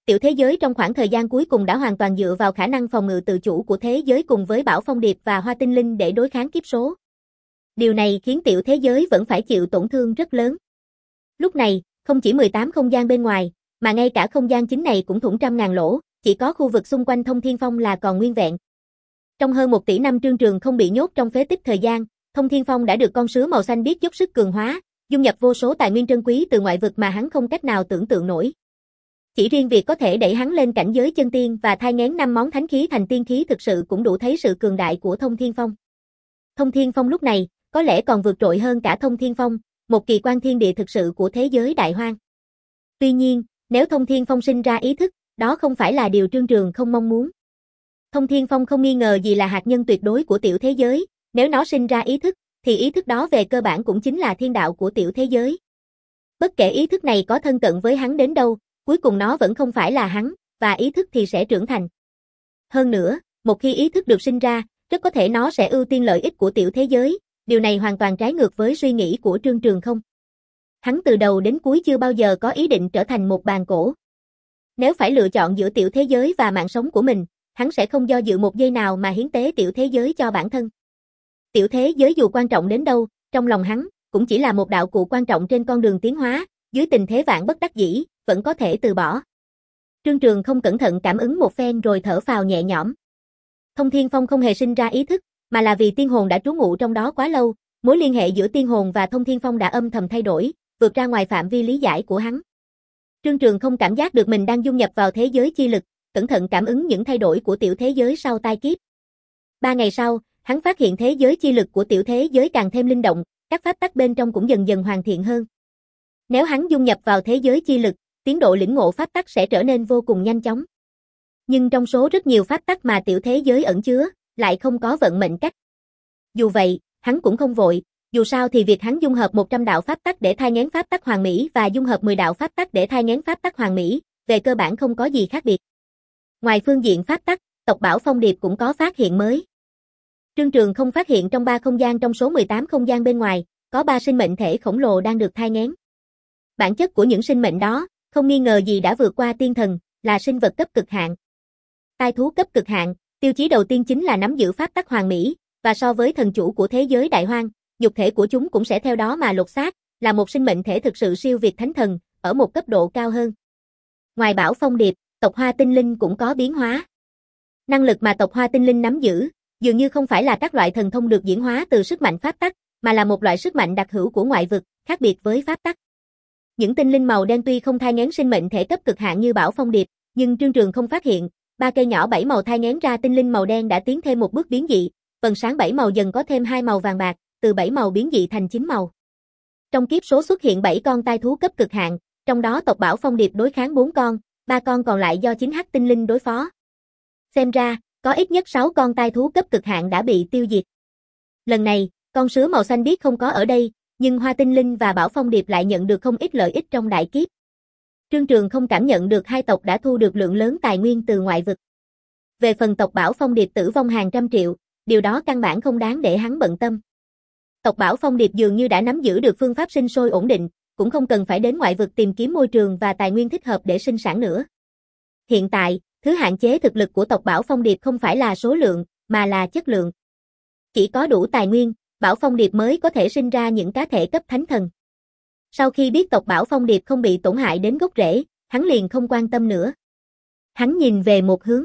Tiểu thế giới trong khoảng thời gian cuối cùng đã hoàn toàn dựa vào khả năng phòng ngự tự chủ của thế giới cùng với Bảo Phong Điệp và Hoa Tinh Linh để đối kháng kiếp số. Điều này khiến tiểu thế giới vẫn phải chịu tổn thương rất lớn. Lúc này, không chỉ mười tám không gian bên ngoài, mà ngay cả không gian chính này cũng thủng trăm ngàn lỗ, chỉ có khu vực xung quanh Thông Thiên Phong là còn nguyên vẹn. Trong hơn một tỷ năm Trương Trường không bị nhốt trong phế tích thời gian, Thông Thiên Phong đã được con sứa màu xanh biếc dốc sức cường hóa, dung nhập vô số tài nguyên trân quý từ ngoại vực mà hắn không cách nào tưởng tượng nổi. Chỉ riêng việc có thể đẩy hắn lên cảnh giới chân tiên và thai nghén năm món thánh khí thành tiên khí thực sự cũng đủ thấy sự cường đại của Thông Thiên Phong. Thông Thiên Phong lúc này, có lẽ còn vượt trội hơn cả Thông Thiên Phong, một kỳ quan thiên địa thực sự của thế giới đại hoang. Tuy nhiên, nếu Thông Thiên Phong sinh ra ý thức, đó không phải là điều Trương Trường không mong muốn. Thông Thiên Phong không nghi ngờ gì là hạt nhân tuyệt đối của tiểu thế giới, nếu nó sinh ra ý thức, thì ý thức đó về cơ bản cũng chính là thiên đạo của tiểu thế giới. Bất kể ý thức này có thân cận với hắn đến đâu, cuối cùng nó vẫn không phải là hắn, và ý thức thì sẽ trưởng thành. Hơn nữa, một khi ý thức được sinh ra, rất có thể nó sẽ ưu tiên lợi ích của tiểu thế giới, điều này hoàn toàn trái ngược với suy nghĩ của Trương Trường không. Hắn từ đầu đến cuối chưa bao giờ có ý định trở thành một bàn cổ. Nếu phải lựa chọn giữa tiểu thế giới và mạng sống của mình, hắn sẽ không do dự một giây nào mà hiến tế tiểu thế giới cho bản thân. Tiểu thế giới dù quan trọng đến đâu, trong lòng hắn, cũng chỉ là một đạo cụ quan trọng trên con đường tiến hóa, dưới tình thế vạn bất đắc dĩ, vẫn có thể từ bỏ. Trương Trường không cẩn thận cảm ứng một phen rồi thở phào nhẹ nhõm. Thông Thiên Phong không hề sinh ra ý thức, mà là vì tiên hồn đã trú ngụ trong đó quá lâu, mối liên hệ giữa tiên hồn và Thông Thiên Phong đã âm thầm thay đổi, vượt ra ngoài phạm vi lý giải của hắn. Trương Trường không cảm giác được mình đang dung nhập vào thế giới chi lực, cẩn thận cảm ứng những thay đổi của tiểu thế giới sau tai kiếp. Ba ngày sau, hắn phát hiện thế giới chi lực của tiểu thế giới càng thêm linh động, các pháp tắc bên trong cũng dần dần hoàn thiện hơn. Nếu hắn dung nhập vào thế giới chi lực, tiến độ lĩnh ngộ pháp tắc sẽ trở nên vô cùng nhanh chóng. Nhưng trong số rất nhiều pháp tắc mà tiểu thế giới ẩn chứa, lại không có vận mệnh cách. Dù vậy, hắn cũng không vội, dù sao thì việc hắn dung hợp một trăm đạo pháp tắc để thai nghén pháp tắc hoàn mỹ và dung hợp mười đạo pháp tắc để thai nghén pháp tắc hoàn mỹ, về cơ bản không có gì khác biệt. Ngoài phương diện pháp tắc, tộc Bảo Phong Điệp cũng có phát hiện mới. Trương Trường không phát hiện trong ba không gian trong số mười tám không gian bên ngoài, có ba sinh mệnh thể khổng lồ đang được thai nghén. Bản chất của những sinh mệnh đó, không nghi ngờ gì đã vượt qua tiên thần, là sinh vật cấp cực hạn. Tai thú cấp cực hạn, tiêu chí đầu tiên chính là nắm giữ pháp tắc hoàn mỹ, và so với thần chủ của thế giới đại hoang, nhục thể của chúng cũng sẽ theo đó mà lột xác, là một sinh mệnh thể thực sự siêu việt thánh thần, ở một cấp độ cao hơn. Ngoài Bảo Phong Điệp, tộc Hoa Tinh Linh cũng có biến hóa. Năng lực mà tộc Hoa Tinh Linh nắm giữ, dường như không phải là các loại thần thông được diễn hóa từ sức mạnh pháp tắc, mà là một loại sức mạnh đặc hữu của ngoại vực, khác biệt với pháp tắc. Những tinh linh màu đen tuy không thai nghén sinh mệnh thể cấp cực hạn như Bảo Phong Điệp, nhưng Trương Trường không phát hiện, ba cây nhỏ bảy màu thai nghén ra tinh linh màu đen đã tiến thêm một bước biến dị, vầng sáng bảy màu dần có thêm hai màu vàng bạc, từ bảy màu biến dị thành chín màu. Trong kiếp số xuất hiện bảy con tai thú cấp cực hạn, trong đó tộc Bảo Phong Điệp đối kháng bốn con, ba con còn lại do chính hắc tinh linh đối phó. Xem ra, có ít nhất sáu con tai thú cấp cực hạn đã bị tiêu diệt. Lần này, con sứa màu xanh biếc không có ở đây, nhưng Hoa Tinh Linh và Bảo Phong Điệp lại nhận được không ít lợi ích trong đại kiếp. Trương Trường không cảm nhận được hai tộc đã thu được lượng lớn tài nguyên từ ngoại vực. Về phần tộc Bảo Phong Điệp tử vong hàng trăm triệu, điều đó căn bản không đáng để hắn bận tâm. Tộc Bảo Phong Điệp dường như đã nắm giữ được phương pháp sinh sôi ổn định, cũng không cần phải đến ngoại vực tìm kiếm môi trường và tài nguyên thích hợp để sinh sản nữa. Hiện tại, thứ hạn chế thực lực của tộc Bảo Phong Điệp không phải là số lượng, mà là chất lượng. Chỉ có đủ tài nguyên, Bảo Phong Điệp mới có thể sinh ra những cá thể cấp thánh thần. Sau khi biết tộc Bảo Phong Điệp không bị tổn hại đến gốc rễ, hắn liền không quan tâm nữa. Hắn nhìn về một hướng.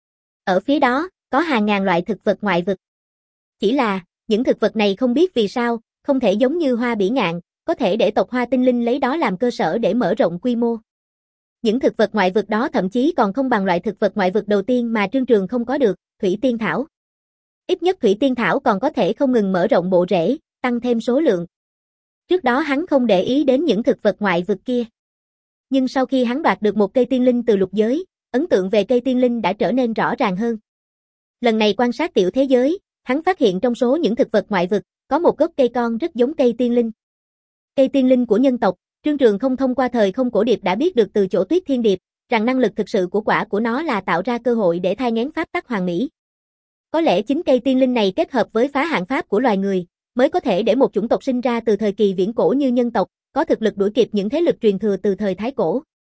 Ở phía đó, có hàng ngàn loại thực vật ngoại vực. Chỉ là, những thực vật này không biết vì sao, không thể giống như hoa bỉ ngạn, có thể để tộc Hoa Tinh Linh lấy đó làm cơ sở để mở rộng quy mô. Những thực vật ngoại vực đó thậm chí còn không bằng loại thực vật ngoại vực đầu tiên mà Trương Trường không có được, Thủy Tiên Thảo. Ít nhất Thủy Tiên Thảo còn có thể không ngừng mở rộng bộ rễ, tăng thêm số lượng. Trước đó hắn không để ý đến những thực vật ngoại vực kia. Nhưng sau khi hắn đoạt được một cây tiên linh từ lục giới, ấn tượng về cây tiên linh đã trở nên rõ ràng hơn. Lần này quan sát tiểu thế giới, hắn phát hiện trong số những thực vật ngoại vực, có một gốc cây con rất giống cây tiên linh. Cây tiên linh của nhân tộc, Trương Trường không thông qua thời không cổ điệp đã biết được từ chỗ Tuyết Thiên Điệp, rằng năng lực thực sự của quả của nó là tạo ra cơ hội để thai nghén pháp tắc hoàn mỹ. Có lẽ chính cây tiên linh này kết hợp với phá hạn pháp của loài người, mới có thể để một chủng tộc sinh ra từ thời kỳ viễn cổ như nhân tộc, có thực lực đuổi kịp những thế lực truyền thừa từ thời Thái Cổ.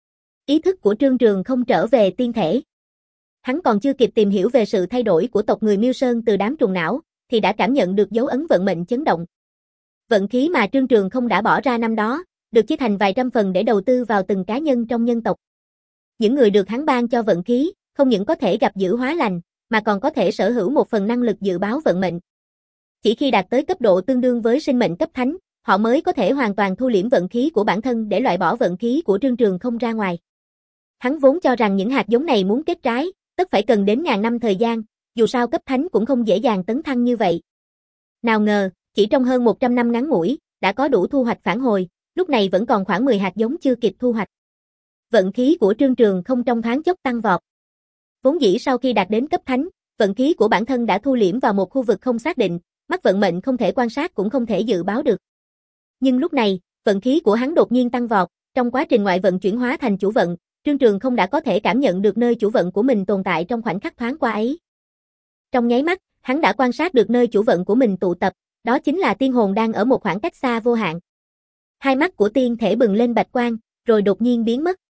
Ý thức của Trương Trường không trở về tiên thể. Hắn còn chưa kịp tìm hiểu về sự thay đổi của tộc người Miêu Sơn từ đám trùng não, thì đã cảm nhận được dấu ấn vận mệnh chấn động. Vận khí mà Trương Trường không đã bỏ ra năm đó, được chia thành vài trăm phần để đầu tư vào từng cá nhân trong nhân tộc. Những người được hắn ban cho vận khí, không những có thể gặp dữ hóa lành, mà còn có thể sở hữu một phần năng lực dự báo vận mệnh. Chỉ khi đạt tới cấp độ tương đương với sinh mệnh cấp thánh, họ mới có thể hoàn toàn thu liễm vận khí của bản thân để loại bỏ vận khí của Trương Trường không ra ngoài. Hắn vốn cho rằng những hạt giống này muốn kết trái, tất phải cần đến ngàn năm thời gian, dù sao cấp thánh cũng không dễ dàng tấn thăng như vậy. Nào ngờ, chỉ trong hơn một trăm năm ngắn ngủi, đã có đủ thu hoạch phản hồi, lúc này vẫn còn khoảng mười hạt giống chưa kịp thu hoạch. Vận khí của Trương Trường không trong thoáng chốc tăng vọt. Vốn dĩ sau khi đạt đến cấp thánh, vận khí của bản thân đã thu liễm vào một khu vực không xác định, mắt vận mệnh không thể quan sát cũng không thể dự báo được. Nhưng lúc này, vận khí của hắn đột nhiên tăng vọt, trong quá trình ngoại vận chuyển hóa thành chủ vận, Trương Trường không đã có thể cảm nhận được nơi chủ vận của mình tồn tại trong khoảnh khắc thoáng qua ấy. Trong nháy mắt, hắn đã quan sát được nơi chủ vận của mình tụ tập, đó chính là tiên hồn đang ở một khoảng cách xa vô hạn. Hai mắt của tiên thể bừng lên bạch quang, rồi đột nhiên biến mất.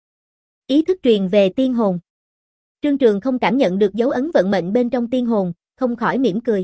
Ý thức truyền về tiên hồn. Trương Trường không cảm nhận được dấu ấn vận mệnh bên trong tiên hồn, không khỏi mỉm cười.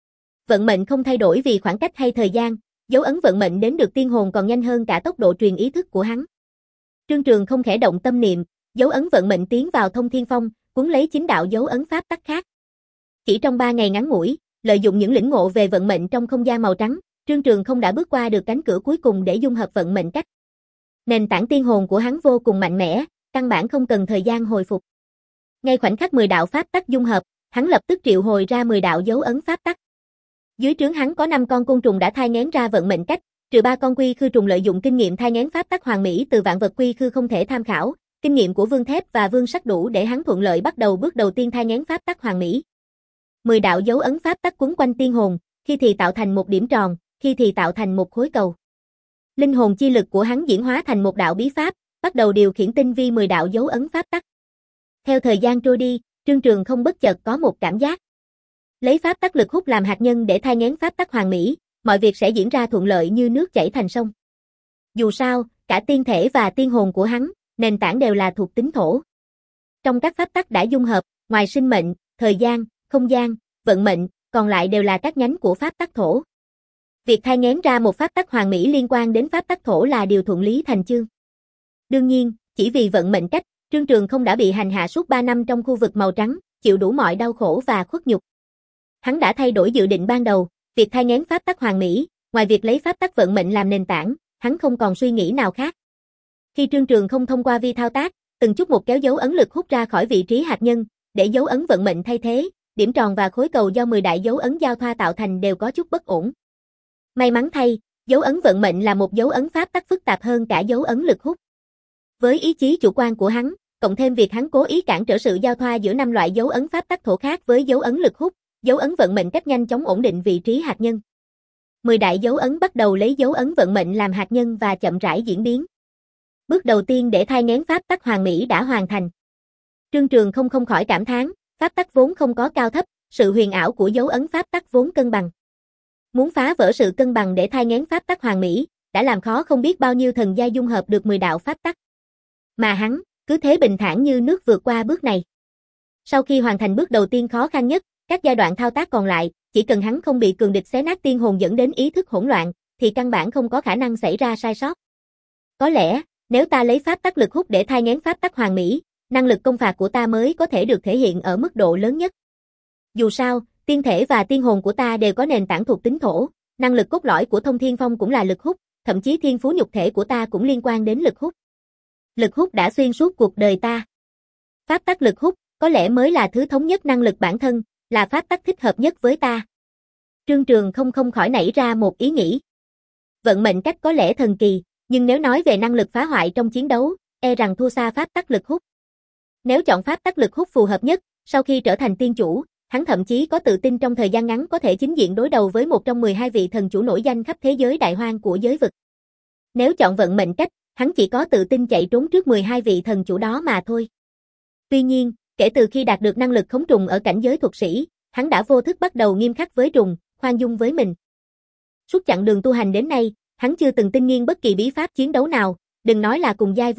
Vận mệnh không thay đổi vì khoảng cách hay thời gian, dấu ấn vận mệnh đến được tiên hồn còn nhanh hơn cả tốc độ truyền ý thức của hắn. Trương Trường không khẽ động tâm niệm, dấu ấn vận mệnh tiến vào thông thiên phong, cuốn lấy chính đạo dấu ấn pháp tắc khác. Chỉ trong ba ngày ngắn ngủi, lợi dụng những lĩnh ngộ về vận mệnh trong không gian màu trắng, Trương Trường không đã bước qua được cánh cửa cuối cùng để dung hợp vận mệnh cách. Nền tảng tiên hồn của hắn vô cùng mạnh mẽ, căn bản không cần thời gian hồi phục. Ngay khoảnh khắc mười đạo pháp tắc dung hợp, hắn lập tức triệu hồi ra mười đạo dấu ấn pháp tắc. Dưới trướng hắn có năm con côn trùng đã thai nghén ra vận mệnh cách, trừ ba con quy khư trùng lợi dụng kinh nghiệm thai nghén pháp tắc hoàn mỹ từ vạn vật quy khư không thể tham khảo, kinh nghiệm của Vương Thép và Vương Sắt đủ để hắn thuận lợi bắt đầu bước đầu tiên thai nghén pháp tắc hoàn mỹ. Mười đạo dấu ấn pháp tắc quấn quanh tiên hồn, khi thì tạo thành một điểm tròn, khi thì tạo thành một khối cầu. Linh hồn chi lực của hắn diễn hóa thành một đạo bí pháp, bắt đầu điều khiển tinh vi mười đạo dấu ấn pháp tắc. Theo thời gian trôi đi, Trương Trường không bất chợt có một cảm giác. Lấy pháp tắc lực hút làm hạt nhân để thai nghén pháp tắc hoàn mỹ, mọi việc sẽ diễn ra thuận lợi như nước chảy thành sông. Dù sao, cả tiên thể và tiên hồn của hắn, nền tảng đều là thuộc tính thổ. Trong các pháp tắc đã dung hợp, ngoài sinh mệnh, thời gian, không gian, vận mệnh, còn lại đều là các nhánh của pháp tắc thổ. Việc thai nghén ra một pháp tắc hoàn mỹ liên quan đến pháp tắc thổ là điều thuận lý thành chương. Đương nhiên, chỉ vì vận mệnh cách, Trương Trường không đã bị hành hạ suốt ba năm trong khu vực màu trắng, chịu đủ mọi đau khổ và khuất nhục. Hắn đã thay đổi dự định ban đầu, việc thai nghén pháp tắc hoàn mỹ, ngoài việc lấy pháp tắc vận mệnh làm nền tảng, hắn không còn suy nghĩ nào khác. Khi Trương Trường không thông qua vi thao tác, từng chút một kéo dấu ấn lực hút ra khỏi vị trí hạt nhân, để dấu ấn vận mệnh thay thế, điểm tròn và khối cầu do mười đại dấu ấn giao thoa tạo thành đều có chút bất ổn. May mắn thay, dấu ấn vận mệnh là một dấu ấn pháp tắc phức tạp hơn cả dấu ấn lực hút. Với ý chí chủ quan của hắn, cộng thêm việc hắn cố ý cản trở sự giao thoa giữa năm loại dấu ấn pháp tắc thổ khác với dấu ấn lực hút, dấu ấn vận mệnh cách nhanh chóng ổn định vị trí hạt nhân. Mười đại dấu ấn bắt đầu lấy dấu ấn vận mệnh làm hạt nhân và chậm rãi diễn biến. Bước đầu tiên để thai nghén pháp tắc hoàn mỹ đã hoàn thành. Trương Trường không không khỏi cảm thán, pháp tắc vốn không có cao thấp, sự huyền ảo của dấu ấn pháp tắc vốn cân bằng. Muốn phá vỡ sự cân bằng để thai nghén pháp tắc hoàn mỹ, đã làm khó không biết bao nhiêu thần giai dung hợp được mười đạo pháp tắc. Mà hắn, cứ thế bình thản như nước vượt qua bước này. Sau khi hoàn thành bước đầu tiên khó khăn nhất, các giai đoạn thao tác còn lại, chỉ cần hắn không bị cường địch xé nát tiên hồn dẫn đến ý thức hỗn loạn, thì căn bản không có khả năng xảy ra sai sót. Có lẽ, nếu ta lấy pháp tắc lực hút để thai nghén pháp tắc hoàn mỹ, năng lực công phạt của ta mới có thể được thể hiện ở mức độ lớn nhất. Dù sao, tiên thể và tiên hồn của ta đều có nền tảng thuộc tính thổ, năng lực cốt lõi của Thông Thiên Phong cũng là lực hút, thậm chí thiên phú nhục thể của ta cũng liên quan đến lực hút. Lực hút đã xuyên suốt cuộc đời ta. Pháp tắc lực hút, có lẽ mới là thứ thống nhất năng lực bản thân, là pháp tắc thích hợp nhất với ta. Trương Trường không không khỏi nảy ra một ý nghĩ. Vận mệnh cách có lẽ thần kỳ, nhưng nếu nói về năng lực phá hoại trong chiến đấu, e rằng thua xa pháp tắc lực hút. Nếu chọn pháp tắc lực hút phù hợp nhất, sau khi trở thành tiên chủ, hắn thậm chí có tự tin trong thời gian ngắn có thể chính diện đối đầu với một trong mười hai vị thần chủ nổi danh khắp thế giới đại hoang của giới vực. Nếu chọn vận mệnh cách, hắn chỉ có tự tin chạy trốn trước mười hai vị thần chủ đó mà thôi. Tuy nhiên, kể từ khi đạt được năng lực khống trùng ở cảnh giới thuật sĩ, hắn đã vô thức bắt đầu nghiêm khắc với trùng, khoan dung với mình. Suốt chặng đường tu hành đến nay, hắn chưa từng tinh nghiên bất kỳ bí pháp chiến đấu nào, đừng nói là cùng giai vô địch,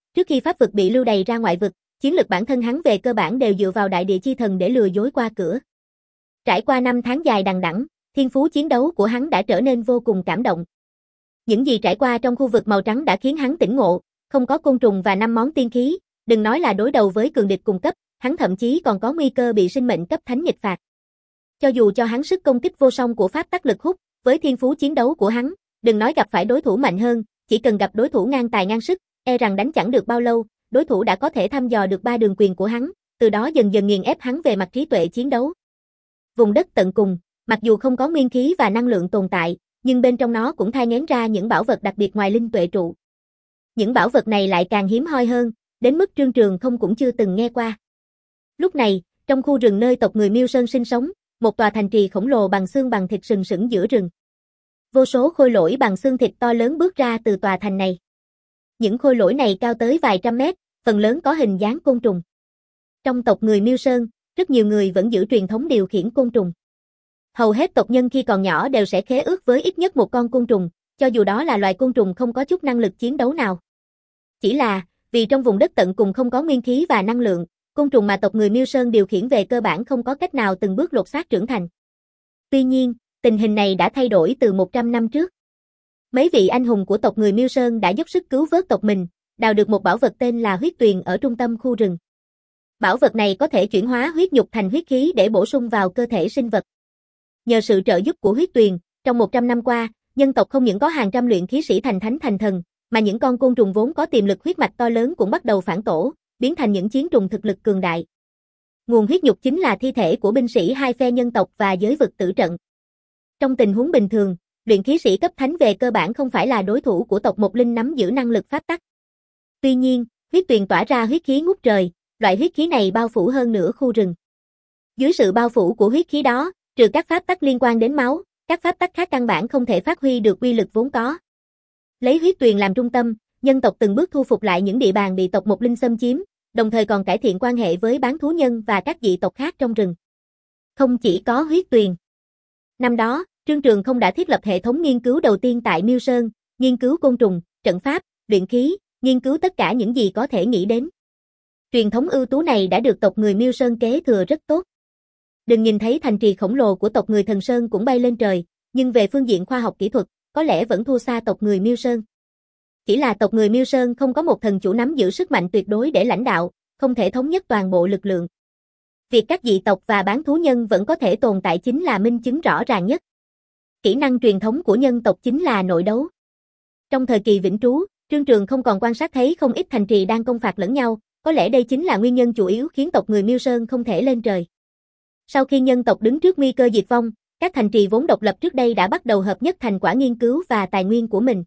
Trước khi pháp vực bị lưu đày ra ngoại vực, chiến lực bản thân hắn về cơ bản đều dựa vào đại địa chi thần để lừa dối qua cửa. Trải qua năm tháng dài đằng đẵng, thiên phú chiến đấu của hắn đã trở nên vô cùng cảm động. Những gì trải qua trong khu vực màu trắng đã khiến hắn tỉnh ngộ, không có côn trùng và năm món tiên khí, đừng nói là đối đầu với cường địch cùng cấp, hắn thậm chí còn có nguy cơ bị sinh mệnh cấp thánh nghịch phạt. Cho dù cho hắn sức công kích vô song của pháp tắc lực hút, với thiên phú chiến đấu của hắn, đừng nói gặp phải đối thủ mạnh hơn, chỉ cần gặp đối thủ ngang tài ngang sức, e rằng đánh chẳng được bao lâu, đối thủ đã có thể thăm dò được ba đường quyền của hắn, từ đó dần dần nghiền ép hắn về mặt trí tuệ chiến đấu. Vùng đất tận cùng, mặc dù không có nguyên khí và năng lượng tồn tại, nhưng bên trong nó cũng thai nghén ra những bảo vật đặc biệt ngoài linh tuệ trụ. Những bảo vật này lại càng hiếm hoi hơn, đến mức Trương Trường không cũng chưa từng nghe qua. Lúc này, trong khu rừng nơi tộc người Miêu Sơn sinh sống, một tòa thành trì khổng lồ bằng xương bằng thịt sừng sững giữa rừng. Vô số khôi lỗi bằng xương thịt to lớn bước ra từ tòa thành này. Những khôi lỗi này cao tới vài trăm mét, phần lớn có hình dáng côn trùng. Trong tộc người Miêu Sơn, rất nhiều người vẫn giữ truyền thống điều khiển côn trùng. Hầu hết tộc nhân khi còn nhỏ đều sẽ khế ước với ít nhất một con côn trùng, cho dù đó là loài côn trùng không có chút năng lực chiến đấu nào. Chỉ là, vì trong vùng đất tận cùng không có nguyên khí và năng lượng, côn trùng mà tộc người Miêu Sơn điều khiển về cơ bản không có cách nào từng bước lột xác trưởng thành. Tuy nhiên, tình hình này đã thay đổi từ một trăm năm trước. Mấy vị anh hùng của tộc người Miêu Sơn đã dốc sức cứu vớt tộc mình, đào được một bảo vật tên là huyết tuyền ở trung tâm khu rừng. Bảo vật này có thể chuyển hóa huyết nhục thành huyết khí để bổ sung vào cơ thể sinh vật. Nhờ sự trợ giúp của huyết tuyền, trong một trăm năm qua, nhân tộc không những có hàng trăm luyện khí sĩ thành thánh thành thần, mà những con côn trùng vốn có tiềm lực huyết mạch to lớn cũng bắt đầu phản tổ, biến thành những chiến trùng thực lực cường đại. Nguồn huyết nhục chính là thi thể của binh sĩ hai phe nhân tộc và giới vực tử trận. Trong tình huống bình thường, luyện khí sĩ cấp thánh về cơ bản không phải là đối thủ của tộc Mộc Linh nắm giữ năng lực pháp tắc. Tuy nhiên, huyết tuyền tỏa ra huyết khí ngút trời, loại huyết khí này bao phủ hơn nửa khu rừng. Dưới sự bao phủ của huyết khí đó, trừ các pháp tắc liên quan đến máu, các pháp tắc khác căn bản không thể phát huy được uy lực vốn có. Lấy huyết tuyền làm trung tâm, nhân tộc từng bước thu phục lại những địa bàn bị tộc Mộc Linh xâm chiếm, đồng thời còn cải thiện quan hệ với bán thú nhân và các dị tộc khác trong rừng. Không chỉ có huyết tuyền. Năm đó, Trương Trường không đã thiết lập hệ thống nghiên cứu đầu tiên tại Miêu Sơn, nghiên cứu côn trùng, trận pháp, luyện khí, nghiên cứu tất cả những gì có thể nghĩ đến. Truyền thống ưu tú này đã được tộc người Miêu Sơn kế thừa rất tốt. Đừng nhìn thấy thành trì khổng lồ của tộc người Thần Sơn cũng bay lên trời, nhưng về phương diện khoa học kỹ thuật, có lẽ vẫn thua xa tộc người Miêu Sơn. Chỉ là tộc người Miêu Sơn không có một thần chủ nắm giữ sức mạnh tuyệt đối để lãnh đạo, không thể thống nhất toàn bộ lực lượng. Việc các dị tộc và bán thú nhân vẫn có thể tồn tại chính là minh chứng rõ ràng nhất. Kỹ năng truyền thống của nhân tộc chính là nội đấu. Trong thời kỳ vĩnh trú, Trương Trường không còn quan sát thấy không ít thành trì đang công phạt lẫn nhau, có lẽ đây chính là nguyên nhân chủ yếu khiến tộc người Miêu Sơn không thể lên trời. Sau khi nhân tộc đứng trước nguy cơ diệt vong, các thành trì vốn độc lập trước đây đã bắt đầu hợp nhất thành quả nghiên cứu và tài nguyên của mình.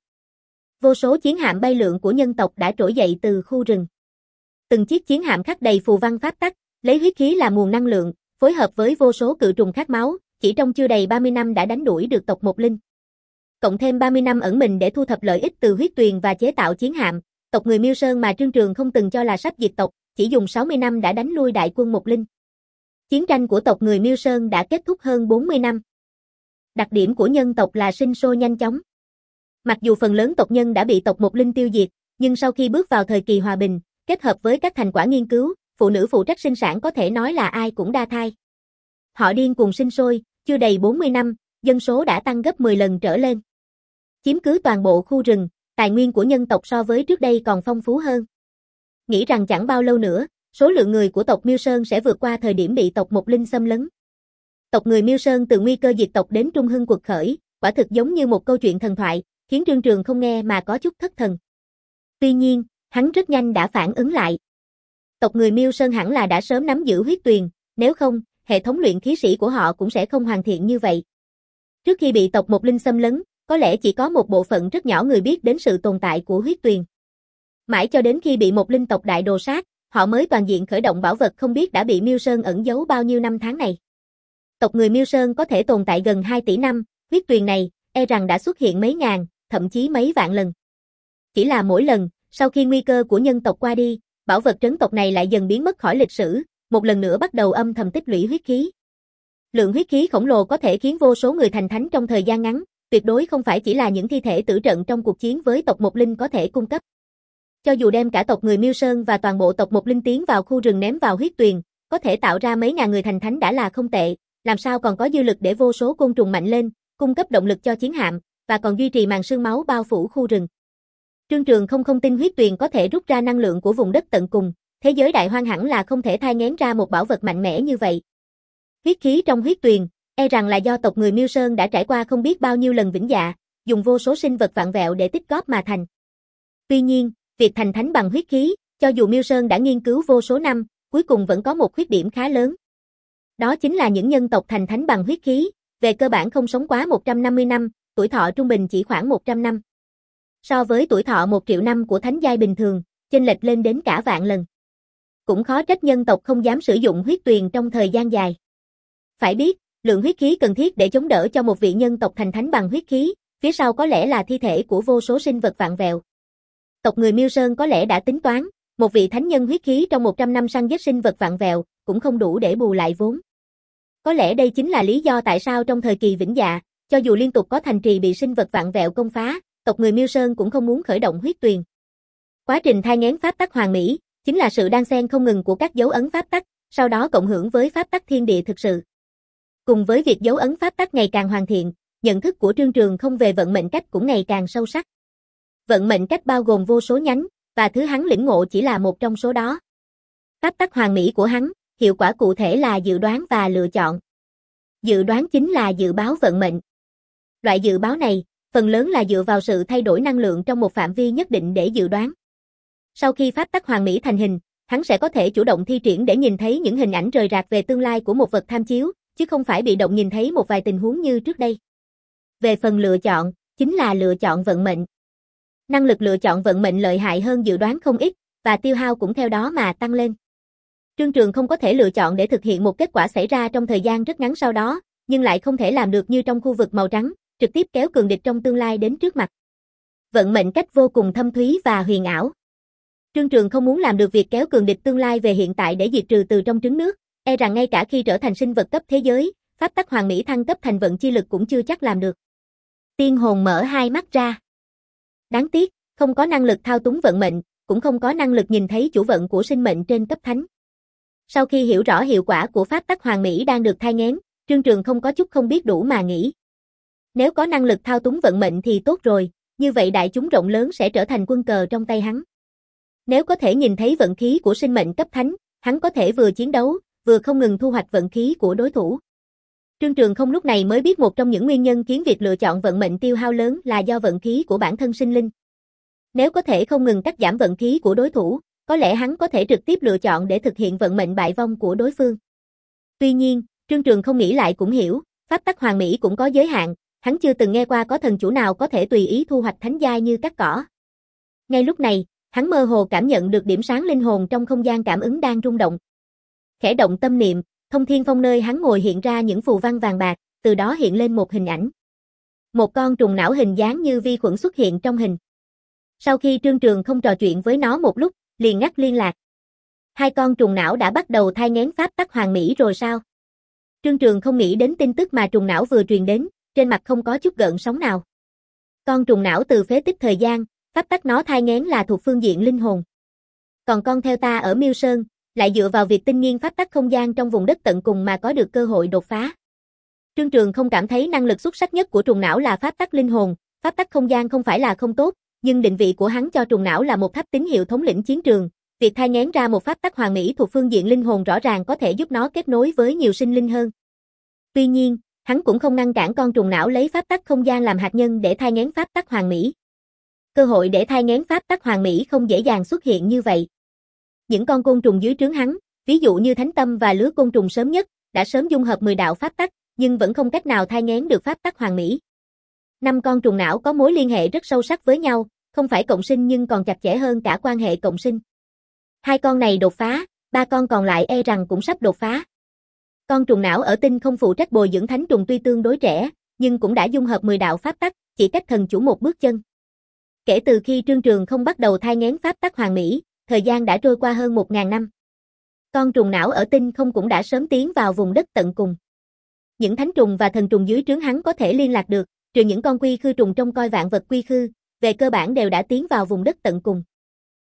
Vô số chiến hạm bay lượn của nhân tộc đã trỗi dậy từ khu rừng. Từng chiếc chiến hạm khắc đầy phù văn pháp tắc, lấy huyết khí làm nguồn năng lượng, phối hợp với vô số cự trùng khát máu, chỉ trong chưa đầy ba mươi năm đã đánh đuổi được tộc Mộc Linh. Cộng thêm ba mươi năm ẩn mình để thu thập lợi ích từ huyết tuyền và chế tạo chiến hạm, tộc người Miêu Sơn mà Trương Trường không từng cho là sắp diệt tộc, chỉ dùng sáu mươi năm đã đánh lui đại quân Mộc Linh. Chiến tranh của tộc người Miêu Sơn đã kết thúc hơn bốn mươi năm. Đặc điểm của nhân tộc là sinh sôi nhanh chóng. Mặc dù phần lớn tộc nhân đã bị tộc Mộc Linh tiêu diệt, nhưng sau khi bước vào thời kỳ hòa bình, kết hợp với các thành quả nghiên cứu, phụ nữ phụ trách sinh sản có thể nói là ai cũng đa thai. Họ điên cuồng sinh sôi, chưa đầy bốn mươi năm, dân số đã tăng gấp mười lần trở lên. Chiếm cứ toàn bộ khu rừng, tài nguyên của nhân tộc so với trước đây còn phong phú hơn. Nghĩ rằng chẳng bao lâu nữa, số lượng người của tộc Miêu Sơn sẽ vượt qua thời điểm bị tộc Mộc Linh xâm lấn. Tộc người Miêu Sơn từ nguy cơ diệt tộc đến trung hưng quật khởi, quả thực giống như một câu chuyện thần thoại, khiến Trương Trường không nghe mà có chút thất thần. Tuy nhiên, hắn rất nhanh đã phản ứng lại. Tộc người Miêu Sơn hẳn là đã sớm nắm giữ huyết tuyền, nếu không, hệ thống luyện khí sĩ của họ cũng sẽ không hoàn thiện như vậy. Trước khi bị tộc Mộc Linh xâm lấn, có lẽ chỉ có một bộ phận rất nhỏ người biết đến sự tồn tại của huyết tuyền. Mãi cho đến khi bị Mộc Linh tộc đại đồ sát, họ mới toàn diện khởi động bảo vật không biết đã bị Miêu Sơn ẩn giấu bao nhiêu năm tháng này. Tộc người Miêu Sơn có thể tồn tại gần hai tỷ năm, huyết tuyền này, e rằng đã xuất hiện mấy ngàn, thậm chí mấy vạn lần. Chỉ là mỗi lần, sau khi nguy cơ của nhân tộc qua đi, bảo vật trấn tộc này lại dần biến mất khỏi lịch sử, một lần nữa bắt đầu âm thầm tích lũy huyết khí. Lượng huyết khí khổng lồ có thể khiến vô số người thành thánh trong thời gian ngắn, tuyệt đối không phải chỉ là những thi thể tử trận trong cuộc chiến với tộc Mộc Linh có thể cung cấp. Cho dù đem cả tộc người Miêu Sơn và toàn bộ tộc Một Linh tiến vào khu rừng ném vào huyết tuyền, có thể tạo ra mấy ngàn người thành thánh đã là không tệ, làm sao còn có dư lực để vô số côn trùng mạnh lên, cung cấp động lực cho chiến hạm, và còn duy trì màn sương máu bao phủ khu rừng. Trương Trường không không tin huyết tuyền có thể rút ra năng lượng của vùng đất tận cùng, thế giới đại hoang hẳn là không thể thai nghén ra một bảo vật mạnh mẽ như vậy. Huyết khí trong huyết tuyền, e rằng là do tộc người Miêu Sơn đã trải qua không biết bao nhiêu lần vĩnh dạ, dùng vô số sinh vật vạn vẹo để tích góp mà thành. Tuy nhiên, việc thành thánh bằng huyết khí, cho dù Miêu Sơn đã nghiên cứu vô số năm, cuối cùng vẫn có một khuyết điểm khá lớn. Đó chính là những nhân tộc thành thánh bằng huyết khí, về cơ bản không sống quá một trăm năm mươi năm, tuổi thọ trung bình chỉ khoảng một trăm năm. So với tuổi thọ một triệu năm của thánh giai bình thường, chênh lệch lên đến cả vạn lần. Cũng khó trách nhân tộc không dám sử dụng huyết tuyền trong thời gian dài. Phải biết, lượng huyết khí cần thiết để chống đỡ cho một vị nhân tộc thành thánh bằng huyết khí, phía sau có lẽ là thi thể của vô số sinh vật vạn vẹo. Tộc người Miêu Sơn có lẽ đã tính toán, một vị thánh nhân huyết khí trong một trăm năm săn giết sinh vật vạn vẹo, cũng không đủ để bù lại vốn. Có lẽ đây chính là lý do tại sao trong thời kỳ vĩnh dạ, cho dù liên tục có thành trì bị sinh vật vạn vẹo công phá, tộc người Miêu Sơn cũng không muốn khởi động huyết tuyền. Quá trình thai nghén pháp tắc hoàn mỹ, chính là sự đan xen không ngừng của các dấu ấn pháp tắc, sau đó cộng hưởng với pháp tắc thiên địa thực sự. Cùng với việc dấu ấn pháp tắc ngày càng hoàn thiện, nhận thức của Trương Trường không về vận mệnh cách cũng ngày càng sâu sắc. Vận mệnh cách bao gồm vô số nhánh, và thứ hắn lĩnh ngộ chỉ là một trong số đó. Pháp tắc hoàn mỹ của hắn, hiệu quả cụ thể là dự đoán và lựa chọn. Dự đoán chính là dự báo vận mệnh. Loại dự báo này, phần lớn là dựa vào sự thay đổi năng lượng trong một phạm vi nhất định để dự đoán. Sau khi pháp tắc hoàn mỹ thành hình, hắn sẽ có thể chủ động thi triển để nhìn thấy những hình ảnh rời rạc về tương lai của một vật tham chiếu, chứ không phải bị động nhìn thấy một vài tình huống như trước đây. Về phần lựa chọn, chính là lựa chọn vận mệnh. Năng lực lựa chọn vận mệnh lợi hại hơn dự đoán không ít, và tiêu hao cũng theo đó mà tăng lên. Trương Trường không có thể lựa chọn để thực hiện một kết quả xảy ra trong thời gian rất ngắn sau đó, nhưng lại không thể làm được như trong khu vực màu trắng, trực tiếp kéo cường địch trong tương lai đến trước mặt. Vận mệnh cách vô cùng thâm thúy và huyền ảo. Trương Trường không muốn làm được việc kéo cường địch tương lai về hiện tại để diệt trừ từ trong trứng nước, e rằng ngay cả khi trở thành sinh vật cấp thế giới, pháp tắc hoàn mỹ thăng cấp thành vận chi lực cũng chưa chắc làm được. Tiên hồn mở hai mắt ra. Đáng tiếc, không có năng lực thao túng vận mệnh, cũng không có năng lực nhìn thấy chủ vận của sinh mệnh trên cấp thánh. Sau khi hiểu rõ hiệu quả của pháp tắc hoàn mỹ đang được thai nghén, Trương Trường không có chút không biết đủ mà nghĩ. Nếu có năng lực thao túng vận mệnh thì tốt rồi, như vậy đại chúng rộng lớn sẽ trở thành quân cờ trong tay hắn. Nếu có thể nhìn thấy vận khí của sinh mệnh cấp thánh, hắn có thể vừa chiến đấu, vừa không ngừng thu hoạch vận khí của đối thủ. Trương Trường không lúc này mới biết một trong những nguyên nhân khiến việc lựa chọn vận mệnh tiêu hao lớn là do vận khí của bản thân sinh linh. Nếu có thể không ngừng cắt giảm vận khí của đối thủ, có lẽ hắn có thể trực tiếp lựa chọn để thực hiện vận mệnh bại vong của đối phương. Tuy nhiên, Trương Trường không nghĩ lại cũng hiểu, pháp tắc hoàn mỹ cũng có giới hạn, hắn chưa từng nghe qua có thần chủ nào có thể tùy ý thu hoạch thánh giai như cắt cỏ. Ngay lúc này, hắn mơ hồ cảm nhận được điểm sáng linh hồn trong không gian cảm ứng đang rung động. Khẽ động tâm niệm, thông thiên phong nơi hắn ngồi hiện ra những phù văn vàng bạc, từ đó hiện lên một hình ảnh. Một con trùng não hình dáng như vi khuẩn xuất hiện trong hình. Sau khi Trương Trường không trò chuyện với nó một lúc, liền ngắt liên lạc. Hai con trùng não đã bắt đầu thai nghén pháp tắc hoàn mỹ rồi sao? Trương Trường không nghĩ đến tin tức mà trùng não vừa truyền đến, trên mặt không có chút gợn sóng nào. Con trùng não từ phế tích thời gian, pháp tắc nó thai nghén là thuộc phương diện linh hồn. Còn con theo ta ở Miêu Sơn, lại dựa vào việc tinh nghiên pháp tắc không gian trong vùng đất tận cùng mà có được cơ hội đột phá. Trương Trường không cảm thấy năng lực xuất sắc nhất của trùng não là pháp tắc linh hồn, pháp tắc không gian không phải là không tốt, nhưng định vị của hắn cho trùng não là một tháp tín hiệu thống lĩnh chiến trường, việc thai nghén ra một pháp tắc hoàn mỹ thuộc phương diện linh hồn rõ ràng có thể giúp nó kết nối với nhiều sinh linh hơn. Tuy nhiên, hắn cũng không ngăn cản con trùng não lấy pháp tắc không gian làm hạt nhân để thai nghén pháp tắc hoàn mỹ. Cơ hội để thai nghén pháp tắc hoàn mỹ không dễ dàng xuất hiện như vậy. Những con côn trùng dưới trướng hắn, ví dụ như Thánh Tâm và lứa côn trùng sớm nhất, đã sớm dung hợp mười đạo pháp tắc, nhưng vẫn không cách nào thai nghén được pháp tắc hoàn mỹ. Năm con trùng não có mối liên hệ rất sâu sắc với nhau, không phải cộng sinh nhưng còn chặt chẽ hơn cả quan hệ cộng sinh. Hai con này đột phá, ba con còn lại e rằng cũng sắp đột phá. Con trùng não ở tinh không phụ trách bồi dưỡng thánh trùng tuy tương đối trẻ, nhưng cũng đã dung hợp mười đạo pháp tắc, chỉ cách thần chủ một bước chân. Kể từ khi Trương Trường không bắt đầu thai nghén pháp tắc hoàn mỹ, thời gian đã trôi qua hơn một ngàn năm. Con trùng não ở tinh không cũng đã sớm tiến vào vùng đất tận cùng. Những thánh trùng và thần trùng dưới trướng hắn có thể liên lạc được, trừ những con quy khư trùng trông coi vạn vật quy khư, về cơ bản đều đã tiến vào vùng đất tận cùng.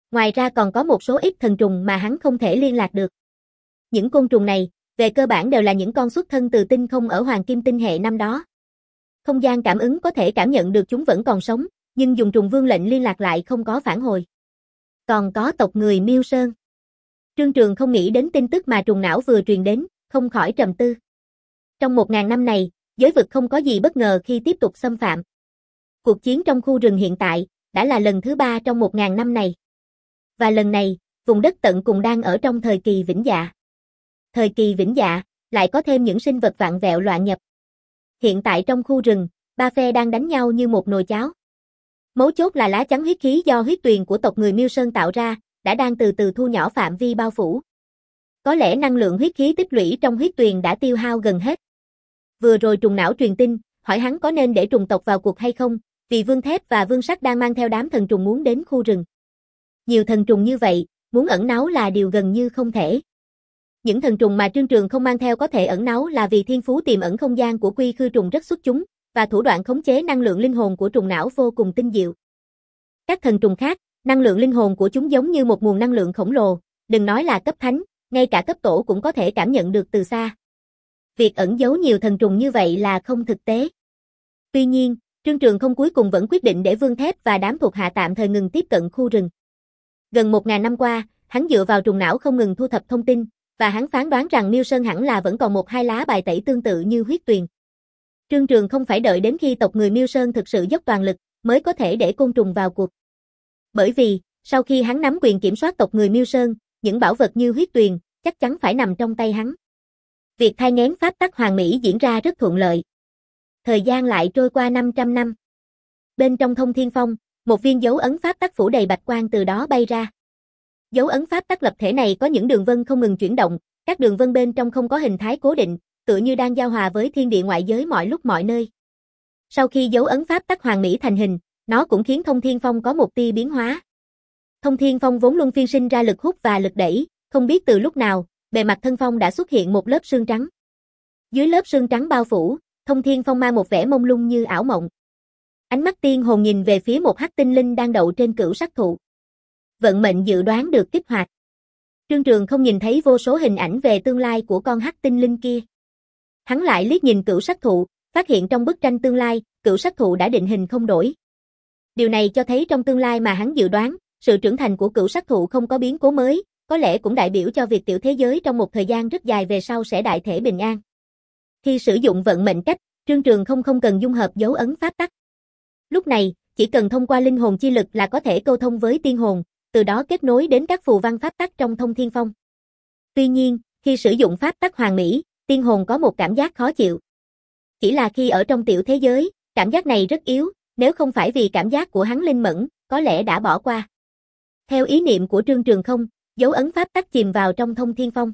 Ngoài ra còn có một số ít thần trùng mà hắn không thể liên lạc được. Những côn trùng này, về cơ bản đều là những con xuất thân từ tinh không ở Hoàng Kim tinh hệ năm đó. Không gian cảm ứng có thể cảm nhận được chúng vẫn còn sống, nhưng dùng trùng vương lệnh liên lạc lại không có phản hồi. Còn có tộc người Miêu Sơn. Trương Trường không nghĩ đến tin tức mà trùng não vừa truyền đến, không khỏi trầm tư. Trong một ngàn năm này, giới vực không có gì bất ngờ khi tiếp tục xâm phạm. Cuộc chiến trong khu rừng hiện tại, đã là lần thứ ba trong một ngàn năm này. Và lần này, vùng đất tận cùng đang ở trong thời kỳ vĩnh dạ. Thời kỳ vĩnh dạ, lại có thêm những sinh vật vạn vẹo loạn nhập. Hiện tại trong khu rừng, ba phe đang đánh nhau như một nồi cháo. Mấu chốt là lá chắn huyết khí do huyết tuyền của tộc người Miêu Sơn tạo ra, đã đang từ từ thu nhỏ phạm vi bao phủ. Có lẽ năng lượng huyết khí tích lũy trong huyết tuyền đã tiêu hao gần hết. Vừa rồi trùng não truyền tin, hỏi hắn có nên để trùng tộc vào cuộc hay không, vì Vương Thép và Vương Sắt đang mang theo đám thần trùng muốn đến khu rừng. Nhiều thần trùng như vậy, muốn ẩn náu là điều gần như không thể. Những thần trùng mà Trương Trường không mang theo có thể ẩn náu là vì thiên phú tiềm ẩn không gian của quy khư trùng rất xuất chúng, và thủ đoạn khống chế năng lượng linh hồn của trùng não vô cùng tinh diệu. Các thần trùng khác, năng lượng linh hồn của chúng giống như một nguồn năng lượng khổng lồ, đừng nói là cấp thánh, ngay cả cấp tổ cũng có thể cảm nhận được từ xa. Việc ẩn giấu nhiều thần trùng như vậy là không thực tế. Tuy nhiên, Trương Trường không cuối cùng vẫn quyết định để Vương Thép và đám thuộc hạ tạm thời ngừng tiếp cận khu rừng. Gần một ngàn năm qua, hắn dựa vào trùng não không ngừng thu thập thông tin, và hắn phán đoán rằng Miêu Sơn hẳn là vẫn còn một hai lá bài tẩy tương tự như huyết tuyền. Trương Trường không phải đợi đến khi tộc người Miêu Sơn thực sự dốc toàn lực, mới có thể để côn trùng vào cuộc. Bởi vì, sau khi hắn nắm quyền kiểm soát tộc người Miêu Sơn, những bảo vật như huyết tuyền, chắc chắn phải nằm trong tay hắn. Việc thai nghén pháp tắc hoàn mỹ diễn ra rất thuận lợi. Thời gian lại trôi qua năm trăm năm. Bên trong Thông Thiên Phong, một viên dấu ấn pháp tắc phủ đầy bạch quang từ đó bay ra. Dấu ấn pháp tắc lập thể này có những đường vân không ngừng chuyển động, các đường vân bên trong không có hình thái cố định, tựa như đang giao hòa với thiên địa ngoại giới mọi lúc mọi nơi. Sau khi dấu ấn pháp tắc hoàn mỹ thành hình, nó cũng khiến Thông Thiên Phong có một tia biến hóa. Thông Thiên Phong vốn luân phiên sinh ra lực hút và lực đẩy, không biết từ lúc nào, bề mặt thân phong đã xuất hiện một lớp sương trắng. Dưới lớp sương trắng bao phủ, Thông Thiên Phong mang một vẻ mông lung như ảo mộng. Ánh mắt tiên hồn nhìn về phía một hắc tinh linh đang đậu trên cửu sắc thụ. Vận mệnh dự đoán được kích hoạt. Trương Trường không nhìn thấy vô số hình ảnh về tương lai của con hắc tinh linh kia. Hắn lại liếc nhìn cửu sắc thụ, phát hiện trong bức tranh tương lai, cửu sắc thụ đã định hình không đổi. Điều này cho thấy trong tương lai mà hắn dự đoán, sự trưởng thành của cửu sắc thụ không có biến cố mới, có lẽ cũng đại biểu cho việc tiểu thế giới trong một thời gian rất dài về sau sẽ đại thể bình an. Khi sử dụng vận mệnh cách, Trương Trường không không cần dung hợp dấu ấn pháp tắc. Lúc này, chỉ cần thông qua linh hồn chi lực là có thể câu thông với tiên hồn, từ đó kết nối đến các phù văn pháp tắc trong Thông Thiên Phong. Tuy nhiên, khi sử dụng pháp tắc hoàn mỹ, tiên hồn có một cảm giác khó chịu. Chỉ là khi ở trong tiểu thế giới, cảm giác này rất yếu, nếu không phải vì cảm giác của hắn linh mẫn, có lẽ đã bỏ qua. Theo ý niệm của Trương Trường không, dấu ấn pháp tắc chìm vào trong Thông Thiên Phong.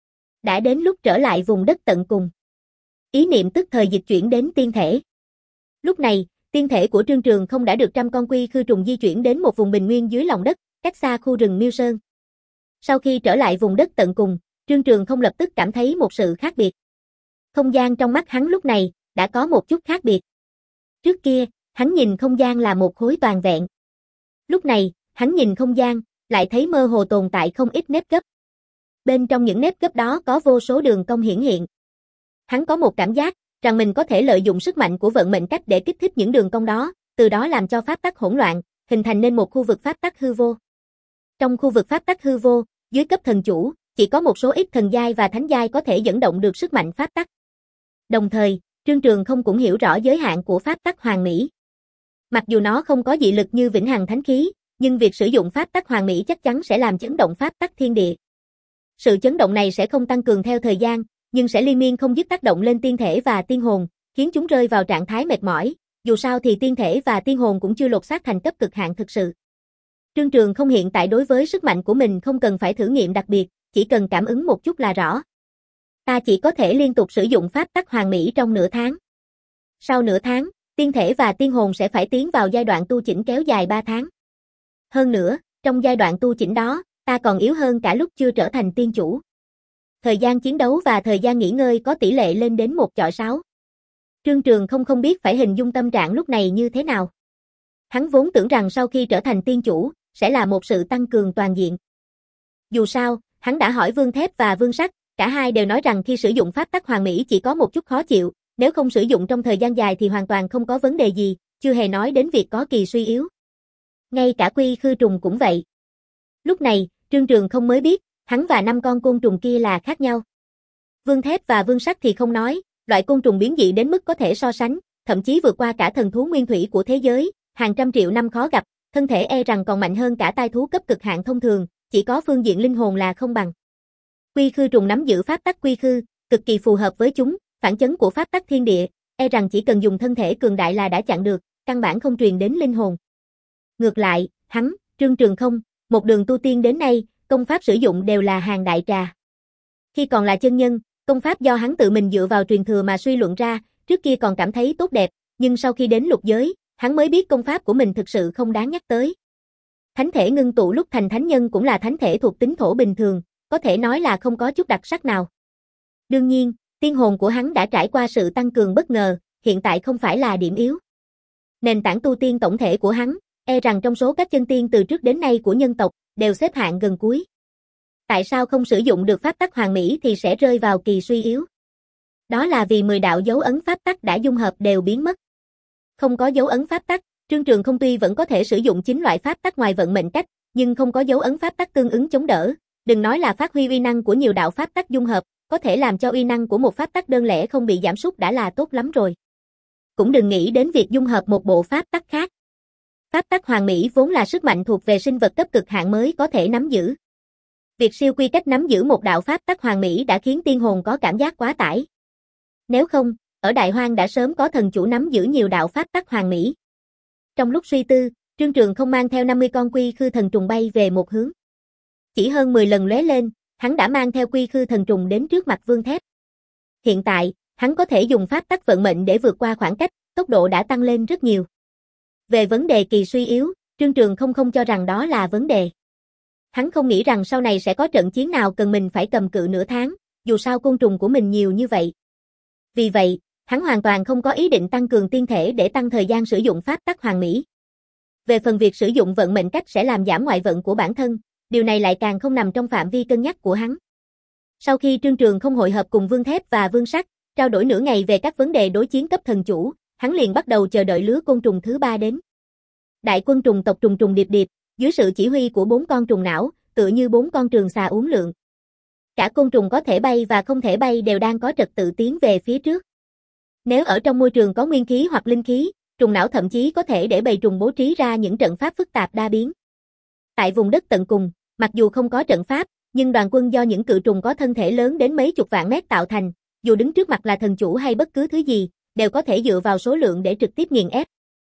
Đã đến lúc trở lại vùng đất tận cùng. Ý niệm tức thời dịch chuyển đến tiên thể. Lúc này, tiên thể của Trương Trường không đã được trăm con quy khư trùng di chuyển đến một vùng bình nguyên dưới lòng đất, cách xa khu rừng Miêu Sơn. Sau khi trở lại vùng đất tận cùng, Trương Trường không lập tức cảm thấy một sự khác biệt. Không gian trong mắt hắn lúc này, đã có một chút khác biệt. Trước kia, hắn nhìn không gian là một khối toàn vẹn. Lúc này, hắn nhìn không gian, lại thấy mơ hồ tồn tại không ít nếp gấp. Bên trong những nếp gấp đó có vô số đường cong hiển hiện. Hắn có một cảm giác, rằng mình có thể lợi dụng sức mạnh của vận mệnh cách để kích thích những đường cong đó, từ đó làm cho pháp tắc hỗn loạn, hình thành nên một khu vực pháp tắc hư vô. Trong khu vực pháp tắc hư vô, dưới cấp thần chủ, chỉ có một số ít thần giai và thánh giai có thể dẫn động được sức mạnh pháp tắc. Đồng thời, Trương Trường không cũng hiểu rõ giới hạn của pháp tắc hoàn mỹ. Mặc dù nó không có dị lực như vĩnh hằng thánh khí, nhưng việc sử dụng pháp tắc hoàn mỹ chắc chắn sẽ làm chấn động pháp tắc thiên địa. Sự chấn động này sẽ không tăng cường theo thời gian, nhưng sẽ liên miên không dứt tác động lên tiên thể và tiên hồn, khiến chúng rơi vào trạng thái mệt mỏi, dù sao thì tiên thể và tiên hồn cũng chưa lột xác thành cấp cực hạn thực sự. Trương Trường không hiện tại đối với sức mạnh của mình không cần phải thử nghiệm đặc biệt, chỉ cần cảm ứng một chút là rõ. Ta chỉ có thể liên tục sử dụng pháp tắc hoàn mỹ trong nửa tháng. Sau nửa tháng, tiên thể và tiên hồn sẽ phải tiến vào giai đoạn tu chỉnh kéo dài ba tháng. Hơn nữa, trong giai đoạn tu chỉnh đó, ta còn yếu hơn cả lúc chưa trở thành tiên chủ. Thời gian chiến đấu và thời gian nghỉ ngơi có tỷ lệ lên đến một chọi sáu. Trương Trường không không biết phải hình dung tâm trạng lúc này như thế nào. Hắn vốn tưởng rằng sau khi trở thành tiên chủ, sẽ là một sự tăng cường toàn diện. Dù sao, hắn đã hỏi Vương Thép và Vương Sắt, cả hai đều nói rằng khi sử dụng pháp tắc hoàn mỹ chỉ có một chút khó chịu, nếu không sử dụng trong thời gian dài thì hoàn toàn không có vấn đề gì, chưa hề nói đến việc có kỳ suy yếu. Ngay cả Quy Khư Trùng cũng vậy. Lúc này, Trương Trường không mới biết, hắn và năm con côn trùng kia là khác nhau. Vương Thép và Vương Sắt thì không nói, loại côn trùng biến dị đến mức có thể so sánh, thậm chí vượt qua cả thần thú nguyên thủy của thế giới, hàng trăm triệu năm khó gặp, thân thể e rằng còn mạnh hơn cả tai thú cấp cực hạn thông thường, chỉ có phương diện linh hồn là không bằng. Quy Khư Trùng nắm giữ pháp tắc quy khư, cực kỳ phù hợp với chúng, phản chấn của pháp tắc thiên địa, e rằng chỉ cần dùng thân thể cường đại là đã chặn được, căn bản không truyền đến linh hồn. Ngược lại, hắn, Trương Trường không, một đường tu tiên đến nay, công pháp sử dụng đều là hàng đại trà. Khi còn là chân nhân, công pháp do hắn tự mình dựa vào truyền thừa mà suy luận ra, trước kia còn cảm thấy tốt đẹp, nhưng sau khi đến lục giới, hắn mới biết công pháp của mình thực sự không đáng nhắc tới. Thánh thể ngưng tụ lúc thành thánh nhân cũng là thánh thể thuộc tính thổ bình thường, có thể nói là không có chút đặc sắc nào. Đương nhiên, tiên hồn của hắn đã trải qua sự tăng cường bất ngờ, hiện tại không phải là điểm yếu. Nền tảng tu tiên tổng thể của hắn, e rằng trong số các chân tiên từ trước đến nay của nhân tộc, đều xếp hạng gần cuối. Tại sao không sử dụng được pháp tắc hoàn mỹ thì sẽ rơi vào kỳ suy yếu? Đó là vì mười đạo dấu ấn pháp tắc đã dung hợp đều biến mất. Không có dấu ấn pháp tắc, Trương Trường không tuy vẫn có thể sử dụng chín loại pháp tắc ngoài vận mệnh cách, nhưng không có dấu ấn pháp tắc tương ứng chống đỡ, đừng nói là phát huy uy năng của nhiều đạo pháp tắc dung hợp, có thể làm cho uy năng của một pháp tắc đơn lẻ không bị giảm sút đã là tốt lắm rồi. Cũng đừng nghĩ đến việc dung hợp một bộ pháp tắc khác. Pháp tắc hoàn mỹ vốn là sức mạnh thuộc về sinh vật cấp cực hạn mới có thể nắm giữ. Việc siêu quy cách nắm giữ một đạo pháp tắc hoàn mỹ đã khiến tiên hồn có cảm giác quá tải. Nếu không, ở Đại Hoang đã sớm có thần chủ nắm giữ nhiều đạo pháp tắc hoàn mỹ. Trong lúc suy tư, Trương Trường không mang theo năm mươi con quy khư thần trùng bay về một hướng. Chỉ hơn mười lần lóe lên, hắn đã mang theo quy khư thần trùng đến trước mặt Vương Thép. Hiện tại, hắn có thể dùng pháp tắc vận mệnh để vượt qua khoảng cách, tốc độ đã tăng lên rất nhiều. Về vấn đề kỳ suy yếu, Trương Trường không không cho rằng đó là vấn đề. Hắn không nghĩ rằng sau này sẽ có trận chiến nào cần mình phải cầm cự nửa tháng, dù sao côn trùng của mình nhiều như vậy. Vì vậy, hắn hoàn toàn không có ý định tăng cường tiên thể để tăng thời gian sử dụng pháp tắc hoàn mỹ. Về phần việc sử dụng vận mệnh cách sẽ làm giảm ngoại vận của bản thân, điều này lại càng không nằm trong phạm vi cân nhắc của hắn. Sau khi Trương Trường không hội hợp cùng Vương Thép và Vương Sắt, trao đổi nửa ngày về các vấn đề đối chiến cấp thần chủ, hắn liền bắt đầu chờ đợi lứa côn trùng thứ ba đến. Đại quân trùng tộc trùng trùng điệp điệp, dưới sự chỉ huy của bốn con trùng não, tựa như bốn con trường xà uốn lượn. Cả côn trùng có thể bay và không thể bay đều đang có trật tự tiến về phía trước. Nếu ở trong môi trường có nguyên khí hoặc linh khí, trùng não thậm chí có thể để bầy trùng bố trí ra những trận pháp phức tạp đa biến. Tại vùng đất tận cùng, mặc dù không có trận pháp, nhưng đoàn quân do những cự trùng có thân thể lớn đến mấy chục vạn mét tạo thành, dù đứng trước mặt là thần chủ hay bất cứ thứ gì, đều có thể dựa vào số lượng để trực tiếp nghiền ép.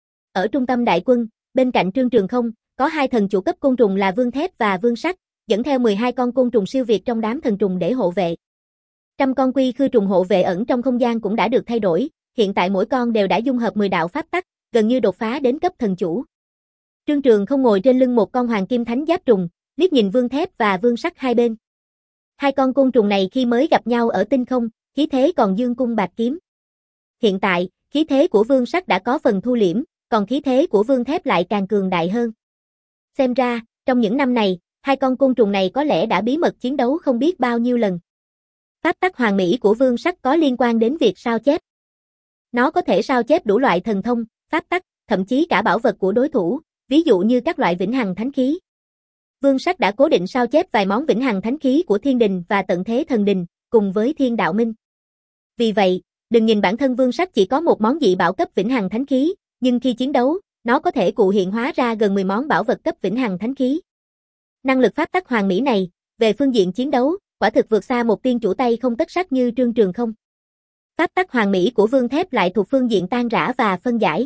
Ở trung tâm đại quân, bên cạnh Trương Trường không, có hai thần chủ cấp côn trùng là Vương Thép và Vương Sắt, dẫn theo mười hai con côn trùng siêu việt trong đám thần trùng để hộ vệ. Trăm con quy khư trùng hộ vệ ẩn trong không gian cũng đã được thay đổi, hiện tại mỗi con đều đã dung hợp mười đạo pháp tắc, gần như đột phá đến cấp thần chủ. Trương Trường không ngồi trên lưng một con hoàng kim thánh giáp trùng, liếc nhìn Vương Thép và Vương Sắt hai bên. Hai con côn trùng này khi mới gặp nhau ở tinh không, khí thế còn dương cung bạt kiếm. Hiện tại, khí thế của Vương Sắt đã có phần thu liễm, còn khí thế của Vương Thép lại càng cường đại hơn. Xem ra, trong những năm này, hai con côn trùng này có lẽ đã bí mật chiến đấu không biết bao nhiêu lần. Pháp tắc hoàn mỹ của Vương Sắt có liên quan đến việc sao chép. Nó có thể sao chép đủ loại thần thông, pháp tắc, thậm chí cả bảo vật của đối thủ, ví dụ như các loại vĩnh hằng thánh khí. Vương Sắt đã cố định sao chép vài món vĩnh hằng thánh khí của Thiên Đình và Tận Thế Thần Đình, cùng với Thiên Đạo Minh. Vì vậy, đừng nhìn bản thân Vương Sắt chỉ có một món dị bảo cấp vĩnh hằng thánh khí, nhưng khi chiến đấu, nó có thể cụ hiện hóa ra gần mười món bảo vật cấp vĩnh hằng thánh khí. Năng lực pháp tắc hoàn mỹ này, về phương diện chiến đấu, quả thực vượt xa một tiên chủ tay không tất sắt như Trương Trường không. Pháp tắc hoàn mỹ của Vương Thép lại thuộc phương diện tan rã và phân giải.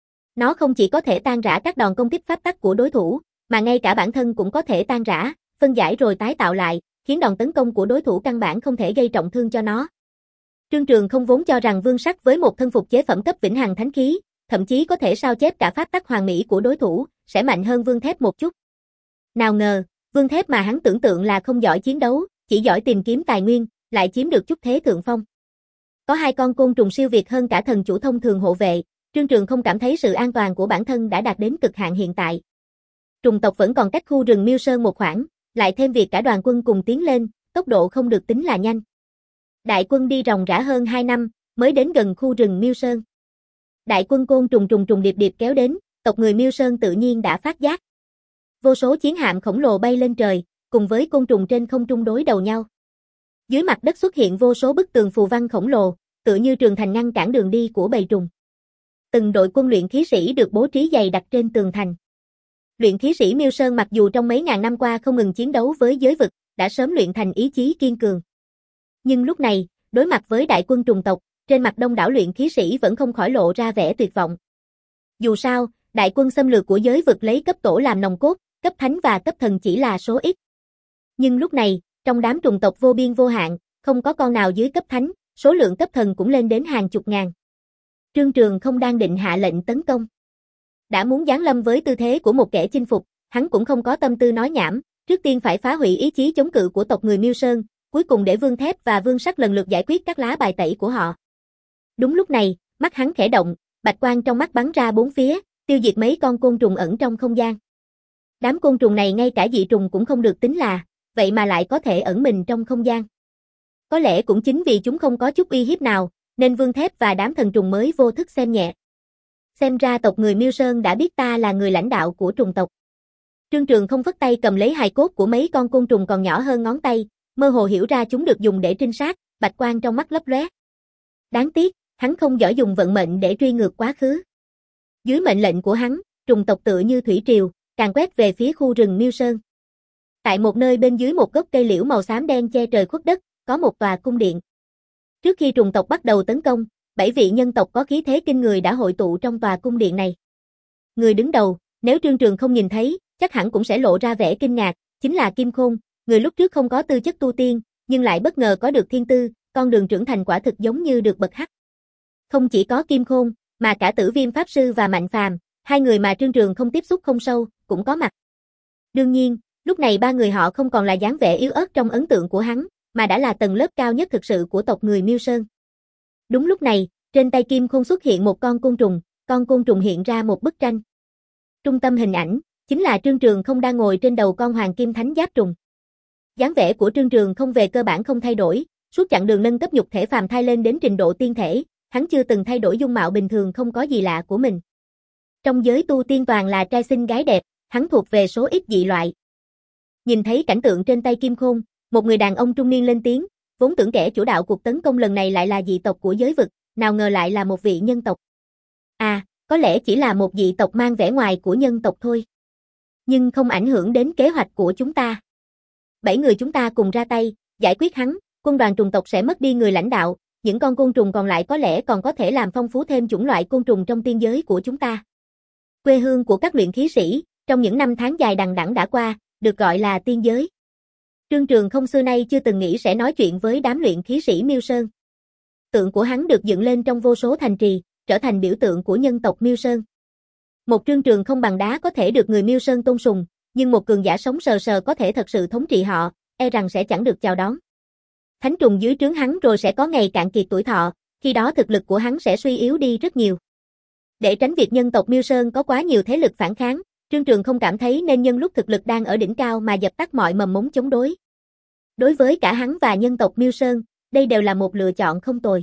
Nó không chỉ có thể tan rã các đòn công kích pháp tắc của đối thủ, mà ngay cả bản thân cũng có thể tan rã, phân giải rồi tái tạo lại, khiến đòn tấn công của đối thủ căn bản không thể gây trọng thương cho nó. Trương Trường không vốn cho rằng Vương Sắt với một thân phục chế phẩm cấp vĩnh hằng thánh khí, thậm chí có thể sao chép cả pháp tắc hoàn mỹ của đối thủ, sẽ mạnh hơn Vương Thép một chút. Nào ngờ, Vương Thép mà hắn tưởng tượng là không giỏi chiến đấu, chỉ giỏi tìm kiếm tài nguyên, lại chiếm được chút thế thượng phong. Có hai con côn trùng siêu việt hơn cả thần chủ thông thường hộ vệ, Trương Trường không cảm thấy sự an toàn của bản thân đã đạt đến cực hạn hiện tại. Trùng tộc vẫn còn cách khu rừng Miêu Sơn một khoảng, lại thêm việc cả đoàn quân cùng tiến lên, tốc độ không được tính là nhanh. Đại quân đi ròng rã hơn hai năm, mới đến gần khu rừng Miêu Sơn. Đại quân côn trùng trùng trùng điệp điệp kéo đến, tộc người Miêu Sơn tự nhiên đã phát giác. Vô số chiến hạm khổng lồ bay lên trời, cùng với côn trùng trên không trung đối đầu nhau. Dưới mặt đất xuất hiện vô số bức tường phù văn khổng lồ, tựa như trường thành ngăn cản đường đi của bầy trùng. Từng đội quân luyện khí sĩ được bố trí dày đặc trên tường thành. Luyện khí sĩ Miêu Sơn mặc dù trong mấy ngàn năm qua không ngừng chiến đấu với giới vực, đã sớm luyện thành ý chí kiên cường. Nhưng lúc này, đối mặt với đại quân trùng tộc, trên mặt đông đảo luyện khí sĩ vẫn không khỏi lộ ra vẻ tuyệt vọng. Dù sao, đại quân xâm lược của giới vực lấy cấp tổ làm nòng cốt, cấp thánh và cấp thần chỉ là số ít. Nhưng lúc này, trong đám trùng tộc vô biên vô hạn, không có con nào dưới cấp thánh, số lượng cấp thần cũng lên đến hàng chục ngàn. Trương Trường không đang định hạ lệnh tấn công. Đã muốn giáng lâm với tư thế của một kẻ chinh phục, hắn cũng không có tâm tư nói nhảm, trước tiên phải phá hủy ý chí chống cự của tộc người Miêu Sơn, cuối cùng để Vương Thép và Vương Sắt lần lượt giải quyết các lá bài tẩy của họ. Đúng lúc này, mắt hắn khẽ động, bạch quang trong mắt bắn ra bốn phía, tiêu diệt mấy con côn trùng ẩn trong không gian. Đám côn trùng này ngay cả dị trùng cũng không được tính là, vậy mà lại có thể ẩn mình trong không gian. Có lẽ cũng chính vì chúng không có chút uy hiếp nào, nên Vương Thép và đám thần trùng mới vô thức xem nhẹ. Xem ra tộc người Miêu Sơn đã biết ta là người lãnh đạo của trùng tộc. Trương Trường không phất tay cầm lấy hài cốt của mấy con côn trùng còn nhỏ hơn ngón tay, mơ hồ hiểu ra chúng được dùng để trinh sát, bạch quang trong mắt lấp lóe. Đáng tiếc, hắn không giỏi dùng vận mệnh để truy ngược quá khứ. Dưới mệnh lệnh của hắn, trùng tộc tựa như thủy triều, càng quét về phía khu rừng Miêu Sơn. Tại một nơi bên dưới một gốc cây liễu màu xám đen che trời khuất đất, có một tòa cung điện. Trước khi trùng tộc bắt đầu tấn công, bảy vị nhân tộc có khí thế kinh người đã hội tụ trong tòa cung điện này. Người đứng đầu, nếu Trương Trường không nhìn thấy, chắc hẳn cũng sẽ lộ ra vẻ kinh ngạc, chính là Kim Khôn, người lúc trước không có tư chất tu tiên, nhưng lại bất ngờ có được thiên tư, con đường trưởng thành quả thực giống như được bật hắc. Không chỉ có Kim Khôn, mà cả Tử Viêm Pháp Sư và Mạnh Phàm, hai người mà Trương Trường không tiếp xúc không sâu, cũng có mặt. Đương nhiên, lúc này ba người họ không còn là dáng vẻ yếu ớt trong ấn tượng của hắn, mà đã là tầng lớp cao nhất thực sự của tộc người Miêu Sơn. Đúng lúc này, trên tay Kim Khôn xuất hiện một con côn trùng, con côn trùng hiện ra một bức tranh. Trung tâm hình ảnh, chính là Trương Trường không đang ngồi trên đầu con hoàng kim thánh giáp trùng. Dáng vẻ của Trương Trường không về cơ bản không thay đổi, suốt chặng đường nâng cấp nhục thể phàm thai lên đến trình độ tiên thể, hắn chưa từng thay đổi dung mạo bình thường không có gì lạ của mình. Trong giới tu tiên toàn là trai xinh gái đẹp, hắn thuộc về số ít dị loại. Nhìn thấy cảnh tượng trên tay Kim Khôn, một người đàn ông trung niên lên tiếng, vốn tưởng kẻ chủ đạo cuộc tấn công lần này lại là dị tộc của giới vực, nào ngờ lại là một vị nhân tộc. À, có lẽ chỉ là một dị tộc mang vẻ ngoài của nhân tộc thôi. Nhưng không ảnh hưởng đến kế hoạch của chúng ta. Bảy người chúng ta cùng ra tay, giải quyết hắn, quân đoàn trùng tộc sẽ mất đi người lãnh đạo, những con côn trùng còn lại có lẽ còn có thể làm phong phú thêm chủng loại côn trùng trong tiên giới của chúng ta. Quê hương của các luyện khí sĩ, trong những năm tháng dài đằng đẵng đã qua, được gọi là tiên giới. Trương Trường không xưa nay chưa từng nghĩ sẽ nói chuyện với đám luyện khí sĩ Miêu Sơn. Tượng của hắn được dựng lên trong vô số thành trì, trở thành biểu tượng của nhân tộc Miêu Sơn. Một Trương Trường không bằng đá có thể được người Miêu Sơn tôn sùng, nhưng một cường giả sống sờ sờ có thể thật sự thống trị họ, e rằng sẽ chẳng được chào đón. Thánh trùng dưới trướng hắn rồi sẽ có ngày cạn kiệt tuổi thọ, khi đó thực lực của hắn sẽ suy yếu đi rất nhiều. Để tránh việc nhân tộc Miêu Sơn có quá nhiều thế lực phản kháng, Trương Trường không cảm thấy nên nhân lúc thực lực đang ở đỉnh cao mà dập tắt mọi mầm mống chống đối. Đối với cả hắn và nhân tộc Miêu Sơn, đây đều là một lựa chọn không tồi.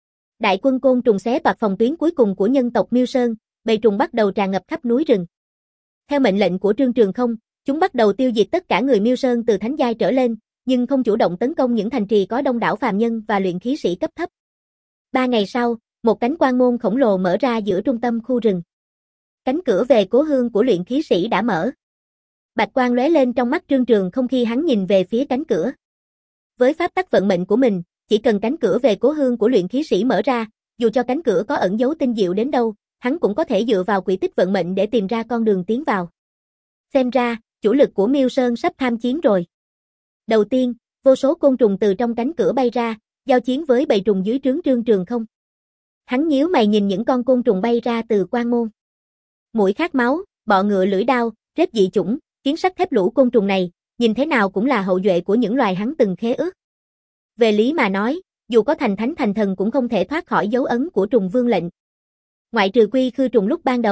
Đại quân côn trùng xé toạc phòng tuyến cuối cùng của nhân tộc Miêu Sơn, bầy trùng bắt đầu tràn ngập khắp núi rừng. Theo mệnh lệnh của Trương Trường không, chúng bắt đầu tiêu diệt tất cả người Miêu Sơn từ thánh giai trở lên, nhưng không chủ động tấn công những thành trì có đông đảo phàm nhân và luyện khí sĩ cấp thấp. Ba ngày sau, một cánh quan môn khổng lồ mở ra giữa trung tâm khu rừng. Cánh cửa về cố hương của luyện khí sĩ đã mở. Bạch quang lóe lên trong mắt Trương Trường không khi hắn nhìn về phía cánh cửa. Với pháp tắc vận mệnh của mình, chỉ cần cánh cửa về cố hương của luyện khí sĩ mở ra, dù cho cánh cửa có ẩn dấu tinh diệu đến đâu, hắn cũng có thể dựa vào quỹ tích vận mệnh để tìm ra con đường tiến vào. Xem ra, chủ lực của Miêu Sơn sắp tham chiến rồi. Đầu tiên, vô số côn trùng từ trong cánh cửa bay ra, giao chiến với bầy trùng dưới trướng Trương Trường không. Hắn nhíu mày nhìn những con côn trùng bay ra từ quan môn. Mũi khát máu, bọ ngựa lưỡi đao, rết dị chủng, kiến sắt thép lũ côn trùng này, nhìn thế nào cũng là hậu duệ của những loài hắn từng khế ước. Về lý mà nói, dù có thành thánh thành thần cũng không thể thoát khỏi dấu ấn của trùng vương lệnh. Ngoại trừ quy khư trùng lúc ban đầu,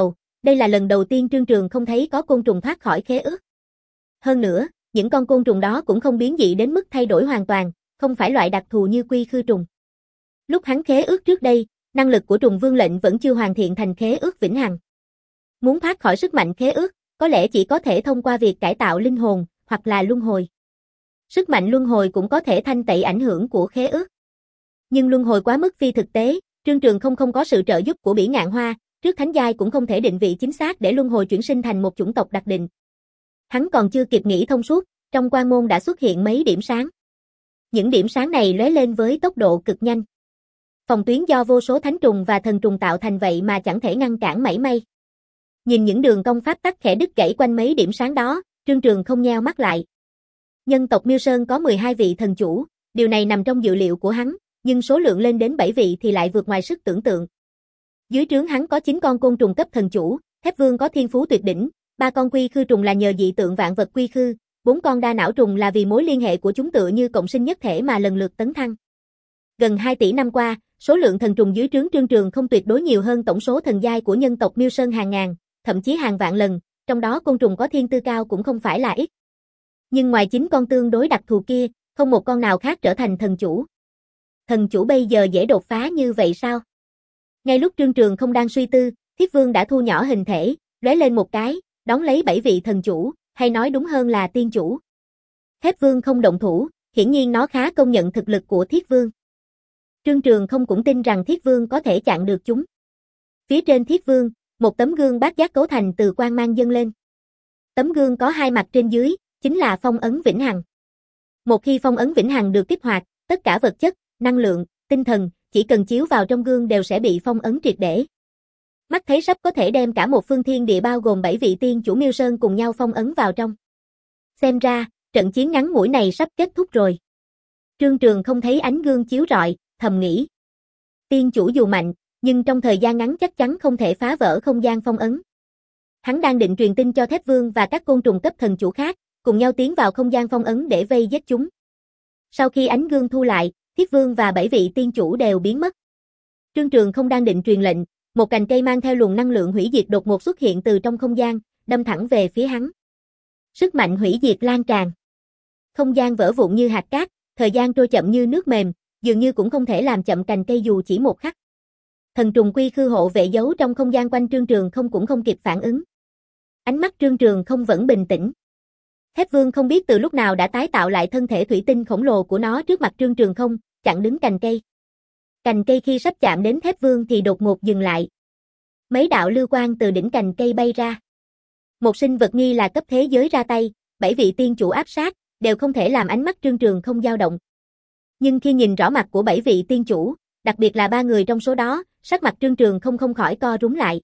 Đây là lần đầu tiên Trương Trường không thấy có côn trùng thoát khỏi khế ước. Hơn nữa, những con côn trùng đó cũng không biến dị đến mức thay đổi hoàn toàn, không phải loại đặc thù như quy khư trùng. Lúc hắn khế ước trước đây, năng lực của trùng vương lệnh vẫn chưa hoàn thiện thành khế ước vĩnh hằng. Muốn thoát khỏi sức mạnh khế ước, có lẽ chỉ có thể thông qua việc cải tạo linh hồn, hoặc là luân hồi. Sức mạnh luân hồi cũng có thể thanh tẩy ảnh hưởng của khế ước. Nhưng luân hồi quá mức phi thực tế, Trương Trường không không có sự trợ giúp của Bỉ Ngạn Hoa, trước thánh giai cũng không thể định vị chính xác để luân hồi chuyển sinh thành một chủng tộc đặc định. Hắn còn chưa kịp nghĩ thông suốt, trong quan môn đã xuất hiện mấy điểm sáng. Những điểm sáng này lóe lên với tốc độ cực nhanh. Phòng tuyến do vô số thánh trùng và thần trùng tạo thành vậy mà chẳng thể ngăn cản mảy may. Nhìn những đường cong pháp tắc khẽ đứt gãy quanh mấy điểm sáng đó, Trương Trường không nheo mắt lại. Nhân tộc Miêu Sơn có mười hai vị thần chủ, điều này nằm trong dự liệu của hắn, nhưng số lượng lên đến bảy vị thì lại vượt ngoài sức tưởng tượng. Dưới trướng hắn có chín con côn trùng cấp thần chủ, Thép Vương có thiên phú tuyệt đỉnh, ba con quy khư trùng là nhờ dị tượng vạn vật quy khư, bốn con đa não trùng là vì mối liên hệ của chúng tựa như cộng sinh nhất thể mà lần lượt tấn thăng. Gần hai tỷ năm qua, số lượng thần trùng dưới trướng Trương Trường không tuyệt đối nhiều hơn tổng số thần giai của nhân tộc Miêu Sơn hàng ngàn, thậm chí hàng vạn lần, trong đó côn trùng có thiên tư cao cũng không phải là ít. Nhưng ngoài chín con tương đối đặc thù kia, không một con nào khác trở thành thần chủ. Thần chủ bây giờ dễ đột phá như vậy sao? Ngay lúc Trương Trường không đang suy tư, Thiết Vương đã thu nhỏ hình thể, lóe lên một cái, đón lấy bảy vị thần chủ, hay nói đúng hơn là tiên chủ. Thép Vương không động thủ, hiển nhiên nó khá công nhận thực lực của Thiết Vương. Trương Trường không cũng tin rằng Thiết Vương có thể chặn được chúng. Phía trên Thiết Vương, một tấm gương bát giác cấu thành từ quang mang dâng lên. Tấm gương có hai mặt trên dưới, chính là phong ấn vĩnh hằng. Một khi phong ấn vĩnh hằng được kích hoạt, tất cả vật chất, năng lượng, tinh thần, chỉ cần chiếu vào trong gương đều sẽ bị phong ấn triệt để. Mắt thấy sắp có thể đem cả một phương thiên địa bao gồm bảy vị tiên chủ Miêu Sơn cùng nhau phong ấn vào trong. Xem ra, trận chiến ngắn ngủi này sắp kết thúc rồi. Trương Trường không thấy ánh gương chiếu rọi, thầm nghĩ. Tiên chủ dù mạnh, nhưng trong thời gian ngắn chắc chắn không thể phá vỡ không gian phong ấn. Hắn đang định truyền tin cho Thép Vương và các côn trùng cấp thần chủ khác, cùng nhau tiến vào không gian phong ấn để vây giết chúng. Sau khi ánh gương thu lại, Thiết Vương và bảy vị tiên chủ đều biến mất. Trương Trường không đang định truyền lệnh, một cành cây mang theo luồng năng lượng hủy diệt đột ngột xuất hiện từ trong không gian, đâm thẳng về phía hắn. Sức mạnh hủy diệt lan tràn. Không gian vỡ vụn như hạt cát, thời gian trôi chậm như nước mềm, dường như cũng không thể làm chậm cành cây dù chỉ một khắc. Thần trùng quy khư hộ vệ giấu trong không gian quanh Trương Trường không cũng không kịp phản ứng. Ánh mắt Trương Trường không vẫn bình tĩnh. Thép Vương không biết từ lúc nào đã tái tạo lại thân thể thủy tinh khổng lồ của nó trước mặt Trương Trường không, chặn đứng cành cây. Cành cây khi sắp chạm đến Thép Vương thì đột ngột dừng lại. Mấy đạo lưu quang từ đỉnh cành cây bay ra. Một sinh vật nghi là cấp thế giới ra tay, bảy vị tiên chủ áp sát, đều không thể làm ánh mắt Trương Trường không dao động. Nhưng khi nhìn rõ mặt của bảy vị tiên chủ, đặc biệt là ba người trong số đó, sắc mặt Trương Trường không không khỏi co rúm lại.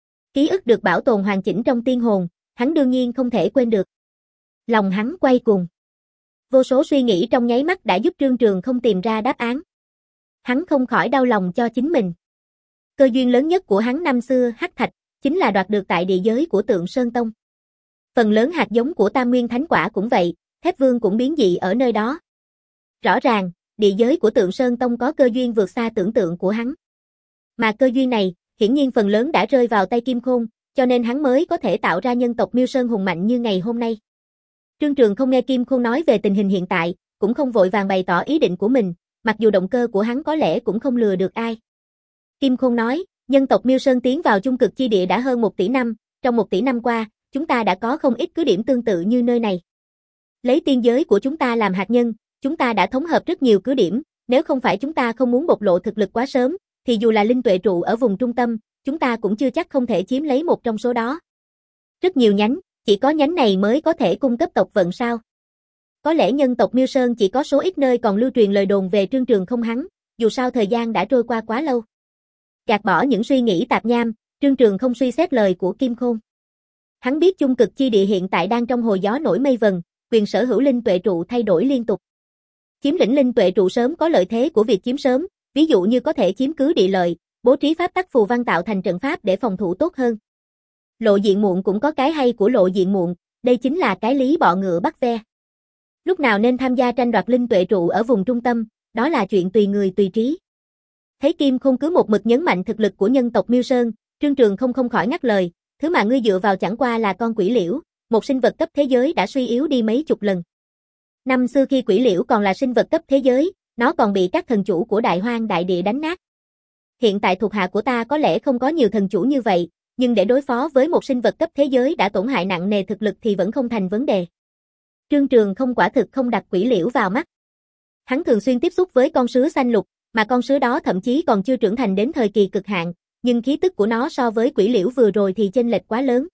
Ký ức được bảo tồn hoàn chỉnh trong tiên hồn, hắn đương nhiên không thể quên được. Lòng hắn quay cuồng. Vô số suy nghĩ trong nháy mắt đã giúp Trương Trường không tìm ra đáp án. Hắn không khỏi đau lòng cho chính mình. Cơ duyên lớn nhất của hắn năm xưa hắc thạch, chính là đoạt được tại địa giới của Tượng Sơn Tông. Phần lớn hạt giống của Tam Nguyên Thánh Quả cũng vậy, Thép Vương cũng biến dị ở nơi đó. Rõ ràng, địa giới của Tượng Sơn Tông có cơ duyên vượt xa tưởng tượng của hắn. Mà cơ duyên này, hiển nhiên phần lớn đã rơi vào tay Kim Khôn, cho nên hắn mới có thể tạo ra nhân tộc Miêu Sơn hùng mạnh như ngày hôm nay. Trương Trường không nghe Kim Khôn nói về tình hình hiện tại, cũng không vội vàng bày tỏ ý định của mình, mặc dù động cơ của hắn có lẽ cũng không lừa được ai. Kim Khôn nói, nhân tộc Miêu Sơn tiến vào trung cực chi địa đã hơn một tỷ năm, trong một tỷ năm qua, chúng ta đã có không ít cứ điểm tương tự như nơi này. Lấy tiên giới của chúng ta làm hạt nhân, chúng ta đã thống hợp rất nhiều cứ điểm, nếu không phải chúng ta không muốn bộc lộ thực lực quá sớm, thì dù là linh tuệ trụ ở vùng trung tâm, chúng ta cũng chưa chắc không thể chiếm lấy một trong số đó. Rất nhiều nhánh, chỉ có nhánh này mới có thể cung cấp tộc vận sao? Có lẽ nhân tộc Miêu Sơn chỉ có số ít nơi còn lưu truyền lời đồn về Trương Trường không hắn, dù sao thời gian đã trôi qua quá lâu. Gạt bỏ những suy nghĩ tạp nham, Trương Trường không suy xét lời của Kim Khôn. Hắn biết trung cực chi địa hiện tại đang trong hồi gió nổi mây vần, quyền sở hữu linh tuệ trụ thay đổi liên tục. Chiếm lĩnh linh tuệ trụ sớm có lợi thế của việc chiếm sớm, ví dụ như có thể chiếm cứ địa lợi, bố trí pháp tắc phù văn tạo thành trận pháp để phòng thủ tốt hơn. Lộ diện muộn cũng có cái hay của lộ diện muộn, đây chính là cái lý bọ ngựa bắt ve. Lúc nào nên tham gia tranh đoạt linh tuệ trụ ở vùng trung tâm, đó là chuyện tùy người tùy trí. Thấy Kim Khôn cứ một mực nhấn mạnh thực lực của nhân tộc Miêu Sơn, Trương Trường không không khỏi ngắt lời, thứ mà ngươi dựa vào chẳng qua là con quỷ liễu, một sinh vật cấp thế giới đã suy yếu đi mấy chục lần. Năm xưa khi quỷ liễu còn là sinh vật cấp thế giới, nó còn bị các thần chủ của đại hoang đại địa đánh nát. Hiện tại thuộc hạ của ta có lẽ không có nhiều thần chủ như vậy, nhưng để đối phó với một sinh vật cấp thế giới đã tổn hại nặng nề thực lực thì vẫn không thành vấn đề. Trương Trường không quả thực không đặt quỷ liễu vào mắt. Hắn thường xuyên tiếp xúc với con sứa xanh lục, mà con sứa đó thậm chí còn chưa trưởng thành đến thời kỳ cực hạn, nhưng khí tức của nó so với quỷ liễu vừa rồi thì chênh lệch quá lớn.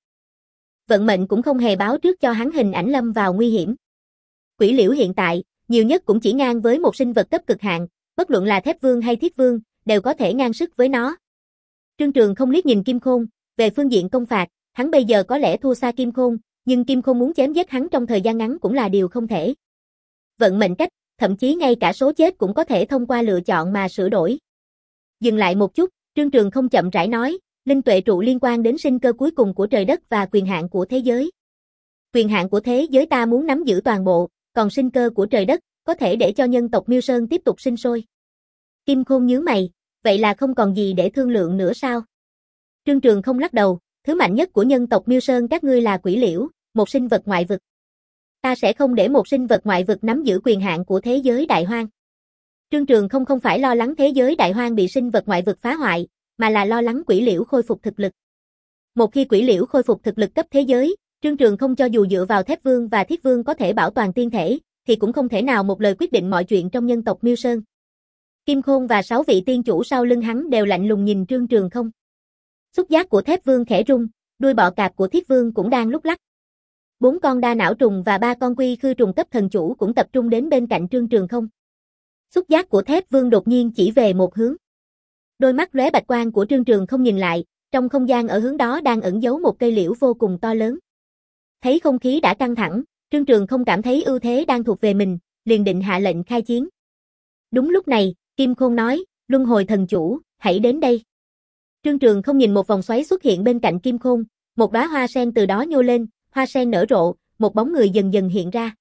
Vận mệnh cũng không hề báo trước cho hắn hình ảnh lâm vào nguy hiểm. Quỷ liễu hiện tại, nhiều nhất cũng chỉ ngang với một sinh vật cấp cực hạn, bất luận là thép vương hay thiết vương, đều có thể ngang sức với nó. Trương Trường không liếc nhìn Kim Khôn, về phương diện công phạt, hắn bây giờ có lẽ thua xa Kim Khôn, nhưng Kim Khôn muốn chém giết hắn trong thời gian ngắn cũng là điều không thể. Vận mệnh cách, thậm chí ngay cả số chết cũng có thể thông qua lựa chọn mà sửa đổi. Dừng lại một chút, Trương Trường không chậm rãi nói, linh tuệ trụ liên quan đến sinh cơ cuối cùng của trời đất và quyền hạn của thế giới. Quyền hạn của thế giới ta muốn nắm giữ toàn bộ, còn sinh cơ của trời đất, có thể để cho nhân tộc Miêu Sơn tiếp tục sinh sôi. Kim Khôn nhướng mày, vậy là không còn gì để thương lượng nữa sao? Trương Trường không lắc đầu, thứ mạnh nhất của nhân tộc Miêu Sơn các ngươi là quỷ liễu, một sinh vật ngoại vực. Ta sẽ không để một sinh vật ngoại vực nắm giữ quyền hạn của thế giới đại hoang. Trương Trường không không phải lo lắng thế giới đại hoang bị sinh vật ngoại vực phá hoại, mà là lo lắng quỷ liễu khôi phục thực lực. Một khi quỷ liễu khôi phục thực lực cấp thế giới, Trương Trường không cho dù dựa vào thép vương và thiết vương có thể bảo toàn tiên thể, thì cũng không thể nào một lời quyết định mọi chuyện trong nhân tộc Miêu Sơn. Kim Khôn và sáu vị tiên chủ sau lưng hắn đều lạnh lùng nhìn Trương Trường không. Xúc giác của thép vương khẽ rung, đuôi bọ cạp của thiết vương cũng đang lúc lắc. Bốn con đa não trùng và ba con quy khư trùng cấp thần chủ cũng tập trung đến bên cạnh Trương Trường không. Xúc giác của thép vương đột nhiên chỉ về một hướng. Đôi mắt lóe bạch quang của Trương Trường không nhìn lại, trong không gian ở hướng đó đang ẩn giấu một cây liễu vô cùng to lớn. Thấy không khí đã căng thẳng, Trương Trường không cảm thấy ưu thế đang thuộc về mình, liền định hạ lệnh khai chiến. Đúng lúc này, Kim Khôn nói, Luân Hồi thần chủ, hãy đến đây. Trương Trường không nhìn một vòng xoáy xuất hiện bên cạnh Kim Khôn, một đóa hoa sen từ đó nhô lên, hoa sen nở rộ, một bóng người dần dần hiện ra.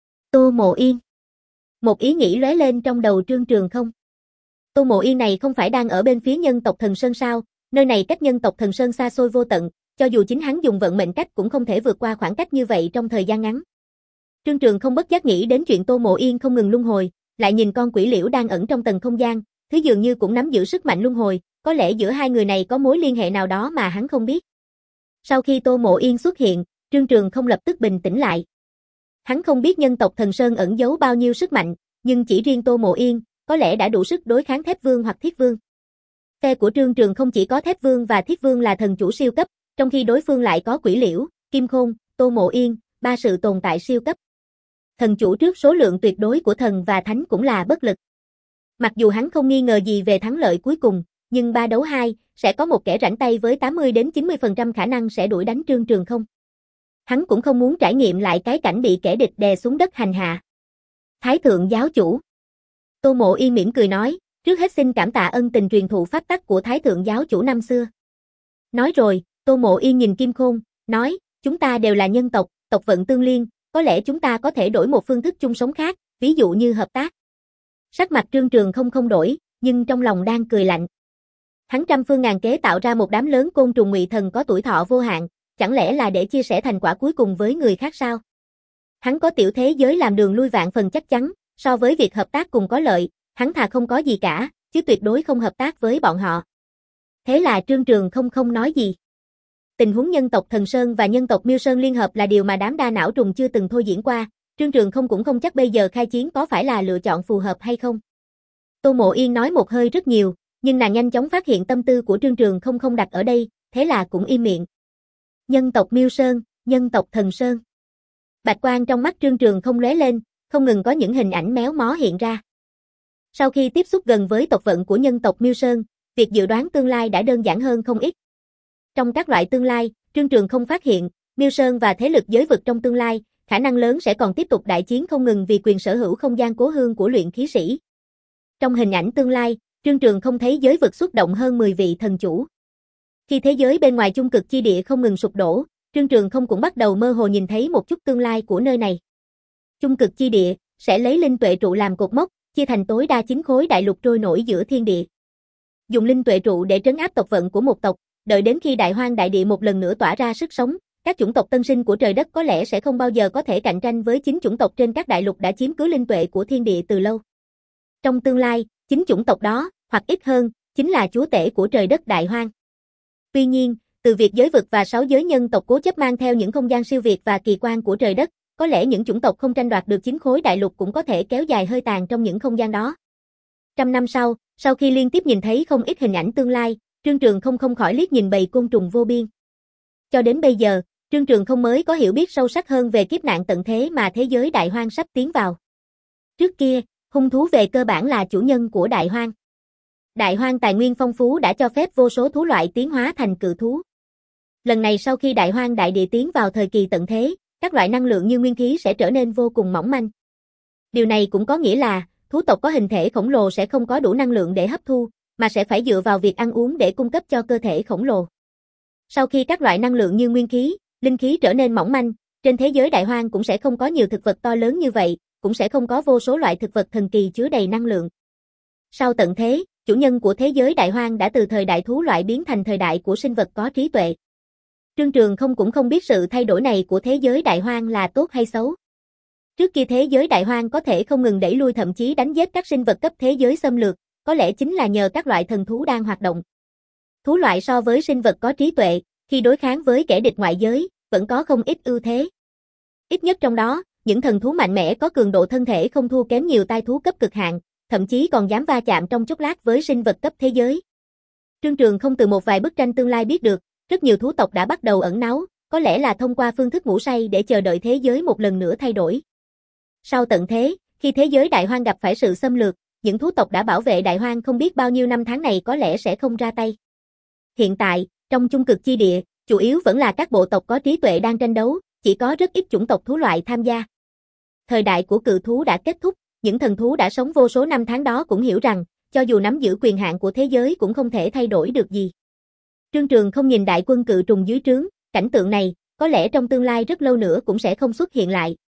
Tô Mộ Yên. Một ý nghĩ lóe lên trong đầu Trương Trường không. Tô Mộ Yên này không phải đang ở bên phía nhân tộc Thần Sơn sao, nơi này cách nhân tộc Thần Sơn xa xôi vô tận, cho dù chính hắn dùng vận mệnh cách cũng không thể vượt qua khoảng cách như vậy trong thời gian ngắn. Trương Trường không bất giác nghĩ đến chuyện Tô Mộ Yên không ngừng luân hồi, lại nhìn con quỷ liễu đang ẩn trong tầng không gian, thứ dường như cũng nắm giữ sức mạnh luân hồi, có lẽ giữa hai người này có mối liên hệ nào đó mà hắn không biết. Sau khi Tô Mộ Yên xuất hiện, Trương Trường không lập tức bình tĩnh lại. Hắn không biết nhân tộc Thần Sơn ẩn giấu bao nhiêu sức mạnh, nhưng chỉ riêng Tô Mộ Yên, có lẽ đã đủ sức đối kháng Thép Vương hoặc Thiết Vương. Phe của Trương Trường không chỉ có Thép Vương và Thiết Vương là thần chủ siêu cấp, trong khi đối phương lại có Quỷ Liễu, Kim Khôn, Tô Mộ Yên, ba sự tồn tại siêu cấp. Thần chủ trước số lượng tuyệt đối của thần và thánh cũng là bất lực. Mặc dù hắn không nghi ngờ gì về thắng lợi cuối cùng, nhưng ba đấu hai, sẽ có một kẻ rảnh tay với tám mươi đến chín mươi phần trăm khả năng sẽ đuổi đánh Trương Trường không. Hắn cũng không muốn trải nghiệm lại cái cảnh bị kẻ địch đè xuống đất hành hạ. Thái thượng giáo chủ. Tô Mộ Yên mỉm cười nói, trước hết xin cảm tạ ân tình truyền thụ pháp tắc của Thái thượng giáo chủ năm xưa. Nói rồi, Tô Mộ Yên nhìn Kim Khôn, nói, chúng ta đều là nhân tộc, tộc vận tương liên, có lẽ chúng ta có thể đổi một phương thức chung sống khác, ví dụ như hợp tác. Sắc mặt Trương Trường không không đổi, nhưng trong lòng đang cười lạnh. Hắn trăm phương ngàn kế tạo ra một đám lớn côn trùng ngụy thần có tuổi thọ vô hạn, chẳng lẽ là để chia sẻ thành quả cuối cùng với người khác sao? Hắn có tiểu thế giới làm đường lui vạn phần chắc chắn, so với việc hợp tác cùng có lợi, hắn thà không có gì cả, chứ tuyệt đối không hợp tác với bọn họ. Thế là Trương Trường không không nói gì. Tình huống nhân tộc Thần Sơn và nhân tộc Miêu Sơn liên hợp là điều mà đám đa não trùng chưa từng thôi diễn qua, Trương Trường không cũng không chắc bây giờ khai chiến có phải là lựa chọn phù hợp hay không. Tô Mộ Yên nói một hơi rất nhiều, nhưng nàng nhanh chóng phát hiện tâm tư của Trương Trường không không đặt ở đây, thế là cũng im miệng. Nhân tộc Miêu Sơn, nhân tộc Thần Sơn. Bạch quang trong mắt Trương Trường không lóe lên, không ngừng có những hình ảnh méo mó hiện ra. Sau khi tiếp xúc gần với tộc vận của nhân tộc Miêu Sơn, việc dự đoán tương lai đã đơn giản hơn không ít. Trong các loại tương lai, Trương Trường không phát hiện, Miêu Sơn và thế lực giới vực trong tương lai, khả năng lớn sẽ còn tiếp tục đại chiến không ngừng vì quyền sở hữu không gian cố hương của luyện khí sĩ. Trong hình ảnh tương lai, Trương Trường không thấy giới vực xuất động hơn mười vị thần chủ. Khi thế giới bên ngoài chung cực chi địa không ngừng sụp đổ, Trương Trường không cũng bắt đầu mơ hồ nhìn thấy một chút tương lai của nơi này. Chung cực chi địa sẽ lấy linh tuệ trụ làm cột mốc, chia thành tối đa chín khối đại lục trôi nổi giữa thiên địa. Dùng linh tuệ trụ để trấn áp tộc vận của một tộc, đợi đến khi Đại Hoang đại địa một lần nữa tỏa ra sức sống, các chủng tộc tân sinh của trời đất có lẽ sẽ không bao giờ có thể cạnh tranh với chính chủng tộc trên các đại lục đã chiếm cứ linh tuệ của thiên địa từ lâu. Trong tương lai, chính chủng tộc đó, hoặc ít hơn, chính là chúa tể của trời đất Đại Hoang. Tuy nhiên, từ việc giới vực và sáu giới nhân tộc cố chấp mang theo những không gian siêu việt và kỳ quan của trời đất, có lẽ những chủng tộc không tranh đoạt được chín khối đại lục cũng có thể kéo dài hơi tàn trong những không gian đó. Trăm năm sau, sau khi liên tiếp nhìn thấy không ít hình ảnh tương lai, Trương Trường không không khỏi liếc nhìn bầy côn trùng vô biên. Cho đến bây giờ, Trương Trường không mới có hiểu biết sâu sắc hơn về kiếp nạn tận thế mà thế giới Đại Hoang sắp tiến vào. Trước kia, hung thú về cơ bản là chủ nhân của Đại Hoang. Đại Hoang tài nguyên phong phú đã cho phép vô số thú loại tiến hóa thành cự thú. Lần này sau khi Đại Hoang đại địa tiến vào thời kỳ tận thế, các loại năng lượng như nguyên khí sẽ trở nên vô cùng mỏng manh. Điều này cũng có nghĩa là, thú tộc có hình thể khổng lồ sẽ không có đủ năng lượng để hấp thu, mà sẽ phải dựa vào việc ăn uống để cung cấp cho cơ thể khổng lồ. Sau khi các loại năng lượng như nguyên khí, linh khí trở nên mỏng manh, trên thế giới Đại Hoang cũng sẽ không có nhiều thực vật to lớn như vậy, cũng sẽ không có vô số loại thực vật thần kỳ chứa đầy năng lượng. Sau tận thế, chủ nhân của thế giới Đại Hoang đã từ thời đại thú loại biến thành thời đại của sinh vật có trí tuệ. Trương Trường không cũng không biết sự thay đổi này của thế giới Đại Hoang là tốt hay xấu. Trước kia thế giới Đại Hoang có thể không ngừng đẩy lui thậm chí đánh giết các sinh vật cấp thế giới xâm lược, có lẽ chính là nhờ các loại thần thú đang hoạt động. Thú loại so với sinh vật có trí tuệ, khi đối kháng với kẻ địch ngoại giới, vẫn có không ít ưu thế. Ít nhất trong đó, những thần thú mạnh mẽ có cường độ thân thể không thua kém nhiều tai thú cấp cực hạn, thậm chí còn dám va chạm trong chốc lát với sinh vật cấp thế giới. Trương Trường không từ một vài bức tranh tương lai biết được, rất nhiều thú tộc đã bắt đầu ẩn náu, có lẽ là thông qua phương thức ngủ say để chờ đợi thế giới một lần nữa thay đổi. Sau tận thế, khi thế giới Đại Hoang gặp phải sự xâm lược, những thú tộc đã bảo vệ Đại Hoang không biết bao nhiêu năm tháng này có lẽ sẽ không ra tay. Hiện tại, trong chung cực chi địa, chủ yếu vẫn là các bộ tộc có trí tuệ đang tranh đấu, chỉ có rất ít chủng tộc thú loại tham gia. Thời đại của cự thú đã kết thúc, những thần thú đã sống vô số năm tháng đó cũng hiểu rằng, cho dù nắm giữ quyền hạn của thế giới cũng không thể thay đổi được gì. Trương Trường không nhìn đại quân cự trùng dưới trướng, cảnh tượng này, có lẽ trong tương lai rất lâu nữa cũng sẽ không xuất hiện lại.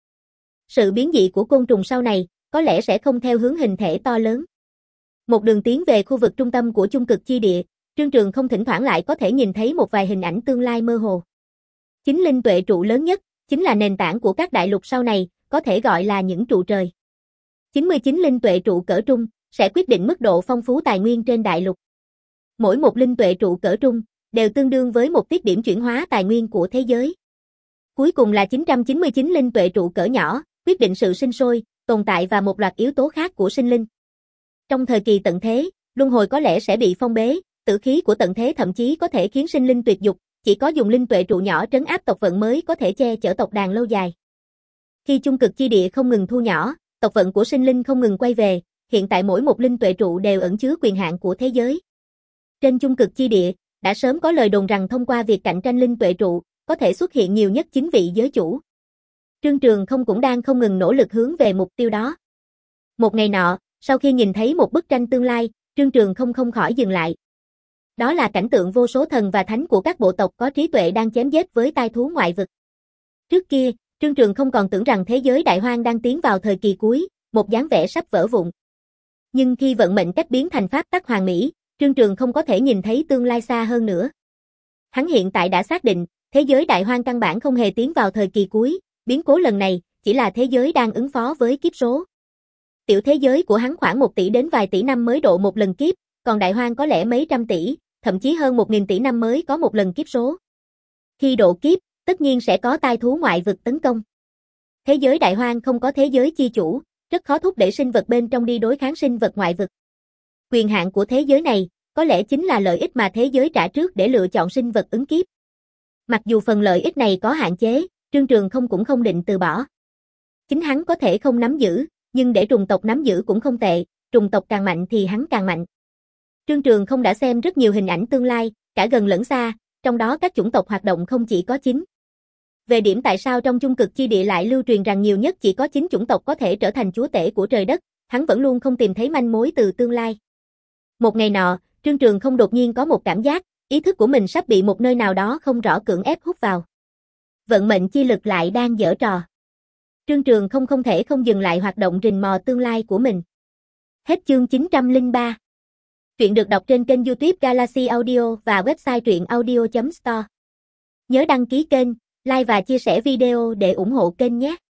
Sự biến dị của côn trùng sau này, có lẽ sẽ không theo hướng hình thể to lớn. Một đường tiến về khu vực trung tâm của chung cực chi địa, Trương Trường không thỉnh thoảng lại có thể nhìn thấy một vài hình ảnh tương lai mơ hồ. Chính linh tuệ trụ lớn nhất, chính là nền tảng của các đại lục sau này, có thể gọi là những trụ trời. chín mươi chín linh tuệ trụ cỡ trung, sẽ quyết định mức độ phong phú tài nguyên trên đại lục. Mỗi một linh tuệ trụ cỡ trung, đều tương đương với một tiết điểm chuyển hóa tài nguyên của thế giới. Cuối cùng là chín trăm chín mươi chín linh tuệ trụ cỡ nhỏ, quyết định sự sinh sôi, tồn tại và một loạt yếu tố khác của sinh linh. Trong thời kỳ tận thế, luân hồi có lẽ sẽ bị phong bế, tử khí của tận thế thậm chí có thể khiến sinh linh tuyệt dục, chỉ có dùng linh tuệ trụ nhỏ trấn áp tộc vận mới có thể che chở tộc đàn lâu dài. Khi chung cực chi địa không ngừng thu nhỏ, tộc vận của sinh linh không ngừng quay về, hiện tại mỗi một linh tuệ trụ đều ẩn chứa quyền hạn của thế giới. Trên chung cực chi địa, đã sớm có lời đồn rằng thông qua việc cạnh tranh linh tuệ trụ, có thể xuất hiện nhiều nhất chín vị giới chủ. Trương Trường không cũng đang không ngừng nỗ lực hướng về mục tiêu đó. Một ngày nọ, sau khi nhìn thấy một bức tranh tương lai, Trương Trường không không khỏi dừng lại. Đó là cảnh tượng vô số thần và thánh của các bộ tộc có trí tuệ đang chém giết với tai thú ngoại vực. Trước kia, Trương Trường không còn tưởng rằng thế giới Đại Hoang đang tiến vào thời kỳ cuối, một dáng vẻ sắp vỡ vụn. Nhưng khi vận mệnh cách biến thành pháp tắc hoàn mỹ, Trương Trường không có thể nhìn thấy tương lai xa hơn nữa. Hắn hiện tại đã xác định, thế giới Đại Hoang căn bản không hề tiến vào thời kỳ cuối, biến cố lần này chỉ là thế giới đang ứng phó với kiếp số. Tiểu thế giới của hắn khoảng một tỷ đến vài tỷ năm mới độ một lần kiếp, còn Đại Hoang có lẽ mấy trăm tỷ, thậm chí hơn một nghìn tỷ năm mới có một lần kiếp số. Khi độ kiếp, tất nhiên sẽ có tai thú ngoại vực tấn công. Thế giới Đại Hoang không có thế giới chi chủ, rất khó thúc đẩy sinh vật bên trong đi đối kháng sinh vật ngoại vực. Quyền hạn của thế giới này, có lẽ chính là lợi ích mà thế giới trả trước để lựa chọn sinh vật ứng kiếp. Mặc dù phần lợi ích này có hạn chế, Trương Trường không cũng không định từ bỏ. Chính hắn có thể không nắm giữ, nhưng để trùng tộc nắm giữ cũng không tệ, trùng tộc càng mạnh thì hắn càng mạnh. Trương Trường không đã xem rất nhiều hình ảnh tương lai, cả gần lẫn xa, trong đó các chủng tộc hoạt động không chỉ có chín. Về điểm tại sao trong chung cực chi địa lại lưu truyền rằng nhiều nhất chỉ có chín chủng tộc có thể trở thành chúa tể của trời đất, hắn vẫn luôn không tìm thấy manh mối từ tương lai. Một ngày nọ, Trương Trường không đột nhiên có một cảm giác, ý thức của mình sắp bị một nơi nào đó không rõ cưỡng ép hút vào. Vận mệnh chi lực lại đang giở trò. Trương Trường không không thể không dừng lại hoạt động rình mò tương lai của mình. Hết chương chín trăm lẻ ba. Truyện được đọc trên kênh YouTube Galaxy Audio và website truyện audio chấm store. Nhớ đăng ký kênh, like và chia sẻ video để ủng hộ kênh nhé.